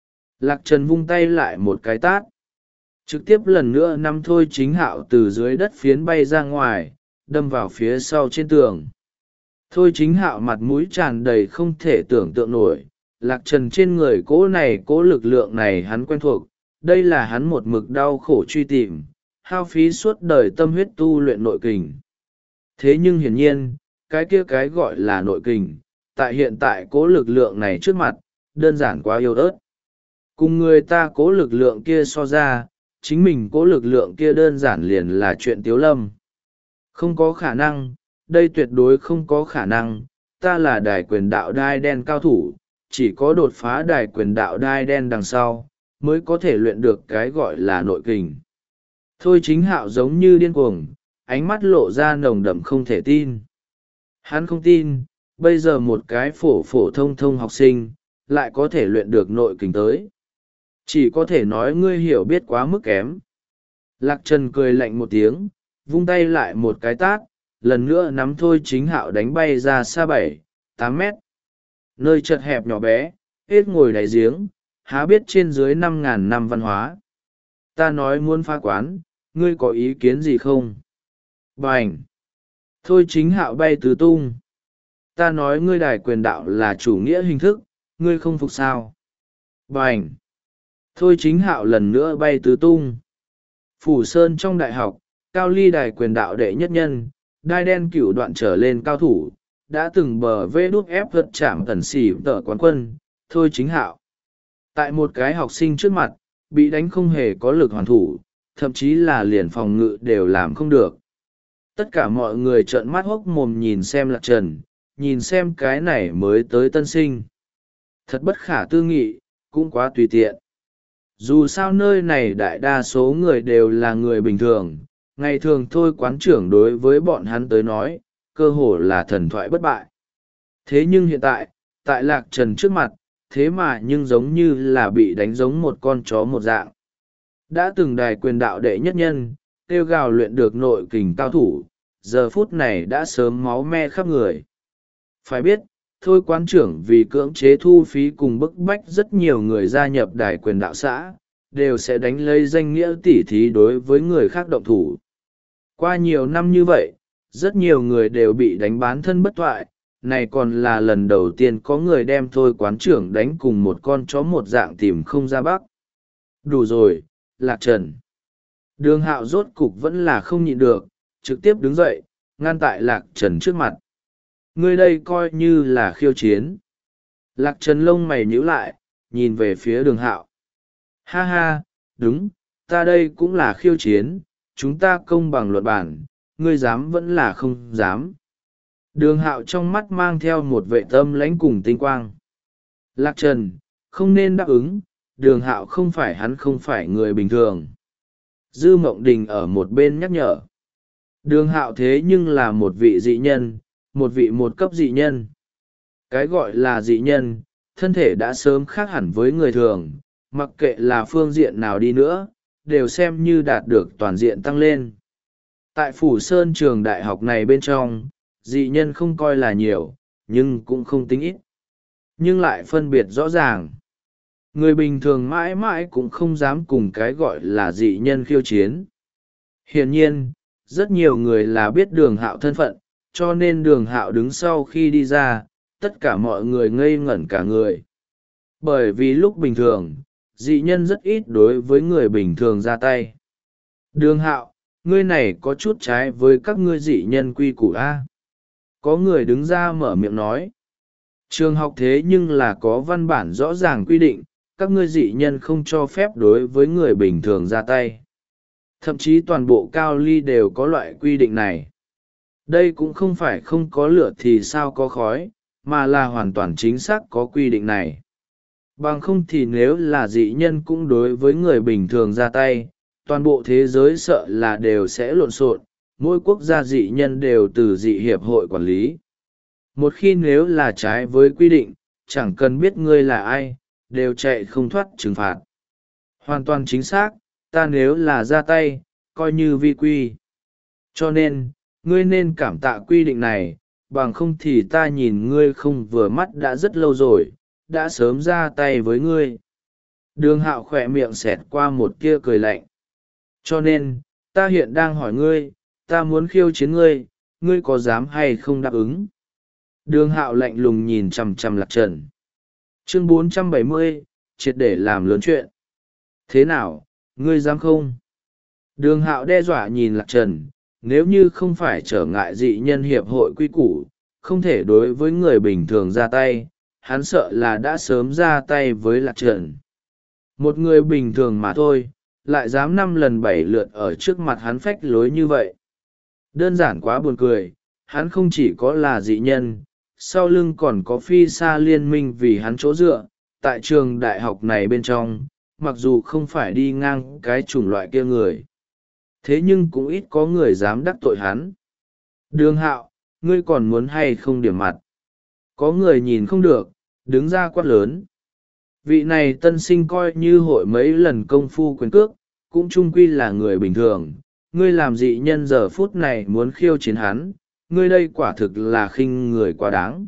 Lạc trần vung tay lại một cái tát, trực tiếp lần nữa nắm thôi chính hạo từ dưới đất phiến bay ra ngoài, đâm vào phía sau trên tường. Thôi chính hạo mặt mũi tràn đầy không thể tưởng tượng nổi, lạc trần trên người cỗ này cỗ lực lượng này hắn quen thuộc, đây là hắn một mực đau khổ truy tìm, hao phí suốt đời tâm huyết tu luyện nội kình. Thế nhưng hiển nhiên, cái kia cái gọi là nội kình, tại hiện tại cỗ lực lượng này trước mặt, đơn giản quá yếu ớt. Cùng người ta cỗ lực lượng kia so ra, chính mình cỗ lực lượng kia đơn giản liền là chuyện tiếu lâm. Không có khả năng, đây tuyệt đối không có khả năng, ta là đài quyền đạo đai đen cao thủ, chỉ có đột phá đài quyền đạo đai đen đằng sau, mới có thể luyện được cái gọi là nội kình. Thôi chính hạo giống như điên cuồng, ánh mắt lộ ra nồng đậm không thể tin. Hắn không tin, bây giờ một cái phổ phổ thông thông học sinh, lại có thể luyện được nội kình tới. Chỉ có thể nói ngươi hiểu biết quá mức kém. Lạc Trần cười lạnh một tiếng, vung tay lại một cái tát, lần nữa nắm thôi chính hạo đánh bay ra xa bảy, tám mét. Nơi chật hẹp nhỏ bé, hết ngồi đáy giếng, há biết trên dưới năm ngàn năm văn hóa. Ta nói muốn phá quán, ngươi có ý kiến gì không? Bành! Thôi chính hạo bay tứ tung. Ta nói ngươi đài quyền đạo là chủ nghĩa hình thức, ngươi không phục sao? Bành! Thôi chính hạo lần nữa bay tứ tung. Phủ Sơn trong đại học, Cao Ly đài quyền đạo đệ nhất nhân, đai đen cửu đoạn trở lên cao thủ, đã từng bờ vê đúc ép vật chạm tần xỉ tờ quán quân, thôi chính hạo. Tại một cái học sinh trước mặt, bị đánh không hề có lực hoàn thủ, thậm chí là liền phòng ngự đều làm không được. Tất cả mọi người trợn mắt hốc mồm nhìn xem Lạc Trần, nhìn xem cái này mới tới tân sinh. Thật bất khả tư nghị, cũng quá tùy tiện. Dù sao nơi này đại đa số người đều là người bình thường, ngày thường thôi quán trưởng đối với bọn hắn tới nói, cơ hồ là thần thoại bất bại. Thế nhưng hiện tại, tại Lạc Trần trước mặt, thế mà nhưng giống như là bị đánh giống một con chó một dạng. Đã từng đài quyền đạo đệ nhất nhân, kêu gào luyện được nội kình cao thủ, giờ phút này đã sớm máu me khắp người. Phải biết, thôi quán trưởng vì cưỡng chế thu phí cùng bức bách rất nhiều người gia nhập đài quyền đạo xã, đều sẽ đánh lấy danh nghĩa tỉ thí đối với người khác động thủ. Qua nhiều năm như vậy, rất nhiều người đều bị đánh bán thân bất toại, này còn là lần đầu tiên có người đem thôi quán trưởng đánh cùng một con chó một dạng tìm không ra bắc. Đủ rồi, Lạc Trần. Đường Hạo rốt cục vẫn là không nhịn được, trực tiếp đứng dậy, ngăn tại Lạc Trần trước mặt. Ngươi đây coi như là khiêu chiến. Lạc Trần lông mày nhíu lại, nhìn về phía Đường Hạo. Ha ha, đúng, ta đây cũng là khiêu chiến, chúng ta công bằng luận bản, ngươi dám vẫn là không dám. Đường Hạo trong mắt mang theo một vệ tâm lãnh cùng tinh quang. Lạc Trần, không nên đáp ứng, Đường Hạo không phải hắn không phải người bình thường. Dư Mộng Đình ở một bên nhắc nhở. Đường Hạo thế nhưng là một vị dị nhân, một vị một cấp dị nhân. Cái gọi là dị nhân, thân thể đã sớm khác hẳn với người thường, mặc kệ là phương diện nào đi nữa, đều xem như đạt được toàn diện tăng lên. Tại Phủ Sơn trường đại học này bên trong, dị nhân không coi là nhiều, nhưng cũng không tính ít. Nhưng lại phân biệt rõ ràng. Người bình thường mãi mãi cũng không dám cùng cái gọi là dị nhân khiêu chiến. Hiển nhiên, rất nhiều người là biết Đường Hạo thân phận, cho nên Đường Hạo đứng sau khi đi ra, tất cả mọi người ngây ngẩn cả người. Bởi vì lúc bình thường, dị nhân rất ít đối với người bình thường ra tay. Đường Hạo, ngươi này có chút trái với các ngươi dị nhân quy củ A. Có người đứng ra mở miệng nói. Trường học thế nhưng là có văn bản rõ ràng quy định, các ngươi dị nhân không cho phép đối với người bình thường ra tay. Thậm chí toàn bộ Cao Ly đều có loại quy định này. Đây cũng không phải không có lửa thì sao có khói, mà là hoàn toàn chính xác có quy định này. Bằng không thì nếu là dị nhân cũng đối với người bình thường ra tay, toàn bộ thế giới sợ là đều sẽ lộn xộn, mỗi quốc gia dị nhân đều từ dị hiệp hội quản lý. Một khi nếu là trái với quy định, chẳng cần biết ngươi là ai, đều chạy không thoát trừng phạt. Hoàn toàn chính xác, ta nếu là ra tay, coi như vi quy. Cho nên, ngươi nên cảm tạ quy định này, bằng không thì ta nhìn ngươi không vừa mắt đã rất lâu rồi, đã sớm ra tay với ngươi. Đường Hạo khỏe miệng xẹt qua một tia cười lạnh. Cho nên, ta hiện đang hỏi ngươi, ta muốn khiêu chiến ngươi, ngươi có dám hay không đáp ứng? Đường Hạo lạnh lùng nhìn chằm chằm Lạc Trần. Chương bốn trăm bảy mươi, triệt để làm lớn chuyện. Thế nào, ngươi dám không? Đường Hạo đe dọa nhìn Lạc Trần, nếu như không phải trở ngại dị nhân hiệp hội quy củ, không thể đối với người bình thường ra tay, hắn sợ là đã sớm ra tay với Lạc Trần. Một người bình thường mà thôi, lại dám năm lần bảy lượt ở trước mặt hắn phách lối như vậy. Đơn giản quá buồn cười, hắn không chỉ có là dị nhân, sau lưng còn có phi xa liên minh vì hắn chỗ dựa, tại trường đại học này bên trong, mặc dù không phải đi ngang cái chủng loại kia người. Thế nhưng cũng ít có người dám đắc tội hắn. Đường Hạo, ngươi còn muốn hay không điểm mặt? Có người nhìn không được, đứng ra quát lớn. Vị này tân sinh coi như hội mấy lần công phu quyền cước, cũng chung quy là người bình thường. Ngươi làm dị nhân giờ phút này muốn khiêu chiến hắn, ngươi đây quả thực là khinh người quá đáng.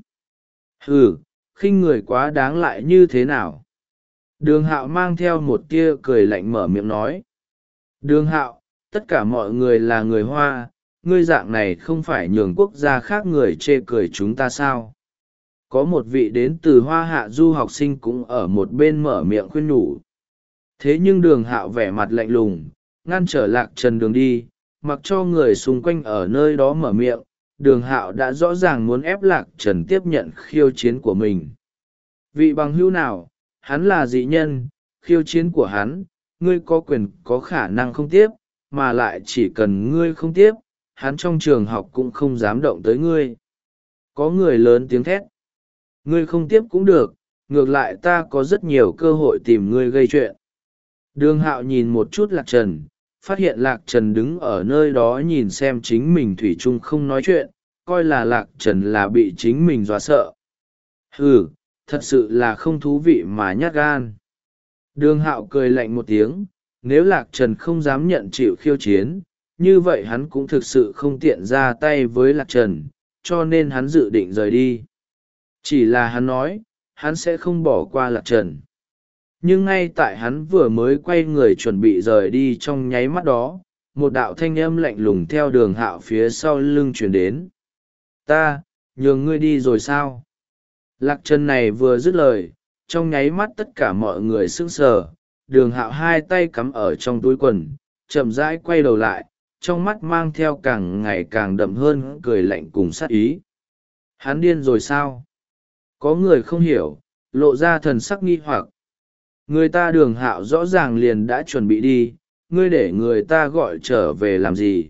Ừ, khinh người quá đáng lại như thế nào? Đường Hạo mang theo một tia cười lạnh mở miệng nói. Đường Hạo, tất cả mọi người là người Hoa, ngươi dạng này không phải nhường quốc gia khác người chê cười chúng ta sao? Có một vị đến từ Hoa Hạ du học sinh cũng ở một bên mở miệng khuyên nhủ. Thế nhưng Đường Hạo vẻ mặt lạnh lùng, ngăn trở Lạc Trần đường đi, mặc cho người xung quanh ở nơi đó mở miệng. Đường Hạo đã rõ ràng muốn ép Lạc Trần tiếp nhận khiêu chiến của mình. Vị bằng hữu nào, hắn là dị nhân, khiêu chiến của hắn, ngươi có quyền có khả năng không tiếp, mà lại chỉ cần ngươi không tiếp, hắn trong trường học cũng không dám động tới ngươi. Có người lớn tiếng thét. Ngươi không tiếp cũng được, ngược lại ta có rất nhiều cơ hội tìm ngươi gây chuyện. Đường Hạo nhìn một chút Lạc Trần, phát hiện Lạc Trần đứng ở nơi đó nhìn xem chính mình thủy chung không nói chuyện, coi là Lạc Trần là bị chính mình dọa sợ. Ừ, thật sự là không thú vị mà nhát gan. Đường Hạo cười lạnh một tiếng, nếu Lạc Trần không dám nhận chịu khiêu chiến, như vậy hắn cũng thực sự không tiện ra tay với Lạc Trần, cho nên hắn dự định rời đi. Chỉ là hắn nói, hắn sẽ không bỏ qua Lạc Trần. Nhưng ngay tại hắn vừa mới quay người chuẩn bị rời đi trong nháy mắt đó, một đạo thanh âm lạnh lùng theo Đường Hạo phía sau lưng truyền đến. Ta, nhường ngươi đi rồi sao? Lạc Trần này vừa dứt lời, trong nháy mắt tất cả mọi người sững sờ, đường hạo hai tay cắm ở trong túi quần, chậm rãi quay đầu lại, trong mắt mang theo càng ngày càng đậm hơn cười lạnh cùng sát ý. Hắn điên rồi sao? Có người không hiểu, lộ ra thần sắc nghi hoặc. Người ta đường hạo rõ ràng liền đã chuẩn bị đi, ngươi để người ta gọi trở về làm gì?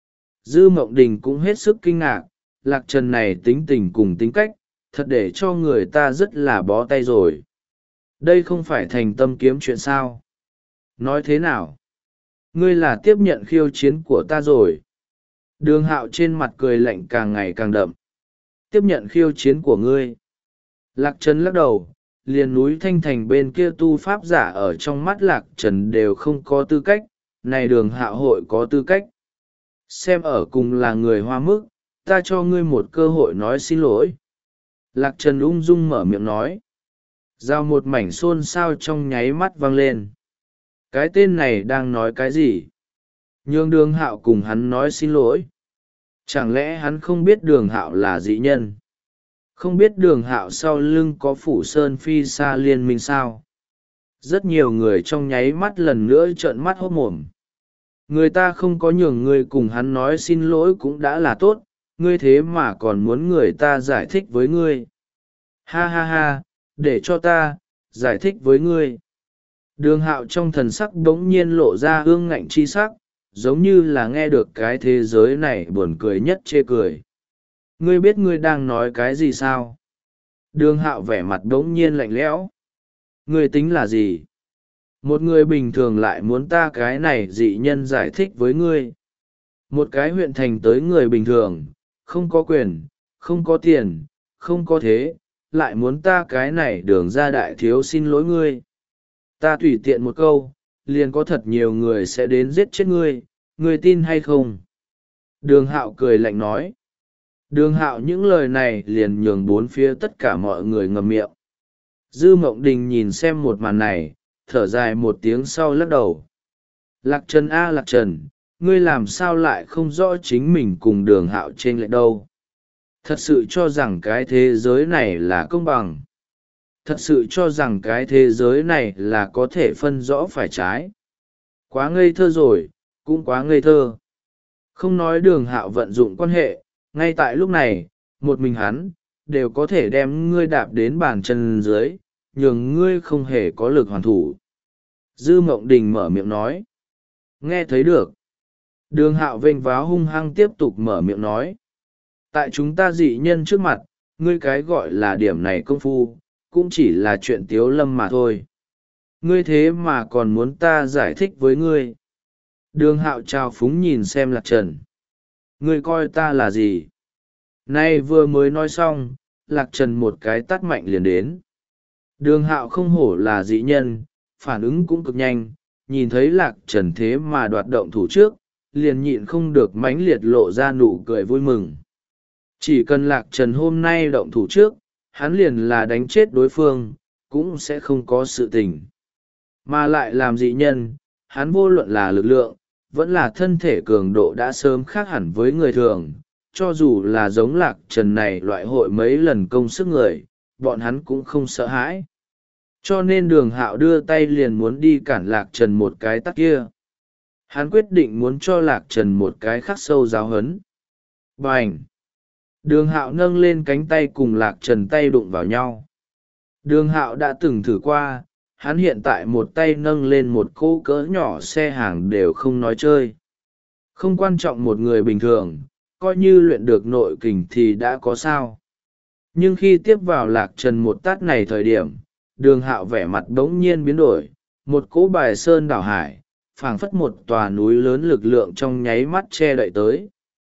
Dư Mộng Đình cũng hết sức kinh ngạc, Lạc Trần này tính tình cùng tính cách, thật để cho người ta rất là bó tay rồi. Đây không phải thành tâm kiếm chuyện sao? Nói thế nào? Ngươi là tiếp nhận khiêu chiến của ta rồi. Đường hạo trên mặt cười lạnh càng ngày càng đậm. Tiếp nhận khiêu chiến của ngươi. Lạc Trần lắc đầu, liền núi Thanh Thành bên kia tu pháp giả ở trong mắt Lạc Trần đều không có tư cách, này đường hạo hội có tư cách. Xem ở cùng là người Hoa mức, ta cho ngươi một cơ hội nói xin lỗi. Lạc Trần ung dung mở miệng nói. Giao một mảnh xôn xao trong nháy mắt vang lên. Cái tên này đang nói cái gì? Nhường đường hạo cùng hắn nói xin lỗi. Chẳng lẽ hắn không biết đường hạo là dị nhân? Không biết đường hạo sau lưng có phủ sơn phi xa liên minh sao? Rất nhiều người trong nháy mắt lần nữa trợn mắt hốt mồm. Người ta không có nhường ngươi cùng hắn nói xin lỗi cũng đã là tốt, ngươi thế mà còn muốn người ta giải thích với ngươi. Ha ha ha, để cho ta giải thích với ngươi. Đường hạo trong thần sắc bỗng nhiên lộ ra ương ngạnh chi sắc, giống như là nghe được cái thế giới này buồn cười nhất chê cười. Ngươi biết ngươi đang nói cái gì sao? Đường hạo vẻ mặt bỗng nhiên lạnh lẽo. Ngươi tính là gì? Một người bình thường lại muốn ta cái này dị nhân giải thích với ngươi. Một cái huyện thành tới người bình thường, không có quyền, không có tiền, không có thế, lại muốn ta cái này đường ra đại thiếu xin lỗi ngươi. Ta tùy tiện một câu, liền có thật nhiều người sẽ đến giết chết ngươi, ngươi tin hay không? Đường hạo cười lạnh nói. Đường hạo những lời này liền nhường bốn phía tất cả mọi người ngậm miệng. Dư Mộng Đình nhìn xem một màn này, thở dài một tiếng sau lắc đầu. Lạc Trần a Lạc Trần, ngươi làm sao lại không rõ chính mình cùng đường hạo trên lệch đâu? Thật sự cho rằng cái thế giới này là công bằng. Thật sự cho rằng cái thế giới này là có thể phân rõ phải trái. Quá ngây thơ rồi, cũng quá ngây thơ. Không nói đường hạo vận dụng quan hệ, ngay tại lúc này, một mình hắn, đều có thể đem ngươi đạp đến bàn chân dưới, nhường ngươi không hề có lực hoàn thủ. Dư Mộng Đình mở miệng nói. Nghe thấy được. Đường hạo vênh váo hung hăng tiếp tục mở miệng nói. Tại chúng ta dị nhân trước mặt, ngươi cái gọi là điểm này công phu, cũng chỉ là chuyện tiếu lâm mà thôi. Ngươi thế mà còn muốn ta giải thích với ngươi. Đường hạo trào phúng nhìn xem Lạc Trần. Ngươi coi ta là gì? Nay vừa mới nói xong, Lạc Trần một cái tát mạnh liền đến. Đường hạo không hổ là dị nhân, phản ứng cũng cực nhanh, nhìn thấy Lạc Trần thế mà đoạt động thủ trước, liền nhịn không được mãnh liệt lộ ra nụ cười vui mừng. Chỉ cần Lạc Trần hôm nay động thủ trước, hắn liền là đánh chết đối phương, cũng sẽ không có sự tình. Mà lại làm dị nhân, hắn vô luận là lực lượng, vẫn là thân thể cường độ đã sớm khác hẳn với người thường, cho dù là giống Lạc Trần này loại hội mấy lần công sức người, bọn hắn cũng không sợ hãi. Cho nên đường hạo đưa tay liền muốn đi cản Lạc Trần một cái tát kia. Hắn quyết định muốn cho Lạc Trần một cái khắc sâu giáo hấn. Bành! Đường hạo nâng lên cánh tay cùng Lạc Trần tay đụng vào nhau. Đường hạo đã từng thử qua, hắn hiện tại một tay nâng lên một cỗ cỡ nhỏ xe hàng đều không nói chơi. Không quan trọng một người bình thường, coi như luyện được nội kình thì đã có sao. Nhưng khi tiếp vào Lạc Trần một tát này thời điểm, đường hạo vẻ mặt bỗng nhiên biến đổi, một cỗ bài sơn đảo hải, phảng phất một tòa núi lớn lực lượng trong nháy mắt che đậy tới.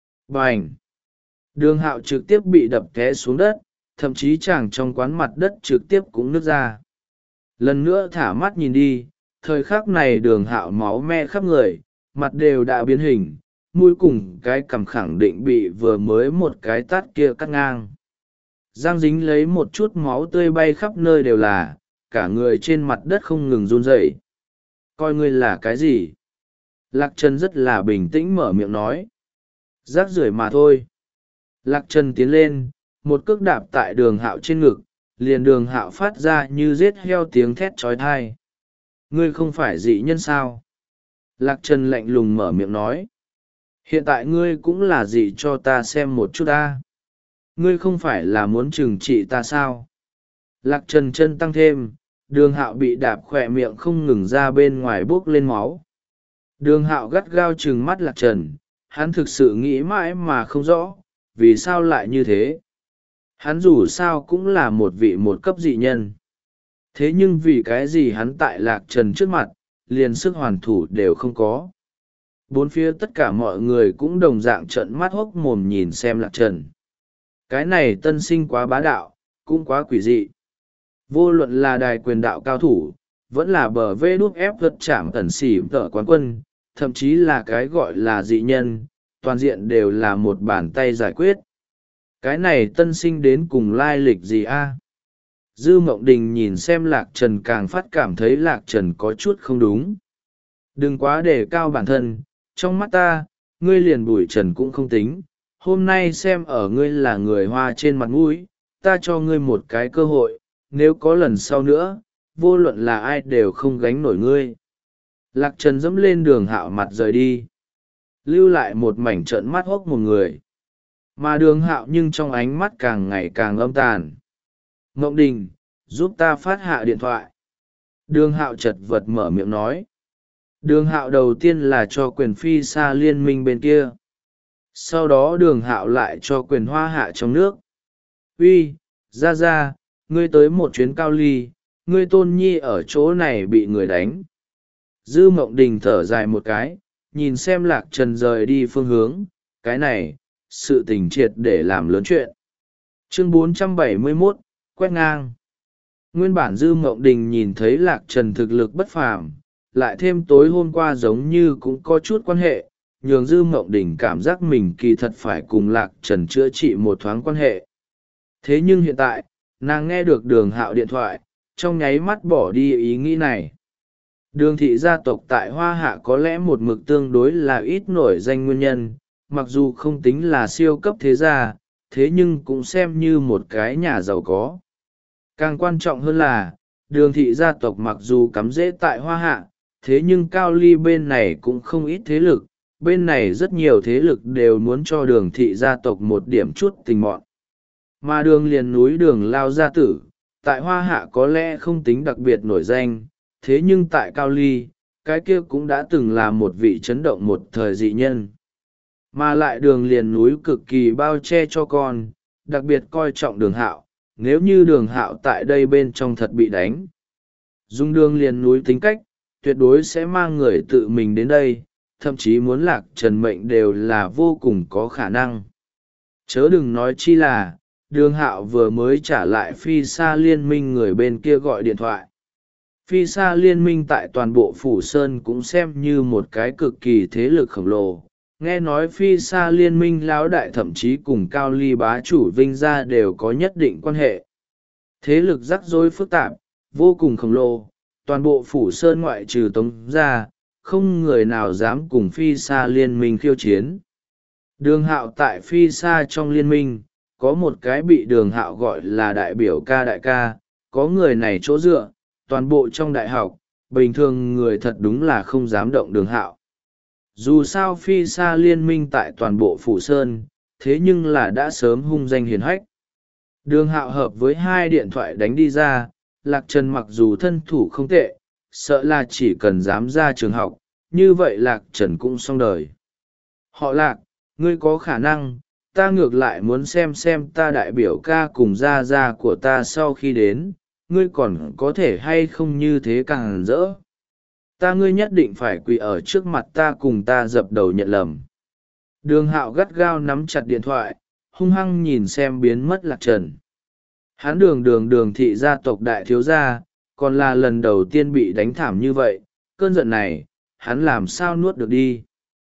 Bành! Đường hạo trực tiếp bị đập té xuống đất, thậm chí chàng trong quán mặt đất trực tiếp cũng nứt ra. Lần nữa thả mắt nhìn đi, thời khắc này đường hạo máu me khắp người, mặt đều đã biến hình, mũi cùng cái cằm khẳng định bị vừa mới một cái tát kia cắt ngang. Giang dính lấy một chút máu tươi bay khắp nơi đều là, cả người trên mặt đất không ngừng run rẩy. Coi ngươi là cái gì? Lạc Trần rất là bình tĩnh mở miệng nói. Rác rưởi mà thôi. Lạc Trần tiến lên, một cước đạp tại đường hạo trên ngực, liền đường hạo phát ra như giết heo tiếng thét trói thai. Ngươi không phải dị nhân sao? Lạc Trần lạnh lùng mở miệng nói. Hiện tại ngươi cũng là dị, cho ta xem một chút ta. Ngươi không phải là muốn trừng trị ta sao? Lạc Trần chân tăng thêm, đường hạo bị đạp khỏe miệng không ngừng ra bên ngoài bốc lên máu. Đường hạo gắt gao trừng mắt Lạc Trần, hắn thực sự nghĩ mãi mà không rõ, vì sao lại như thế. Hắn dù sao cũng là một vị một cấp dị nhân. Thế nhưng vì cái gì hắn tại Lạc Trần trước mặt, liền sức hoàn thủ đều không có. Bốn phía tất cả mọi người cũng đồng dạng trợn mắt hốc mồm nhìn xem Lạc Trần. Cái này tân sinh quá bá đạo, cũng quá quỷ dị. Vô luận là đài quyền đạo cao thủ, vẫn là bờ vê đúc ép vật chạm tẩn xỉ tở quán quân, thậm chí là cái gọi là dị nhân, toàn diện đều là một bàn tay giải quyết. Cái này tân sinh đến cùng lai lịch gì a? Dư Mộng Đình nhìn xem Lạc Trần càng phát cảm thấy Lạc Trần có chút không đúng. Đừng quá đề cao bản thân, trong mắt ta, ngươi liền bụi trần cũng không tính. Hôm nay xem ở ngươi là người Hoa trên mặt mũi, ta cho ngươi một cái cơ hội, nếu có lần sau nữa, vô luận là ai đều không gánh nổi ngươi. Lạc Trần dẫm lên đường hạo mặt rời đi, lưu lại một mảnh trợn mắt hốc một người. Mà đường hạo nhưng trong ánh mắt càng ngày càng âm tàn. Mộng Đình, giúp ta phát hạ điện thoại. Đường hạo chật vật mở miệng nói. Đường hạo đầu tiên là cho quyền phi xa liên minh bên kia. Sau đó đường hạo lại cho quyền hoa hạ trong nước. Uy, ra ra, ngươi tới một chuyến Cao Ly, ngươi tôn nhi ở chỗ này bị người đánh. Dư Mộng Đình thở dài một cái, nhìn xem Lạc Trần rời đi phương hướng, cái này, sự tình triệt để làm lớn chuyện. Chương bốn trăm bảy mươi mốt, quét ngang. Nguyên bản Dư Mộng Đình nhìn thấy Lạc Trần thực lực bất phàm, lại thêm tối hôm qua giống như cũng có chút quan hệ, nhường Dư Mộng Đình cảm giác mình kỳ thật phải cùng Lạc Trần chữa trị một thoáng quan hệ. Thế nhưng hiện tại, nàng nghe được đường hạo điện thoại, trong nháy mắt bỏ đi ý nghĩ này. Đường thị gia tộc tại Hoa Hạ có lẽ một mực tương đối là ít nổi danh nguyên nhân, mặc dù không tính là siêu cấp thế gia, thế nhưng cũng xem như một cái nhà giàu có. Càng quan trọng hơn là, đường thị gia tộc mặc dù cắm rễ tại Hoa Hạ, thế nhưng Cao Ly bên này cũng không ít thế lực, bên này rất nhiều thế lực đều muốn cho đường thị gia tộc một điểm chút tình mọn. Mà đường liền núi đường lao gia tử, tại Hoa Hạ có lẽ không tính đặc biệt nổi danh, thế nhưng tại Cao Ly, cái kia cũng đã từng là một vị chấn động một thời dị nhân. Mà lại đường liền núi cực kỳ bao che cho con, đặc biệt coi trọng đường hạo, nếu như đường hạo tại đây bên trong thật bị đánh. Dùng đường liền núi tính cách, tuyệt đối sẽ mang người tự mình đến đây, thậm chí muốn Lạc Trần mệnh đều là vô cùng có khả năng. Chớ đừng nói chi là, đường hạo vừa mới trả lại phi xa liên minh người bên kia gọi điện thoại. Phi xa liên minh tại toàn bộ Phủ Sơn cũng xem như một cái cực kỳ thế lực khổng lồ. Nghe nói phi xa liên minh lão đại thậm chí cùng Cao Ly bá chủ Vinh Gia đều có nhất định quan hệ. Thế lực rắc rối phức tạp, vô cùng khổng lồ, toàn bộ Phủ Sơn ngoại trừ Tống Gia, không người nào dám cùng phi xa liên minh khiêu chiến. Đường hạo tại phi xa trong liên minh, có một cái bị đường hạo gọi là đại biểu ca đại ca, có người này chỗ dựa, toàn bộ trong đại học, bình thường người thật đúng là không dám động đường hạo. Dù sao phi xa liên minh tại toàn bộ Phủ Sơn, thế nhưng là đã sớm hung danh hiền hách. Đường hạo hợp với hai điện thoại đánh đi ra, Lạc Trần mặc dù thân thủ không tệ, sợ là chỉ cần dám ra trường học, như vậy Lạc Trần cũng xong đời. Họ Lạc, ngươi có khả năng, ta ngược lại muốn xem xem ta đại biểu ca cùng gia gia của ta sau khi đến, ngươi còn có thể hay không như thế càng rỡ. Ta ngươi nhất định phải quỳ ở trước mặt ta cùng ta dập đầu nhận lầm. Đường hạo gắt gao nắm chặt điện thoại, hung hăng nhìn xem biến mất Lạc Trần. Hắn đường đường đường thị gia tộc đại thiếu gia, còn là lần đầu tiên bị đánh thảm như vậy, cơn giận này, hắn làm sao nuốt được đi.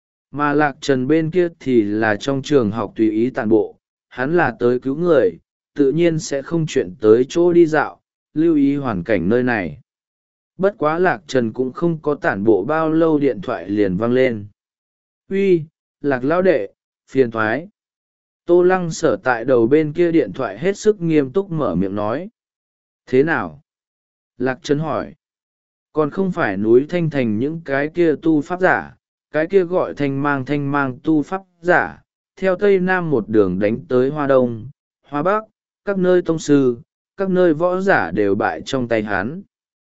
Mà Lạc Trần bên kia thì là trong trường học tùy ý tàn bộ, hắn là tới cứu người, tự nhiên sẽ không chuyện tới chỗ đi dạo, lưu ý hoàn cảnh nơi này. Bất quá Lạc Trần cũng không có tản bộ bao lâu điện thoại liền vang lên. Uy, Lạc lão đệ, phiền thoái. Tô Lăng Sở tại đầu bên kia điện thoại hết sức nghiêm túc mở miệng nói. Thế nào? Lạc Trần hỏi. Còn không phải núi Thanh Thành những cái kia tu pháp giả, cái kia gọi thanh mang thanh mang tu pháp giả, theo Tây Nam một đường đánh tới Hoa Đông, Hoa Bắc, các nơi tông sư, các nơi võ giả đều bại trong tay hắn.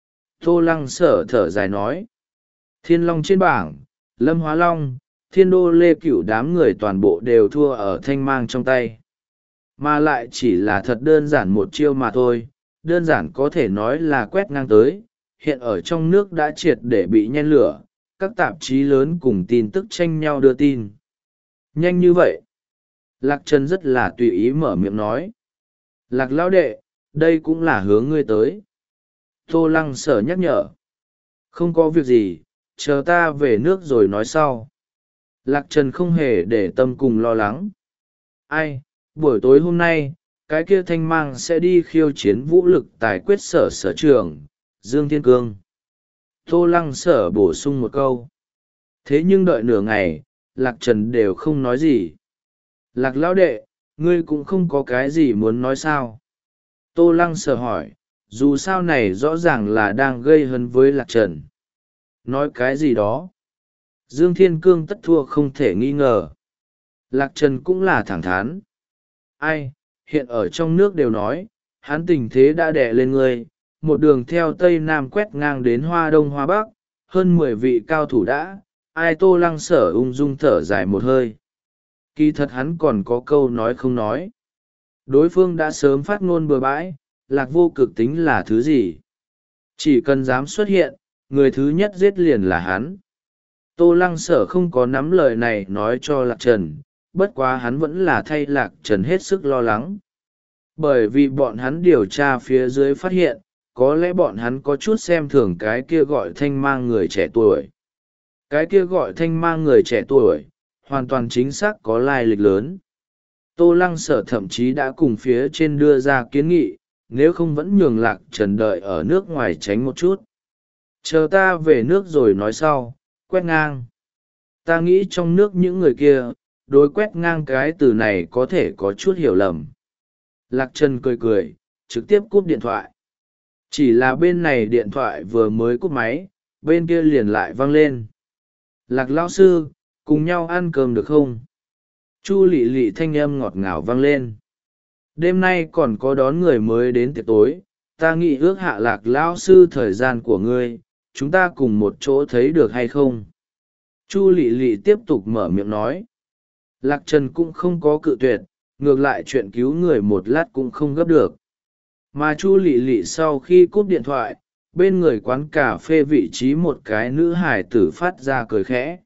Tô Lăng Sở thở dài nói. Thiên Long trên bảng, Lâm Hóa Long, Thiên Đô Lê Cửu đám người toàn bộ đều thua ở thanh mang trong tay. Mà lại chỉ là thật đơn giản một chiêu mà thôi, đơn giản có thể nói là quét ngang tới, hiện ở trong nước đã triệt để bị nhen lửa, các tạp chí lớn cùng tin tức tranh nhau đưa tin. Nhanh như vậy. Lạc Trần rất là tùy ý mở miệng nói. Lạc lão đệ, đây cũng là hướng ngươi tới. Tô Lăng Sở nhắc nhở. Không có việc gì, chờ ta về nước rồi nói sau. Lạc Trần không hề để tâm cùng lo lắng. Ai, buổi tối hôm nay, cái kia thanh mang sẽ đi khiêu chiến vũ lực tài quyết sở sở trường, Dương Thiên Cương. Tô Lăng Sở bổ sung một câu. Thế nhưng đợi nửa ngày, Lạc Trần đều không nói gì. Lạc lão đệ, ngươi cũng không có cái gì muốn nói sao? Tô Lăng Sở hỏi, dù sao này rõ ràng là đang gây hấn với Lạc Trần. Nói cái gì đó? Dương Thiên Cương tất thua không thể nghi ngờ. Lạc Trần cũng là thẳng thắn. Ai, hiện ở trong nước đều nói, hắn tình thế đã đè lên ngươi, một đường theo Tây Nam quét ngang đến Hoa Đông Hoa Bắc, hơn mười vị cao thủ đã, ai. Tô Lăng Sở ung dung thở dài một hơi. Kỳ thật hắn còn có câu nói không nói. Đối phương đã sớm phát ngôn bừa bãi, Lạc Vô Cực tính là thứ gì? Chỉ cần dám xuất hiện, người thứ nhất giết liền là hắn. Tô Lăng Sở không có nắm lời này nói cho Lạc Trần, bất quá hắn vẫn là thay Lạc Trần hết sức lo lắng. Bởi vì bọn hắn điều tra phía dưới phát hiện, có lẽ bọn hắn có chút xem thường cái kia gọi thanh mang người trẻ tuổi. Cái kia gọi thanh mang người trẻ tuổi, hoàn toàn chính xác có lai lịch lớn. Tô Lăng Sở thậm chí đã cùng phía trên đưa ra kiến nghị, nếu không vẫn nhường Lạc Trần đợi ở nước ngoài tránh một chút. Chờ ta về nước rồi nói sau, quét ngang. Ta nghĩ trong nước những người kia, đối quét ngang cái từ này có thể có chút hiểu lầm. Lạc Trần cười cười, trực tiếp cúp điện thoại. Chỉ là bên này điện thoại vừa mới cúp máy, bên kia liền lại vang lên. Lạc lão sư, cùng nhau ăn cơm được không? Chu lị lị thanh âm ngọt ngào vang lên. Đêm nay còn có đón người mới đến tiệc tối, ta nghĩ ước hạ Lạc lão sư thời gian của ngươi, chúng ta cùng một chỗ thấy được hay không? Chu lị lị tiếp tục mở miệng nói. Lạc Trần cũng không có cự tuyệt, ngược lại chuyện cứu người một lát cũng không gấp được. Mà Chu lị lị sau khi cúp điện thoại, bên người quán cà phê vị trí một cái nữ hải tử phát ra cười khẽ.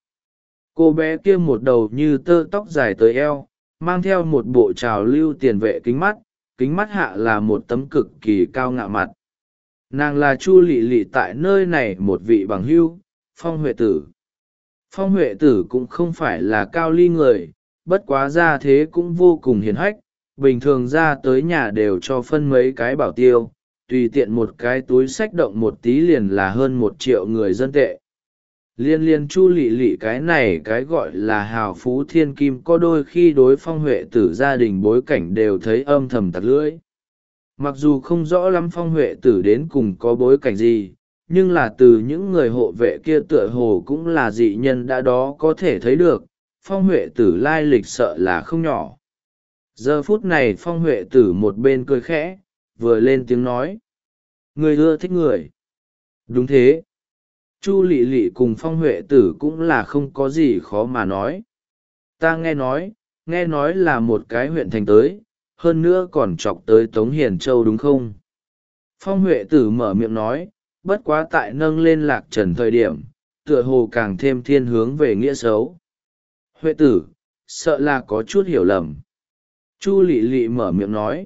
Cô bé kia một đầu như tơ tóc dài tới eo, mang theo một bộ trào lưu tiền vệ kính mắt, kính mắt hạ là một tấm cực kỳ cao ngạo mặt. Nàng là Chu lị lị tại nơi này một vị bằng hữu, Phong Huệ Tử. Phong Huệ Tử cũng không phải là cao ly người, bất quá ra thế cũng vô cùng hiền hách, bình thường ra tới nhà đều cho phân mấy cái bảo tiêu, tùy tiện một cái túi xách động một tí liền là hơn một triệu người dân tệ. Liên liên Chu lị lị cái này cái gọi là hào phú thiên kim có đôi khi đối Phong Huệ Tử gia đình bối cảnh đều thấy âm thầm tặc lưỡi. Mặc dù không rõ lắm Phong Huệ Tử đến cùng có bối cảnh gì, nhưng là từ những người hộ vệ kia tựa hồ cũng là dị nhân đã đó có thể thấy được, Phong Huệ Tử lai lịch sợ là không nhỏ. Giờ phút này Phong Huệ Tử một bên cười khẽ, vừa lên tiếng nói. Người ưa thích người. Đúng thế. Chu lị lị cùng Phong Huệ Tử cũng là không có gì khó mà nói. Ta nghe nói, nghe nói là một cái huyện thành tới, hơn nữa còn chọc tới Tống Hiền Châu đúng không? Phong Huệ Tử mở miệng nói, bất quá tại nâng lên Lạc Trần thời điểm, tựa hồ càng thêm thiên hướng về nghĩa xấu. Huệ Tử, sợ là có chút hiểu lầm. Chu lị lị mở miệng nói.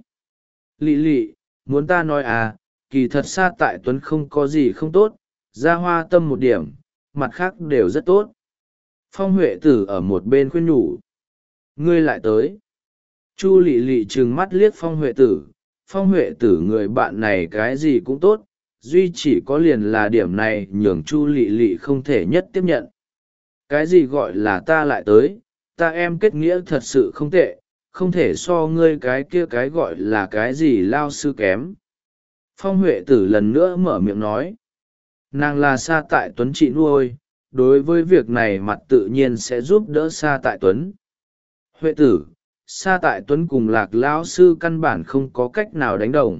Lị lị, muốn ta nói à, kỳ thật xa tại Tuấn không có gì không tốt, ra hoa tâm một điểm, mặt khác đều rất tốt. Phong Huệ Tử ở một bên khuyên nhủ. Ngươi lại tới. Chu lị lị trừng mắt liếc Phong Huệ Tử. Phong Huệ Tử người bạn này cái gì cũng tốt, duy chỉ có liền là điểm này nhường Chu lị lị không thể nhất tiếp nhận. Cái gì gọi là ta lại tới, ta em kết nghĩa thật sự không tệ, không thể so ngươi cái kia cái gọi là cái gì lao sư kém. Phong Huệ Tử lần nữa mở miệng nói. Nàng là Sa Tại Tuấn chị nuôi, đối với việc này mặt tự nhiên sẽ giúp đỡ Sa Tại Tuấn. Huệ Tử, Sa Tại Tuấn cùng Lạc lão sư căn bản không có cách nào đánh đồng.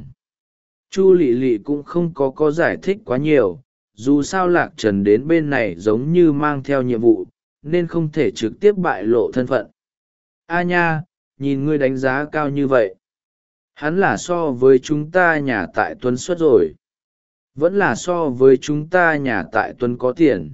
Chu Lệ Lệ cũng không có có giải thích quá nhiều, dù sao Lạc Trần đến bên này giống như mang theo nhiệm vụ, nên không thể trực tiếp bại lộ thân phận. A nha, nhìn ngươi đánh giá cao như vậy. Hắn là so với chúng ta nhà tại Tuấn xuất rồi. Vẫn là so với chúng ta nhà tại Tuấn có tiền.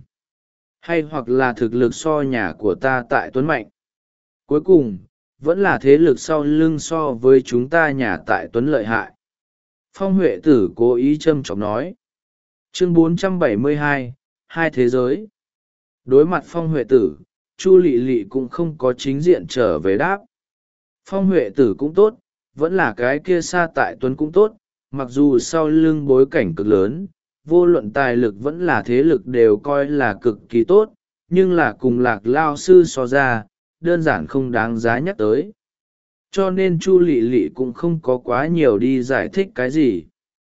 Hay hoặc là thực lực so nhà của ta tại Tuấn mạnh. Cuối cùng, vẫn là thế lực sau lưng so với chúng ta nhà tại Tuấn lợi hại. Phong Huệ Tử cố ý châm chọc nói. Chương bốn trăm bảy mươi hai, Hai thế giới. Đối mặt Phong Huệ Tử, Chu Lệ Lệ cũng không có chính diện trở về đáp. Phong Huệ Tử cũng tốt, vẫn là cái kia Sa Tại Tuấn cũng tốt, mặc dù sau lưng bối cảnh cực lớn, vô luận tài lực vẫn là thế lực đều coi là cực kỳ tốt, nhưng là cùng Lạc lao sư so ra, đơn giản không đáng giá nhắc tới. Cho nên Chu Lệ Lệ cũng không có quá nhiều đi giải thích cái gì.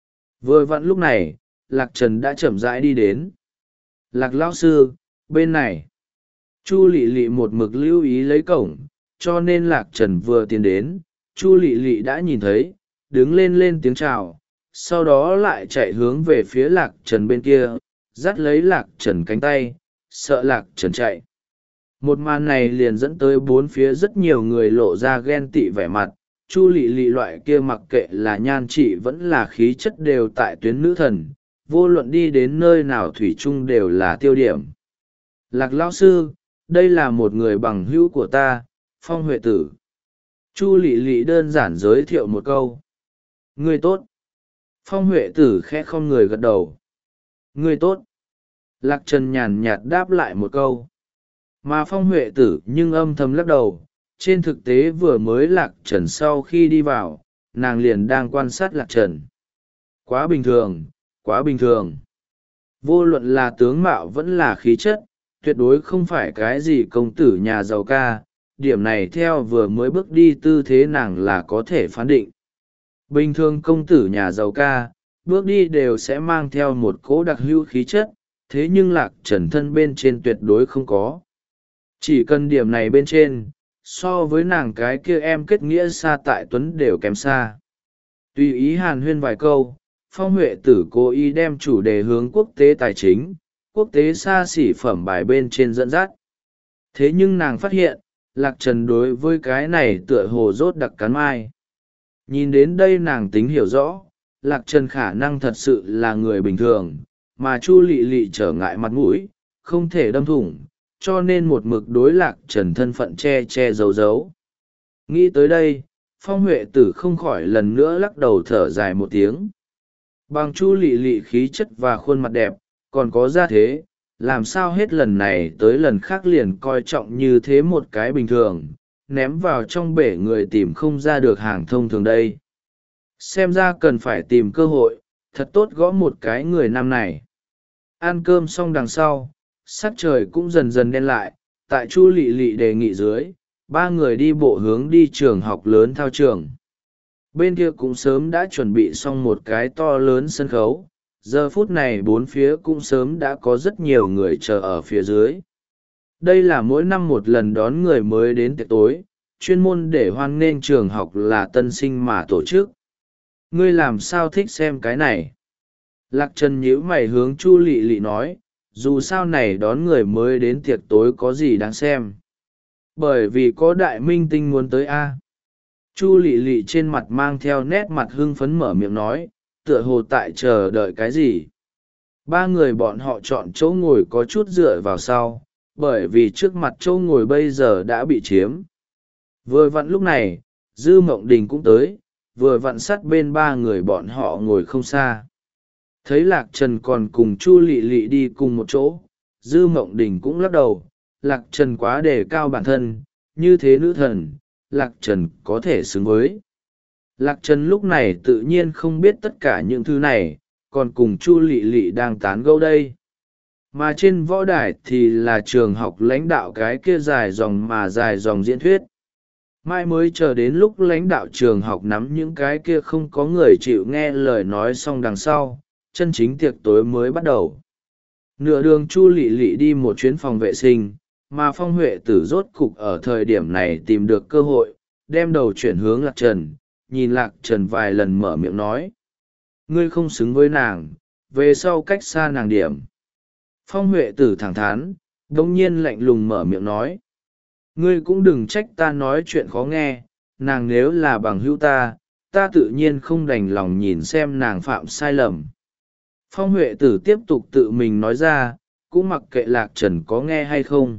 Vừa vặn lúc này, Lạc Trần đã chậm rãi đi đến. Lạc lão sư, bên này. Chu Lệ Lệ một mực lưu ý lấy cổng, cho nên Lạc Trần vừa tiến đến, Chu Lệ Lệ đã nhìn thấy, đứng lên lên tiếng chào, sau đó lại chạy hướng về phía Lạc Trần bên kia, dắt lấy Lạc Trần cánh tay, sợ Lạc Trần chạy. Một màn này liền dẫn tới bốn phía rất nhiều người lộ ra ghen tị vẻ mặt. Chu Lệ Lệ loại kia mặc kệ là nhan trị vẫn là khí chất đều tại tuyến nữ thần, vô luận đi đến nơi nào thủy chung đều là tiêu điểm. Lạc lão sư, đây là một người bằng hữu của ta, Phong Huệ Tử. Chu Lệ Lệ đơn giản giới thiệu một câu. Người tốt. Phong Huệ Tử khẽ không người gật đầu. Người tốt. Lạc Trần nhàn nhạt đáp lại một câu. Mà Phong Huệ Tử nhưng âm thầm lắc đầu, trên thực tế vừa mới Lạc Trần sau khi đi vào, nàng liền đang quan sát Lạc Trần. Quá bình thường, quá bình thường. Vô luận là tướng mạo vẫn là khí chất, tuyệt đối không phải cái gì công tử nhà giàu ca, điểm này theo vừa mới bước đi tư thế nàng là có thể phán định. Bình thường công tử nhà giàu ca, bước đi đều sẽ mang theo một cỗ đặc hữu khí chất, thế nhưng Lạc Trần thân bên trên tuyệt đối không có. Chỉ cần điểm này bên trên, so với nàng cái kia em kết nghĩa Sa Tại Tuấn đều kém xa. Tùy ý hàn huyên vài câu, Phong Huệ Tử cố ý đem chủ đề hướng quốc tế tài chính, quốc tế xa xỉ phẩm bài bên trên dẫn dắt. Thế nhưng nàng phát hiện, Lạc Trần đối với cái này tựa hồ rốt đặc cắn mai. Nhìn đến đây nàng tính hiểu rõ, Lạc Trần khả năng thật sự là người bình thường, mà Chu Lệ Lệ trở ngại mặt mũi, không thể đâm thủng, cho nên một mực đối Lạc Trần thân phận che che giấu giấu. Nghĩ tới đây, Phong Huệ Tử không khỏi lần nữa lắc đầu thở dài một tiếng. Bằng Chu Lệ Lệ khí chất và khuôn mặt đẹp, còn có gia thế, làm sao hết lần này tới lần khác liền coi trọng như thế một cái bình thường, ném vào trong bể người tìm không ra được hàng thông thường đây. Xem ra cần phải tìm cơ hội, thật tốt gõ một cái người nam này. Ăn cơm xong đằng sau, sắc trời cũng dần dần đen lại, tại Chu Lệ Lệ đề nghị dưới, ba người đi bộ hướng đi trường học lớn thao trường. Bên kia cũng sớm đã chuẩn bị xong một cái to lớn sân khấu, giờ phút này bốn phía cũng sớm đã có rất nhiều người chờ ở phía dưới. Đây là mỗi năm một lần đón người mới đến tiệc tối, chuyên môn để hoan nghênh trường học là tân sinh mà tổ chức. Ngươi làm sao thích xem cái này? Lạc Trần nhíu mày hướng Chu Lệ Lệ nói, dù sao này đón người mới đến tiệc tối có gì đáng xem. Bởi vì có đại minh tinh muốn tới a. Chu Lệ Lệ trên mặt mang theo nét mặt hưng phấn mở miệng nói, tựa hồ tại chờ đợi cái gì. Ba người bọn họ chọn chỗ ngồi có chút dựa vào sau, bởi vì trước mặt chỗ ngồi bây giờ đã bị chiếm. Vừa vặn lúc này, Dư Mộng Đình cũng tới, vừa vặn sát bên ba người bọn họ ngồi không xa. Thấy Lạc Trần còn cùng Chu Lệ Lệ đi cùng một chỗ, Dư Mộng Đình cũng lắc đầu, Lạc Trần quá đề cao bản thân, như thế nữ thần, Lạc Trần có thể xứng với. Lạc Trần lúc này tự nhiên không biết tất cả những thứ này, còn cùng Chu Lệ Lệ đang tán gẫu đây. Mà trên võ đài thì là trường học lãnh đạo cái kia dài dòng mà dài dòng diễn thuyết. Mai mới chờ đến lúc lãnh đạo trường học nắm những cái kia không có người chịu nghe lời nói xong đằng sau, chân chính tiệc tối mới bắt đầu. Nửa đường Chu Lị Lị đi một chuyến phòng vệ sinh, mà Phong Huệ Tử rốt cục ở thời điểm này tìm được cơ hội, đem đầu chuyển hướng Lạc Trần, nhìn Lạc Trần vài lần mở miệng nói. Ngươi không xứng với nàng, về sau cách xa nàng điểm. Phong Huệ Tử thẳng thắn, đông nhiên lạnh lùng mở miệng nói. Ngươi cũng đừng trách ta nói chuyện khó nghe, nàng nếu là bằng hữu ta, ta tự nhiên không đành lòng nhìn xem nàng phạm sai lầm. Phong Huệ Tử tiếp tục tự mình nói ra, cũng mặc kệ Lạc Trần có nghe hay không.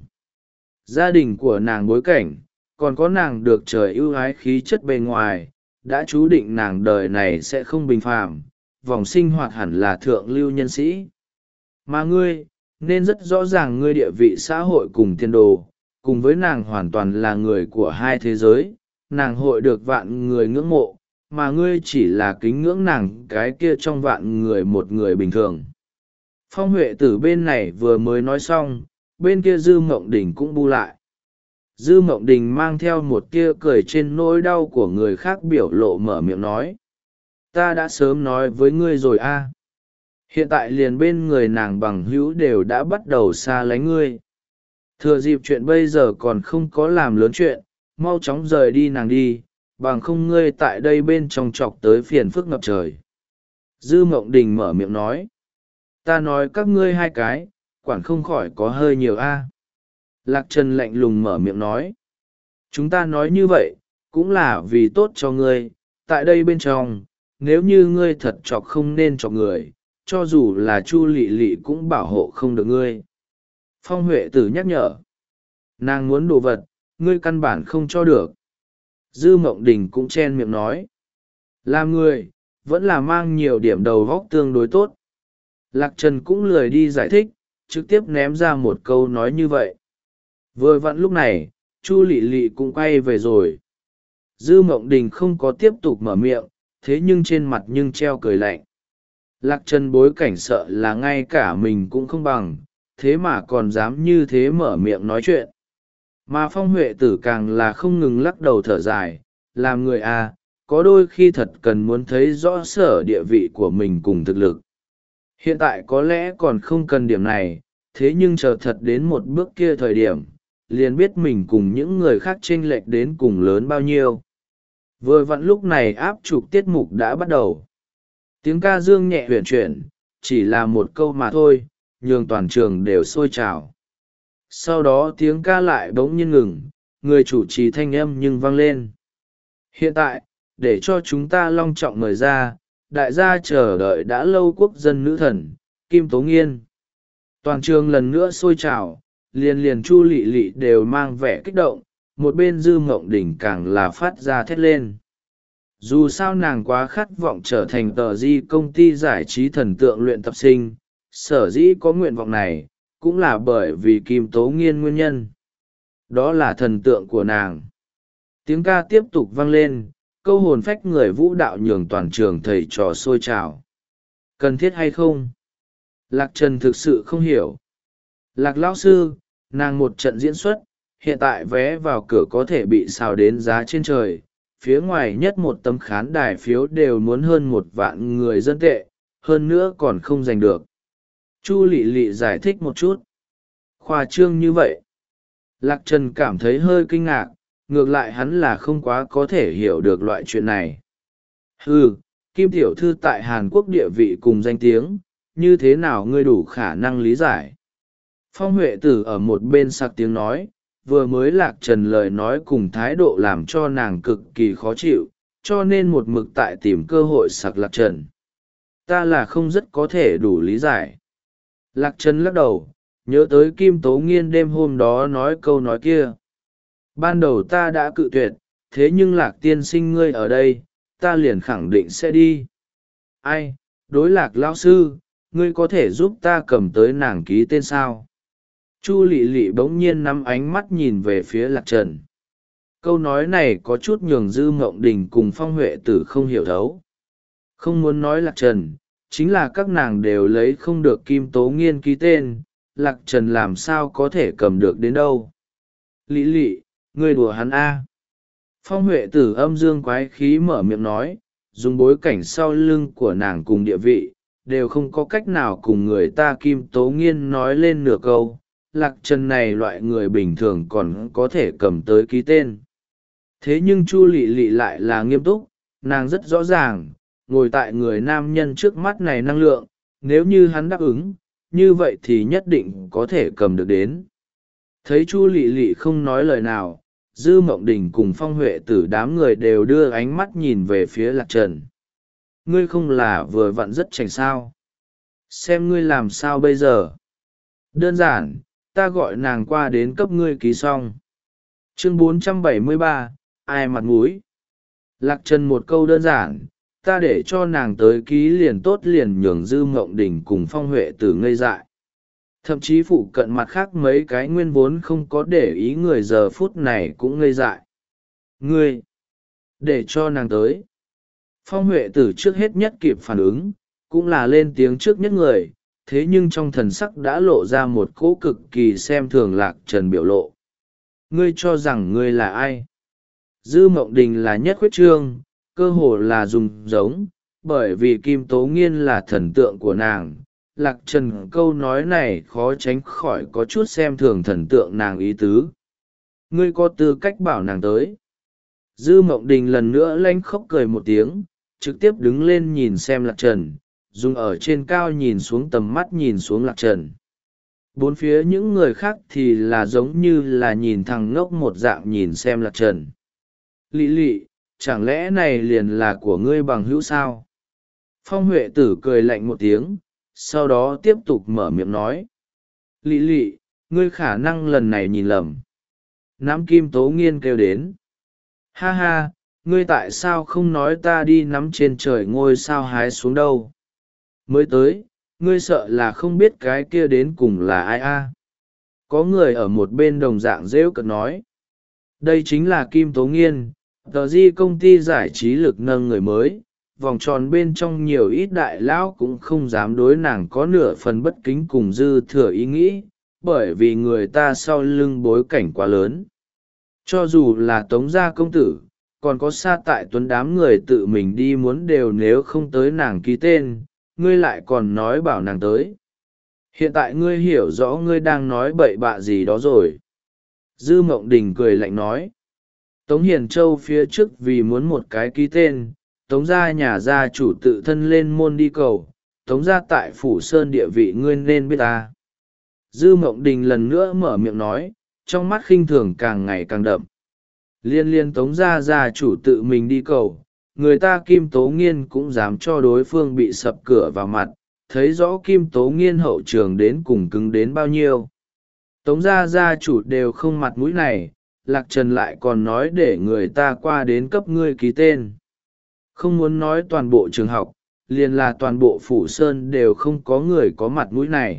Gia đình của nàng bối cảnh, còn có nàng được trời ưu ái khí chất bề ngoài, đã chú định nàng đời này sẽ không bình phàm, vòng sinh hoạt hẳn là thượng lưu nhân sĩ. Mà ngươi, nên rất rõ ràng ngươi địa vị xã hội cùng tiền đồ, cùng với nàng hoàn toàn là người của hai thế giới, nàng hội được vạn người ngưỡng mộ, mà ngươi chỉ là kính ngưỡng nàng cái kia trong vạn người một người bình thường. Phong Huệ Tử bên này vừa mới nói xong, bên kia Dư Mộng Đình cũng bu lại. Dư Mộng Đình mang theo một tia cười trên nỗi đau của người khác biểu lộ mở miệng nói. Ta đã sớm nói với ngươi rồi a. Hiện tại liền bên người nàng bằng hữu đều đã bắt đầu xa lánh ngươi. Thừa dịp chuyện bây giờ còn không có làm lớn chuyện, mau chóng rời đi nàng đi, bằng không ngươi tại đây bên trong chọc tới phiền phức ngập trời. Dư Mộng Đình mở miệng nói. Ta nói các ngươi hai cái, quản không khỏi có hơi nhiều a. Lạc Trần lạnh lùng mở miệng nói. Chúng ta nói như vậy, cũng là vì tốt cho ngươi, tại đây bên trong, nếu như ngươi thật chọc không nên chọc người, cho dù là Chu Lị Lị cũng bảo hộ không được ngươi. Phong Huệ Tử nhắc nhở. Nàng muốn đồ vật, ngươi căn bản không cho được. Dư Mộng Đình cũng chen miệng nói. Làm người, vẫn là mang nhiều điểm đầu góc tương đối tốt. Lạc Trần cũng lười đi giải thích, trực tiếp ném ra một câu nói như vậy. Vừa vặn lúc này, Chu Lị Lị cũng quay về rồi. Dư Mộng Đình không có tiếp tục mở miệng, thế nhưng trên mặt nhưng treo cười lạnh. Lạc Trần bối cảnh sợ là ngay cả mình cũng không bằng, thế mà còn dám như thế mở miệng nói chuyện. Mà Phong Huệ Tử càng là không ngừng lắc đầu thở dài, làm người à, có đôi khi thật cần muốn thấy rõ sở địa vị của mình cùng thực lực. Hiện tại có lẽ còn không cần điểm này, thế nhưng chờ thật đến một bước kia thời điểm, liền biết mình cùng những người khác chênh lệch đến cùng lớn bao nhiêu. Vừa vặn lúc này áp trục tiết mục đã bắt đầu. Tiếng ca dương nhẹ huyền chuyển, chỉ là một câu mà thôi, nhường toàn trường đều sôi trào. Sau đó tiếng ca lại bỗng nhiên ngừng, người chủ trì thanh âm nhưng vang lên. Hiện tại, để cho chúng ta long trọng mời ra, đại gia chờ đợi đã lâu quốc dân nữ thần, Kim Tố Nghiên. Toàn trường lần nữa sôi trào, liền liền Chu Lị Lị đều mang vẻ kích động, một bên Dư Mộng Đình càng là phát ra thét lên. Dù sao nàng quá khát vọng trở thành tờ di công ty giải trí thần tượng luyện tập sinh, sở dĩ có nguyện vọng này, cũng là bởi vì Kim Tố Nghiên nguyên nhân. Đó là thần tượng của nàng. Tiếng ca tiếp tục vang lên, câu hồn phách người vũ đạo nhường toàn trường thầy trò sôi trào. Cần thiết hay không? Lạc Trần thực sự không hiểu. Lạc lão sư, nàng một trận diễn xuất, hiện tại vé vào cửa có thể bị xào đến giá trên trời, phía ngoài nhất một tấm khán đài phiếu đều muốn hơn một vạn người dân tệ, hơn nữa còn không giành được. Chu Lị Lị giải thích một chút. Khoa trương như vậy. Lạc Trần cảm thấy hơi kinh ngạc, ngược lại hắn là không quá có thể hiểu được loại chuyện này. Ừ, Kim tiểu thư tại Hàn Quốc địa vị cùng danh tiếng, như thế nào ngươi đủ khả năng lý giải? Phong Huệ Tử ở một bên sặc tiếng nói, vừa mới Lạc Trần lời nói cùng thái độ làm cho nàng cực kỳ khó chịu, cho nên một mực tại tìm cơ hội sặc Lạc Trần. Ta là không rất có thể đủ lý giải. Lạc Trần lắc đầu, nhớ tới Kim Tố Nghiên đêm hôm đó nói câu nói kia. Ban đầu ta đã cự tuyệt, thế nhưng Lạc tiên sinh ngươi ở đây, ta liền khẳng định sẽ đi. Ai, đối Lạc lão sư, ngươi có thể giúp ta cầm tới nàng ký tên sao? Chu Lị Lị bỗng nhiên nắm ánh mắt nhìn về phía Lạc Trần. Câu nói này có chút nhường Dư Mộng Đình cùng Phong Huệ Tử không hiểu thấu. Không muốn nói Lạc Trần, chính là các nàng đều lấy không được Kim Tố Nghiên ký tên, Lạc Trần làm sao có thể cầm được đến đâu. Lị Lị, ngươi đùa hắn a. Phong huệ tử âm dương quái khí mở miệng nói, dùng bối cảnh sau lưng của nàng cùng địa vị, đều không có cách nào cùng người ta Kim Tố Nghiên nói lên nửa câu. Lạc Trần này loại người bình thường còn có thể cầm tới ký tên. Thế nhưng Chu Lị Lị lại là nghiêm túc, nàng rất rõ ràng, ngồi tại người nam nhân trước mắt này năng lượng, nếu như hắn đáp ứng, như vậy thì nhất định có thể cầm được đến. Thấy Chu Lị Lị không nói lời nào, Dư Mộng Đình cùng Phong Huệ Tử đám người đều đưa ánh mắt nhìn về phía Lạc Trần. Ngươi không là vừa vặn rất chảnh sao? Xem ngươi làm sao bây giờ? Đơn giản, ta gọi nàng qua đến cấp ngươi ký xong. Chương bốn trăm bảy mươi ba, ai mặt mũi? Lạc Trần một câu đơn giản, ta để cho nàng tới ký liền tốt liền nhường Dư Mộng Đình cùng Phong Huệ Tử ngây dại. Thậm chí phụ cận mặt khác mấy cái nguyên vốn không có để ý người giờ phút này cũng ngây dại. Ngươi! Để cho nàng tới. Phong Huệ Tử trước hết nhất kịp phản ứng, cũng là lên tiếng trước nhất người, thế nhưng trong thần sắc đã lộ ra một cỗ cực kỳ xem thường Lạc Trần biểu lộ. Ngươi cho rằng ngươi là ai? Dư Mộng Đình là nhất khuyết trương, cơ hồ là dùng giống, bởi vì Kim Tố Nghiên là thần tượng của nàng. Lạc Trần câu nói này khó tránh khỏi có chút xem thường thần tượng nàng ý tứ. Ngươi có tư cách bảo nàng tới. Dư Mộng Đình lần nữa lanh khóc cười một tiếng, trực tiếp đứng lên nhìn xem Lạc Trần, dùng ở trên cao nhìn xuống tầm mắt nhìn xuống Lạc Trần. Bốn phía những người khác thì là giống như là nhìn thằng ngốc một dạng nhìn xem Lạc Trần. Lị Lị, chẳng lẽ này liền là của ngươi bằng hữu sao? Phong Huệ Tử cười lạnh một tiếng, sau đó tiếp tục mở miệng nói. Lị Lị, ngươi khả năng lần này nhìn lầm. Nắm Kim Tố Nghiên kêu đến. Ha ha, ngươi tại sao không nói ta đi nắm trên trời ngôi sao hái xuống đâu? Mới tới, ngươi sợ là không biết cái kia đến cùng là ai a? Có người ở một bên đồng dạng rêu cợt nói. Đây chính là Kim Tố Nghiên, tờ di công ty giải trí lực nâng người mới, vòng tròn bên trong nhiều ít đại lão cũng không dám đối nàng có nửa phần bất kính cùng dư thừa ý nghĩ, bởi vì người ta sau lưng bối cảnh quá lớn. Cho dù là Tống gia công tử, còn có Sa Tại Tuấn đám người tự mình đi muốn đều nếu không tới nàng ký tên, ngươi lại còn nói bảo nàng tới. Hiện tại ngươi hiểu rõ ngươi đang nói bậy bạ gì đó rồi. Dư Mộng Đình cười lạnh nói. Tống Hiền Châu phía trước vì muốn một cái ký tên, Tống gia nhà gia chủ tự thân lên môn đi cầu, Tống gia tại Phủ Sơn địa vị ngươi nên biết ta. Dư Mộng Đình lần nữa mở miệng nói, trong mắt khinh thường càng ngày càng đậm. Liên liên Tống gia gia chủ tự mình đi cầu, người ta Kim Tố Nghiên cũng dám cho đối phương bị sập cửa vào mặt, thấy rõ Kim Tố Nghiên hậu trường đến cùng cứng đến bao nhiêu. Tống gia gia chủ đều không mặt mũi này, Lạc Trần lại còn nói để người ta qua đến cấp ngươi ký tên. Không muốn nói toàn bộ trường học, liền là toàn bộ Phủ Sơn đều không có người có mặt mũi này.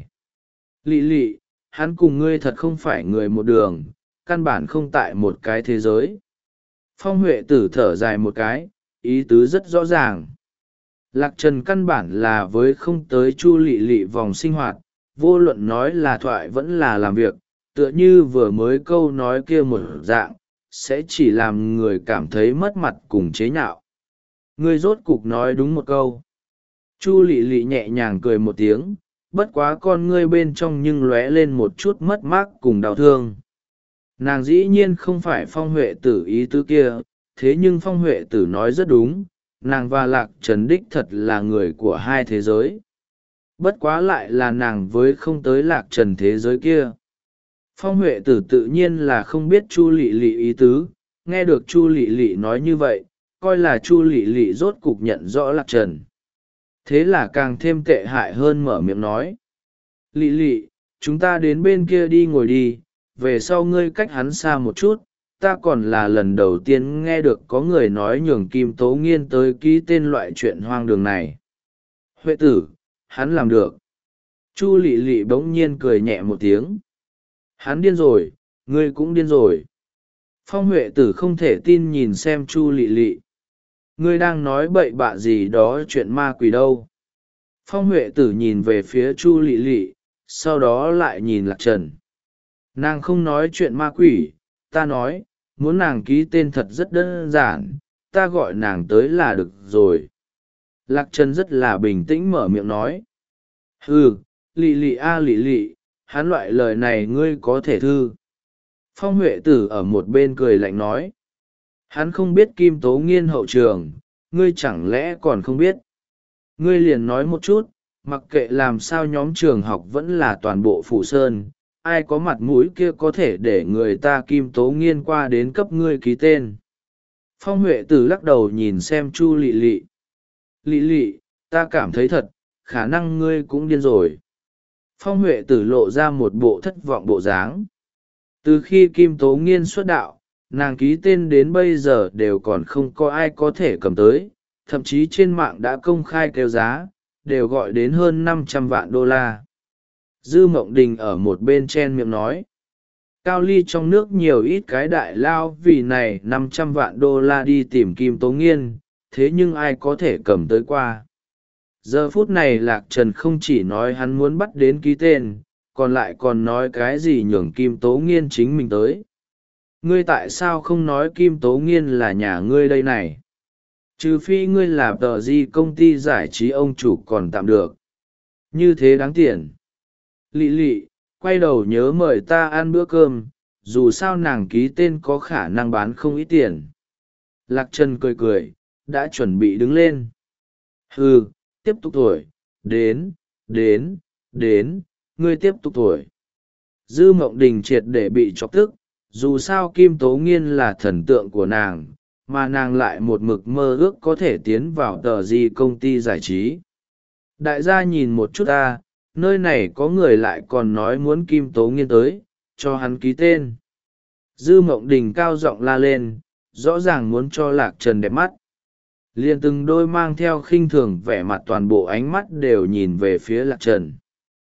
Lị Lị, hắn cùng ngươi thật không phải người một đường, căn bản không tại một cái thế giới. Phong Huệ Tử thở dài một cái, ý tứ rất rõ ràng. Lạc Trần căn bản là với không tới Chu Lị Lị vòng sinh hoạt, vô luận nói là thoại vẫn là làm việc, tựa như vừa mới câu nói kia một dạng, sẽ chỉ làm người cảm thấy mất mặt cùng chế nhạo. Ngươi rốt cục nói đúng một câu. Chu Lị Lị nhẹ nhàng cười một tiếng, bất quá con ngươi bên trong nhưng lóe lên một chút mất mát cùng đau thương. Nàng dĩ nhiên không phải Phong Huệ Tử ý tứ kia, thế nhưng Phong Huệ Tử nói rất đúng, nàng và Lạc Trần đích thật là người của hai thế giới. Bất quá lại là nàng với không tới Lạc Trần thế giới kia. Phong Huệ Tử tự nhiên là không biết Chu Lị Lị ý tứ, nghe được Chu Lị Lị nói như vậy, coi là Chu Lị Lị rốt cục nhận rõ Lạc Trần. Thế là càng thêm tệ hại hơn mở miệng nói. Lị Lị, chúng ta đến bên kia đi ngồi đi, về sau ngươi cách hắn xa một chút, ta còn là lần đầu tiên nghe được có người nói nhường Kim Tố Nghiên tới ký tên loại chuyện hoang đường này. Huệ Tử, hắn làm được. Chu Lị Lị bỗng nhiên cười nhẹ một tiếng. Hắn điên rồi, ngươi cũng điên rồi. Phong Huệ Tử không thể tin nhìn xem Chu Lị Lị. Ngươi đang nói bậy bạ gì đó chuyện ma quỷ đâu. Phong Huệ Tử nhìn về phía Chu Lị Lị, sau đó lại nhìn Lạc Trần. Nàng không nói chuyện ma quỷ, ta nói, muốn nàng ký tên thật rất đơn giản, ta gọi nàng tới là được rồi. Lạc Trần rất là bình tĩnh mở miệng nói. Ừ, lị lị a lị lị, hắn loại lời này ngươi có thể thư. Phong Huệ Tử ở một bên cười lạnh nói. Hắn không biết Kim Tố Nghiên hậu trường, ngươi chẳng lẽ còn không biết. Ngươi liền nói một chút, mặc kệ làm sao nhóm trường học vẫn là toàn bộ Phủ Sơn, ai có mặt mũi kia có thể để người ta Kim Tố Nghiên qua đến cấp ngươi ký tên. Phong Huệ Tử lắc đầu nhìn xem Chu Lị Lị. Lị Lị, ta cảm thấy thật, khả năng ngươi cũng điên rồi. Phong Huệ Tử lộ ra một bộ thất vọng bộ dáng. Từ khi Kim Tố Nghiên xuất đạo, nàng ký tên đến bây giờ đều còn không có ai có thể cầm tới, thậm chí trên mạng đã công khai kêu giá, đều gọi đến hơn năm trăm vạn đô la. Dư Mộng Đình ở một bên chen miệng nói. Cao ly trong nước nhiều ít cái đại lao vì này năm trăm vạn đô la đi tìm Kim Tố Nghiên, thế nhưng ai có thể cầm tới qua. Giờ phút này Lạc Trần không chỉ nói hắn muốn bắt đến ký tên, còn lại còn nói cái gì nhường Kim Tố Nghiên chính mình tới. Ngươi tại sao không nói Kim Tố Nghiên là nhà ngươi đây này? Trừ phi ngươi làm tờ gì công ty giải trí ông chủ còn tạm được. Như thế đáng tiền. Lị lị, quay đầu nhớ mời ta ăn bữa cơm, dù sao nàng ký tên có khả năng bán không ít tiền. Lạc Trần cười cười, đã chuẩn bị đứng lên. Hừ, tiếp tục tuổi, đến, đến, đến, ngươi tiếp tục tuổi. Dư Mộng Đình triệt để bị chọc tức, dù sao Kim Tố Nghiên là thần tượng của nàng, mà nàng lại một mực mơ ước có thể tiến vào tờ gì công ty giải trí. Đại gia nhìn một chút ta, nơi này có người lại còn nói muốn Kim Tố Nghiên tới, cho hắn ký tên. Dư Mộng Đình cao giọng la lên, rõ ràng muốn cho Lạc Trần đẹp mắt. Liền từng đôi mang theo khinh thường vẻ mặt toàn bộ ánh mắt đều nhìn về phía Lạc Trần.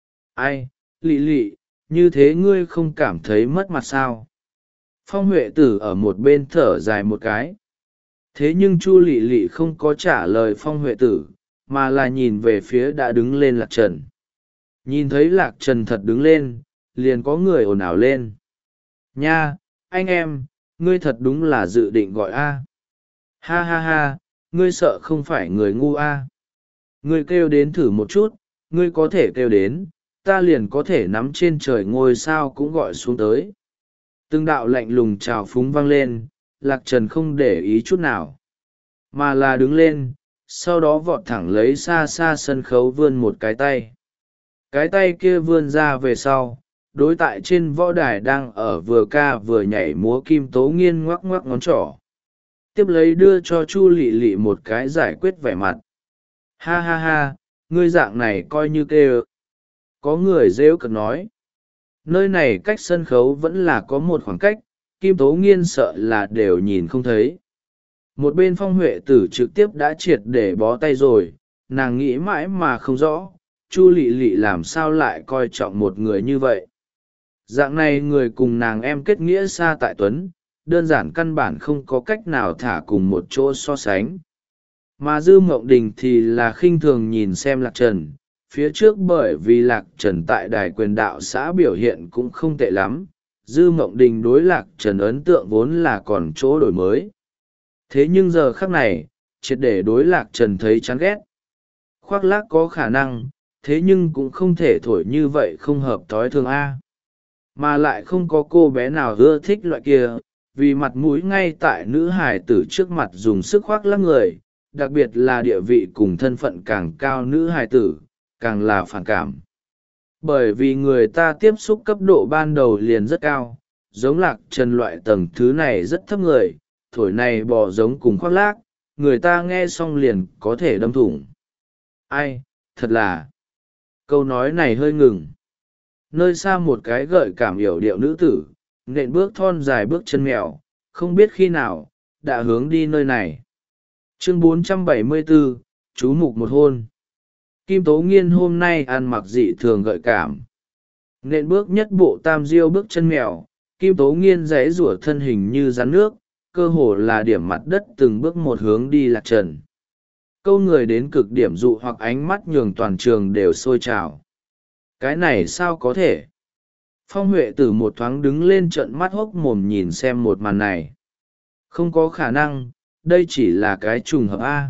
Ai, Lị Lị, như thế ngươi không cảm thấy mất mặt sao? Phong Huệ Tử ở một bên thở dài một cái. Thế nhưng Chu Lị Lị không có trả lời Phong Huệ Tử, mà là nhìn về phía đã đứng lên Lạc Trần. Nhìn thấy Lạc Trần thật đứng lên, liền có người ồn ào lên. Nha, anh em, ngươi thật đúng là dự định gọi A. Ha ha ha, ngươi sợ không phải người ngu A. Ngươi kêu đến thử một chút, ngươi có thể kêu đến, ta liền có thể nắm trên trời ngôi sao cũng gọi xuống tới. Từng đạo lạnh lùng trào phúng vang lên, Lạc Trần không để ý chút nào, mà là đứng lên, sau đó vọt thẳng lấy xa xa sân khấu vươn một cái tay. Cái tay kia vươn ra về sau, đối tại trên võ đài đang ở vừa ca vừa nhảy múa Kim Tố Nghiên ngoắc ngoắc ngón trỏ. Tiếp lấy đưa cho Chu Lị Lị một cái giải quyết vẻ mặt. Ha ha ha, ngươi dạng này coi như kêu. Có người rêu cực nói. Nơi này cách sân khấu vẫn là có một khoảng cách, Kim Tố Nghiên sợ là đều nhìn không thấy. Một bên Phong Huệ Tử trực tiếp đã triệt để bó tay rồi, nàng nghĩ mãi mà không rõ, Chu Lị Lị làm sao lại coi trọng một người như vậy. Dạng này người cùng nàng em kết nghĩa xa tại Tuấn, đơn giản căn bản không có cách nào thả cùng một chỗ so sánh. Mà Dư Mộng Đình thì là khinh thường nhìn xem Lạc Trần, phía trước bởi vì Lạc Trần tại đài quyền đạo xã biểu hiện cũng không tệ lắm, Dư Mộng Đình đối Lạc Trần ấn tượng vốn là còn chỗ đổi mới. Thế nhưng giờ khắc này, triệt để đối Lạc Trần thấy chán ghét. Khoác lác có khả năng, thế nhưng cũng không thể thổi như vậy không hợp thói thường A. Mà lại không có cô bé nào ưa thích loại kia, vì mặt mũi ngay tại nữ hài tử trước mặt dùng sức khoác lác người, đặc biệt là địa vị cùng thân phận càng cao nữ hài tử, càng là phản cảm. Bởi vì người ta tiếp xúc cấp độ ban đầu liền rất cao, giống Lạc Trần loại tầng thứ này rất thấp người, thổi này bò giống cùng khoác lác, người ta nghe xong liền có thể đâm thủng. Ai, thật là... Câu nói này hơi ngừng. Nơi xa một cái gợi cảm yểu điệu nữ tử, nện bước thon dài bước chân mèo, không biết khi nào, đã hướng đi nơi này. Chương bốn trăm bảy mươi bốn, chú mục một hôn. Kim Tố Nghiên hôm nay ăn mặc dị thường gợi cảm. Nện bước nhất bộ tam diêu bước chân mèo, Kim Tố Nghiên giãy giụa thân hình như rắn nước, cơ hồ là điểm mặt đất từng bước một hướng đi Lạc Trần. Câu người đến cực điểm dụ hoặc ánh mắt nhường toàn trường đều sôi trào. Cái này sao có thể? Phong Huệ Tử một thoáng đứng lên trợn mắt hốc mồm nhìn xem một màn này. Không có khả năng, đây chỉ là cái trùng hợp a.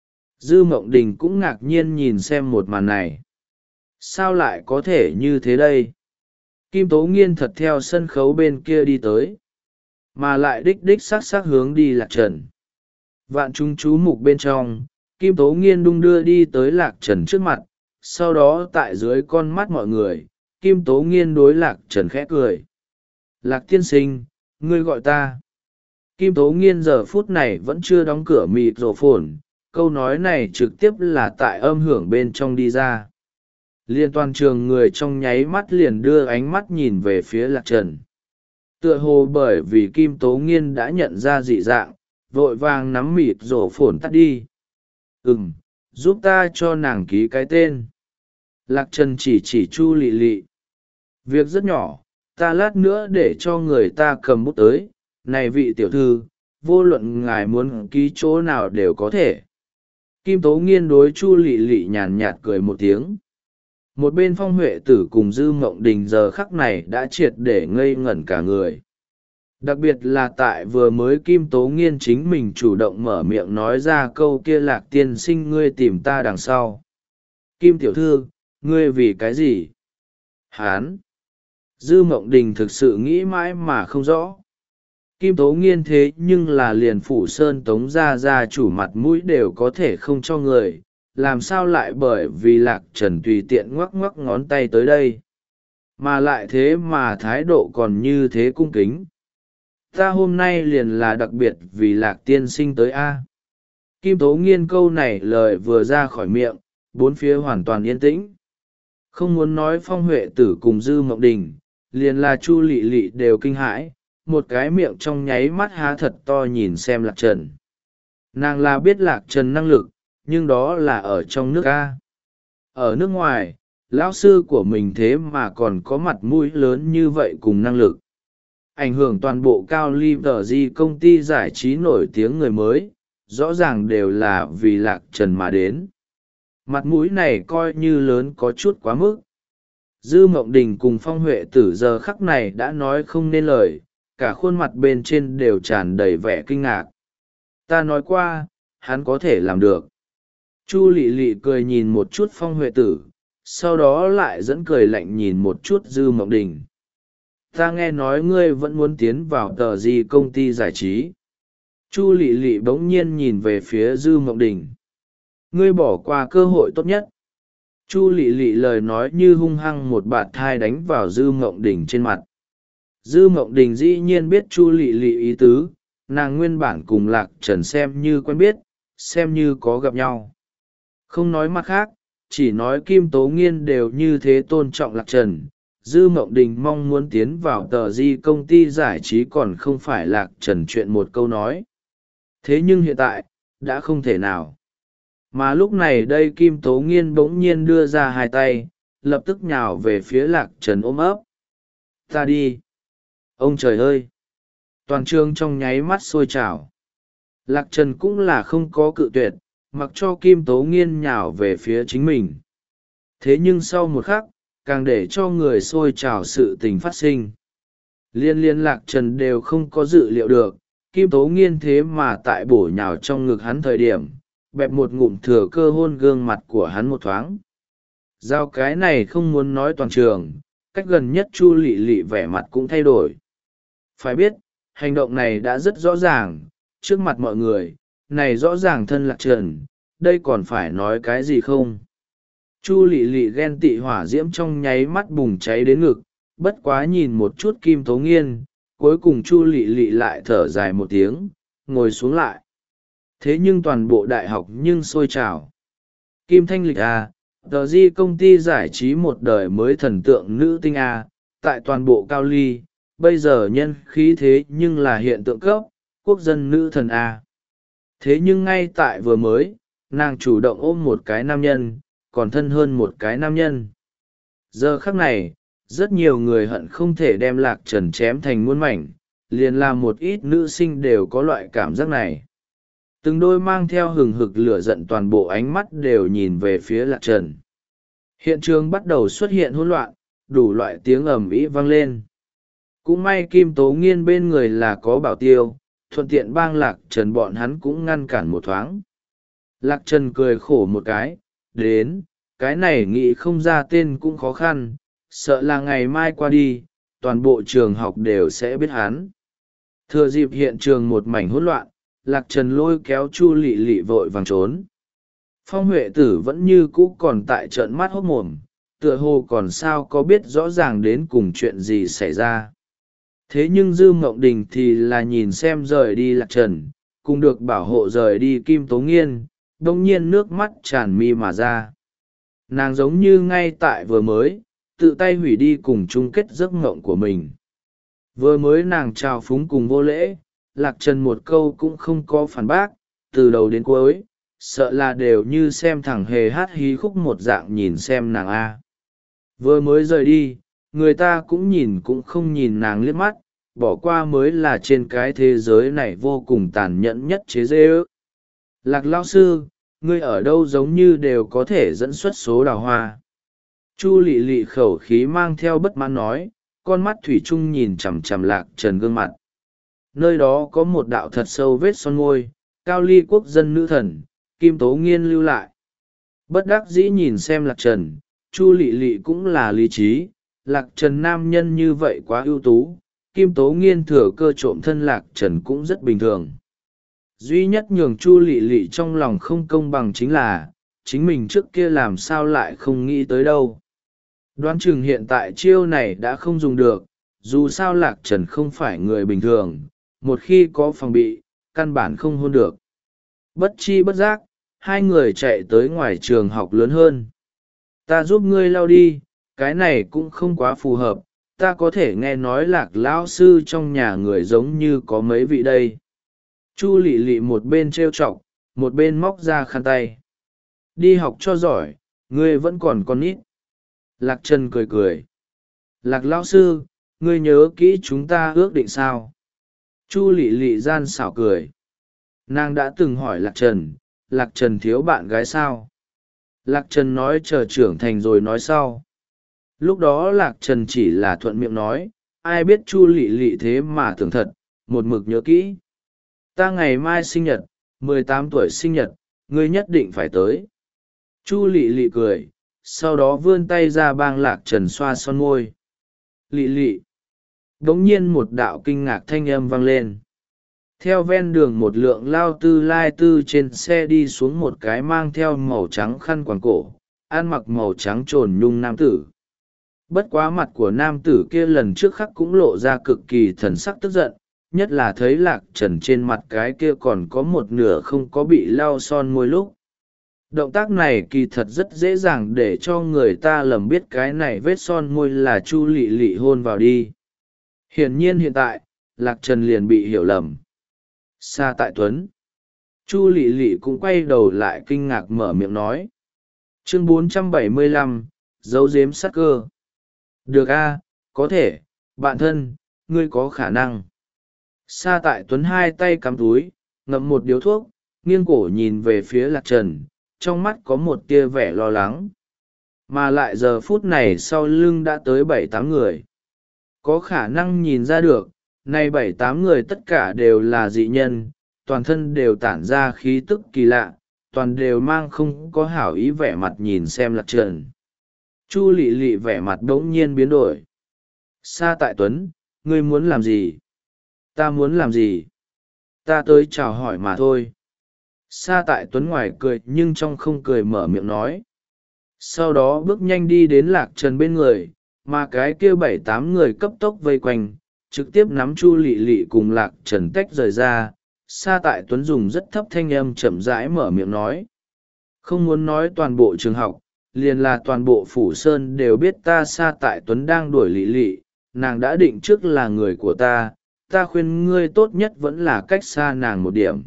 Dư Mộng Đình cũng ngạc nhiên nhìn xem một màn này. Sao lại có thể như thế đây? Kim Tố Nghiên thật theo sân khấu bên kia đi tới, mà lại đích đích s á c s á c hướng đi Lạc Trần. Vạn chúng chú mục bên trong, Kim Tố Nghiên đung đưa đi tới Lạc Trần trước mặt, sau đó tại dưới con mắt mọi người, Kim Tố Nghiên đối Lạc Trần khẽ cười. Lạc tiên sinh, ngươi gọi ta. Kim Tố Nghiên giờ phút này vẫn chưa đóng cửa mịt rổ phồn, câu nói này trực tiếp là tại âm hưởng bên trong đi ra. Liên toàn trường người trong nháy mắt liền đưa ánh mắt nhìn về phía Lạc Trần. Tựa hồ bởi vì Kim Tố Nghiên đã nhận ra dị dạng, vội vàng nắm mịt rổ phồn tắt đi. Ừm, giúp ta cho nàng ký cái tên. Lạc Trần chỉ chỉ Chu Lị Lị. Việc rất nhỏ, ta lát nữa để cho người ta cầm bút tới. Này vị tiểu thư, vô luận ngài muốn ký chỗ nào đều có thể. Kim Tố Nghiên đối Chu Lị Lị nhàn nhạt cười một tiếng. Một bên Phong Huệ Tử cùng Dư Mộng Đình giờ khắc này đã triệt để ngây ngẩn cả người. Đặc biệt là tại vừa mới Kim Tố Nghiên chính mình chủ động mở miệng nói ra câu kia Lạc tiên sinh ngươi tìm ta đằng sau. Kim tiểu thư, ngươi vì cái gì? Hán! Dư Mộng Đình thực sự nghĩ mãi mà không rõ. Kim Tố Nghiên thế nhưng là liền Phủ Sơn Tống gia gia chủ mặt mũi đều có thể không cho người, làm sao lại bởi vì Lạc Trần tùy tiện ngoắc ngoắc ngón tay tới đây. Mà lại thế mà thái độ còn như thế cung kính. Ta hôm nay liền là đặc biệt vì Lạc tiên sinh tới A. Kim Tố Nghiên câu này lời vừa ra khỏi miệng, bốn phía hoàn toàn yên tĩnh. Không muốn nói Phong Huệ Tử cùng Dư Mộng Đình, liền là Chu Lị Lị đều kinh hãi, một cái miệng trong nháy mắt há thật to nhìn xem Lạc Trần. Nàng là biết Lạc Trần năng lực, nhưng đó là ở trong nước A. Ở nước ngoài, lão sư của mình thế mà còn có mặt mũi lớn như vậy cùng năng lực. Ảnh hưởng toàn bộ Cao Ly Tờ Di công ty giải trí nổi tiếng người mới, rõ ràng đều là vì Lạc Trần mà đến. Mặt mũi này coi như lớn có chút quá mức. Dư Mộng Đình cùng Phong Huệ Tử giờ khắc này đã nói không nên lời, cả khuôn mặt bên trên đều tràn đầy vẻ kinh ngạc. Ta nói qua, hắn có thể làm được. Chu Lị Lị cười nhìn một chút Phong Huệ Tử, sau đó lại dẫn cười lạnh nhìn một chút Dư Mộng Đình. Ta nghe nói ngươi vẫn muốn tiến vào tờ gì công ty giải trí. Chu Lị Lị bỗng nhiên nhìn về phía Dư Mộng Đình. Ngươi bỏ qua cơ hội tốt nhất. Chu Lị Lị lời nói như hung hăng một bạt thai đánh vào Dư Mộng Đình trên mặt. Dư Mộng Đình dĩ nhiên biết Chu Lị Lị ý tứ, nàng nguyên bản cùng Lạc Trần xem như quen biết, xem như có gặp nhau. Không nói mặt khác, chỉ nói Kim Tố Nghiên đều như thế tôn trọng Lạc Trần. Dư Mộng Đình mong muốn tiến vào tờ di công ty giải trí còn không phải Lạc Trần chuyện một câu nói. Thế nhưng hiện tại, đã không thể nào. Mà lúc này đây Kim Tố Nghiên bỗng nhiên đưa ra hai tay, lập tức nhào về phía Lạc Trần ôm ấp. Ta đi. Ông trời ơi! Toàn trường trong nháy mắt sôi trào. Lạc Trần cũng là không có cự tuyệt, mặc cho Kim Tố Nghiên nhào về phía chính mình. Thế nhưng sau một khắc, càng để cho người sôi trào sự tình phát sinh. Liên liên Lạc Trần đều không có dự liệu được, Kim Tố Nghiên thế mà tại bổ nhào trong ngực hắn thời điểm, bẹp một ngụm thừa cơ hôn gương mặt của hắn một thoáng. Giao cái này không muốn nói toàn trường, cách gần nhất Chu Lị Lị vẻ mặt cũng thay đổi. Phải biết, hành động này đã rất rõ ràng, trước mặt mọi người, này rõ ràng thân Lạc Trần, đây còn phải nói cái gì không? Chu Lị Lị ghen tị hỏa diễm trong nháy mắt bùng cháy đến ngực, bất quá nhìn một chút Kim Tố Nghiên, cuối cùng Chu Lị Lị lại thở dài một tiếng, ngồi xuống lại. Thế nhưng toàn bộ đại học nhưng sôi trào. Kim Thanh Lịch A, tờ di công ty giải trí một đời mới thần tượng nữ tinh A, tại toàn bộ Cao Ly, bây giờ nhân khí thế nhưng là hiện tượng cấp, quốc dân nữ thần A. Thế nhưng ngay tại vừa mới, nàng chủ động ôm một cái nam nhân, còn thân hơn một cái nam nhân. Giờ khắc này, rất nhiều người hận không thể đem Lạc Trần chém thành muôn mảnh, liền là một ít nữ sinh đều có loại cảm giác này. Từng đôi mang theo hừng hực lửa giận toàn bộ ánh mắt đều nhìn về phía Lạc Trần. Hiện trường bắt đầu xuất hiện hỗn loạn, đủ loại tiếng ầm ĩ vang lên. Cũng may Kim Tố Nghiên bên người là có bảo tiêu, thuận tiện bang Lạc Trần bọn hắn cũng ngăn cản một thoáng. Lạc Trần cười khổ một cái, đến, cái này nghĩ không ra tên cũng khó khăn, sợ là ngày mai qua đi, toàn bộ trường học đều sẽ biết hắn. Thừa dịp hiện trường một mảnh hỗn loạn, Lạc Trần lôi kéo Chu Lị Lị vội vàng trốn. Phong Huệ Tử vẫn như cũ còn tại trợn mắt hốt mồm, tựa hồ còn sao có biết rõ ràng đến cùng chuyện gì xảy ra. Thế nhưng Dư Mộng Đình thì là nhìn xem rời đi Lạc Trần, cùng được bảo hộ rời đi Kim Tố Nghiên, đông nhiên nước mắt tràn mi mà ra. Nàng giống như ngay tại vừa mới, tự tay hủy đi cùng chung kết giấc mộng của mình. Vừa mới nàng trào phúng cùng vô lễ, Lạc Trần một câu cũng không có phản bác, từ đầu đến cuối, sợ là đều như xem thằng hề hát hí khúc một dạng nhìn xem nàng A. Vừa mới rời đi, người ta cũng nhìn cũng không nhìn nàng liếc mắt, bỏ qua mới là trên cái thế giới này vô cùng tàn nhẫn nhất chế dê ước. Lạc lão sư, ngươi ở đâu giống như đều có thể dẫn xuất số đào hoa. Chu Lị Lị khẩu khí mang theo bất mãn nói, con mắt thủy chung nhìn chằm chằm Lạc Trần gương mặt. Nơi đó có một đạo thật sâu vết son môi, Cao Ly quốc dân nữ thần, Kim Tố Nghiên lưu lại. Bất đắc dĩ nhìn xem Lạc Trần, Chu Lị Lị cũng là lý trí, Lạc Trần nam nhân như vậy quá ưu tú, Kim Tố Nghiên thừa cơ trộm thân Lạc Trần cũng rất bình thường. Duy nhất nhường Chu Lị Lị trong lòng không công bằng chính là, chính mình trước kia làm sao lại không nghĩ tới đâu. Đoán chừng hiện tại chiêu này đã không dùng được, dù sao Lạc Trần không phải người bình thường, một khi có phòng bị, căn bản không hôn được. Bất chi bất giác, hai người chạy tới ngoài trường học lớn hơn. Ta giúp ngươi lau đi, cái này cũng không quá phù hợp, ta có thể nghe nói Lạc lão sư trong nhà người giống như có mấy vị đây. Chu Lị Lị một bên trêu chọc, một bên móc ra khăn tay. Đi học cho giỏi, ngươi vẫn còn con nít. Lạc Trần cười cười. Lạc lão sư, ngươi nhớ kỹ chúng ta ước định sao? Chu Lị Lị gian xảo cười. Nàng đã từng hỏi Lạc Trần, Lạc Trần thiếu bạn gái sao? Lạc Trần nói chờ trưởng thành rồi nói sau. Lúc đó Lạc Trần chỉ là thuận miệng nói, ai biết Chu Lị Lị thế mà tưởng thật, một mực nhớ kỹ. Ta ngày mai sinh nhật, mười tám tuổi sinh nhật, ngươi nhất định phải tới. Chu Lị Lị cười, sau đó vươn tay ra bang Lạc Trần xoa son môi. Lị Lị. Đống nhiên một đạo kinh ngạc thanh âm vang lên. Theo ven đường một lượng lao tư lai tư trên xe đi xuống một cái mang theo màu trắng khăn quàng cổ, ăn mặc màu trắng trồn nhung nam tử. Bất quá mặt của nam tử kia lần trước khắc cũng lộ ra cực kỳ thần sắc tức giận, nhất là thấy Lạc Trần trên mặt cái kia còn có một nửa không có bị lau son môi lúc. Động tác này kỳ thật rất dễ dàng để cho người ta lầm biết cái này vết son môi là Chu Lị Lị hôn vào đi. Hiển nhiên hiện tại, Lạc Trần liền bị hiểu lầm. Sa Tại Tuấn. Chu Lị Lị cũng quay đầu lại kinh ngạc mở miệng nói. Chương bốn trăm bảy mươi lăm, giấu giếm sát cơ. Được a, có thể, bạn thân, ngươi có khả năng. Sa Tại Tuấn hai tay cắm túi, ngậm một điếu thuốc, nghiêng cổ nhìn về phía Lạc Trần, trong mắt có một tia vẻ lo lắng. Mà lại giờ phút này sau lưng đã tới bảy tám người. Có khả năng nhìn ra được, nay bảy tám người tất cả đều là dị nhân, toàn thân đều tản ra khí tức kỳ lạ, toàn đều mang không có hảo ý vẻ mặt nhìn xem Lạc Trần. Chu Lị Lị vẻ mặt đống nhiên biến đổi. Sa Tại Tuấn, ngươi muốn làm gì? Ta muốn làm gì? Ta tới chào hỏi mà thôi. Sa Tại Tuấn ngoài cười nhưng trong không cười mở miệng nói. Sau đó bước nhanh đi đến Lạc Trần bên người, mà cái kia bảy tám người cấp tốc vây quanh, trực tiếp nắm Chu Lị Lị cùng Lạc Trần tách rời ra. Sa Tại Tuấn dùng rất thấp thanh âm chậm rãi mở miệng nói. Không muốn nói toàn bộ trường học, liền là toàn bộ Phủ Sơn đều biết ta Sa Tại Tuấn đang đuổi Lị Lị, nàng đã định trước là người của ta, ta khuyên ngươi tốt nhất vẫn là cách xa nàng một điểm.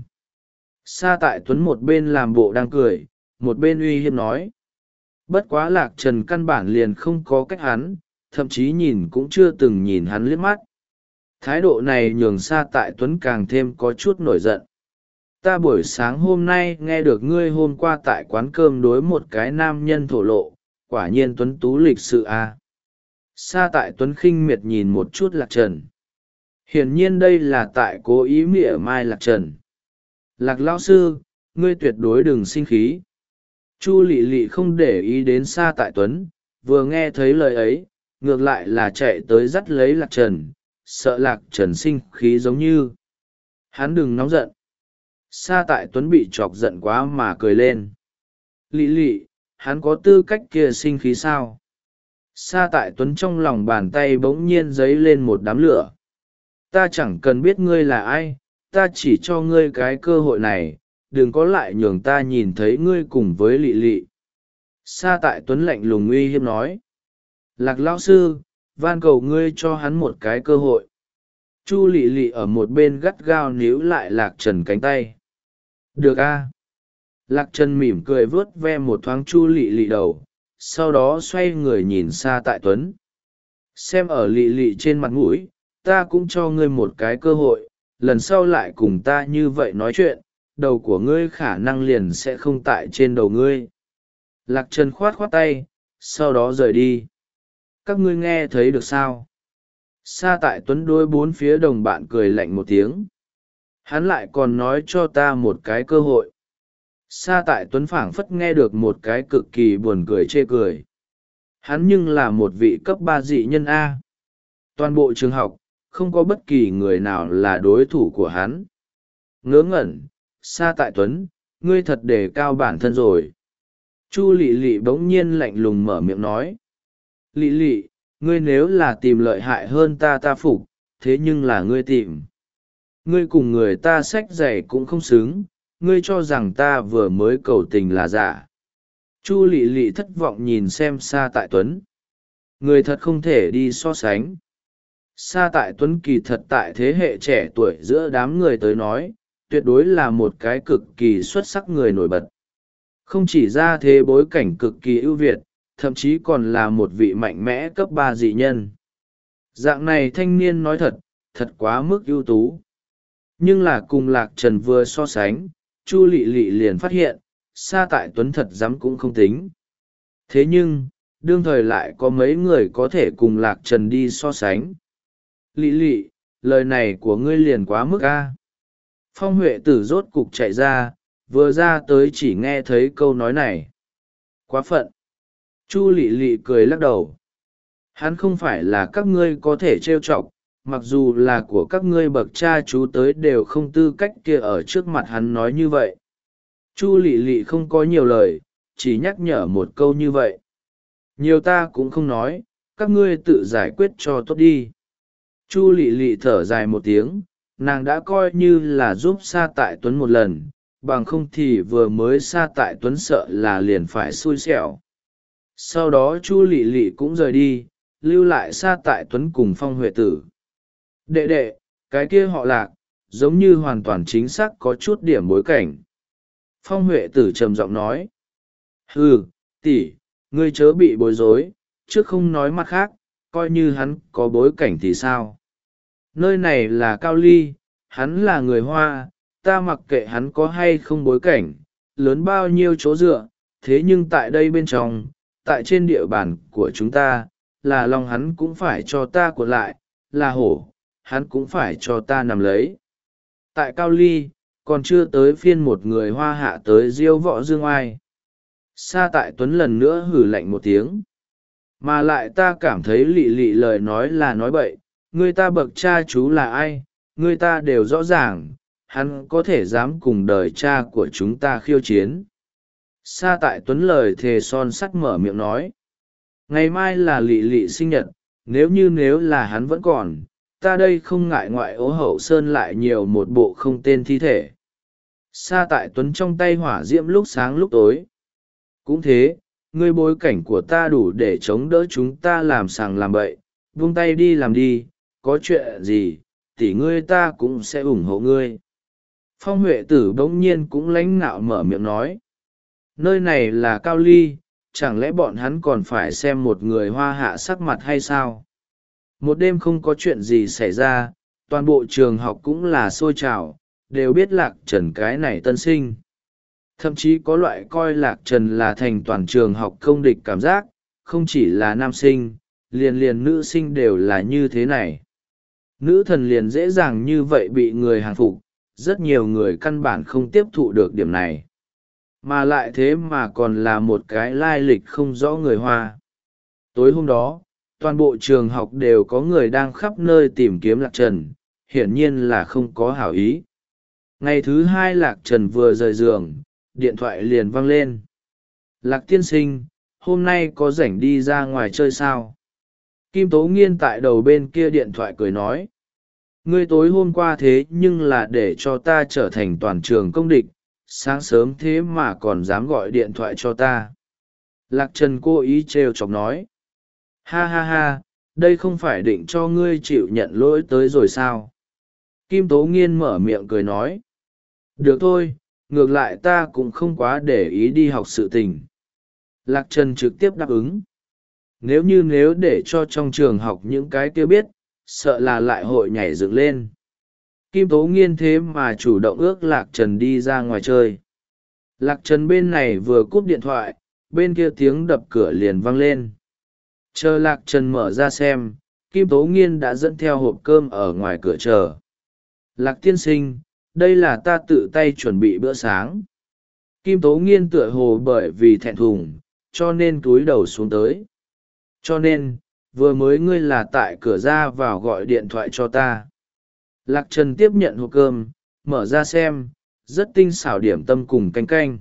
Sa Tại Tuấn một bên làm bộ đang cười, một bên uy hiếp nói. Bất quá Lạc Trần căn bản liền không có cách hắn, thậm chí nhìn cũng chưa từng nhìn hắn liếc mắt. Thái độ này nhường Sa Tại Tuấn càng thêm có chút nổi giận. Ta buổi sáng hôm nay nghe được ngươi hôm qua tại quán cơm đối một cái nam nhân thổ lộ, quả nhiên Tuấn tú lịch sự à. Sa Tại Tuấn khinh miệt nhìn một chút Lạc Trần. hiển nhiên đây là tại cố ý mỉa mai lạc trần. Lạc lão sư, ngươi tuyệt đối đừng sinh khí. Chu lị lị không để ý đến Sa Tại Tuấn, vừa nghe thấy lời ấy, ngược lại là chạy tới dắt lấy lạc trần, sợ lạc trần sinh khí giống như. Hắn đừng nóng giận. Sa Tại Tuấn bị chọc giận quá mà cười lên. Lị lị, hắn có tư cách kia sinh khí sao? Sa Tại Tuấn trong lòng bàn tay bỗng nhiên dấy lên một đám lửa. Ta chẳng cần biết ngươi là ai, ta chỉ cho ngươi cái cơ hội này, đừng có lại nhường ta nhìn thấy ngươi cùng với lị lị. Sa Tại Tuấn lạnh lùng uy hiếp nói. Lạc lão sư, van cầu ngươi cho hắn một cái cơ hội. Chu lị lị ở một bên gắt gao níu lại lạc trần cánh tay. Được a. Lạc trần mỉm cười vớt ve một thoáng chu lị lị đầu, sau đó xoay người nhìn Sa Tại Tuấn. Xem ở lị lị trên mặt mũi, ta cũng cho ngươi một cái cơ hội, lần sau lại cùng ta như vậy nói chuyện, đầu của ngươi khả năng liền sẽ không tại trên đầu ngươi. Lạc trần khoát khoát tay, sau đó rời đi. Các ngươi nghe thấy được sao? Sa Tại Tuấn đôi bốn phía đồng bạn cười lạnh một tiếng. Hắn lại còn nói cho ta một cái cơ hội. Sa Tại Tuấn phảng phất nghe được một cái cực kỳ buồn cười chê cười. Hắn nhưng là một vị cấp ba dị nhân A. Toàn bộ trường học, không có bất kỳ người nào là đối thủ của hắn. Ngớ ngẩn, Sa Tại Tuấn, ngươi thật đề cao bản thân rồi. Chu lị lị bỗng nhiên lạnh lùng mở miệng nói. Lị lị, ngươi nếu là tìm lợi hại hơn ta ta phục, thế nhưng là ngươi tìm. Ngươi cùng người ta xách giày cũng không xứng, ngươi cho rằng ta vừa mới cầu tình là giả. Chu lị lị thất vọng nhìn xem Sa Tại Tuấn. Người thật không thể đi so sánh. Sa Tại Tuấn kỳ thật tại thế hệ trẻ tuổi giữa đám người tới nói, tuyệt đối là một cái cực kỳ xuất sắc người nổi bật. Không chỉ ra thế bối cảnh cực kỳ ưu việt, thậm chí còn là một vị mạnh mẽ cấp ba dị nhân. Dạng này thanh niên nói thật, thật quá mức ưu tú. Nhưng là cùng Lạc Trần vừa so sánh, Chu lị lị liền phát hiện, Sa Tại Tuấn thật dám cũng không tính. Thế nhưng, đương thời lại có mấy người có thể cùng Lạc Trần đi so sánh. Lị lị, lời này của ngươi liền quá mức a. Phong Huệ Tử rốt cục chạy ra, vừa ra tới chỉ nghe thấy câu nói này. Quá phận. Chu lị lị cười lắc đầu. Hắn không phải là các ngươi có thể trêu chọc, mặc dù là của các ngươi bậc cha chú tới đều không tư cách kia ở trước mặt hắn nói như vậy. Chu lị lị không có nhiều lời, chỉ nhắc nhở một câu như vậy. Nhiều ta cũng không nói, các ngươi tự giải quyết cho tốt đi. Chu lị lị thở dài một tiếng, nàng đã coi như là giúp Sa Tại Tuấn một lần, bằng không thì vừa mới Sa Tại Tuấn sợ là liền phải xui xẻo. Sau đó Chu lị lị cũng rời đi, lưu lại Sa Tại Tuấn cùng Phong Huệ Tử. Đệ đệ, cái kia họ Lạc, giống như hoàn toàn chính xác có chút điểm bối cảnh. Phong Huệ Tử trầm giọng nói. Hừ, tỷ, ngươi chớ bị bối rối, chứ không nói mặt khác, coi như hắn có bối cảnh thì sao. Nơi này là Cao Ly, hắn là người Hoa, ta mặc kệ hắn có hay không bối cảnh, lớn bao nhiêu chỗ dựa, thế nhưng tại đây bên trong, tại trên địa bàn của chúng ta, là lòng hắn cũng phải cho ta cuộn lại, là hổ, hắn cũng phải cho ta nằm lấy. Tại Cao Ly, còn chưa tới phiên một người Hoa hạ tới diêu võ dương ai. Sa Tại Tuấn lần nữa hử lạnh một tiếng. Mà lại ta cảm thấy lị lị lời nói là nói bậy, người ta bậc cha chú là ai, người ta đều rõ ràng, hắn có thể dám cùng đời cha của chúng ta khiêu chiến. Sa Tại Tuấn lời thề son sắt mở miệng nói. Ngày mai là lị lị sinh nhật, nếu như nếu là hắn vẫn còn, ta đây không ngại ngoại ố hậu sơn lại nhiều một bộ không tên thi thể. Sa Tại Tuấn trong tay hỏa diễm lúc sáng lúc tối. Cũng thế, ngươi bối cảnh của ta đủ để chống đỡ chúng ta làm sàng làm bậy, vung tay đi làm đi, có chuyện gì, tỷ ngươi ta cũng sẽ ủng hộ ngươi. Phong Huệ Tử bỗng nhiên cũng lãnh nạo mở miệng nói. Nơi này là Cao Ly, chẳng lẽ bọn hắn còn phải xem một người Hoa hạ sắc mặt hay sao? Một đêm không có chuyện gì xảy ra, toàn bộ trường học cũng là sôi trào, đều biết Lạc Trần cái này tân sinh. Thậm chí có loại coi Lạc Trần là thành toàn trường học công địch cảm giác, không chỉ là nam sinh, liền liền nữ sinh đều là như thế này. nữ thần liền dễ dàng như vậy bị người hàng phục, rất nhiều người căn bản không tiếp thụ được điểm này. Mà lại thế mà còn là một cái lai lịch không rõ người Hoa. Tối hôm đó, toàn bộ trường học đều có người đang khắp nơi tìm kiếm Lạc Trần, hiển nhiên là không có hảo ý. Ngày thứ hai Lạc Trần vừa rời giường, điện thoại liền vang lên. Lạc tiên sinh, hôm nay có rảnh đi ra ngoài chơi sao? Kim Tố Nghiên tại đầu bên kia điện thoại cười nói. Ngươi tối hôm qua thế nhưng là để cho ta trở thành toàn trường công địch, sáng sớm thế mà còn dám gọi điện thoại cho ta. Lạc Trần cố ý trêu chọc nói. Ha ha ha, đây không phải định cho ngươi chịu nhận lỗi tới rồi sao? Kim Tố Nghiên mở miệng cười nói. Được thôi, ngược lại ta cũng không quá để ý đi học sự tình. Lạc Trần trực tiếp đáp ứng. Nếu như nếu để cho trong trường học những cái kia biết, sợ là lại hội nhảy dựng lên. Kim Tố Nghiên thế mà chủ động ước Lạc Trần đi ra ngoài chơi. Lạc Trần bên này vừa cúp điện thoại, bên kia tiếng đập cửa liền vang lên. Chờ Lạc Trần mở ra xem, Kim Tố Nghiên đã dẫn theo hộp cơm ở ngoài cửa chờ. Lạc tiên sinh, đây là ta tự tay chuẩn bị bữa sáng. Kim Tố Nghiên tựa hồ bởi vì thẹn thùng, cho nên cúi đầu xuống tới. Cho nên, vừa mới ngươi là tại cửa ra vào gọi điện thoại cho ta. Lạc Trần tiếp nhận hộp cơm, mở ra xem, rất tinh xảo điểm tâm cùng canh canh.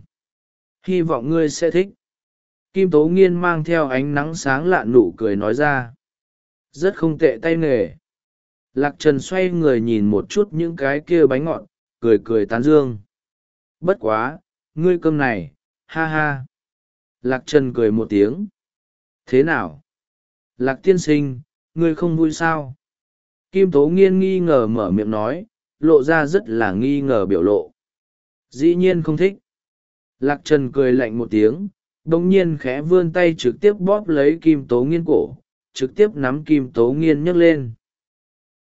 Hy vọng ngươi sẽ thích. Kim Tố Nghiên mang theo ánh nắng sáng lạ nụ cười nói ra. Rất không tệ tay nghề. Lạc Trần xoay người nhìn một chút những cái kia bánh ngọt, cười cười tán dương. Bất quá, ngươi cơm này, ha ha. Lạc Trần cười một tiếng. Thế nào? Lạc tiên sinh, ngươi không vui sao? Kim Tố Nghiên nghi ngờ mở miệng nói, lộ ra rất là nghi ngờ biểu lộ. Dĩ nhiên không thích. Lạc Trần cười lạnh một tiếng, đồng nhiên khẽ vươn tay trực tiếp bóp lấy Kim Tố Nghiên cổ, trực tiếp nắm Kim Tố Nghiên nhấc lên.